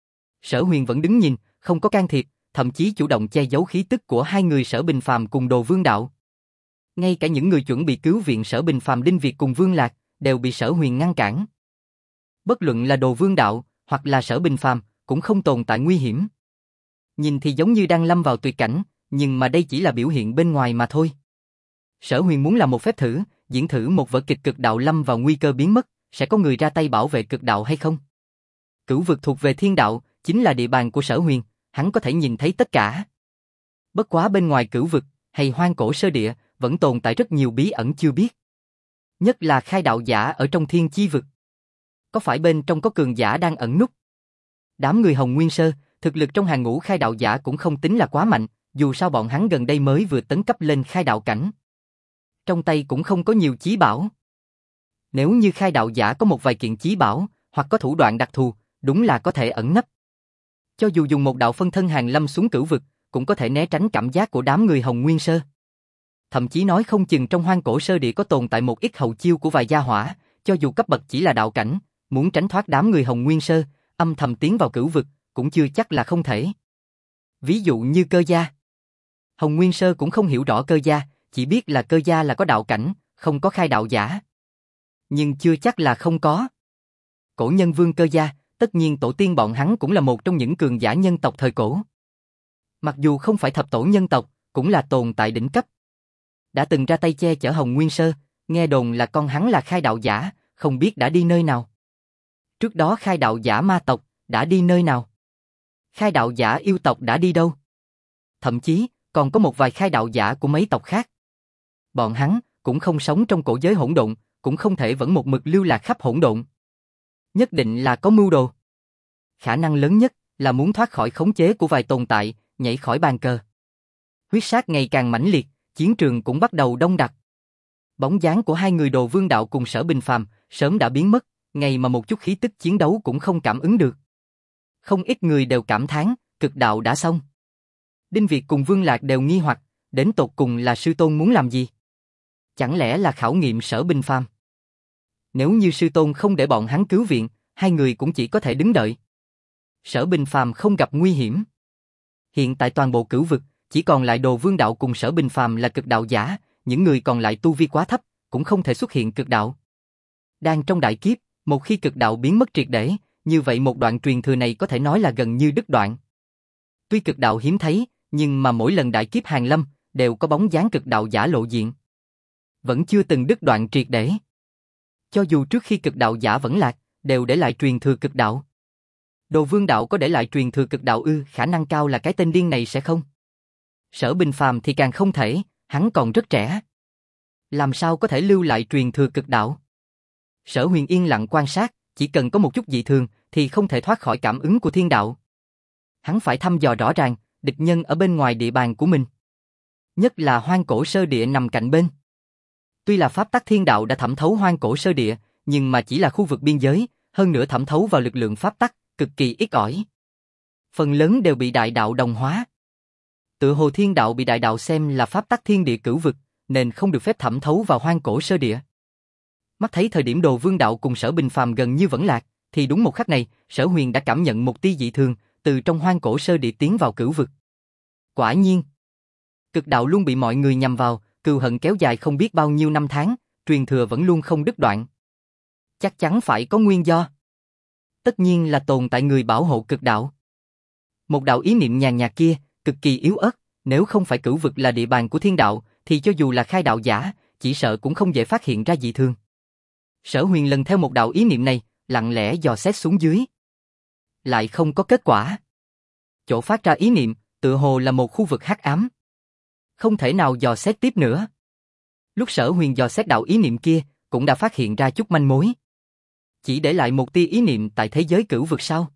Sở Huyền vẫn đứng nhìn, không có can thiệp, thậm chí chủ động che giấu khí tức của hai người Sở Bình Phàm cùng Đồ Vương Đạo. Ngay cả những người chuẩn bị cứu viện Sở Bình Phàm, Đinh Việt cùng Vương Lạc, đều bị Sở Huyền ngăn cản. Bất luận là Đồ Vương Đạo, hoặc là Sở Bình Phàm, cũng không tồn tại nguy hiểm. Nhìn thì giống như đang lâm vào tuyệt cảnh, nhưng mà đây chỉ là biểu hiện bên ngoài mà thôi. Sở Huyền muốn làm một phép thử, diễn thử một vở kịch cực đạo lâm vào nguy cơ biến mất, sẽ có người ra tay bảo vệ cực đạo hay không? Cửu vực thuộc về thiên đạo, chính là địa bàn của Sở Huyền, hắn có thể nhìn thấy tất cả. Bất quá bên ngoài cửu vực, hay hoang cổ sơ địa, vẫn tồn tại rất nhiều bí ẩn chưa biết. Nhất là khai đạo giả ở trong thiên chi vực. Có phải bên trong có cường giả đang ẩn núp? Đám người Hồng Nguyên Sơ, thực lực trong hàng ngũ khai đạo giả cũng không tính là quá mạnh, dù sao bọn hắn gần đây mới vừa tấn cấp lên khai đạo cảnh. Trong tay cũng không có nhiều chí bảo. Nếu như khai đạo giả có một vài kiện chí bảo, hoặc có thủ đoạn đặc thù, đúng là có thể ẩn nấp. Cho dù dùng một đạo phân thân hàng lâm xuống cửu vực, cũng có thể né tránh cảm giác của đám người Hồng Nguyên Sơ. Thậm chí nói không chừng trong hoang cổ sơ địa có tồn tại một ít hậu chiêu của vài gia hỏa, cho dù cấp bậc chỉ là đạo cảnh, muốn tránh thoát đám người Hồng Nguyên Sơ, âm thầm tiến vào cửu vực, cũng chưa chắc là không thể. Ví dụ như Cơ Gia. Hồng Nguyên Sơ cũng không hiểu rõ Cơ Gia, chỉ biết là Cơ Gia là có đạo cảnh, không có khai đạo giả. Nhưng chưa chắc là không có. Cổ nhân vương Cơ Gia, tất nhiên tổ tiên bọn hắn cũng là một trong những cường giả nhân tộc thời cổ. Mặc dù không phải thập tổ nhân tộc, cũng là tồn tại đỉnh cấp. Đã từng ra tay che chở Hồng Nguyên Sơ, nghe đồn là con hắn là khai đạo giả, không biết đã đi nơi nào. Trước đó khai đạo giả ma tộc, đã đi nơi nào? Khai đạo giả yêu tộc đã đi đâu? Thậm chí, còn có một vài khai đạo giả của mấy tộc khác. Bọn hắn, cũng không sống trong cổ giới hỗn độn, cũng không thể vẫn một mực lưu lạc khắp hỗn độn. Nhất định là có mưu đồ. Khả năng lớn nhất là muốn thoát khỏi khống chế của vài tồn tại, nhảy khỏi bàn cờ. Huyết sát ngày càng mãnh liệt, chiến trường cũng bắt đầu đông đặc. Bóng dáng của hai người Đồ Vương Đạo cùng Sở Bình Phàm sớm đã biến mất, ngày mà một chút khí tức chiến đấu cũng không cảm ứng được. Không ít người đều cảm thán, cực đạo đã xong. Đinh Việt cùng Vương Lạc đều nghi hoặc, đến tột cùng là sư tôn muốn làm gì? Chẳng lẽ là khảo nghiệm Sở Bình Phàm? Nếu như sư tôn không để bọn hắn cứu viện, hai người cũng chỉ có thể đứng đợi. Sở Bình Phàm không gặp nguy hiểm. Hiện tại toàn bộ cửu vực, chỉ còn lại Đồ Vương Đạo cùng Sở Bình Phàm là cực đạo giả, những người còn lại tu vi quá thấp, cũng không thể xuất hiện cực đạo. Đang trong đại kiếp, một khi cực đạo biến mất triệt để, như vậy một đoạn truyền thừa này có thể nói là gần như đứt đoạn. Tuy cực đạo hiếm thấy, nhưng mà mỗi lần đại kiếp hàng lâm, đều có bóng dáng cực đạo giả lộ diện. Vẫn chưa từng đứt đoạn triệt để. Cho dù trước khi cực đạo giả vẫn lạc, đều để lại truyền thừa cực đạo. Đồ Vương Đạo có để lại truyền thừa cực đạo ư? Khả năng cao là cái tên điên này sẽ không. Sở Bình Phàm thì càng không thể, hắn còn rất trẻ. Làm sao có thể lưu lại truyền thừa cực đạo? Sở Huyền yên lặng quan sát, chỉ cần có một chút dị thường thì không thể thoát khỏi cảm ứng của thiên đạo. Hắn phải thăm dò rõ ràng, địch nhân ở bên ngoài địa bàn của mình. Nhất là hoang cổ sơ địa nằm cạnh bên. Tuy là pháp tắc thiên đạo đã thẩm thấu hoang cổ sơ địa, nhưng mà chỉ là khu vực biên giới, hơn nữa thẩm thấu vào lực lượng pháp tắc, cực kỳ ít ỏi. Phần lớn đều bị đại đạo đồng hóa. Tựa hồ thiên đạo bị đại đạo xem là pháp tắc thiên địa cửu vực, nên không được phép thẩm thấu vào hoang cổ sơ địa. Mắt thấy thời điểm Đồ Vương Đạo cùng Sở Bình Phàm gần như vẫn lạc, thì đúng một khắc này, Sở Huyền đã cảm nhận một tia dị thường, từ trong hoang cổ sơ địa tiến vào cửu vực. Quả nhiên, cực đạo luôn bị mọi người nhằm vào, cừu hận kéo dài không biết bao nhiêu năm tháng, truyền thừa vẫn luôn không đứt đoạn. Chắc chắn phải có nguyên do. Tất nhiên là tồn tại người bảo hộ cực đạo. Một đạo ý niệm nhàn nhạt kia, cực kỳ yếu ớt, nếu không phải cửu vực là địa bàn của thiên đạo, thì cho dù là khai đạo giả, chỉ sợ cũng không dễ phát hiện ra dị thường. Sở Huyền lần theo một đạo ý niệm này, lặng lẽ dò xét xuống dưới. Lại không có kết quả. Chỗ phát ra ý niệm, tựa hồ là một khu vực hắc ám. Không thể nào dò xét tiếp nữa. Lúc Sở Huyền dò xét đạo ý niệm kia, cũng đã phát hiện ra chút manh mối. Chỉ để lại một tia ý niệm tại thế giới cửu vực sao?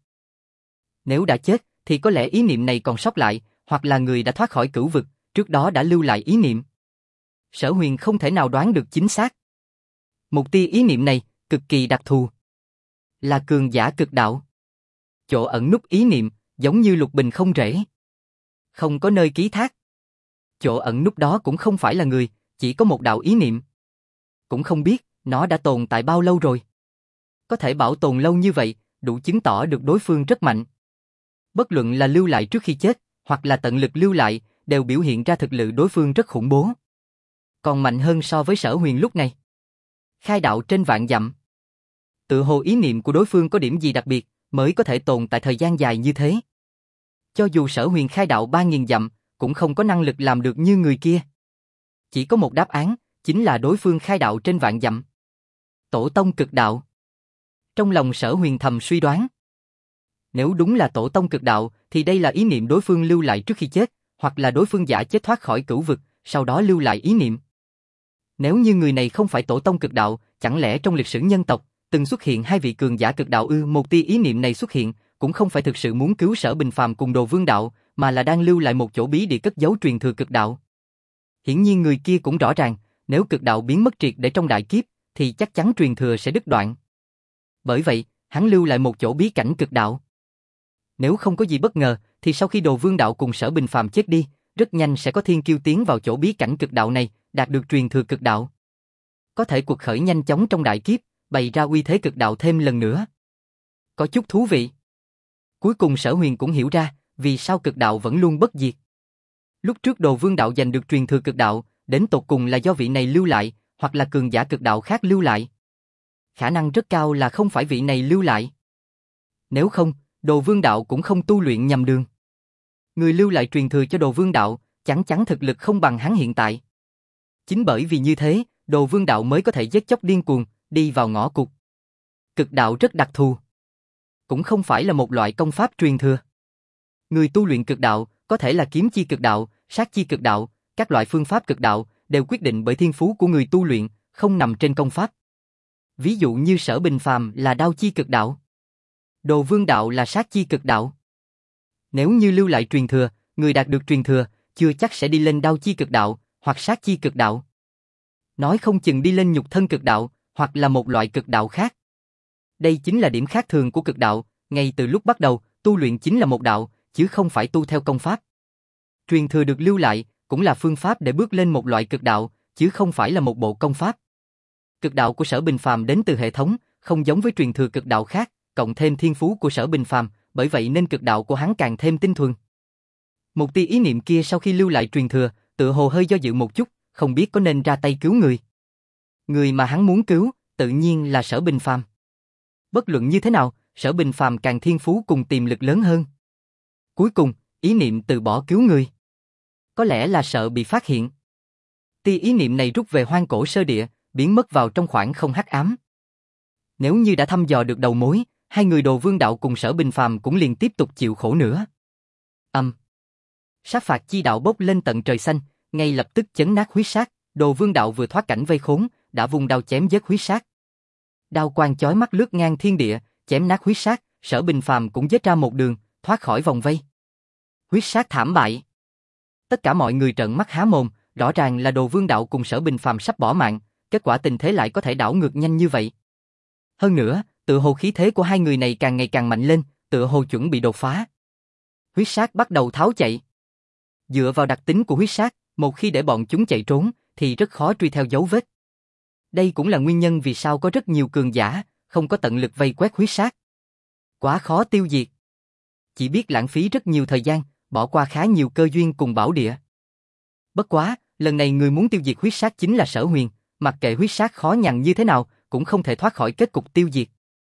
Nếu đã chết, thì có lẽ ý niệm này còn sót lại, hoặc là người đã thoát khỏi cửu vực, trước đó đã lưu lại ý niệm. Sở Huyền không thể nào đoán được chính xác. Một tia ý niệm này, cực kỳ đặc thù. Là cường giả cực đạo. Chỗ ẩn núp ý niệm, giống như lục bình không rễ. Không có nơi ký thác. Chỗ ẩn núp đó cũng không phải là người, chỉ có một đạo ý niệm. Cũng không biết, nó đã tồn tại bao lâu rồi. Có thể bảo tồn lâu như vậy, đủ chứng tỏ được đối phương rất mạnh. Bất luận là lưu lại trước khi chết, hoặc là tận lực lưu lại, đều biểu hiện ra thực lực đối phương rất khủng bố. Còn mạnh hơn so với Sở Huyền lúc này. Khai đạo trên vạn dặm. Tự hồ ý niệm của đối phương có điểm gì đặc biệt, mới có thể tồn tại thời gian dài như thế. Cho dù Sở Huyền khai đạo 3.000 dặm, cũng không có năng lực làm được như người kia. Chỉ có một đáp án, chính là đối phương khai đạo trên vạn dặm. Tổ tông cực đạo. Trong lòng Sở Huyền thầm suy đoán. Nếu đúng là tổ tông cực đạo, thì đây là ý niệm đối phương lưu lại trước khi chết, hoặc là đối phương giả chết thoát khỏi cửu vực, sau đó lưu lại ý niệm. Nếu như người này không phải tổ tông cực đạo, chẳng lẽ trong lịch sử nhân tộc, từng xuất hiện hai vị cường giả cực đạo ư? Một tia ý niệm này xuất hiện, cũng không phải thực sự muốn cứu Sở Bình Phàm cùng Đồ Vương Đạo, mà là đang lưu lại một chỗ bí địa cất giấu truyền thừa cực đạo. Hiển nhiên người kia cũng rõ ràng, nếu cực đạo biến mất triệt để trong đại kiếp, thì chắc chắn truyền thừa sẽ đứt đoạn. Bởi vậy, hắn lưu lại một chỗ bí cảnh cực đạo. Nếu không có gì bất ngờ, thì sau khi Đồ Vương Đạo cùng Sở Bình Phàm chết đi, rất nhanh sẽ có thiên kiêu tiến vào chỗ bí cảnh cực đạo này, đạt được truyền thừa cực đạo. Có thể cuộc khởi nhanh chóng trong đại kiếp, bày ra uy thế cực đạo thêm lần nữa. Có chút thú vị. Cuối cùng Sở Huyền cũng hiểu ra, vì sao cực đạo vẫn luôn bất diệt. Lúc trước Đồ Vương Đạo giành được truyền thừa cực đạo, đến tột cùng là do vị này lưu lại, hoặc là cường giả cực đạo khác lưu lại. Khả năng rất cao là không phải vị này lưu lại. Nếu không, Đồ Vương Đạo cũng không tu luyện nhầm đường. Người lưu lại truyền thừa cho Đồ Vương Đạo, chắc chắn thực lực không bằng hắn hiện tại. Chính bởi vì như thế, Đồ Vương Đạo mới có thể giết chóc điên cuồng, đi vào ngõ cụt. Cực đạo rất đặc thù. Cũng không phải là một loại công pháp truyền thừa. Người tu luyện cực đạo, có thể là kiếm chi cực đạo, sát chi cực đạo, các loại phương pháp cực đạo, đều quyết định bởi thiên phú của người tu luyện, không nằm trên công pháp. Ví dụ như Sở Bình Phàm là đao chi cực đạo. Đồ Vương Đạo là sát chi cực đạo. Nếu như lưu lại truyền thừa, người đạt được truyền thừa, chưa chắc sẽ đi lên đao chi cực đạo, hoặc sát chi cực đạo. Nói không chừng đi lên nhục thân cực đạo, hoặc là một loại cực đạo khác. Đây chính là điểm khác thường của cực đạo, ngay từ lúc bắt đầu, tu luyện chính là một đạo, chứ không phải tu theo công pháp. Truyền thừa được lưu lại, cũng là phương pháp để bước lên một loại cực đạo, chứ không phải là một bộ công pháp. Cực đạo của Sở Bình Phàm đến từ hệ thống, không giống với truyền thừa cực đạo khác, cộng thêm thiên phú của Sở Bình Phàm, bởi vậy nên cực đạo của hắn càng thêm tinh thuần. Một tia ý niệm kia sau khi lưu lại truyền thừa, tựa hồ hơi do dự một chút, không biết có nên ra tay cứu người. Người mà hắn muốn cứu, tự nhiên là Sở Bình Phàm. Bất luận như thế nào, Sở Bình Phàm càng thiên phú cùng tiềm lực lớn hơn. Cuối cùng, ý niệm từ bỏ cứu người. Có lẽ là sợ bị phát hiện. Tia ý niệm này rút về hoang cổ sơ địa, biến mất vào trong khoảng không hắc ám. Nếu như đã thăm dò được đầu mối, hai người Đồ Vương Đạo cùng Sở Bình Phàm cũng liền tiếp tục chịu khổ nữa. Sát phạt chi đạo bốc lên tận trời xanh, ngay lập tức chấn nát huyết sát. Đồ Vương Đạo vừa thoát cảnh vây khốn, đã vung đao chém giết huyết sát. Đao quang chói mắt lướt ngang thiên địa, chém nát huyết sát. Sở Bình Phàm cũng giết ra một đường, thoát khỏi vòng vây. Huyết sát thảm bại. Tất cả mọi người trợn mắt há mồm, rõ ràng là Đồ Vương Đạo cùng Sở Bình Phàm sắp bỏ mạng, kết quả tình thế lại có thể đảo ngược nhanh như vậy. Hơn nữa, tựa hồ khí thế của hai người này càng ngày càng mạnh lên, tựa hồ chuẩn bị đột phá. Huyết sát bắt đầu tháo chạy. Dựa vào đặc tính của huyết sát, một khi để bọn chúng chạy trốn, thì rất khó truy theo dấu vết. Đây cũng là nguyên nhân vì sao có rất nhiều cường giả, không có tận lực vây quét huyết sát. Quá khó tiêu diệt. Chỉ biết lãng phí rất nhiều thời gian, bỏ qua khá nhiều cơ duyên cùng bảo địa. Bất quá, lần này người muốn tiêu diệt huyết sát chính là Sở Huyền, mặc kệ huyết sát khó nhằn như thế nào, cũng không thể thoát khỏi kết cục tiêu diệt.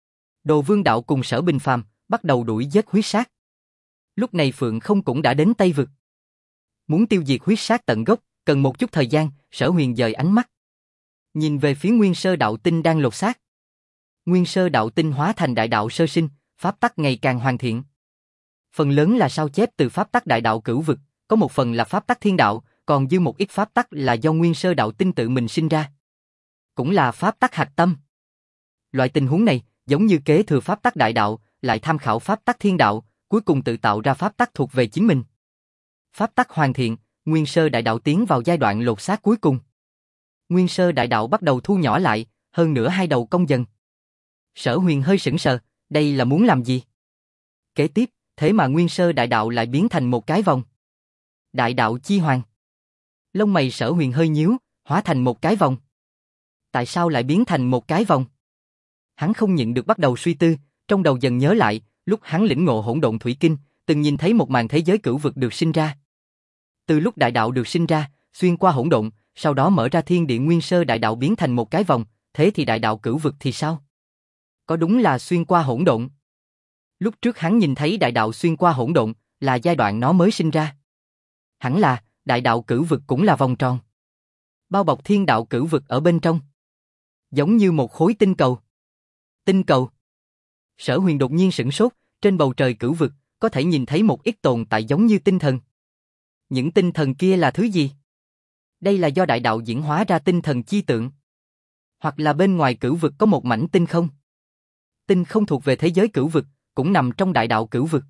Đồ Vương Đạo cùng Sở Bình Phàm bắt đầu đuổi giết huyết sát. Lúc này Phượng Không cũng đã đến Tây Vực. Muốn tiêu diệt huyết sát tận gốc, cần một chút thời gian. Sở Huyền dời ánh mắt, nhìn về phía Nguyên Sơ Đạo Tinh đang lột xác. Nguyên Sơ Đạo Tinh hóa thành đại đạo sơ sinh, pháp tắc ngày càng hoàn thiện. Phần lớn là sao chép từ pháp tắc đại đạo cửu vực, có một phần là pháp tắc thiên đạo, còn dư một ít pháp tắc là do Nguyên Sơ Đạo Tinh tự mình sinh ra. Cũng là pháp tắc hạch tâm. Loại tình huống này, giống như kế thừa pháp tắc đại đạo, lại tham khảo pháp tắc thiên đạo, cuối cùng tự tạo ra pháp tắc thuộc về chính mình. Pháp tắc hoàn thiện, Nguyên Sơ Đại Đạo tiến vào giai đoạn lột xác cuối cùng. Nguyên Sơ Đại Đạo bắt đầu thu nhỏ lại, hơn nữa hai đầu cong dần. Sở Huyền hơi sững sờ, đây là muốn làm gì? Kế tiếp, thế mà Nguyên Sơ Đại Đạo lại biến thành một cái vòng. Đại đạo chi hoàng. Lông mày Sở Huyền hơi nhíu, hóa thành một cái vòng. Tại sao lại biến thành một cái vòng? Hắn không nhịn được bắt đầu suy tư, trong đầu dần nhớ lại, lúc hắn lĩnh ngộ hỗn độn thủy kinh, từng nhìn thấy một màn thế giới cửu vực được sinh ra. Từ lúc đại đạo được sinh ra, xuyên qua hỗn độn, sau đó mở ra thiên địa Nguyên Sơ Đại Đạo biến thành một cái vòng, thế thì đại đạo cửu vực thì sao? Có đúng là xuyên qua hỗn độn? Lúc trước hắn nhìn thấy đại đạo xuyên qua hỗn độn, là giai đoạn nó mới sinh ra. Hẳn là, đại đạo cửu vực cũng là vòng tròn. Bao bọc thiên đạo cửu vực ở bên trong. Giống như một khối tinh cầu. Tinh cầu. Sở Huyền đột nhiên sửng sốt, trên bầu trời cửu vực, có thể nhìn thấy một ít tồn tại giống như tinh thần. Những tinh thần kia là thứ gì? Đây là do đại đạo diễn hóa ra tinh thần chi tượng. Hoặc là bên ngoài cửu vực có một mảnh tinh không. Tinh không thuộc về thế giới cửu vực, cũng nằm trong đại đạo cửu vực.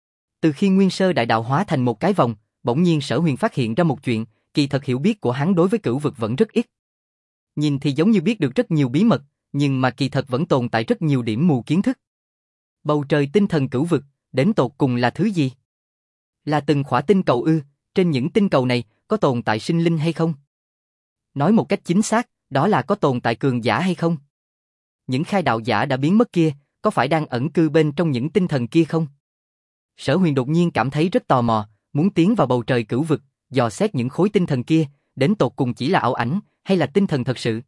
Từ khi Nguyên Sơ Đại Đạo hóa thành một cái vòng, bỗng nhiên Sở Huyền phát hiện ra một chuyện, kỳ thật hiểu biết của hắn đối với cửu vực vẫn rất ít. Nhìn thì giống như biết được rất nhiều bí mật, nhưng mà kỳ thật vẫn tồn tại rất nhiều điểm mù kiến thức. Bầu trời tinh thần cửu vực, đến tột cùng là thứ gì? Là từng khỏa tinh cầu ư? Trên những tinh cầu này, có tồn tại sinh linh hay không? Nói một cách chính xác, đó là có tồn tại cường giả hay không? Những khai đạo giả đã biến mất kia, có phải đang ẩn cư bên trong những tinh thần kia không? Sở Huyền đột nhiên cảm thấy rất tò mò, muốn tiến vào bầu trời cửu vực, dò xét những khối tinh thần kia, đến tột cùng chỉ là ảo ảnh, hay là tinh thần thật sự.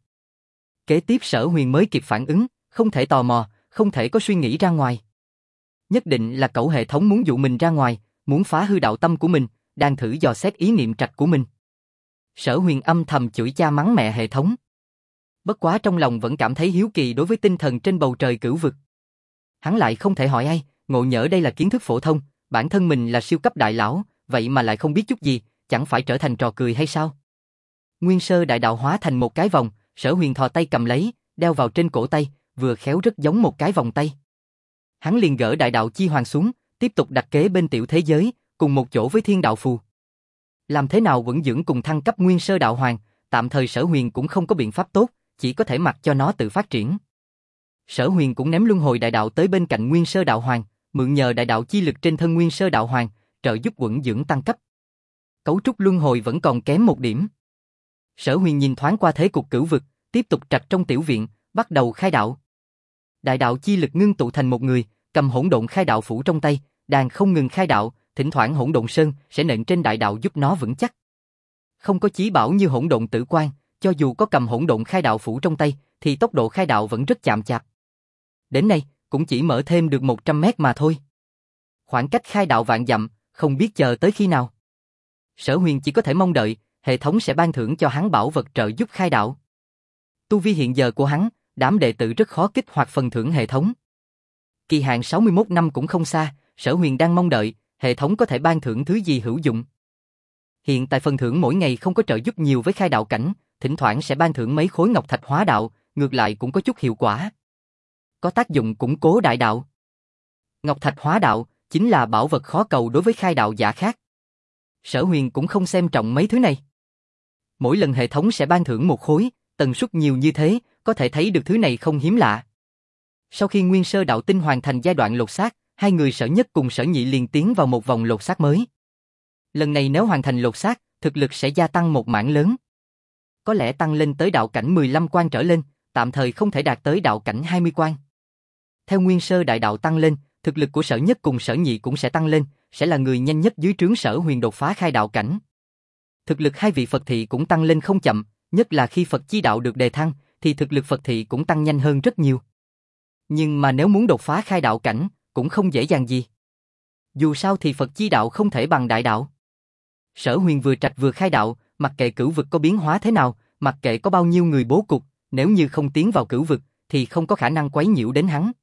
Kế tiếp Sở Huyền mới kịp phản ứng, không thể tò mò, không thể có suy nghĩ ra ngoài. Nhất định là cẩu hệ thống muốn dụ mình ra ngoài, muốn phá hư đạo tâm của mình, đang thử dò xét ý niệm trạch của mình. Sở Huyền âm thầm chửi cha mắng mẹ hệ thống. Bất quá trong lòng vẫn cảm thấy hiếu kỳ đối với tinh thần trên bầu trời cửu vực. Hắn lại không thể hỏi ai, ngộ nhỡ đây là kiến thức phổ thông, bản thân mình là siêu cấp đại lão, vậy mà lại không biết chút gì, chẳng phải trở thành trò cười hay sao? Nguyên sơ đại đạo hóa thành một cái vòng, Sở Huyền thò tay cầm lấy, đeo vào trên cổ tay, vừa khéo rất giống một cái vòng tay. Hắn liền gỡ đại đạo chi hoàng xuống, tiếp tục đặt kế bên tiểu thế giới, cùng một chỗ với thiên đạo phù. Làm thế nào vẫn dưỡng cùng thăng cấp nguyên sơ đạo hoàng, tạm thời Sở Huyền cũng không có biện pháp tốt, chỉ có thể mặc cho nó tự phát triển. Sở Huyền cũng ném luân hồi đại đạo tới bên cạnh nguyên sơ đạo hoàng, mượn nhờ đại đạo chi lực trên thân nguyên sơ đạo hoàng, trợ giúp quẩn dưỡng tăng cấp. Cấu trúc luân hồi vẫn còn kém một điểm. Sở Huyền nhìn thoáng qua thế cục cửu vực, tiếp tục trạch trong tiểu viện, bắt đầu khai đạo. Đại đạo chi lực ngưng tụ thành một người, cầm hỗn độn khai đạo phủ trong tay, đang không ngừng khai đạo, thỉnh thoảng hỗn độn sơn sẽ nện trên đại đạo giúp nó vững chắc. Không có chí bảo như hỗn độn tử quan, cho dù có cầm hỗn độn khai đạo phủ trong tay, thì tốc độ khai đạo vẫn rất chậm chạp. Đến nay, cũng chỉ mở thêm được 100 mét mà thôi. Khoảng cách khai đạo vạn dặm, không biết chờ tới khi nào. Sở Huyền chỉ có thể mong đợi, hệ thống sẽ ban thưởng cho hắn bảo vật trợ giúp khai đạo. Tu vi hiện giờ của hắn, đám đệ tử rất khó kích hoạt phần thưởng hệ thống. Kỳ hạn 61 năm cũng không xa, Sở Huyền đang mong đợi, hệ thống có thể ban thưởng thứ gì hữu dụng. Hiện tại phần thưởng mỗi ngày không có trợ giúp nhiều với khai đạo cảnh, thỉnh thoảng sẽ ban thưởng mấy khối ngọc thạch hóa đạo, ngược lại cũng có chút hiệu quả. Có tác dụng củng cố đại đạo. Ngọc thạch hóa đạo chính là bảo vật khó cầu đối với khai đạo giả khác. Sở Huyền cũng không xem trọng mấy thứ này. Mỗi lần hệ thống sẽ ban thưởng một khối, tần suất nhiều như thế, có thể thấy được thứ này không hiếm lạ. Sau khi nguyên sơ đạo tinh hoàn thành giai đoạn lột xác, hai người Sở Nhất cùng Sở Nhị liền tiến vào một vòng lột xác mới. Lần này nếu hoàn thành lột xác, thực lực sẽ gia tăng một mảng lớn. Có lẽ tăng lên tới đạo cảnh 15 quan trở lên, tạm thời không thể đạt tới đạo cảnh 20 quan. Theo nguyên sơ đại đạo tăng lên, thực lực của Sở Nhất cùng Sở Nhị cũng sẽ tăng lên, sẽ là người nhanh nhất dưới trướng Sở Huyền đột phá khai đạo cảnh. Thực lực hai vị Phật thị cũng tăng lên không chậm, nhất là khi Phật chi đạo được đề thăng, thì thực lực Phật thị cũng tăng nhanh hơn rất nhiều. Nhưng mà nếu muốn đột phá khai đạo cảnh, cũng không dễ dàng gì. Dù sao thì Phật chi đạo không thể bằng đại đạo. Sở Huyền vừa trạch vừa khai đạo, mặc kệ cửu vực có biến hóa thế nào, mặc kệ có bao nhiêu người bố cục, nếu như không tiến vào cửu vực, thì không có khả năng quấy nhiễu đến hắn.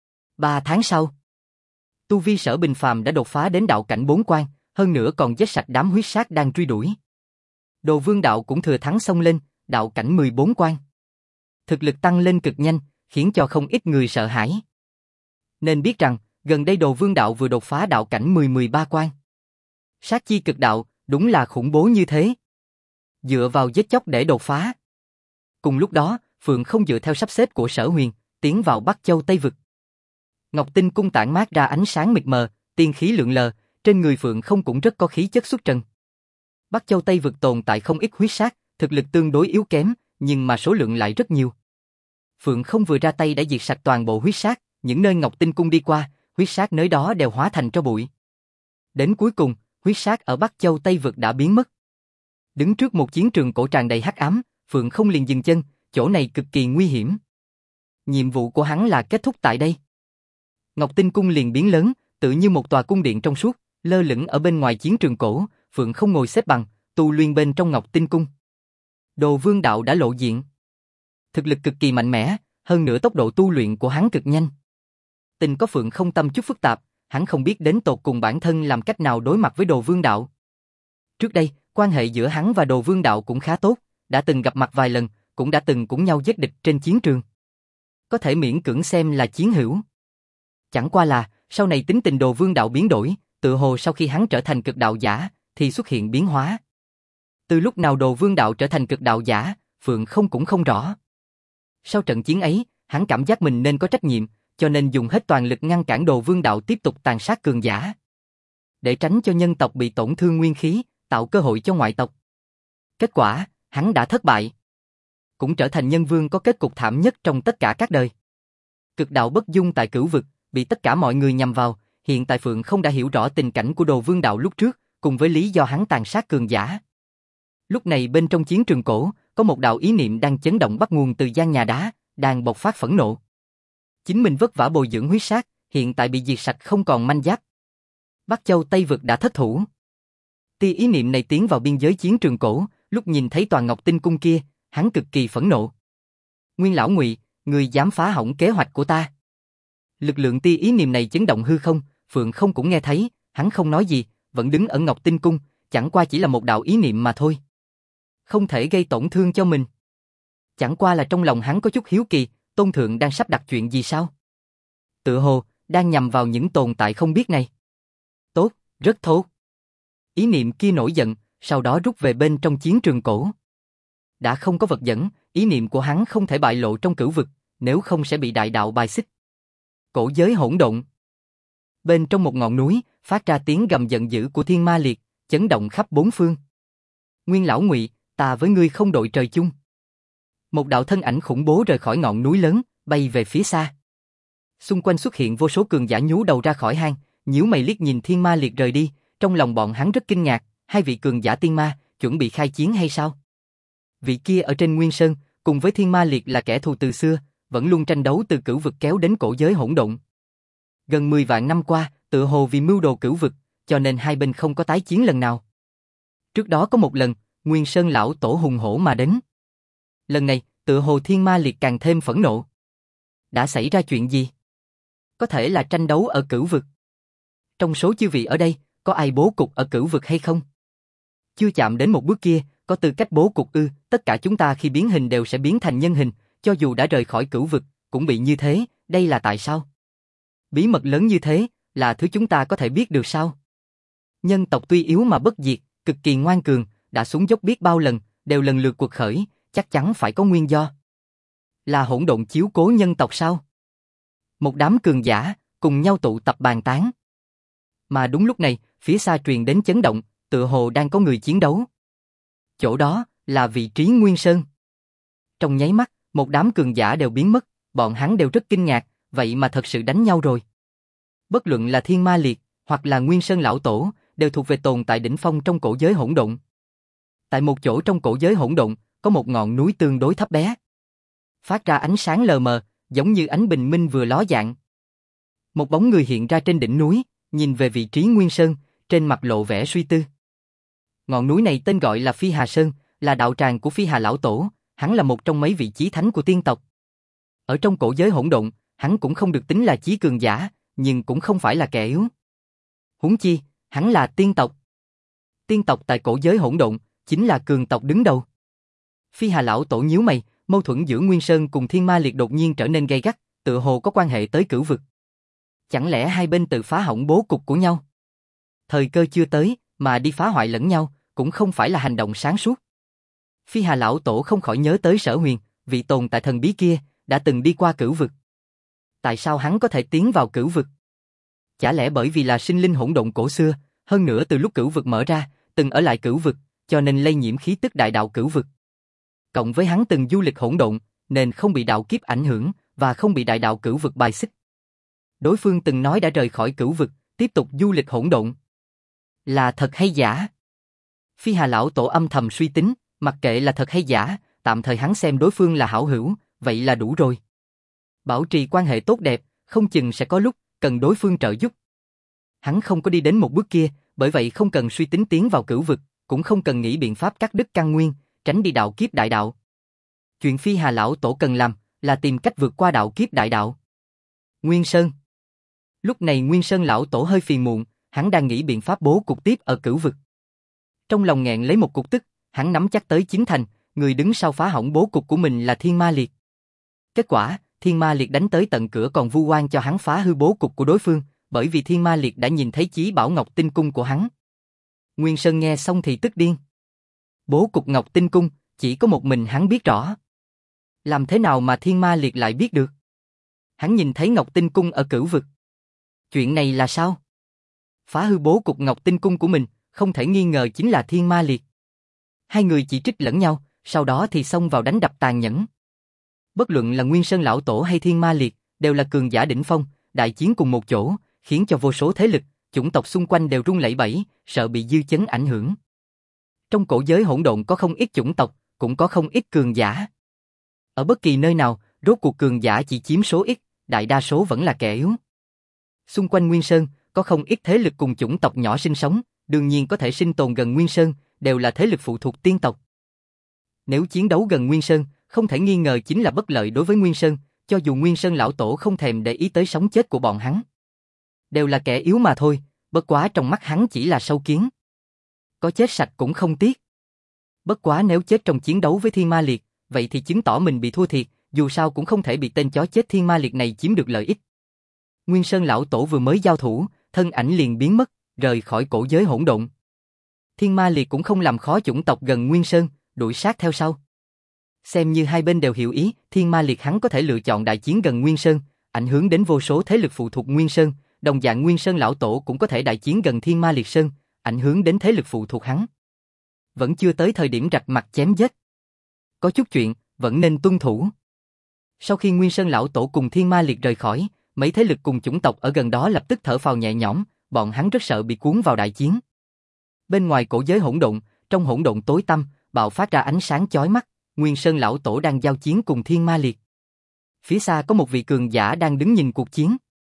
3 tháng sau, tu vi Sở Bình Phàm đã đột phá đến đạo cảnh 4 quan, hơn nữa còn giết sạch đám huyết sát đang truy đuổi. Đồ Vương đạo cũng thừa thắng xông lên, đạo cảnh 14 quan. Thực lực tăng lên cực nhanh, khiến cho không ít người sợ hãi. Nên biết rằng, gần đây Đồ Vương đạo vừa đột phá đạo cảnh 10-13 quan. Sát chi cực đạo, đúng là khủng bố như thế. Dựa vào giết chóc để đột phá. Cùng lúc đó, Phượng không dựa theo sắp xếp của Sở Huyền, tiến vào Bắc Châu Tây Vực. Ngọc Tinh cung tản mát ra ánh sáng mịt mờ, tiên khí lượn lờ, trên người Phượng không cũng rất có khí chất xuất trần. Bắc Châu Tây Vực tồn tại không ít huyết sát, thực lực tương đối yếu kém, nhưng mà số lượng lại rất nhiều. Phượng không vừa ra tay đã diệt sạch toàn bộ huyết sát, những nơi Ngọc Tinh cung đi qua, huyết sát nơi đó đều hóa thành tro bụi. Đến cuối cùng, huyết sát ở Bắc Châu Tây Vực đã biến mất. Đứng trước một chiến trường cổ tràn đầy hắc ám, Phượng không liền dừng chân, chỗ này cực kỳ nguy hiểm. Nhiệm vụ của hắn là kết thúc tại đây. Ngọc Tinh cung liền biến lớn, tự như một tòa cung điện trong suốt, lơ lửng ở bên ngoài chiến trường cổ, Phượng không ngồi xếp bằng, tu luyện bên trong Ngọc Tinh cung. Đồ Vương đạo đã lộ diện. Thực lực cực kỳ mạnh mẽ, hơn nữa tốc độ tu luyện của hắn cực nhanh. Tình có Phượng không tâm chút phức tạp, hắn không biết đến tột cùng bản thân làm cách nào đối mặt với Đồ Vương đạo. Trước đây, quan hệ giữa hắn và Đồ Vương đạo cũng khá tốt, đã từng gặp mặt vài lần, cũng đã từng cùng nhau giết địch trên chiến trường. Có thể miễn cưỡng xem là chiến hữu. Chẳng qua là, sau này tính tình Đồ Vương đạo biến đổi, tựa hồ sau khi hắn trở thành cực đạo giả, thì xuất hiện biến hóa. Từ lúc nào Đồ Vương đạo trở thành cực đạo giả, Phượng không cũng không rõ. Sau trận chiến ấy, hắn cảm giác mình nên có trách nhiệm, cho nên dùng hết toàn lực ngăn cản Đồ Vương Đạo tiếp tục tàn sát cường giả. Để tránh cho nhân tộc bị tổn thương nguyên khí, tạo cơ hội cho ngoại tộc. Kết quả, hắn đã thất bại. Cũng trở thành nhân vương có kết cục thảm nhất trong tất cả các đời. Cực đạo bất dung tại Cửu Vực, bị tất cả mọi người nhằm vào, hiện tại Phượng không đã hiểu rõ tình cảnh của Đồ Vương Đạo lúc trước, cùng với lý do hắn tàn sát cường giả. Lúc này bên trong chiến trường cổ, có một đạo ý niệm đang chấn động bắt nguồn từ gian nhà đá, đang bộc phát phẫn nộ. Chính mình vất vả bồi dưỡng huyết sát, hiện tại bị diệt sạch không còn manh giáp. Bắc Châu Tây Vực đã thất thủ. Tia ý niệm này tiến vào biên giới chiến trường cổ, lúc nhìn thấy Toàn Ngọc Tinh Cung kia, hắn cực kỳ phẫn nộ. Nguyên lão Ngụy, người dám phá hỏng kế hoạch của ta. Lực lượng tia ý niệm này chấn động hư không, Phượng không cũng nghe thấy, hắn không nói gì, vẫn đứng ở Ngọc Tinh Cung, chẳng qua chỉ là một đạo ý niệm mà thôi. Không thể gây tổn thương cho mình. Chẳng qua là trong lòng hắn có chút hiếu kỳ, Tôn Thượng đang sắp đặt chuyện gì sao? Tựa hồ, đang nhằm vào những tồn tại không biết này. Tốt, rất tốt. Ý niệm kia nổi giận, sau đó rút về bên trong chiến trường cổ. Đã không có vật dẫn, ý niệm của hắn không thể bại lộ trong Cửu Vực, nếu không sẽ bị đại đạo bài xích. Cổ giới hỗn độn. Bên trong một ngọn núi, phát ra tiếng gầm giận dữ của thiên ma liệt, chấn động khắp bốn phương. Nguyên lão Ngụy, ta với ngươi không đội trời chung. Một đạo thân ảnh khủng bố rời khỏi ngọn núi lớn, bay về phía xa. Xung quanh xuất hiện vô số cường giả nhú đầu ra khỏi hang, nhíu mày liếc nhìn thiên ma liệt rời đi, trong lòng bọn hắn rất kinh ngạc, hai vị cường giả tiên ma, chuẩn bị khai chiến hay sao? Vị kia ở trên Nguyên Sơn, cùng với thiên ma liệt là kẻ thù từ xưa, vẫn luôn tranh đấu từ Cửu Vực kéo đến cổ giới hỗn độn. Gần 10 vạn năm qua, tựa hồ vì mưu đồ Cửu Vực, cho nên hai bên không có tái chiến lần nào. Trước đó có một lần, Nguyên Sơn lão tổ hùng hổ mà đến. Lần này, tựa hồ thiên ma liệt càng thêm phẫn nộ. Đã xảy ra chuyện gì? Có thể là tranh đấu ở Cửu Vực. Trong số chư vị ở đây, có ai bố cục ở Cửu Vực hay không? Chưa chạm đến một bước kia, có tư cách bố cục ư? Tất cả chúng ta khi biến hình đều sẽ biến thành nhân hình, cho dù đã rời khỏi Cửu Vực, cũng bị như thế, đây là tại sao? Bí mật lớn như thế, là thứ chúng ta có thể biết được sao? Nhân tộc tuy yếu mà bất diệt, cực kỳ ngoan cường, đã xuống dốc biết bao lần, đều lần lượt quật khởi, chắc chắn phải có nguyên do. Là hỗn độn chiếu cố nhân tộc sao? Một đám cường giả, cùng nhau tụ tập bàn tán. Mà đúng lúc này, phía xa truyền đến chấn động, tựa hồ đang có người chiến đấu. Chỗ đó, là vị trí Nguyên Sơn. Trong nháy mắt, một đám cường giả đều biến mất, bọn hắn đều rất kinh ngạc, vậy mà thật sự đánh nhau rồi. Bất luận là Thiên Ma Liệt, hoặc là Nguyên Sơn Lão Tổ, đều thuộc về tồn tại đỉnh phong trong cổ giới hỗn độn. Tại một chỗ trong cổ giới hỗn độn, có một ngọn núi tương đối thấp bé. Phát ra ánh sáng lờ mờ, giống như ánh bình minh vừa ló dạng. Một bóng người hiện ra trên đỉnh núi, nhìn về vị trí Nguyên Sơn, trên mặt lộ vẻ suy tư. Ngọn núi này tên gọi là Phi Hà Sơn, là đạo tràng của Phi Hà Lão Tổ, hắn là một trong mấy vị chí thánh của tiên tộc. Ở trong cổ giới hỗn độn, hắn cũng không được tính là chí cường giả, nhưng cũng không phải là kẻ yếu. Huống chi, hắn là tiên tộc. Tiên tộc tại cổ giới hỗn độn, chính là cường tộc đứng đầu. Phi Hà Lão Tổ nhíu mày, mâu thuẫn giữa Nguyên Sơn cùng Thiên Ma Liệt đột nhiên trở nên gay gắt, tựa hồ có quan hệ tới Cửu Vực. Chẳng lẽ hai bên tự phá hỏng bố cục của nhau? Thời cơ chưa tới, mà đi phá hoại lẫn nhau, cũng không phải là hành động sáng suốt. Phi Hà Lão Tổ không khỏi nhớ tới Sở Huyền, vị tồn tại thần bí kia, đã từng đi qua Cửu Vực. Tại sao hắn có thể tiến vào Cửu Vực? Chả lẽ bởi vì là sinh linh hỗn độn cổ xưa, hơn nữa từ lúc Cửu Vực mở ra, từng ở lại Cửu Vực, cho nên lây nhiễm khí tức đại đạo Cửu Vực. Cộng với hắn từng du lịch hỗn độn, nên không bị đạo kiếp ảnh hưởng, và không bị đại đạo Cửu Vực bài xích. Đối phương từng nói đã rời khỏi Cửu Vực, tiếp tục du lịch hỗn độn. Là thật hay giả? Phi Hà Lão Tổ âm thầm suy tính, mặc kệ là thật hay giả, tạm thời hắn xem đối phương là hảo hữu, vậy là đủ rồi. Bảo trì quan hệ tốt đẹp, không chừng sẽ có lúc cần đối phương trợ giúp. Hắn không có đi đến một bước kia, bởi vậy không cần suy tính tiến vào Cửu Vực, cũng không cần nghĩ biện pháp cắt đứt căn nguyên, tránh đi đạo kiếp đại đạo. Chuyện Phi Hà Lão Tổ cần làm là tìm cách vượt qua đạo kiếp đại đạo. Nguyên Sơn. Lúc này Nguyên Sơn Lão Tổ hơi phiền muộn, hắn đang nghĩ biện pháp bố cục tiếp ở Cửu Vực. Trong lòng nghẹn lấy một cục tức, hắn nắm chắc tới chín thành, người đứng sau phá hỏng bố cục của mình là Thiên Ma Liệt. Kết quả, Thiên Ma Liệt đánh tới tận cửa còn vu oan cho hắn phá hư bố cục của đối phương, bởi vì Thiên Ma Liệt đã nhìn thấy chí bảo Ngọc Tinh Cung của hắn. Nguyên Sơn nghe xong thì tức điên. Bố cục Ngọc Tinh Cung, Chỉ có một mình hắn biết rõ. Làm thế nào mà Thiên Ma Liệt lại biết được? Hắn nhìn thấy Ngọc Tinh Cung ở Cửu Vực. Chuyện này là sao? Phá hư bố cục Ngọc Tinh Cung của mình, không thể nghi ngờ chính là Thiên Ma Liệt. Hai người chỉ trích lẫn nhau, sau đó thì xông vào đánh đập tàn nhẫn. Bất luận là Nguyên Sơn Lão Tổ hay Thiên Ma Liệt, đều là cường giả đỉnh phong, đại chiến cùng một chỗ, khiến cho vô số thế lực, chủng tộc xung quanh đều run lẩy bẩy, sợ bị dư chấn ảnh hưởng. Trong cổ giới hỗn độn có không ít chủng tộc, cũng có không ít cường giả. Ở bất kỳ nơi nào, rốt cuộc cường giả chỉ chiếm số ít, đại đa số vẫn là kẻ yếu. Xung quanh Nguyên Sơn, có không ít thế lực cùng chủng tộc nhỏ sinh sống, đương nhiên có thể sinh tồn gần Nguyên Sơn, đều là thế lực phụ thuộc tiên tộc. Nếu chiến đấu gần Nguyên Sơn, không thể nghi ngờ chính là bất lợi đối với Nguyên Sơn, cho dù Nguyên Sơn Lão Tổ không thèm để ý tới sống chết của bọn hắn. Đều là kẻ yếu mà thôi, bất quá trong mắt hắn chỉ là sâu kiến. Có chết sạch cũng không tiếc. Bất quá nếu chết trong chiến đấu với Thiên Ma Liệt, vậy thì chứng tỏ mình bị thua thiệt, dù sao cũng không thể bị tên chó chết Thiên Ma Liệt này chiếm được lợi ích. Nguyên Sơn Lão Tổ vừa mới giao thủ, thân ảnh liền biến mất, rời khỏi cổ giới hỗn độn. Thiên Ma Liệt cũng không làm khó chủng tộc gần Nguyên Sơn, đuổi sát theo sau. Xem như hai bên đều hiểu ý, Thiên Ma Liệt hắn có thể lựa chọn đại chiến gần Nguyên Sơn, ảnh hưởng đến vô số thế lực phụ thuộc Nguyên Sơn, đồng dạng Nguyên Sơn Lão Tổ cũng có thể đại chiến gần Thiên Ma Liệt Sơn, ảnh hưởng đến thế lực phụ thuộc hắn. Vẫn chưa tới thời điểm rạch mặt chém giết. Có chút chuyện, vẫn nên tuân thủ. Sau khi Nguyên Sơn Lão Tổ cùng Thiên Ma Liệt rời khỏi, mấy thế lực cùng chủng tộc ở gần đó lập tức thở phào nhẹ nhõm, bọn hắn rất sợ bị cuốn vào đại chiến. Bên ngoài cổ giới hỗn độn, trong hỗn độn tối tăm, bạo phát ra ánh sáng chói mắt, Nguyên Sơn Lão Tổ đang giao chiến cùng Thiên Ma Liệt. Phía xa có một vị cường giả đang đứng nhìn cuộc chiến.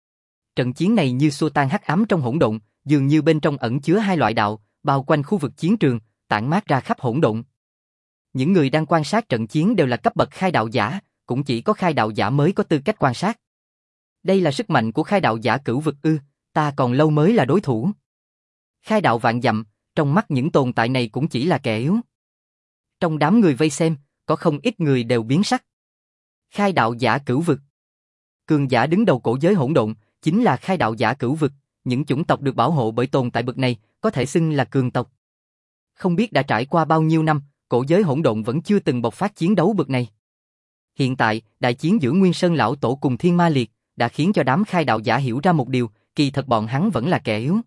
Trận chiến này như xua tan hắc ám trong hỗn độn, dường như bên trong ẩn chứa hai loại đạo, bao quanh khu vực chiến trường, tản mát ra khắp hỗn độn. Những người đang quan sát trận chiến đều là cấp bậc khai đạo giả, cũng chỉ có khai đạo giả mới có tư cách quan sát. Đây là sức mạnh của khai đạo giả Cửu Vực ư? Ta còn lâu mới là đối thủ. Khai đạo vạn dặm, trong mắt những tồn tại này cũng chỉ là kẻ yếu. Trong đám người vây xem, có không ít người đều biến sắc. Khai đạo giả Cửu Vực. Cường giả đứng đầu cổ giới hỗn độn, chính là khai đạo giả Cửu Vực, những chủng tộc được bảo hộ bởi tồn tại bậc này, có thể xưng là cường tộc. Không biết đã trải qua bao nhiêu năm, cổ giới hỗn độn vẫn chưa từng bộc phát chiến đấu bậc này. Hiện tại, đại chiến giữa Nguyên Sơn Lão Tổ cùng Thiên Ma Liệt đã khiến cho đám khai đạo giả hiểu ra một điều, kỳ thật bọn hắn vẫn là kẻ yếu.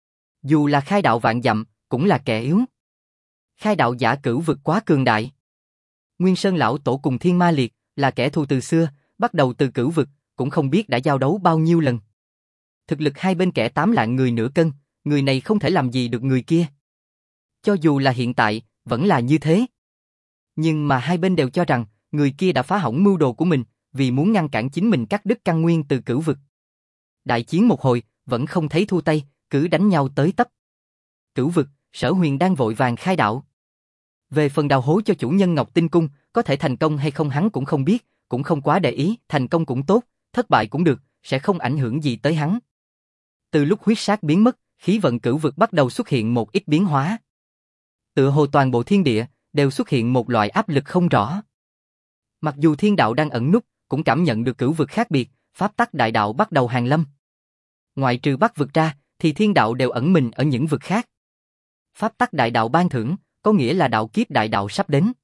Dù là khai đạo vạn dặm, cũng là kẻ yếu. Khai đạo giả Cửu Vực quá cường đại. Nguyên Sơn Lão Tổ cùng Thiên Ma Liệt là kẻ thù từ xưa, bắt đầu từ Cửu Vực, cũng không biết đã giao đấu bao nhiêu lần. Thực lực hai bên kẻ 8 lạng người nửa cân, người này không thể làm gì được người kia. Cho dù là hiện tại, vẫn là như thế. Nhưng mà hai bên đều cho rằng, người kia đã phá hỏng mưu đồ của mình, vì muốn ngăn cản chính mình cắt đứt căn nguyên từ Cửu Vực. Đại chiến một hồi, vẫn không thấy thua tay, cứ đánh nhau tới tấp. Cửu Vực, Sở Huyền đang vội vàng khai đạo. Về phần đào hố cho chủ nhân Ngọc Tinh Cung, có thể thành công hay không hắn cũng không biết, cũng không quá để ý, thành công cũng tốt, thất bại cũng được, sẽ không ảnh hưởng gì tới hắn. Từ lúc huyết sát biến mất, khí vận Cửu Vực bắt đầu xuất hiện một ít biến hóa. Tựa hồ toàn bộ thiên địa đều xuất hiện một loại áp lực không rõ. Mặc dù thiên đạo đang ẩn núp, cũng cảm nhận được Cửu Vực khác biệt, pháp tắc đại đạo bắt đầu hàng lâm. Ngoại trừ Bắc Vực ra, thì thiên đạo đều ẩn mình ở những vực khác. Pháp tắc đại đạo ban thưởng, có nghĩa là đạo kiếp đại đạo sắp đến.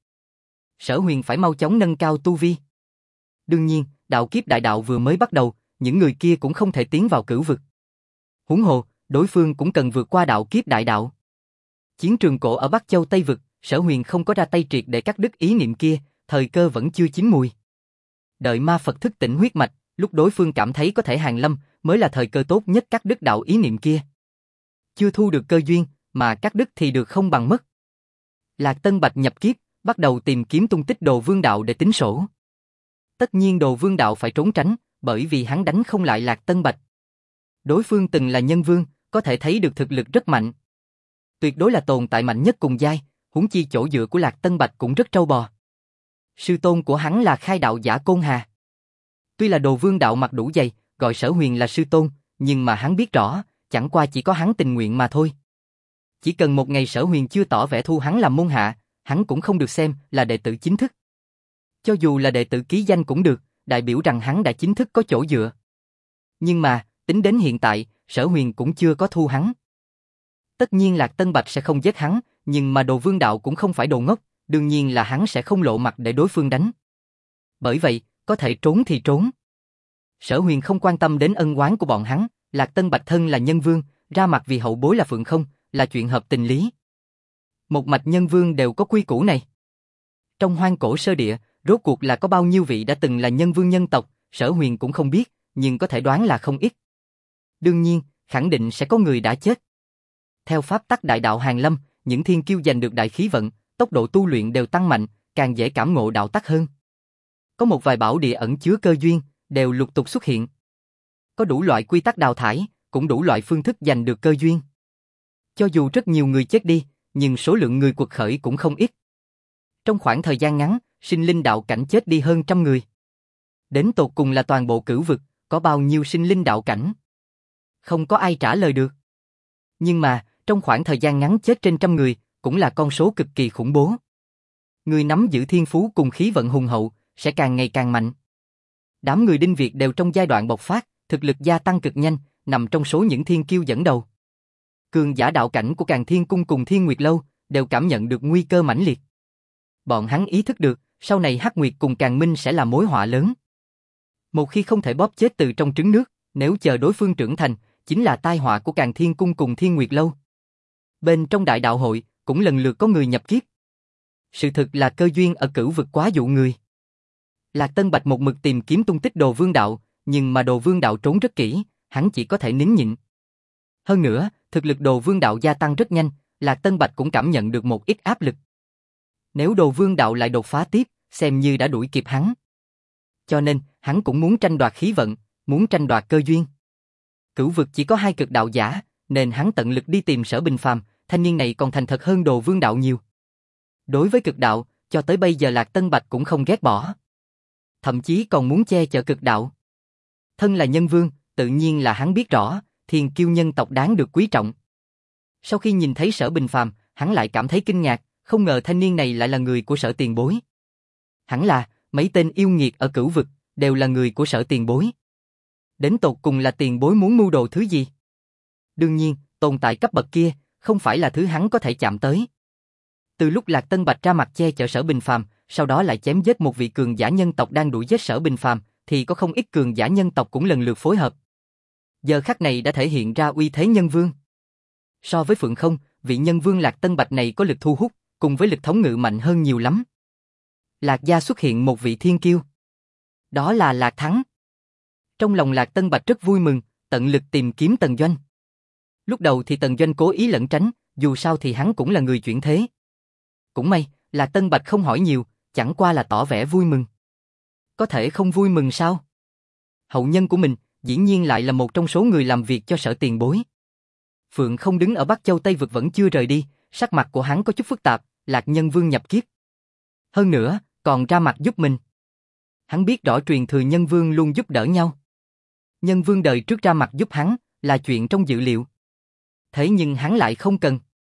Sở Huyền phải mau chóng nâng cao tu vi. Đương nhiên, đạo kiếp đại đạo vừa mới bắt đầu, những người kia cũng không thể tiến vào Cửu Vực. Huống hồ, đối phương cũng cần vượt qua đạo kiếp đại đạo. Chiến trường cổ ở Bắc Châu Tây Vực, Sở Huyền không có ra tay triệt để cắt đứt ý niệm kia, thời cơ vẫn chưa chín mùi. Đợi ma Phật thức tỉnh huyết mạch, lúc đối phương cảm thấy có thể hàng lâm, mới là thời cơ tốt nhất cắt đứt đạo ý niệm kia. Chưa thu được cơ duyên, mà cắt đứt thì được không bằng mất. Lạc Tân Bạch nhập kiếp, bắt đầu tìm kiếm tung tích Đồ Vương Đạo để tính sổ. Tất nhiên Đồ Vương Đạo phải trốn tránh, bởi vì hắn đánh không lại Lạc Tân Bạch. Đối phương từng là nhân vương, có thể thấy được thực lực rất mạnh. Tuyệt đối là tồn tại mạnh nhất cùng giai, huống chi chỗ dựa của Lạc Tân Bạch cũng rất trâu bò. Sư tôn của hắn là khai đạo giả Côn Hà. Tuy là Đồ Vương Đạo mặt đủ dày, gọi Sở Huyền là sư tôn, nhưng mà hắn biết rõ, chẳng qua chỉ có hắn tình nguyện mà thôi. Chỉ cần một ngày Sở Huyền chưa tỏ vẻ thu hắn làm môn hạ, hắn cũng không được xem là đệ tử chính thức. Cho dù là đệ tử ký danh cũng được, đại biểu rằng hắn đã chính thức có chỗ dựa. Nhưng mà, tính đến hiện tại, Sở Huyền cũng chưa có thu hắn. Tất nhiên Lạc Tân Bạch sẽ không giết hắn, nhưng mà Đồ Vương Đạo cũng không phải đồ ngốc, đương nhiên là hắn sẽ không lộ mặt để đối phương đánh. Bởi vậy, có thể trốn thì trốn. Sở Huyền không quan tâm đến ân oán của bọn hắn, Lạc Tân Bạch thân là nhân vương, ra mặt vì hậu bối là Phượng Không, là chuyện hợp tình lý. Một mạch nhân vương đều có quy củ này. Trong hoang cổ sơ địa, rốt cuộc là có bao nhiêu vị đã từng là nhân vương nhân tộc, Sở Huyền cũng không biết, nhưng có thể đoán là không ít. Đương nhiên, khẳng định sẽ có người đã chết. Theo pháp tắc đại đạo Hàn Lâm, những thiên kiêu giành được đại khí vận, tốc độ tu luyện đều tăng mạnh, càng dễ cảm ngộ đạo tắc hơn. Có một vài bảo địa ẩn chứa cơ duyên, đều lục tục xuất hiện. Có đủ loại quy tắc đào thải, cũng đủ loại phương thức giành được cơ duyên. Cho dù rất nhiều người chết đi, nhưng số lượng người quật khởi cũng không ít. Trong khoảng thời gian ngắn, sinh linh đạo cảnh chết đi hơn 100 người. Đến tột cùng là toàn bộ cửu vực, có bao nhiêu sinh linh đạo cảnh? Không có ai trả lời được. Nhưng mà, trong khoảng thời gian ngắn chết trên 100 người, cũng là con số cực kỳ khủng bố. Người nắm giữ thiên phú cùng khí vận hùng hậu, sẽ càng ngày càng mạnh. Đám người Đinh Việt đều trong giai đoạn bộc phát, thực lực gia tăng cực nhanh, nằm trong số những thiên kiêu dẫn đầu. Cường giả đạo cảnh của Càn Thiên Cung cùng Thiên Nguyệt Lâu đều cảm nhận được nguy cơ mãnh liệt. Bọn hắn ý thức được, sau này Hắc Nguyệt cùng Càn Minh sẽ là mối họa lớn. Một khi không thể bóp chết từ trong trứng nước, nếu chờ đối phương trưởng thành, chính là tai họa của Càn Thiên Cung cùng Thiên Nguyệt Lâu. Bên trong đại đạo hội, cũng lần lượt có người nhập kiếp. Sự thực là cơ duyên ở cửu vực quá dụ người. Lạc Tân Bạch một mực tìm kiếm tung tích Đồ Vương Đạo, nhưng mà Đồ Vương Đạo trốn rất kỹ, hắn chỉ có thể nín nhịn. Hơn nữa, thực lực Đồ Vương Đạo gia tăng rất nhanh, Lạc Tân Bạch cũng cảm nhận được một ít áp lực. Nếu Đồ Vương Đạo lại đột phá tiếp, xem như đã đuổi kịp hắn. Cho nên, hắn cũng muốn tranh đoạt khí vận, muốn tranh đoạt cơ duyên. Cửu vực chỉ có 2 cực đạo giả, nên hắn tận lực đi tìm Sở Bình Phàm, thanh niên này còn thành thật hơn Đồ Vương Đạo nhiều. Đối với cực đạo, cho tới bây giờ Lạc Tân Bạch cũng không ghét bỏ. Thậm chí còn muốn che chở cực đạo. Thân là nhân vương, tự nhiên là hắn biết rõ, thiên kiêu nhân tộc đáng được quý trọng. Sau khi nhìn thấy Sở Bình Phàm, hắn lại cảm thấy kinh ngạc, không ngờ thanh niên này lại là người của Sở tiền bối. Hẳn là, mấy tên yêu nghiệt ở cửu vực, đều là người của Sở tiền bối. Đến tột cùng là tiền bối muốn mưu đồ thứ gì? Đương nhiên, tồn tại cấp bậc kia, không phải là thứ hắn có thể chạm tới. Từ lúc Lạc Tân Bạch ra mặt che chở Sở Bình Phàm, sau đó lại chém giết một vị cường giả nhân tộc đang đuổi giết Sở Bình Phàm, thì có không ít cường giả nhân tộc cũng lần lượt phối hợp. Giờ khắc này đã thể hiện ra uy thế nhân vương. So với Phượng Không, vị nhân vương Lạc Tân Bạch này có lực thu hút, cùng với lực thống ngự mạnh hơn nhiều lắm. Lạc gia xuất hiện một vị thiên kiêu. Đó là Lạc Thắng. Trong lòng Lạc Tân Bạch rất vui mừng, tận lực tìm kiếm Tần Doanh. Lúc đầu thì Tần Doanh cố ý lẩn tránh, dù sao thì hắn cũng là người chuyển thế. Cũng may, Lạc Tân Bạch không hỏi nhiều, chẳng qua là tỏ vẻ vui mừng. Có thể không vui mừng sao? Hậu nhân của mình, dĩ nhiên lại là một trong số người làm việc cho Sở tiền bối. Phượng Không đứng ở Bắc Châu Tây Vực vẫn chưa rời đi, sắc mặt của hắn có chút phức tạp, Lạc Nhân Vương nhập kiếp. Hơn nữa, còn ra mặt giúp mình. Hắn biết rõ truyền thừa Nhân Vương luôn giúp đỡ nhau. Nhân Vương đời trước ra mặt giúp hắn, là chuyện trong dự liệu. Thế nhưng hắn lại không cần.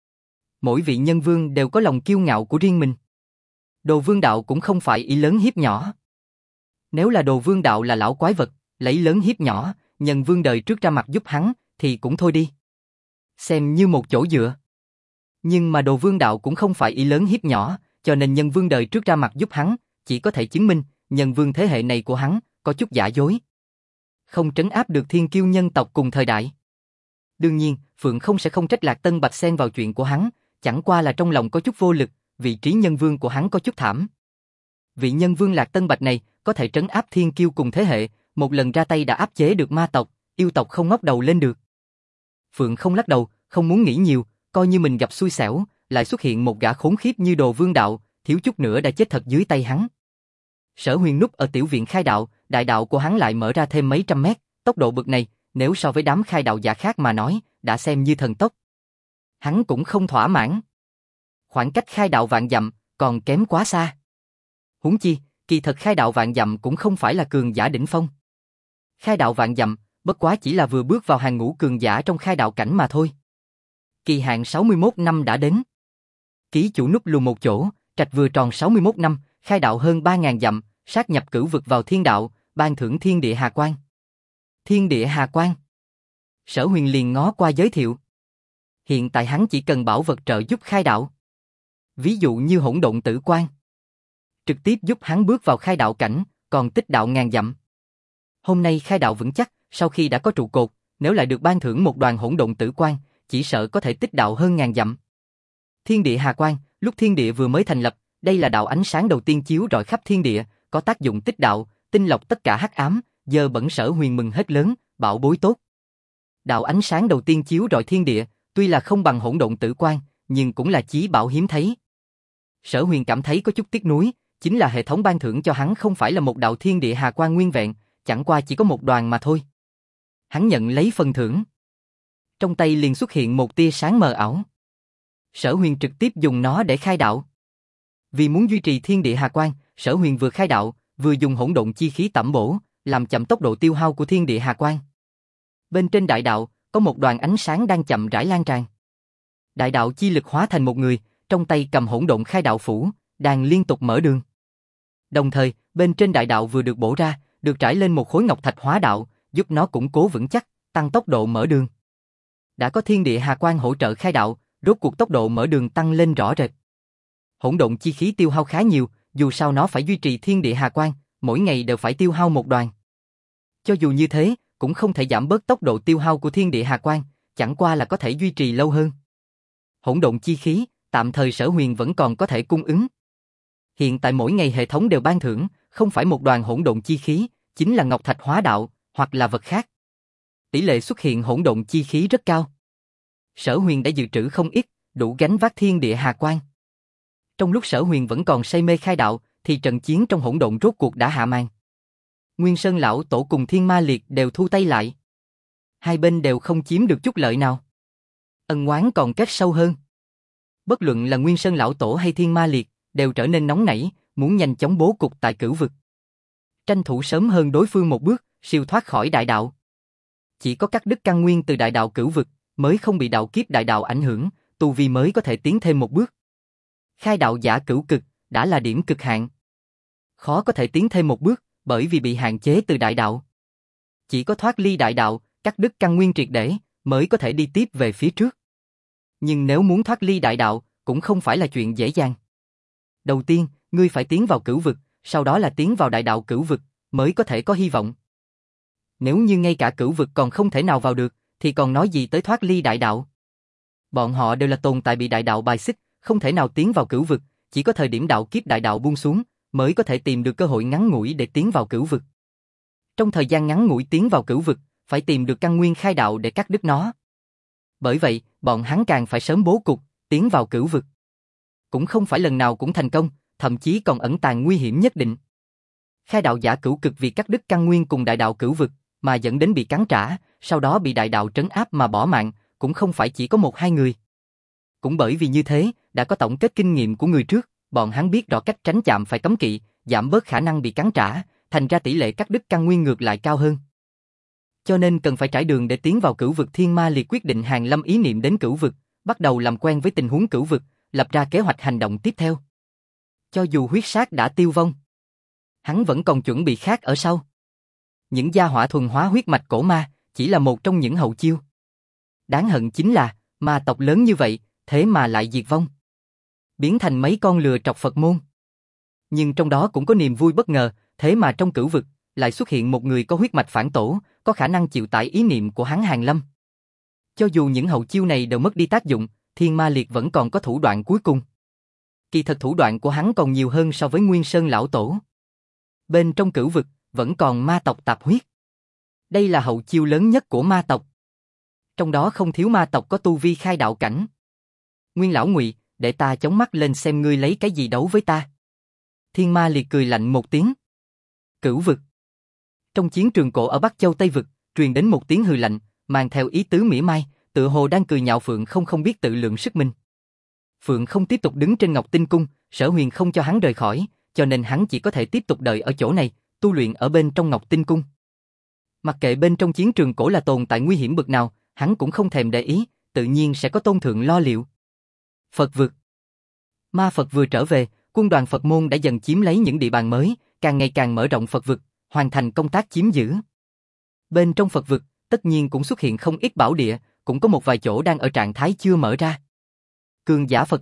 Mỗi vị Nhân Vương đều có lòng kiêu ngạo của riêng mình. Đồ Vương Đạo cũng không phải ý lớn hiếp nhỏ. Nếu là Đồ Vương Đạo là lão quái vật, lấy lớn hiếp nhỏ, Nhân Vương đời trước ra mặt giúp hắn, thì cũng thôi đi. Xem như một chỗ dựa. Nhưng mà Đồ Vương Đạo cũng không phải ý lớn hiếp nhỏ, cho nên Nhân Vương đời trước ra mặt giúp hắn, chỉ có thể chứng minh, Nhân Vương thế hệ này của hắn, có chút giả dối. Không trấn áp được thiên kiêu nhân tộc cùng thời đại. Đương nhiên, Phượng Không sẽ không trách Lạc Tân Bạch xen vào chuyện của hắn, chẳng qua là trong lòng có chút vô lực, vị trí Nhân Vương của hắn có chút thảm. Vị Nhân Vương Lạc Tân Bạch này, có thể trấn áp thiên kiêu cùng thế hệ, một lần ra tay đã áp chế được ma tộc, yêu tộc không ngóc đầu lên được. Phượng Không lắc đầu, không muốn nghĩ nhiều, coi như mình gặp xui xẻo, lại xuất hiện một gã khốn khiếp như Đồ Vương Đạo, thiếu chút nữa đã chết thật dưới tay hắn. Sở Huyền núp ở tiểu viện khai đạo, đại đạo của hắn lại mở ra thêm mấy trăm mét, tốc độ bực này, nếu so với đám khai đạo giả khác mà nói, đã xem như thần tốc. Hắn cũng không thỏa mãn. Khoảng cách khai đạo vạn dặm, còn kém quá xa. Huống chi, kỳ thật khai đạo vạn dặm cũng không phải là cường giả đỉnh phong. Khai đạo vạn dặm, bất quá chỉ là vừa bước vào hàng ngũ cường giả trong khai đạo cảnh mà thôi. Kỳ hạn 61 năm đã đến. Ký chủ núp lùn một chỗ, trạch vừa tròn 61 năm, khai đạo hơn 3.000 dặm, sát nhập cửu vực vào thiên đạo, ban thưởng thiên địa hà quang. Thiên địa hà quang. Sở Huyền liền ngó qua giới thiệu. Hiện tại hắn chỉ cần bảo vật trợ giúp khai đạo. Ví dụ như hỗn độn tử quan, trực tiếp giúp hắn bước vào khai đạo cảnh, còn tích đạo ngàn dặm. Hôm nay khai đạo vững chắc, sau khi đã có trụ cột, nếu lại được ban thưởng một đoàn hỗn độn tử quan, chỉ sợ có thể tích đạo hơn ngàn dặm. Thiên địa hà quang, lúc thiên địa vừa mới thành lập, đây là đạo ánh sáng đầu tiên chiếu rọi khắp thiên địa, có tác dụng tích đạo, tinh lọc tất cả hắc ám, giờ bẩn Sở Huyền mừng hết lớn, bảo bối tốt. Đạo ánh sáng đầu tiên chiếu rọi thiên địa, tuy là không bằng hỗn độn tử quan, nhưng cũng là chí bảo hiếm thấy. Sở Huyền cảm thấy có chút tiếc nuối, chính là hệ thống ban thưởng cho hắn không phải là một đạo thiên địa hà quang nguyên vẹn, chẳng qua chỉ có một đoàn mà thôi. Hắn nhận lấy phần thưởng. Trong tay liền xuất hiện một tia sáng mờ ảo. Sở Huyền trực tiếp dùng nó để khai đạo. Vì muốn duy trì thiên địa hà quang, Sở Huyền vừa khai đạo, vừa dùng hỗn độn chi khí tẩm bổ, làm chậm tốc độ tiêu hao của thiên địa hà quang. Bên trên đại đạo, có một đoàn ánh sáng đang chậm rãi lan tràn. Đại đạo chi lực hóa thành một người, trong tay cầm hỗn độn khai đạo phủ, đang liên tục mở đường. Đồng thời, bên trên đại đạo vừa được bổ ra, được trải lên một khối ngọc thạch hóa đạo, giúp nó củng cố vững chắc, tăng tốc độ mở đường. Đã có thiên địa hà quang hỗ trợ khai đạo, rốt cuộc tốc độ mở đường tăng lên rõ rệt. Hỗn độn chi khí tiêu hao khá nhiều, dù sao nó phải duy trì thiên địa hà quang, mỗi ngày đều phải tiêu hao một đoàn. Cho dù như thế, cũng không thể giảm bớt tốc độ tiêu hao của thiên địa hà quang, chẳng qua là có thể duy trì lâu hơn. Hỗn độn chi khí, tạm thời Sở Huyền vẫn còn có thể cung ứng. Hiện tại mỗi ngày hệ thống đều ban thưởng, không phải một đoàn hỗn độn chi khí, chính là ngọc thạch hóa đạo, hoặc là vật khác. Tỷ lệ xuất hiện hỗn độn chi khí rất cao. Sở Huyền đã dự trữ không ít, đủ gánh vác thiên địa hà quang. Trong lúc Sở Huyền vẫn còn say mê khai đạo, thì trận chiến trong hỗn độn rốt cuộc đã hạ màn. Nguyên Sơn lão tổ cùng Thiên Ma Liệt đều thu tay lại. Hai bên đều không chiếm được chút lợi nào. Ân oán còn kết sâu hơn. Bất luận là Nguyên Sơn lão tổ hay Thiên Ma Liệt, đều trở nên nóng nảy, muốn nhanh chóng bố cục tại cửu vực. Tranh thủ sớm hơn đối phương một bước, siêu thoát khỏi đại đạo. Chỉ có cắt đứt căn nguyên từ đại đạo cửu vực, mới không bị đạo kiếp đại đạo ảnh hưởng, tu vi mới có thể tiến thêm một bước. Khai đạo giả cửu cực, đã là điểm cực hạn. Khó có thể tiến thêm một bước, bởi vì bị hạn chế từ đại đạo. Chỉ có thoát ly đại đạo, cắt đứt căn nguyên triệt để, mới có thể đi tiếp về phía trước. Nhưng nếu muốn thoát ly đại đạo, cũng không phải là chuyện dễ dàng. Đầu tiên, ngươi phải tiến vào cửu vực, sau đó là tiến vào đại đạo cửu vực, mới có thể có hy vọng. Nếu như ngay cả cửu vực còn không thể nào vào được, thì còn nói gì tới thoát ly đại đạo. Bọn họ đều là tồn tại bị đại đạo bài xích, không thể nào tiến vào cửu vực, chỉ có thời điểm đạo kiếp đại đạo buông xuống, mới có thể tìm được cơ hội ngắn ngủi để tiến vào cửu vực. Trong thời gian ngắn ngủi tiến vào cửu vực, phải tìm được căn nguyên khai đạo để cắt đứt nó. Bởi vậy, bọn hắn càng phải sớm bố cục, tiến vào cửu vực. Cũng không phải lần nào cũng thành công, thậm chí còn ẩn tàng nguy hiểm nhất định. Khai đạo giả cửu cực vì cắt đứt căn nguyên cùng đại đạo cửu vực, mà dẫn đến bị cắn trả, sau đó bị đại đạo trấn áp mà bỏ mạng, cũng không phải chỉ có một hai người. Cũng bởi vì như thế, đã có tổng kết kinh nghiệm của người trước, bọn hắn biết rõ cách tránh chạm phải cấm kỵ, giảm bớt khả năng bị cắn trả, thành ra tỷ lệ cắt đứt căn nguyên ngược lại cao hơn. Cho nên cần phải trải đường để tiến vào cửu vực. Thiên Ma Liệt quyết định hàng lâm ý niệm đến cửu vực, bắt đầu làm quen với tình huống cửu vực, lập ra kế hoạch hành động tiếp theo. Cho dù huyết sát đã tiêu vong, hắn vẫn còn chuẩn bị khác ở sau. Những gia hỏa thuần hóa huyết mạch cổ ma, chỉ là một trong những hậu chiêu. Đáng hận chính là, ma tộc lớn như vậy, thế mà lại diệt vong. Biến thành mấy con lừa trọc Phật môn. Nhưng trong đó cũng có niềm vui bất ngờ, thế mà trong cửu vực, lại xuất hiện một người có huyết mạch phản tổ, có khả năng chịu tải ý niệm của hắn hàng lâm. Cho dù những hậu chiêu này đều mất đi tác dụng, Thiên Ma Liệt vẫn còn có thủ đoạn cuối cùng. Kỳ thật thủ đoạn của hắn còn nhiều hơn so với Nguyên Sơn lão tổ. Bên trong cửu vực, vẫn còn ma tộc tạp huyết. Đây là hậu chiêu lớn nhất của ma tộc. Trong đó không thiếu ma tộc có tu vi khai đạo cảnh. Nguyên lão Ngụy, để ta chống mắt lên xem ngươi lấy cái gì đấu với ta. Thiên Ma Liệt cười lạnh một tiếng. Cửu vực. Trong chiến trường cổ ở Bắc Châu Tây Vực, truyền đến một tiếng hừ lạnh, mang theo ý tứ mỉa mai, tựa hồ đang cười nhạo Phượng không biết tự lượng sức mình. Phượng không tiếp tục đứng trên Ngọc Tinh Cung, Sở Huyền không cho hắn rời khỏi, cho nên hắn chỉ có thể tiếp tục đợi ở chỗ này, tu luyện ở bên trong Ngọc Tinh Cung. Mặc kệ bên trong chiến trường cổ là tồn tại nguy hiểm bực nào, hắn cũng không thèm để ý, tự nhiên sẽ có tôn thượng lo liệu. Phật vực. Ma Phật vừa trở về, quân đoàn Phật môn đã dần chiếm lấy những địa bàn mới, càng ngày càng mở rộng Phật vực, hoàn thành công tác chiếm giữ. Bên trong Phật vực, tất nhiên cũng xuất hiện không ít bảo địa, cũng có một vài chỗ đang ở trạng thái chưa mở ra. Cường giả Phật tộc,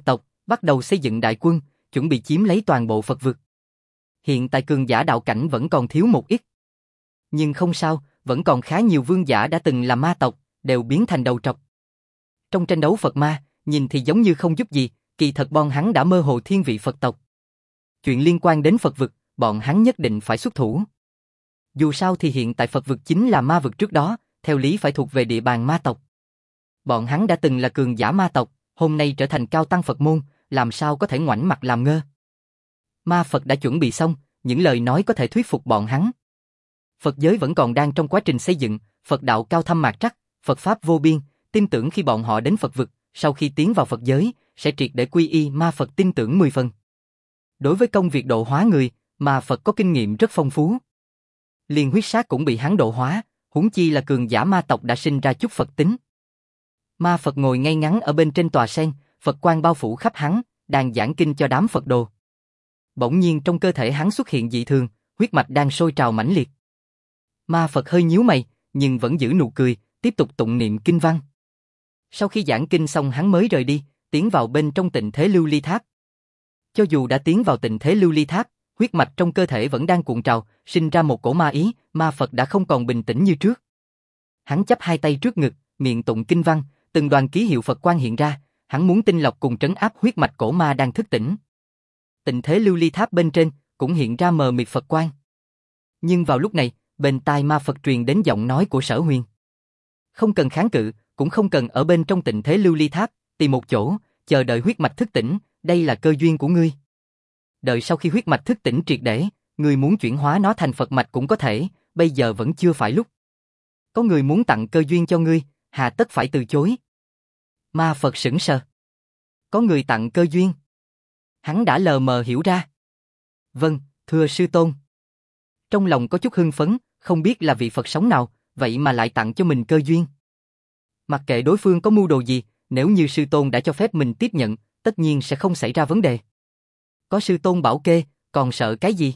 bắt đầu xây dựng đại quân, chuẩn bị chiếm lấy toàn bộ Phật vực. Hiện tại cường giả đạo cảnh vẫn còn thiếu một ít. Nhưng không sao, vẫn còn khá nhiều vương giả đã từng là ma tộc, đều biến thành đầu trọc. Trong tranh đấu Phật ma, nhìn thì giống như không giúp gì, kỳ thật bọn hắn đã mơ hồ thiên vị Phật tộc. Chuyện liên quan đến Phật vực, bọn hắn nhất định phải xuất thủ. Dù sao thì hiện tại Phật vực chính là ma vực trước đó, theo lý phải thuộc về địa bàn ma tộc. Bọn hắn đã từng là cường giả ma tộc, hôm nay trở thành cao tăng Phật môn, làm sao có thể ngoảnh mặt làm ngơ. Ma Phật đã chuẩn bị xong, những lời nói có thể thuyết phục bọn hắn. Phật giới vẫn còn đang trong quá trình xây dựng, Phật đạo cao thâm mạt trắc, Phật pháp vô biên, tin tưởng khi bọn họ đến Phật vực, sau khi tiến vào Phật giới, sẽ triệt để quy y ma Phật tin tưởng 10 phần. Đối với công việc độ hóa người, ma Phật có kinh nghiệm rất phong phú. Liền huyết sát cũng bị hắn độ hóa, huống chi là cường giả ma tộc đã sinh ra chút Phật tính. Ma Phật ngồi ngay ngắn ở bên trên tòa sen, Phật quang bao phủ khắp hắn, đang giảng kinh cho đám Phật đồ. Bỗng nhiên trong cơ thể hắn xuất hiện dị thường, huyết mạch đang sôi trào mãnh liệt. Ma Phật hơi nhíu mày, nhưng vẫn giữ nụ cười, tiếp tục tụng niệm kinh văn. Sau khi giảng kinh xong hắn mới rời đi, tiến vào bên trong tịnh thế lưu ly tháp. Cho dù đã tiến vào tịnh thế lưu ly tháp, huyết mạch trong cơ thể vẫn đang cuộn trào, sinh ra một cổ ma ý, ma Phật đã không còn bình tĩnh như trước. Hắn chắp hai tay trước ngực, miệng tụng kinh văn, từng đoàn ký hiệu Phật quang hiện ra, hắn muốn tinh lọc cùng trấn áp huyết mạch cổ ma đang thức tỉnh. Tịnh thế lưu ly tháp bên trên cũng hiện ra mờ mịt Phật quang. Nhưng vào lúc này, bên tai ma Phật truyền đến giọng nói của Sở Huyền. Không cần kháng cự, cũng không cần ở bên trong tịnh thế lưu ly tháp, tìm một chỗ, chờ đợi huyết mạch thức tỉnh, đây là cơ duyên của ngươi. Đợi sau khi huyết mạch thức tỉnh triệt để, ngươi muốn chuyển hóa nó thành Phật mạch cũng có thể, bây giờ vẫn chưa phải lúc. Có người muốn tặng cơ duyên cho ngươi, hà tất phải từ chối. Ma Phật sững sờ. Có người tặng cơ duyên. Hắn đã lờ mờ hiểu ra. Vâng, thưa sư tôn. Trong lòng có chút hưng phấn, không biết là vị Phật sống nào, vậy mà lại tặng cho mình cơ duyên. Mặc kệ đối phương có mưu đồ gì, nếu như sư tôn đã cho phép mình tiếp nhận, tất nhiên sẽ không xảy ra vấn đề. Có sư tôn bảo kê, còn sợ cái gì?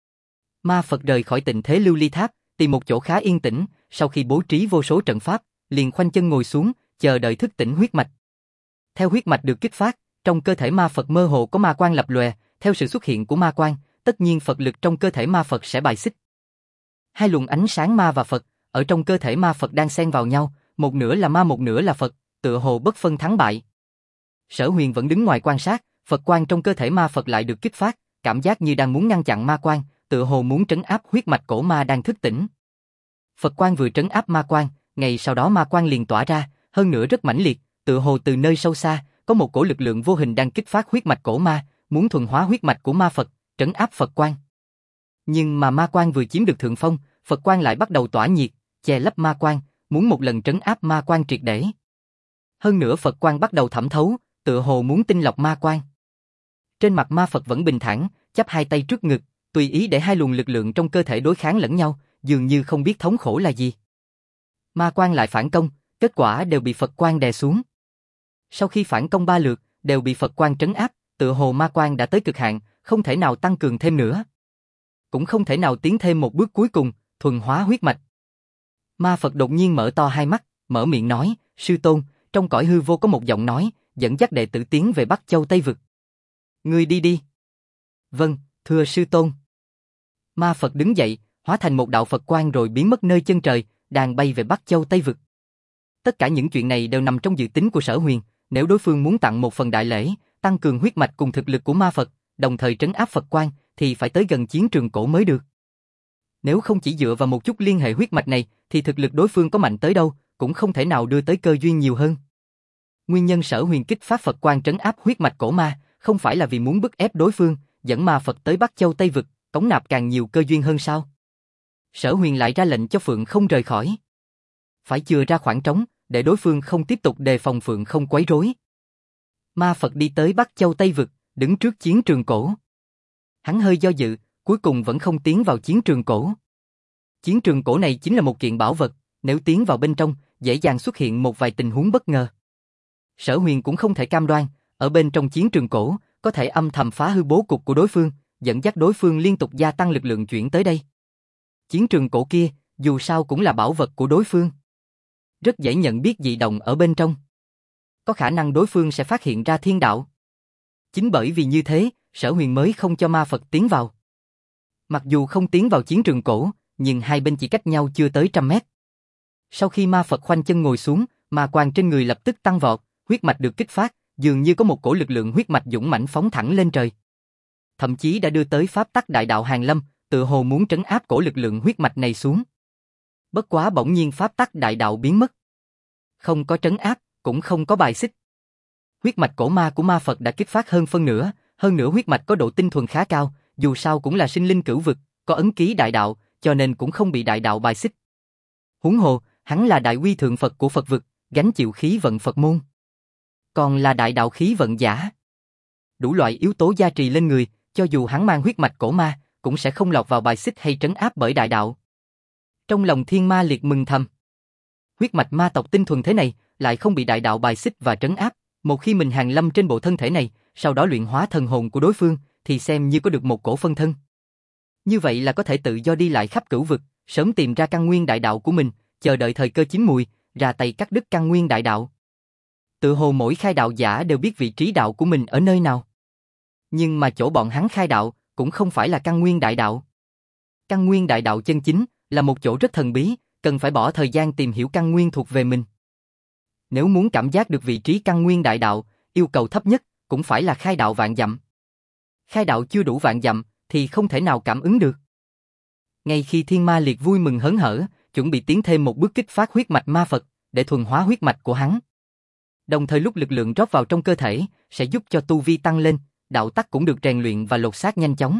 Ma Phật rời khỏi tịnh thế lưu ly tháp, tìm một chỗ khá yên tĩnh, sau khi bố trí vô số trận pháp, liền khoanh chân ngồi xuống, chờ đợi thức tỉnh huyết mạch. Theo huyết mạch được kích phát, trong cơ thể ma Phật mơ hồ có ma quang lập lòe, theo sự xuất hiện của ma quang, tất nhiên Phật lực trong cơ thể ma Phật sẽ bài xích. Hai luồng ánh sáng ma và Phật, ở trong cơ thể ma Phật đang xen vào nhau, một nửa là ma một nửa là Phật, tựa hồ bất phân thắng bại. Sở Huyền vẫn đứng ngoài quan sát, Phật quang trong cơ thể ma Phật lại được kích phát, cảm giác như đang muốn ngăn chặn ma quang, tựa hồ muốn trấn áp huyết mạch cổ ma đang thức tỉnh. Phật quang vừa trấn áp ma quang, ngay sau đó ma quang liền tỏa ra, hơn nữa rất mãnh liệt, tựa hồ từ nơi sâu xa, có một cổ lực lượng vô hình đang kích phát huyết mạch cổ ma, muốn thuần hóa huyết mạch của ma Phật, trấn áp Phật quang. Nhưng mà ma quang vừa chiếm được thượng phong, Phật quang lại bắt đầu tỏa nhiệt, che lấp ma quang, muốn một lần trấn áp ma quang triệt để. Hơn nữa Phật quang bắt đầu thẩm thấu, tựa hồ muốn tinh lọc ma quang. Trên mặt ma Phật vẫn bình thản, chắp hai tay trước ngực, tùy ý để hai luồng lực lượng trong cơ thể đối kháng lẫn nhau, dường như không biết thống khổ là gì. Ma quang lại phản công, kết quả đều bị Phật quang đè xuống. Sau khi phản công 3 lượt, đều bị Phật quang trấn áp, tựa hồ ma quang đã tới cực hạn, không thể nào tăng cường thêm nữa. Cũng không thể nào tiến thêm một bước cuối cùng, thuần hóa huyết mạch. Ma Phật đột nhiên mở to hai mắt, mở miệng nói, sư tôn, trong cõi hư vô có một giọng nói, dẫn dắt đệ tử tiến về Bắc Châu Tây Vực. Ngươi đi đi. Vâng, thưa sư tôn. Ma Phật đứng dậy, hóa thành một đạo Phật quang rồi biến mất nơi chân trời, đang bay về Bắc Châu Tây Vực. Tất cả những chuyện này đều nằm trong dự tính của Sở Huyền, nếu đối phương muốn tặng một phần đại lễ, tăng cường huyết mạch cùng thực lực của ma Phật, đồng thời trấn áp Phật quang, thì phải tới gần chiến trường cổ mới được. Nếu không chỉ dựa vào một chút liên hệ huyết mạch này, thì thực lực đối phương có mạnh tới đâu, cũng không thể nào đưa tới cơ duyên nhiều hơn. Nguyên nhân Sở Huyền kích phát Phật quang trấn áp huyết mạch cổ ma, không phải là vì muốn bức ép đối phương, dẫn ma Phật tới Bắc Châu Tây Vực, cống nạp càng nhiều cơ duyên hơn sao? Sở Huyền lại ra lệnh cho Phượng không rời khỏi. Phải chừa ra khoảng trống, để đối phương không tiếp tục đề phòng Phượng không quấy rối. Ma Phật đi tới Bắc Châu Tây Vực, đứng trước chiến trường cổ. Hắn hơi do dự, cuối cùng vẫn không tiến vào chiến trường cổ. Chiến trường cổ này chính là một kiện bảo vật, nếu tiến vào bên trong, dễ dàng xuất hiện một vài tình huống bất ngờ. Sở Huyền cũng không thể cam đoan, ở bên trong chiến trường cổ, có thể âm thầm phá hư bố cục của đối phương, dẫn dắt đối phương liên tục gia tăng lực lượng chuyển tới đây. Chiến trường cổ kia, dù sao cũng là bảo vật của đối phương. Rất dễ nhận biết dị động ở bên trong. Có khả năng đối phương sẽ phát hiện ra thiên đạo. Chính bởi vì như thế, Sở Huyền mới không cho ma Phật tiến vào. Mặc dù không tiến vào chiến trường cổ, nhưng hai bên chỉ cách nhau chưa tới 100 mét. Sau khi ma Phật khoanh chân ngồi xuống, ma quang trên người lập tức tăng vọt, huyết mạch được kích phát, dường như có một cổ lực lượng huyết mạch dũng mãnh phóng thẳng lên trời. Thậm chí đã đưa tới pháp tắc đại đạo Hàn Lâm, tự hồ muốn trấn áp cổ lực lượng huyết mạch này xuống. Bất quá bỗng nhiên pháp tắc đại đạo biến mất. Không có trấn áp, cũng không có bài xích. Huyết mạch cổ ma của ma Phật đã kích phát hơn nữa huyết mạch có độ tinh thuần khá cao, dù sao cũng là sinh linh cửu vực, có ấn ký đại đạo, cho nên cũng không bị đại đạo bài xích. Huống hồ, hắn là đại uy thượng Phật của Phật vực, gánh chịu khí vận Phật môn. Còn là đại đạo khí vận giả. Đủ loại yếu tố gia trì lên người, cho dù hắn mang huyết mạch cổ ma, cũng sẽ không lọt vào bài xích hay trấn áp bởi đại đạo. Trong lòng Thiên Ma Liệt mừng thầm. Huyết mạch ma tộc tinh thuần thế này, lại không bị đại đạo bài xích và trấn áp. Một khi mình hàng lâm trên bộ thân thể này, sau đó luyện hóa thần hồn của đối phương, thì xem như có được một cổ phân thân. Như vậy là có thể tự do đi lại khắp cửu vực, sớm tìm ra căn nguyên đại đạo của mình, chờ đợi thời cơ chín mùi, ra tay cắt đứt căn nguyên đại đạo. Tự hồ mỗi khai đạo giả đều biết vị trí đạo của mình ở nơi nào. Nhưng mà chỗ bọn hắn khai đạo, cũng không phải là căn nguyên đại đạo. Căn nguyên đại đạo chân chính, là một chỗ rất thần bí, cần phải bỏ thời gian tìm hiểu căn nguyên thuộc về mình. Nếu muốn cảm giác được vị trí căn nguyên đại đạo, yêu cầu thấp nhất, cũng phải là khai đạo vạn dặm. Khai đạo chưa đủ vạn dặm, thì không thể nào cảm ứng được. Ngay khi Thiên Ma Liệt vui mừng hớn hở, chuẩn bị tiến thêm một bước kích phát huyết mạch ma Phật, để thuần hóa huyết mạch của hắn. Đồng thời lúc lực lượng rót vào trong cơ thể, sẽ giúp cho tu vi tăng lên, đạo tắc cũng được rèn luyện và lột xác nhanh chóng.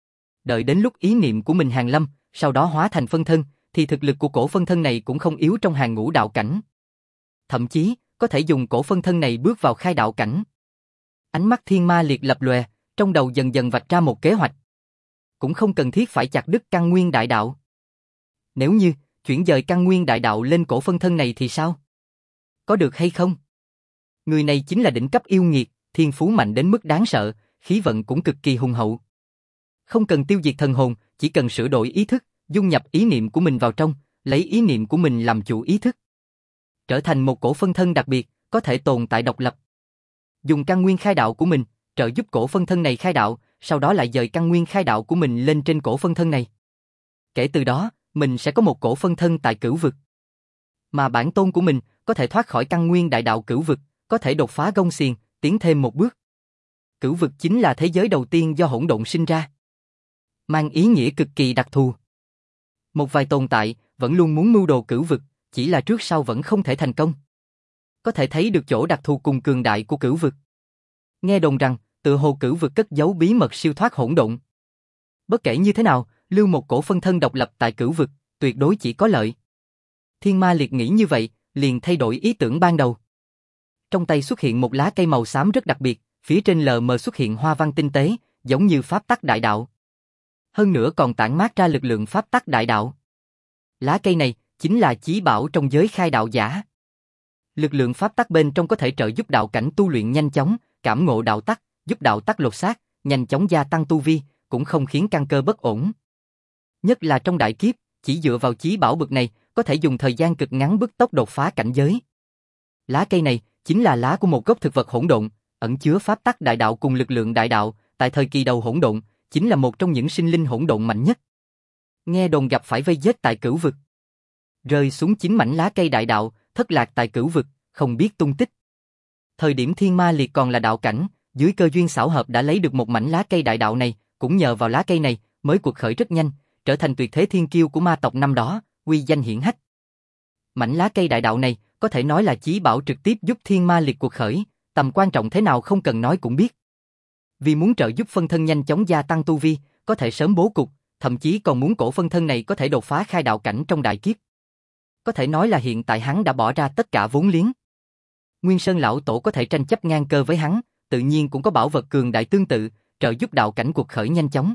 Đợi đến lúc ý niệm của mình hàng lâm, sau đó hóa thành phân thân, thì thực lực của cổ phân thân này cũng không yếu trong hàng ngũ đạo cảnh. Thậm chí, có thể dùng cổ phân thân này bước vào khai đạo cảnh. Ánh mắt Thiên Ma Liệt lập lòe, trong đầu dần dần vạch ra một kế hoạch. Cũng không cần thiết phải chặt đứt căn nguyên đại đạo. Nếu như, chuyển dời căn nguyên đại đạo lên cổ phân thân này thì sao? Có được hay không? Người này chính là đỉnh cấp yêu nghiệt, thiên phú mạnh đến mức đáng sợ, khí vận cũng cực kỳ hùng hậu. Không cần tiêu diệt thần hồn, chỉ cần sửa đổi ý thức, dung nhập ý niệm của mình vào trong, lấy ý niệm của mình làm chủ ý thức. Trở thành một cổ phân thân đặc biệt, có thể tồn tại độc lập. Dùng căn nguyên khai đạo của mình, trợ giúp cổ phân thân này khai đạo, sau đó lại dời căn nguyên khai đạo của mình lên trên cổ phân thân này. Kể từ đó, mình sẽ có một cổ phân thân tại cửu vực. Mà bản tôn của mình có thể thoát khỏi căn nguyên đại đạo cửu vực, có thể đột phá gông xiềng, tiến thêm một bước. Cửu vực chính là thế giới đầu tiên do hỗn độn sinh ra. Mang ý nghĩa cực kỳ đặc thù. Một vài tồn tại vẫn luôn muốn mưu đồ cửu vực, chỉ là trước sau vẫn không thể thành công. Có thể thấy được chỗ đặc thù cùng cường đại của cửu vực. Nghe đồn rằng, tự hồ cửu vực cất giấu bí mật siêu thoát hỗn độn. Bất kể như thế nào, lưu một cổ phân thân độc lập tại cửu vực, tuyệt đối chỉ có lợi. Thiên Ma Liệt nghĩ như vậy, liền thay đổi ý tưởng ban đầu. Trong tay xuất hiện một lá cây màu xám rất đặc biệt, phía trên lờ mờ xuất hiện hoa văn tinh tế, giống như pháp tắc đại đạo. Hơn nữa còn tản mát ra lực lượng pháp tắc đại đạo. Lá cây này chính là chí bảo trong giới khai đạo giả. Lực lượng pháp tắc bên trong có thể trợ giúp đạo cảnh tu luyện nhanh chóng, cảm ngộ đạo tắc, giúp đạo tắc lột xác, nhanh chóng gia tăng tu vi, cũng không khiến căn cơ bất ổn. Nhất là trong đại kiếp, chỉ dựa vào chí bảo bực này, có thể dùng thời gian cực ngắn bứt tốc đột phá cảnh giới. Lá cây này chính là lá của một gốc thực vật hỗn độn, ẩn chứa pháp tắc đại đạo cùng lực lượng đại đạo, tại thời kỳ đầu hỗn độn, chính là một trong những sinh linh hỗn độn mạnh nhất. Nghe đồn gặp phải vây giết tại cửu vực. Rơi xuống 9 mảnh lá cây đại đạo, thất lạc tại cửu vực, không biết tung tích. Thời điểm Thiên Ma Liệt còn là đạo cảnh, dưới cơ duyên xảo hợp đã lấy được một mảnh lá cây đại đạo này, cũng nhờ vào lá cây này, mới cuộc khởi rất nhanh, trở thành tuyệt thế thiên kiêu của ma tộc năm đó, uy danh hiển hách. Mảnh lá cây đại đạo này, có thể nói là chí bảo trực tiếp giúp Thiên Ma Liệt cuộc khởi, tầm quan trọng thế nào không cần nói cũng biết. Vì muốn trợ giúp phân thân nhanh chóng gia tăng tu vi, có thể sớm bố cục, thậm chí còn muốn cổ phân thân này có thể đột phá khai đạo cảnh trong đại kiếp. Có thể nói là hiện tại hắn đã bỏ ra tất cả vốn liếng. Nguyên Sơn lão tổ có thể tranh chấp ngang cơ với hắn, tự nhiên cũng có bảo vật cường đại tương tự, trợ giúp đạo cảnh cuộc khởi nhanh chóng.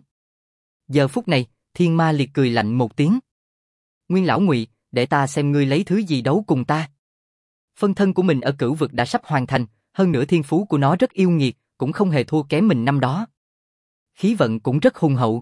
Giờ phút này, Thiên Ma Liệt cười lạnh một tiếng. Nguyên lão Ngụy, để ta xem ngươi lấy thứ gì đấu cùng ta. Phân thân của mình ở cửu vực đã sắp hoàn thành, hơn nữa thiên phú của nó rất yêu nghiệt, cũng không hề thua kém mình năm đó. Khí vận cũng rất hùng hậu.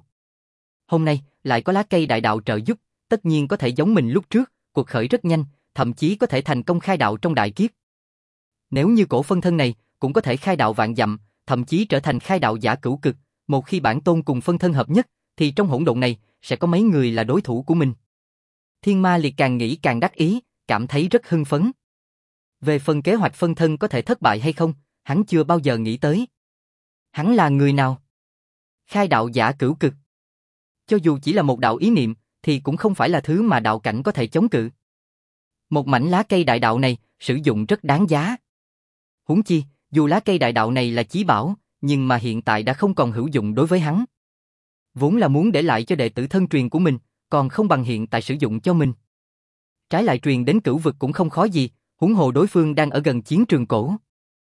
Hôm nay, lại có lá cây đại đạo trợ giúp, tất nhiên có thể giống mình lúc trước, cuộc khởi rất nhanh, thậm chí có thể thành công khai đạo trong đại kiếp. Nếu như cổ phân thân này, cũng có thể khai đạo vạn dặm, thậm chí trở thành khai đạo giả cửu cực. Một khi bản tôn cùng phân thân hợp nhất, thì trong hỗn độn này sẽ có mấy người là đối thủ của mình. Thiên Ma Liệt càng nghĩ càng đắc ý, cảm thấy rất hưng phấn. Về phần kế hoạch phân thân có thể thất bại hay không, hắn chưa bao giờ nghĩ tới. Hắn là người nào? Khai đạo giả cửu cực. Cho dù chỉ là một đạo ý niệm, thì cũng không phải là thứ mà đạo cảnh có thể chống cự. Một mảnh lá cây đại đạo này, sử dụng rất đáng giá. Huống chi, dù lá cây đại đạo này là chí bảo, nhưng mà hiện tại đã không còn hữu dụng đối với hắn. Vốn là muốn để lại cho đệ tử thân truyền của mình, còn không bằng hiện tại sử dụng cho mình. Trái lại truyền đến cửu vực cũng không khó gì, huống hồ đối phương đang ở gần chiến trường cổ.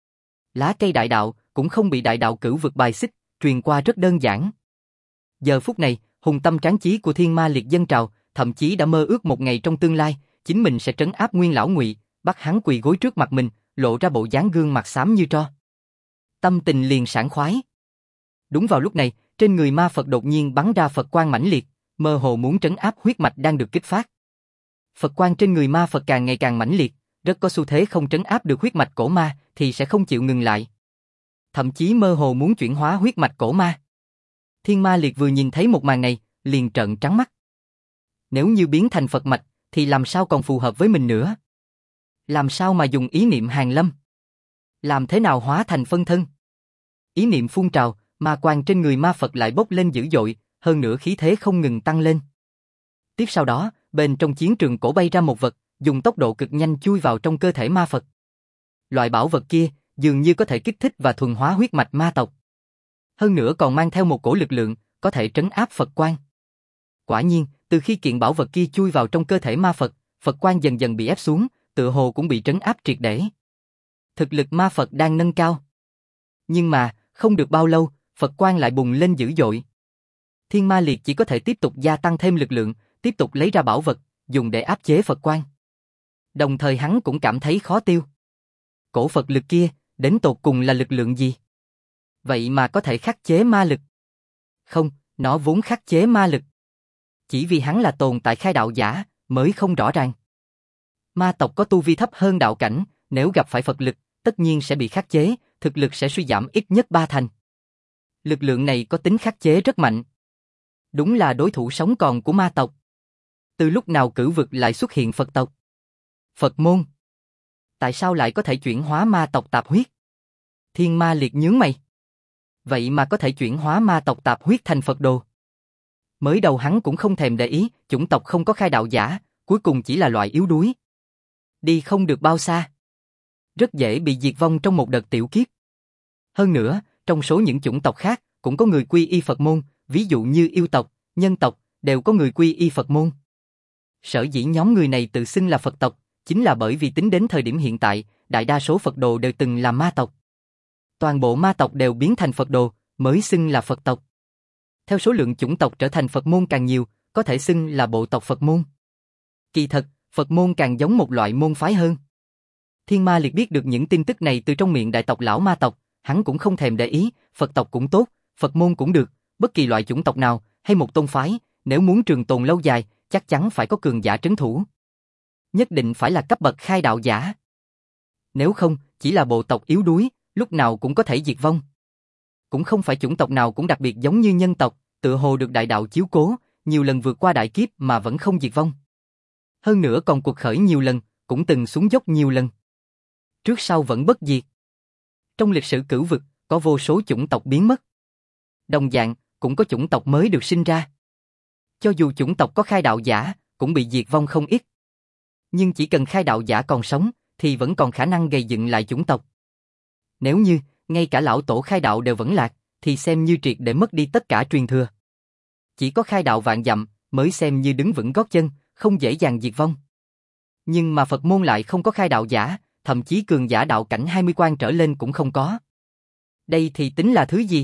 Lá cây đại đạo cũng không bị đại đạo cửu vực bài xích, truyền qua rất đơn giản. Giờ phút này, hùng tâm tráng chí của Thiên Ma Liệt dâng trào, thậm chí đã mơ ước một ngày trong tương lai, chính mình sẽ trấn áp Nguyên lão Ngụy, bắt hắn quỳ gối trước mặt mình, lộ ra bộ dáng gương mặt xám như tro. Tâm tình liền sảng khoái. Đúng vào lúc này, trên người ma Phật đột nhiên bắn ra Phật quang mãnh liệt, mơ hồ muốn trấn áp huyết mạch đang được kích phát. Phật quang trên người ma Phật càng ngày càng mãnh liệt, rất có xu thế không trấn áp được huyết mạch cổ ma thì sẽ không chịu ngừng lại. Thậm chí mơ hồ muốn chuyển hóa huyết mạch cổ ma. Thiên Ma Liệt vừa nhìn thấy một màn này, liền trợn trắng mắt. Nếu như biến thành Phật mạch, thì làm sao còn phù hợp với mình nữa? Làm sao mà dùng ý niệm hàn lâm? Làm thế nào hóa thành phân thân? Ý niệm phun trào, ma quang trên người ma Phật lại bốc lên dữ dội, hơn nữa khí thế không ngừng tăng lên. Tiếp sau đó, bên trong chiến trường cổ bay ra một vật, dùng tốc độ cực nhanh chui vào trong cơ thể ma Phật. Loại bảo vật kia, dường như có thể kích thích và thuần hóa huyết mạch ma tộc. Hơn nữa còn mang theo một cổ lực lượng, có thể trấn áp Phật quang. Quả nhiên, từ khi kiện bảo vật kia chui vào trong cơ thể ma Phật, Phật quang dần dần bị ép xuống, tựa hồ cũng bị trấn áp triệt để. Thực lực ma Phật đang nâng cao. Nhưng mà, không được bao lâu, Phật quang lại bùng lên dữ dội. Thiên Ma Liệt chỉ có thể tiếp tục gia tăng thêm lực lượng, tiếp tục lấy ra bảo vật, dùng để áp chế Phật quang. Đồng thời hắn cũng cảm thấy khó tiêu. Cổ Phật lực kia, đến tột cùng là lực lượng gì? Vậy mà có thể khắc chế ma lực. Không, nó vốn khắc chế ma lực. Chỉ vì hắn là tồn tại khai đạo giả, mới không rõ ràng. Ma tộc có tu vi thấp hơn đạo cảnh, nếu gặp phải Phật lực, tất nhiên sẽ bị khắc chế, thực lực sẽ suy giảm ít nhất 3 thành. Lực lượng này có tính khắc chế rất mạnh. Đúng là đối thủ sống còn của ma tộc. Từ lúc nào cửu vực lại xuất hiện Phật tộc? Phật môn. Tại sao lại có thể chuyển hóa ma tộc tạp huyết? Thiên Ma Liệt nhướng mày. Vậy mà có thể chuyển hóa ma tộc tạp huyết thành Phật đồ. Mới đầu hắn cũng không thèm để ý, chủng tộc không có khai đạo giả, cuối cùng chỉ là loại yếu đuối. Đi không được bao xa. Rất dễ bị diệt vong trong một đợt tiểu kiếp. Hơn nữa, trong số những chủng tộc khác, cũng có người quy y Phật môn, ví dụ như yêu tộc, nhân tộc, đều có người quy y Phật môn. Sở dĩ nhóm người này tự xưng là Phật tộc, chính là bởi vì tính đến thời điểm hiện tại, đại đa số Phật đồ đều từng là ma tộc. Toàn bộ ma tộc đều biến thành Phật đồ, mới xưng là Phật tộc. Theo số lượng chủng tộc trở thành Phật môn càng nhiều, có thể xưng là bộ tộc Phật môn. Kỳ thật, Phật môn càng giống một loại môn phái hơn. Thiên Ma Liệt biết được những tin tức này từ trong miệng đại tộc lão ma tộc, hắn cũng không thèm để ý, Phật tộc cũng tốt, Phật môn cũng được, bất kỳ loại chủng tộc nào, hay một tôn phái, nếu muốn trường tồn lâu dài, chắc chắn phải có cường giả trấn thủ. Nhất định phải là cấp bậc khai đạo giả. Nếu không, chỉ là bộ tộc yếu đuối, lúc nào cũng có thể diệt vong. Cũng không phải chủng tộc nào cũng đặc biệt giống như nhân tộc, tựa hồ được đại đạo chiếu cố, nhiều lần vượt qua đại kiếp mà vẫn không diệt vong. Hơn nữa còn cuộc khởi nhiều lần, cũng từng xuống dốc nhiều lần. Trước sau vẫn bất diệt. Trong lịch sử cửu vực, có vô số chủng tộc biến mất. Đồng dạng, cũng có chủng tộc mới được sinh ra. Cho dù chủng tộc có khai đạo giả, cũng bị diệt vong không ít. Nhưng chỉ cần khai đạo giả còn sống, thì vẫn còn khả năng gây dựng lại chủng tộc. Nếu như, ngay cả lão tổ khai đạo đều vẫn lạc, thì xem như triệt để mất đi tất cả truyền thừa. Chỉ có khai đạo vạn dặm, mới xem như đứng vững gót chân, không dễ dàng diệt vong. Nhưng mà Phật môn lại không có khai đạo giả, thậm chí cường giả đạo cảnh 20 quan trở lên cũng không có. Đây thì tính là thứ gì?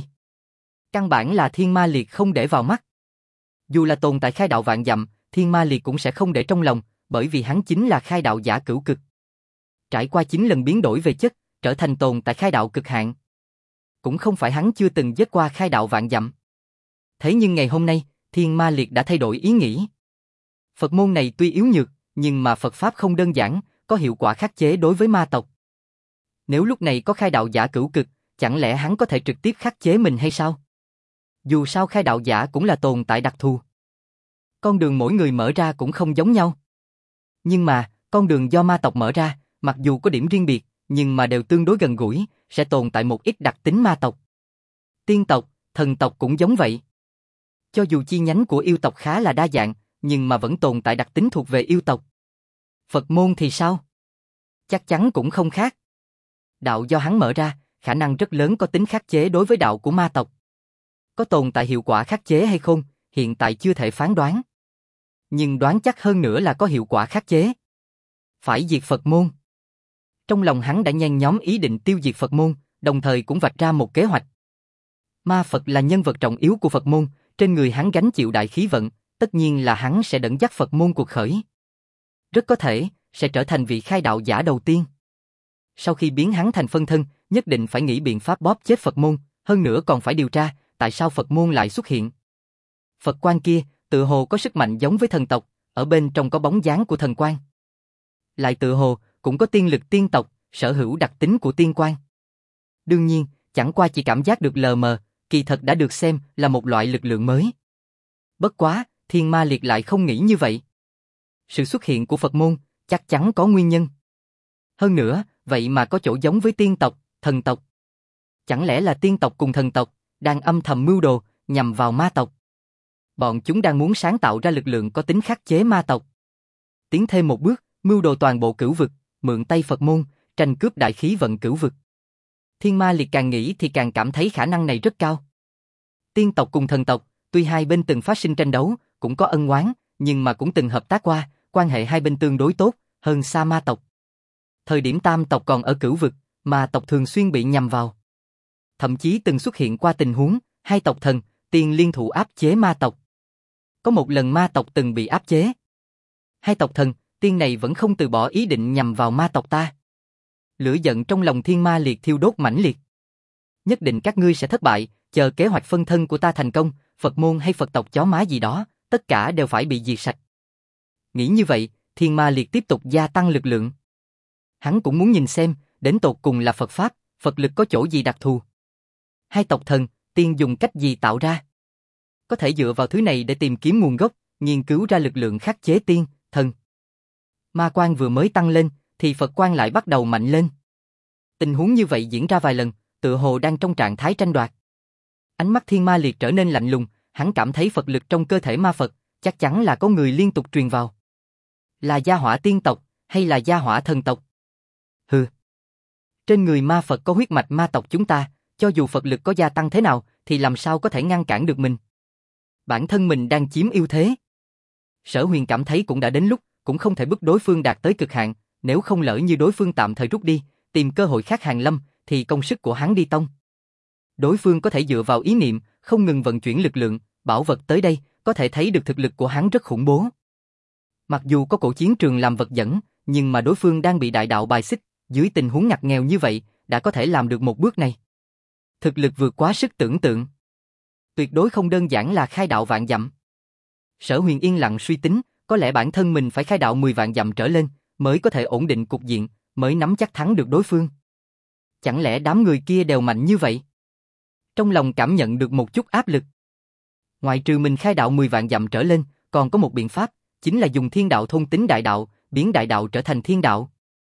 Căn bản là Thiên Ma Liệt không để vào mắt. Dù là tồn tại khai đạo vạn dặm, Thiên Ma Liệt cũng sẽ không để trong lòng, bởi vì hắn chính là khai đạo giả cửu cực. Trải qua 9 lần biến đổi về chất, trở thành tồn tại khai đạo cực hạn. Cũng không phải hắn chưa từng giết qua khai đạo vạn dặm. Thế nhưng ngày hôm nay, Thiên Ma Liệt đã thay đổi ý nghĩ. Phật môn này tuy yếu nhược, nhưng mà Phật Pháp không đơn giản, có hiệu quả khắc chế đối với ma tộc. Nếu lúc này có khai đạo giả cửu cực, chẳng lẽ hắn có thể trực tiếp khắc chế mình hay sao? Dù sao khai đạo giả cũng là tồn tại đặc thù. Con đường mỗi người mở ra cũng không giống nhau. Nhưng mà, con đường do ma tộc mở ra, mặc dù có điểm riêng biệt, nhưng mà đều tương đối gần gũi, sẽ tồn tại một ít đặc tính ma tộc. Tiên tộc, thần tộc cũng giống vậy. Cho dù chi nhánh của yêu tộc khá là đa dạng, nhưng mà vẫn tồn tại đặc tính thuộc về yêu tộc. Phật môn thì sao? Chắc chắn cũng không khác. Đạo do hắn mở ra, khả năng rất lớn có tính khắc chế đối với đạo của ma tộc. Có tồn tại hiệu quả khắc chế hay không, hiện tại chưa thể phán đoán. Nhưng đoán chắc hơn nữa là có hiệu quả khắc chế. Phải diệt Phật môn. Trong lòng hắn đã nhen nhóm ý định tiêu diệt Phật môn, đồng thời cũng vạch ra một kế hoạch. Ma Phật là nhân vật trọng yếu của Phật môn, trên người hắn gánh chịu đại khí vận, tất nhiên là hắn sẽ dẫn dắt Phật môn cuộc khởi. Rất có thể, sẽ trở thành vị khai đạo giả đầu tiên. Sau khi biến hắn thành phân thân, nhất định phải nghĩ biện pháp bóp chết Phật môn, hơn nữa còn phải điều tra, tại sao Phật môn lại xuất hiện. Phật quan kia, tự hồ có sức mạnh giống với thần tộc, ở bên trong có bóng dáng của thần quan. Lại tự hồ, cũng có tiên lực tiên tộc, sở hữu đặc tính của tiên quan. Đương nhiên, chẳng qua chỉ cảm giác được lờ mờ, kỳ thật đã được xem là một loại lực lượng mới. Bất quá, Thiên Ma Liệt lại không nghĩ như vậy. Sự xuất hiện của Phật môn, chắc chắn có nguyên nhân. Hơn nữa, vậy mà có chỗ giống với tiên tộc, thần tộc. Chẳng lẽ là tiên tộc cùng thần tộc, đang âm thầm mưu đồ, nhằm vào ma tộc? Bọn chúng đang muốn sáng tạo ra lực lượng có tính khắc chế ma tộc. Tiến thêm một bước, mưu đồ toàn bộ cửu vực, mượn tay Phật môn, tranh cướp đại khí vận cửu vực. Thiên Ma Liệt càng nghĩ thì càng cảm thấy khả năng này rất cao. Tiên tộc cùng thần tộc, tuy hai bên từng phát sinh tranh đấu, cũng có ân oán, nhưng mà cũng từng hợp tác qua, quan hệ hai bên tương đối tốt, hơn xa ma tộc. Thời điểm tam tộc còn ở cửu vực, ma tộc thường xuyên bị nhằm vào. Thậm chí từng xuất hiện qua tình huống, hai tộc thần, tiên liên thủ áp chế ma tộc. Có một lần ma tộc từng bị áp chế. Hai tộc thần, tiên này vẫn không từ bỏ ý định nhằm vào ma tộc ta. Lửa giận trong lòng Thiên Ma Liệt thiêu đốt mãnh liệt. Nhất định các ngươi sẽ thất bại, chờ kế hoạch phân thân của ta thành công, Phật môn hay Phật tộc chó má gì đó, tất cả đều phải bị diệt sạch. Nghĩ như vậy, Thiên Ma Liệt tiếp tục gia tăng lực lượng. Hắn cũng muốn nhìn xem, đến tột cùng là Phật Pháp, Phật lực có chỗ gì đặc thù. Hai tộc thần, tiên dùng cách gì tạo ra? Có thể dựa vào thứ này để tìm kiếm nguồn gốc, nghiên cứu ra lực lượng khắc chế tiên, thần. Ma quan vừa mới tăng lên, thì Phật quan lại bắt đầu mạnh lên. Tình huống như vậy diễn ra vài lần, tựa hồ đang trong trạng thái tranh đoạt. Ánh mắt Thiên Ma Liệt trở nên lạnh lùng, hắn cảm thấy Phật lực trong cơ thể ma Phật, chắc chắn là có người liên tục truyền vào. Là gia hỏa tiên tộc, hay là gia hỏa thần tộc? Hừ. Trên người ma Phật có huyết mạch ma tộc chúng ta, cho dù Phật lực có gia tăng thế nào, thì làm sao có thể ngăn cản được mình? Bản thân mình đang chiếm ưu thế. Sở Huyền cảm thấy cũng đã đến lúc, cũng không thể bức đối phương đạt tới cực hạn, nếu không lỡ như đối phương tạm thời rút đi, tìm cơ hội khác hàng lâm, thì công sức của hắn đi tông. Đối phương có thể dựa vào ý niệm, không ngừng vận chuyển lực lượng, bảo vật tới đây, có thể thấy được thực lực của hắn rất khủng bố. Mặc dù có cổ chiến trường làm vật dẫn, nhưng mà đối phương đang bị đại đạo bài xích, dưới tình huống ngặt nghèo như vậy, đã có thể làm được một bước này. Thực lực vượt quá sức tưởng tượng. Tuyệt đối không đơn giản là khai đạo vạn dặm. Sở Huyền yên lặng suy tính, có lẽ bản thân mình phải khai đạo 10 vạn dặm trở lên, mới có thể ổn định cục diện, mới nắm chắc thắng được đối phương. Chẳng lẽ đám người kia đều mạnh như vậy? Trong lòng cảm nhận được một chút áp lực. Ngoại trừ mình khai đạo 10 vạn dặm trở lên, còn có một biện pháp, chính là dùng thiên đạo thôn tính đại đạo, biến đại đạo trở thành thiên đạo.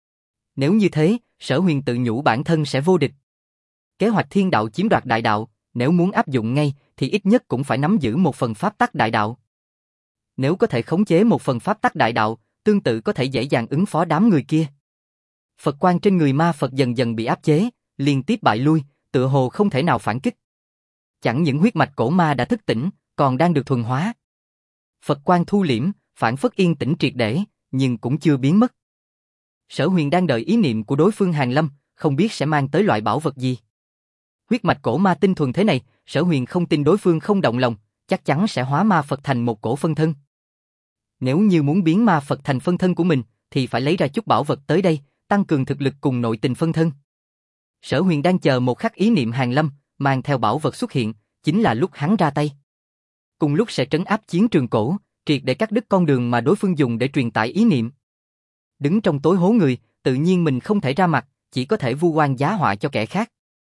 Nếu như thế, Sở Huyền tự nhủ bản thân sẽ vô địch. Kế hoạch thiên đạo chiếm đoạt đại đạo, nếu muốn áp dụng ngay, thì ít nhất cũng phải nắm giữ một phần pháp tắc đại đạo. Nếu có thể khống chế một phần pháp tắc đại đạo, tương tự có thể dễ dàng ứng phó đám người kia. Phật quan trên người ma Phật dần dần bị áp chế, liên tiếp bại lui, tựa hồ không thể nào phản kích. Chẳng những huyết mạch cổ ma đã thức tỉnh, còn đang được thuần hóa. Phật quan thu liễm, phản phất yên tĩnh triệt để, nhưng cũng chưa biến mất. Sở Huyền đang đợi ý niệm của đối phương hàng lâm, không biết sẽ mang tới loại bảo vật gì. Huyết mạch cổ ma tinh thuần thế này, Sở Huyền không tin đối phương không động lòng, chắc chắn sẽ hóa ma Phật thành một cổ phân thân. Nếu như muốn biến ma Phật thành phân thân của mình, thì phải lấy ra chút bảo vật tới đây, tăng cường thực lực cùng nội tình phân thân. Sở Huyền đang chờ một khắc ý niệm hàng lâm, mang theo bảo vật xuất hiện, chính là lúc hắn ra tay. Cùng lúc sẽ trấn áp chiến trường cổ, triệt để cắt đứt con đường mà đối phương dùng để truyền tải ý niệm. Đứng trong tối hố người, tự nhiên mình không thể ra mặt, chỉ có thể vu oan giá họa cho kẻ khác.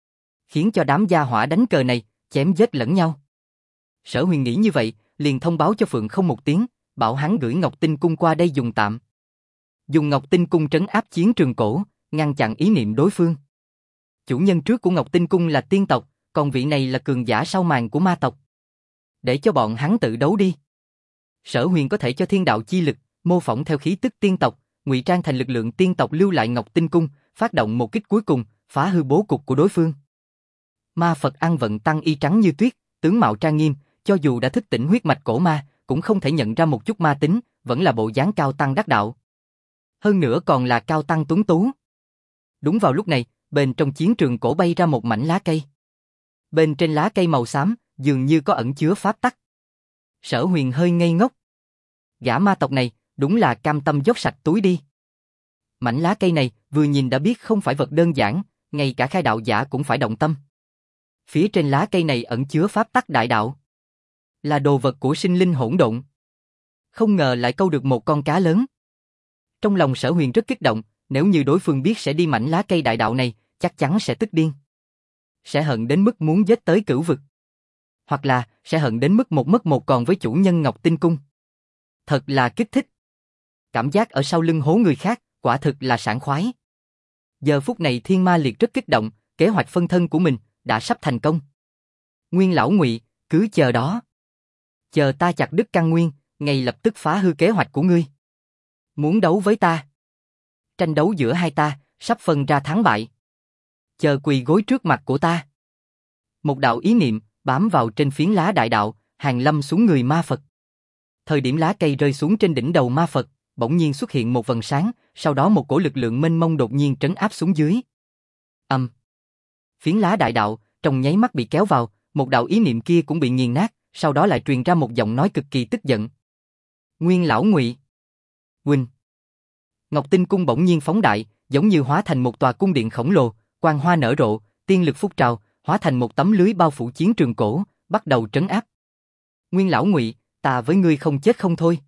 khiến cho đám gia hỏa đánh cờ này chém giết lẫn nhau. Sở Huyền nghĩ như vậy, liền thông báo cho Phượng Không một tiếng, bảo hắn gửi Ngọc Tinh Cung qua đây dùng tạm. Dùng Ngọc Tinh Cung trấn áp chiến trường cổ, ngăn chặn ý niệm đối phương. Chủ nhân trước của Ngọc Tinh Cung là tiên tộc, còn vị này là cường giả sau màn của ma tộc. Để cho bọn hắn tự đấu đi. Sở Huyền có thể cho thiên đạo chi lực, mô phỏng theo khí tức tiên tộc, ngụy trang thành lực lượng tiên tộc lưu lại Ngọc Tinh Cung, phát động một kích cuối cùng, phá hư bố cục của đối phương. Ma Phật ăn vận tăng y trắng như tuyết, tướng mạo trang nghiêm, cho dù đã thức tỉnh huyết mạch cổ ma, cũng không thể nhận ra một chút ma tính, vẫn là bộ dáng cao tăng đắc đạo. Hơn nữa còn là cao tăng tuấn tú. Đúng vào lúc này, bên trong chiến trường cổ bay ra một mảnh lá cây. Bên trên lá cây màu xám, dường như có ẩn chứa pháp tắc. Sở Huyền hơi ngây ngốc. Gã ma tộc này, đúng là cam tâm dốc sạch túi đi. Mảnh lá cây này, vừa nhìn đã biết không phải vật đơn giản, ngay cả khai đạo giả cũng phải động tâm. Phía trên lá cây này ẩn chứa pháp tắc đại đạo. Là đồ vật của sinh linh hỗn độn. Không ngờ lại câu được một con cá lớn. Trong lòng Sở Huyền rất kích động, nếu như đối phương biết sẽ đi mảnh lá cây đại đạo này, chắc chắn sẽ tức điên. Sẽ hận đến mức muốn giết tới cửu vực. Hoặc là, sẽ hận đến mức một mất một còn với chủ nhân Ngọc Tinh Cung. Thật là kích thích. Cảm giác ở sau lưng hố người khác, quả thực là sảng khoái. Giờ phút này Thiên Ma Liệt rất kích động, kế hoạch phân thân của mình đã sắp thành công. Nguyên lão Ngụy, cứ chờ đó. Chờ ta chặt đứt căn nguyên, ngay lập tức phá hư kế hoạch của ngươi. Muốn đấu với ta? Tranh đấu giữa hai ta, sắp phân ra thắng bại. Chờ quỳ gối trước mặt của ta. Một đạo ý niệm bám vào trên phiến lá đại đạo, hàng lâm xuống người ma Phật. Thời điểm lá cây rơi xuống trên đỉnh đầu ma Phật, bỗng nhiên xuất hiện một vầng sáng, sau đó một cổ lực lượng mênh mông đột nhiên trấn áp xuống dưới. Phiến lá đại đạo trong nháy mắt bị kéo vào, một đạo ý niệm kia cũng bị nghiền nát, sau đó lại truyền ra một giọng nói cực kỳ tức giận. Nguyên lão Ngụy. Huynh. Ngọc Tinh Cung bỗng nhiên phóng đại, giống như hóa thành một tòa cung điện khổng lồ, quang hoa nở rộ, tiên lực phúc trào, hóa thành một tấm lưới bao phủ chiến trường cổ, bắt đầu trấn áp. Nguyên lão Ngụy, ta với ngươi không chết không thôi.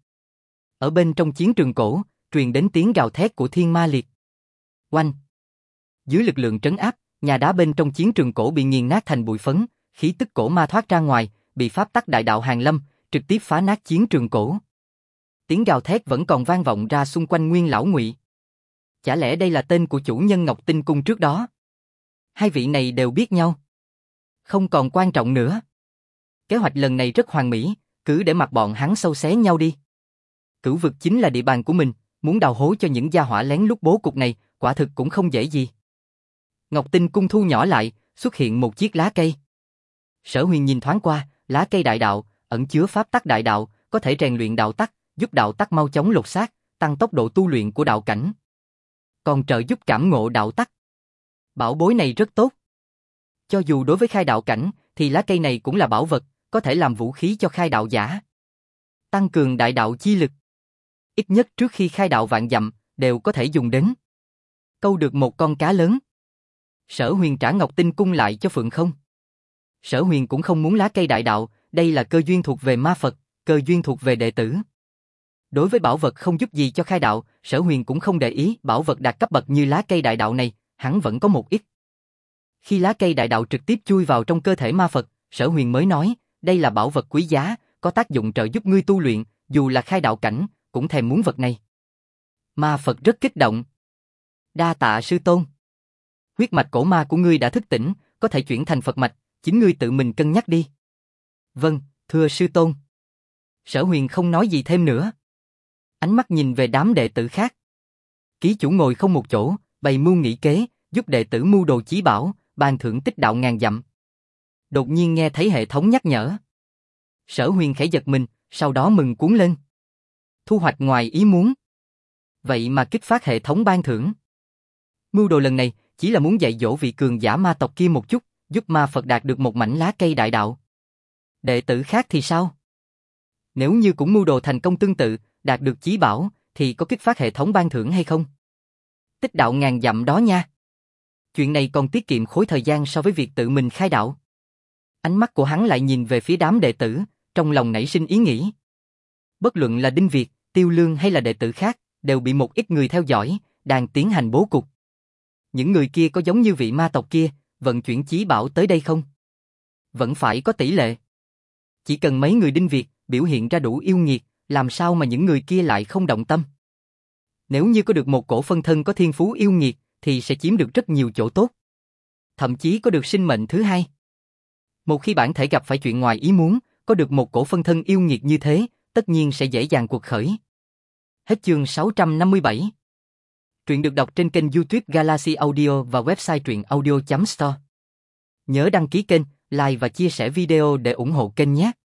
Ở bên trong chiến trường cổ, truyền đến tiếng gào thét của Thiên Ma Liệt. Oanh! Dưới lực lượng trấn áp, nhà đá bên trong chiến trường cổ bị nghiền nát thành bụi phấn, khí tức cổ ma thoát ra ngoài, bị pháp tắc đại đạo hàng lâm, trực tiếp phá nát chiến trường cổ. Tiếng gào thét vẫn còn vang vọng ra xung quanh Nguyên lão Ngụy. Chả lẽ đây là tên của chủ nhân Ngọc Tinh Cung trước đó? Hai vị này đều biết nhau. Không còn quan trọng nữa. Kế hoạch lần này rất hoàn mỹ, cứ để mặc bọn hắn sâu xé nhau đi. Cửu vực chính là địa bàn của mình, muốn đào hố cho những gia hỏa lén lút bố cục này, quả thực cũng không dễ gì. Ngọc Tinh Cung thu nhỏ lại, xuất hiện một chiếc lá cây. Sở Huyền nhìn thoáng qua, lá cây đại đạo, ẩn chứa pháp tắc đại đạo, có thể rèn luyện đạo tắc, giúp đạo tắc mau chóng lột xác, tăng tốc độ tu luyện của đạo cảnh. Còn trợ giúp cảm ngộ đạo tắc. Bảo bối này rất tốt. Cho dù đối với khai đạo cảnh, thì lá cây này cũng là bảo vật, có thể làm vũ khí cho khai đạo giả. Tăng cường đại đạo chi lực. Ít nhất trước khi khai đạo vạn dặm, đều có thể dùng đến. Câu được một con cá lớn. Sở Huyền trả Ngọc Tinh Cung lại cho Phượng Không. Sở Huyền cũng không muốn lá cây đại đạo, đây là cơ duyên thuộc về ma Phật, cơ duyên thuộc về đệ tử. Đối với bảo vật không giúp gì cho khai đạo, Sở Huyền cũng không để ý, bảo vật đạt cấp bậc như lá cây đại đạo này, hắn vẫn có một ít. Khi lá cây đại đạo trực tiếp chui vào trong cơ thể ma Phật, Sở Huyền mới nói, đây là bảo vật quý giá, có tác dụng trợ giúp ngươi tu luyện, dù là khai đạo cảnh, cũng thèm muốn vật này. Ma Phật rất kích động. Đa tạ sư tôn. Huyết mạch cổ ma của ngươi đã thức tỉnh, có thể chuyển thành Phật mạch, chính ngươi tự mình cân nhắc đi. Vâng, thưa sư tôn. Sở Huyền không nói gì thêm nữa. Ánh mắt nhìn về đám đệ tử khác. Ký chủ ngồi không một chỗ, bày mưu nghĩ kế, giúp đệ tử mưu đồ chí bảo, ban thưởng tích đạo ngàn dặm. Đột nhiên nghe thấy hệ thống nhắc nhở. Sở Huyền khẽ giật mình, sau đó mừng cuốn lên. Thu hoạch ngoài ý muốn. Vậy mà kích phát hệ thống ban thưởng. Mưu đồ lần này chỉ là muốn dạy dỗ vị cường giả ma tộc kia một chút, giúp ma Phật đạt được một mảnh lá cây đại đạo. Đệ tử khác thì sao? Nếu như cũng mưu đồ thành công tương tự, đạt được chí bảo, thì có kích phát hệ thống ban thưởng hay không? Tích đạo ngàn dặm đó nha. Chuyện này còn tiết kiệm khối thời gian so với việc tự mình khai đạo. Ánh mắt của hắn lại nhìn về phía đám đệ tử, trong lòng nảy sinh ý nghĩ. Bất luận là Đinh Việt, Tiêu Lương hay là đệ tử khác, đều bị một ít người theo dõi, đang tiến hành bố cục. Những người kia có giống như vị ma tộc kia, vận chuyển chí bảo tới đây không? Vẫn phải có tỷ lệ. Chỉ cần mấy người Đinh Việt biểu hiện ra đủ yêu nghiệt, làm sao mà những người kia lại không động tâm? Nếu như có được một cổ phân thân có thiên phú yêu nghiệt, thì sẽ chiếm được rất nhiều chỗ tốt. Thậm chí có được sinh mệnh thứ hai. Một khi bản thể gặp phải chuyện ngoài ý muốn, có được một cổ phân thân yêu nghiệt như thế, tất nhiên sẽ dễ dàng cuộc khởi. Hết chương 657. Truyện được đọc trên kênh YouTube Galaxy Audio và website truyệnaudio.store. Nhớ đăng ký kênh, like và chia sẻ video để ủng hộ kênh nhé.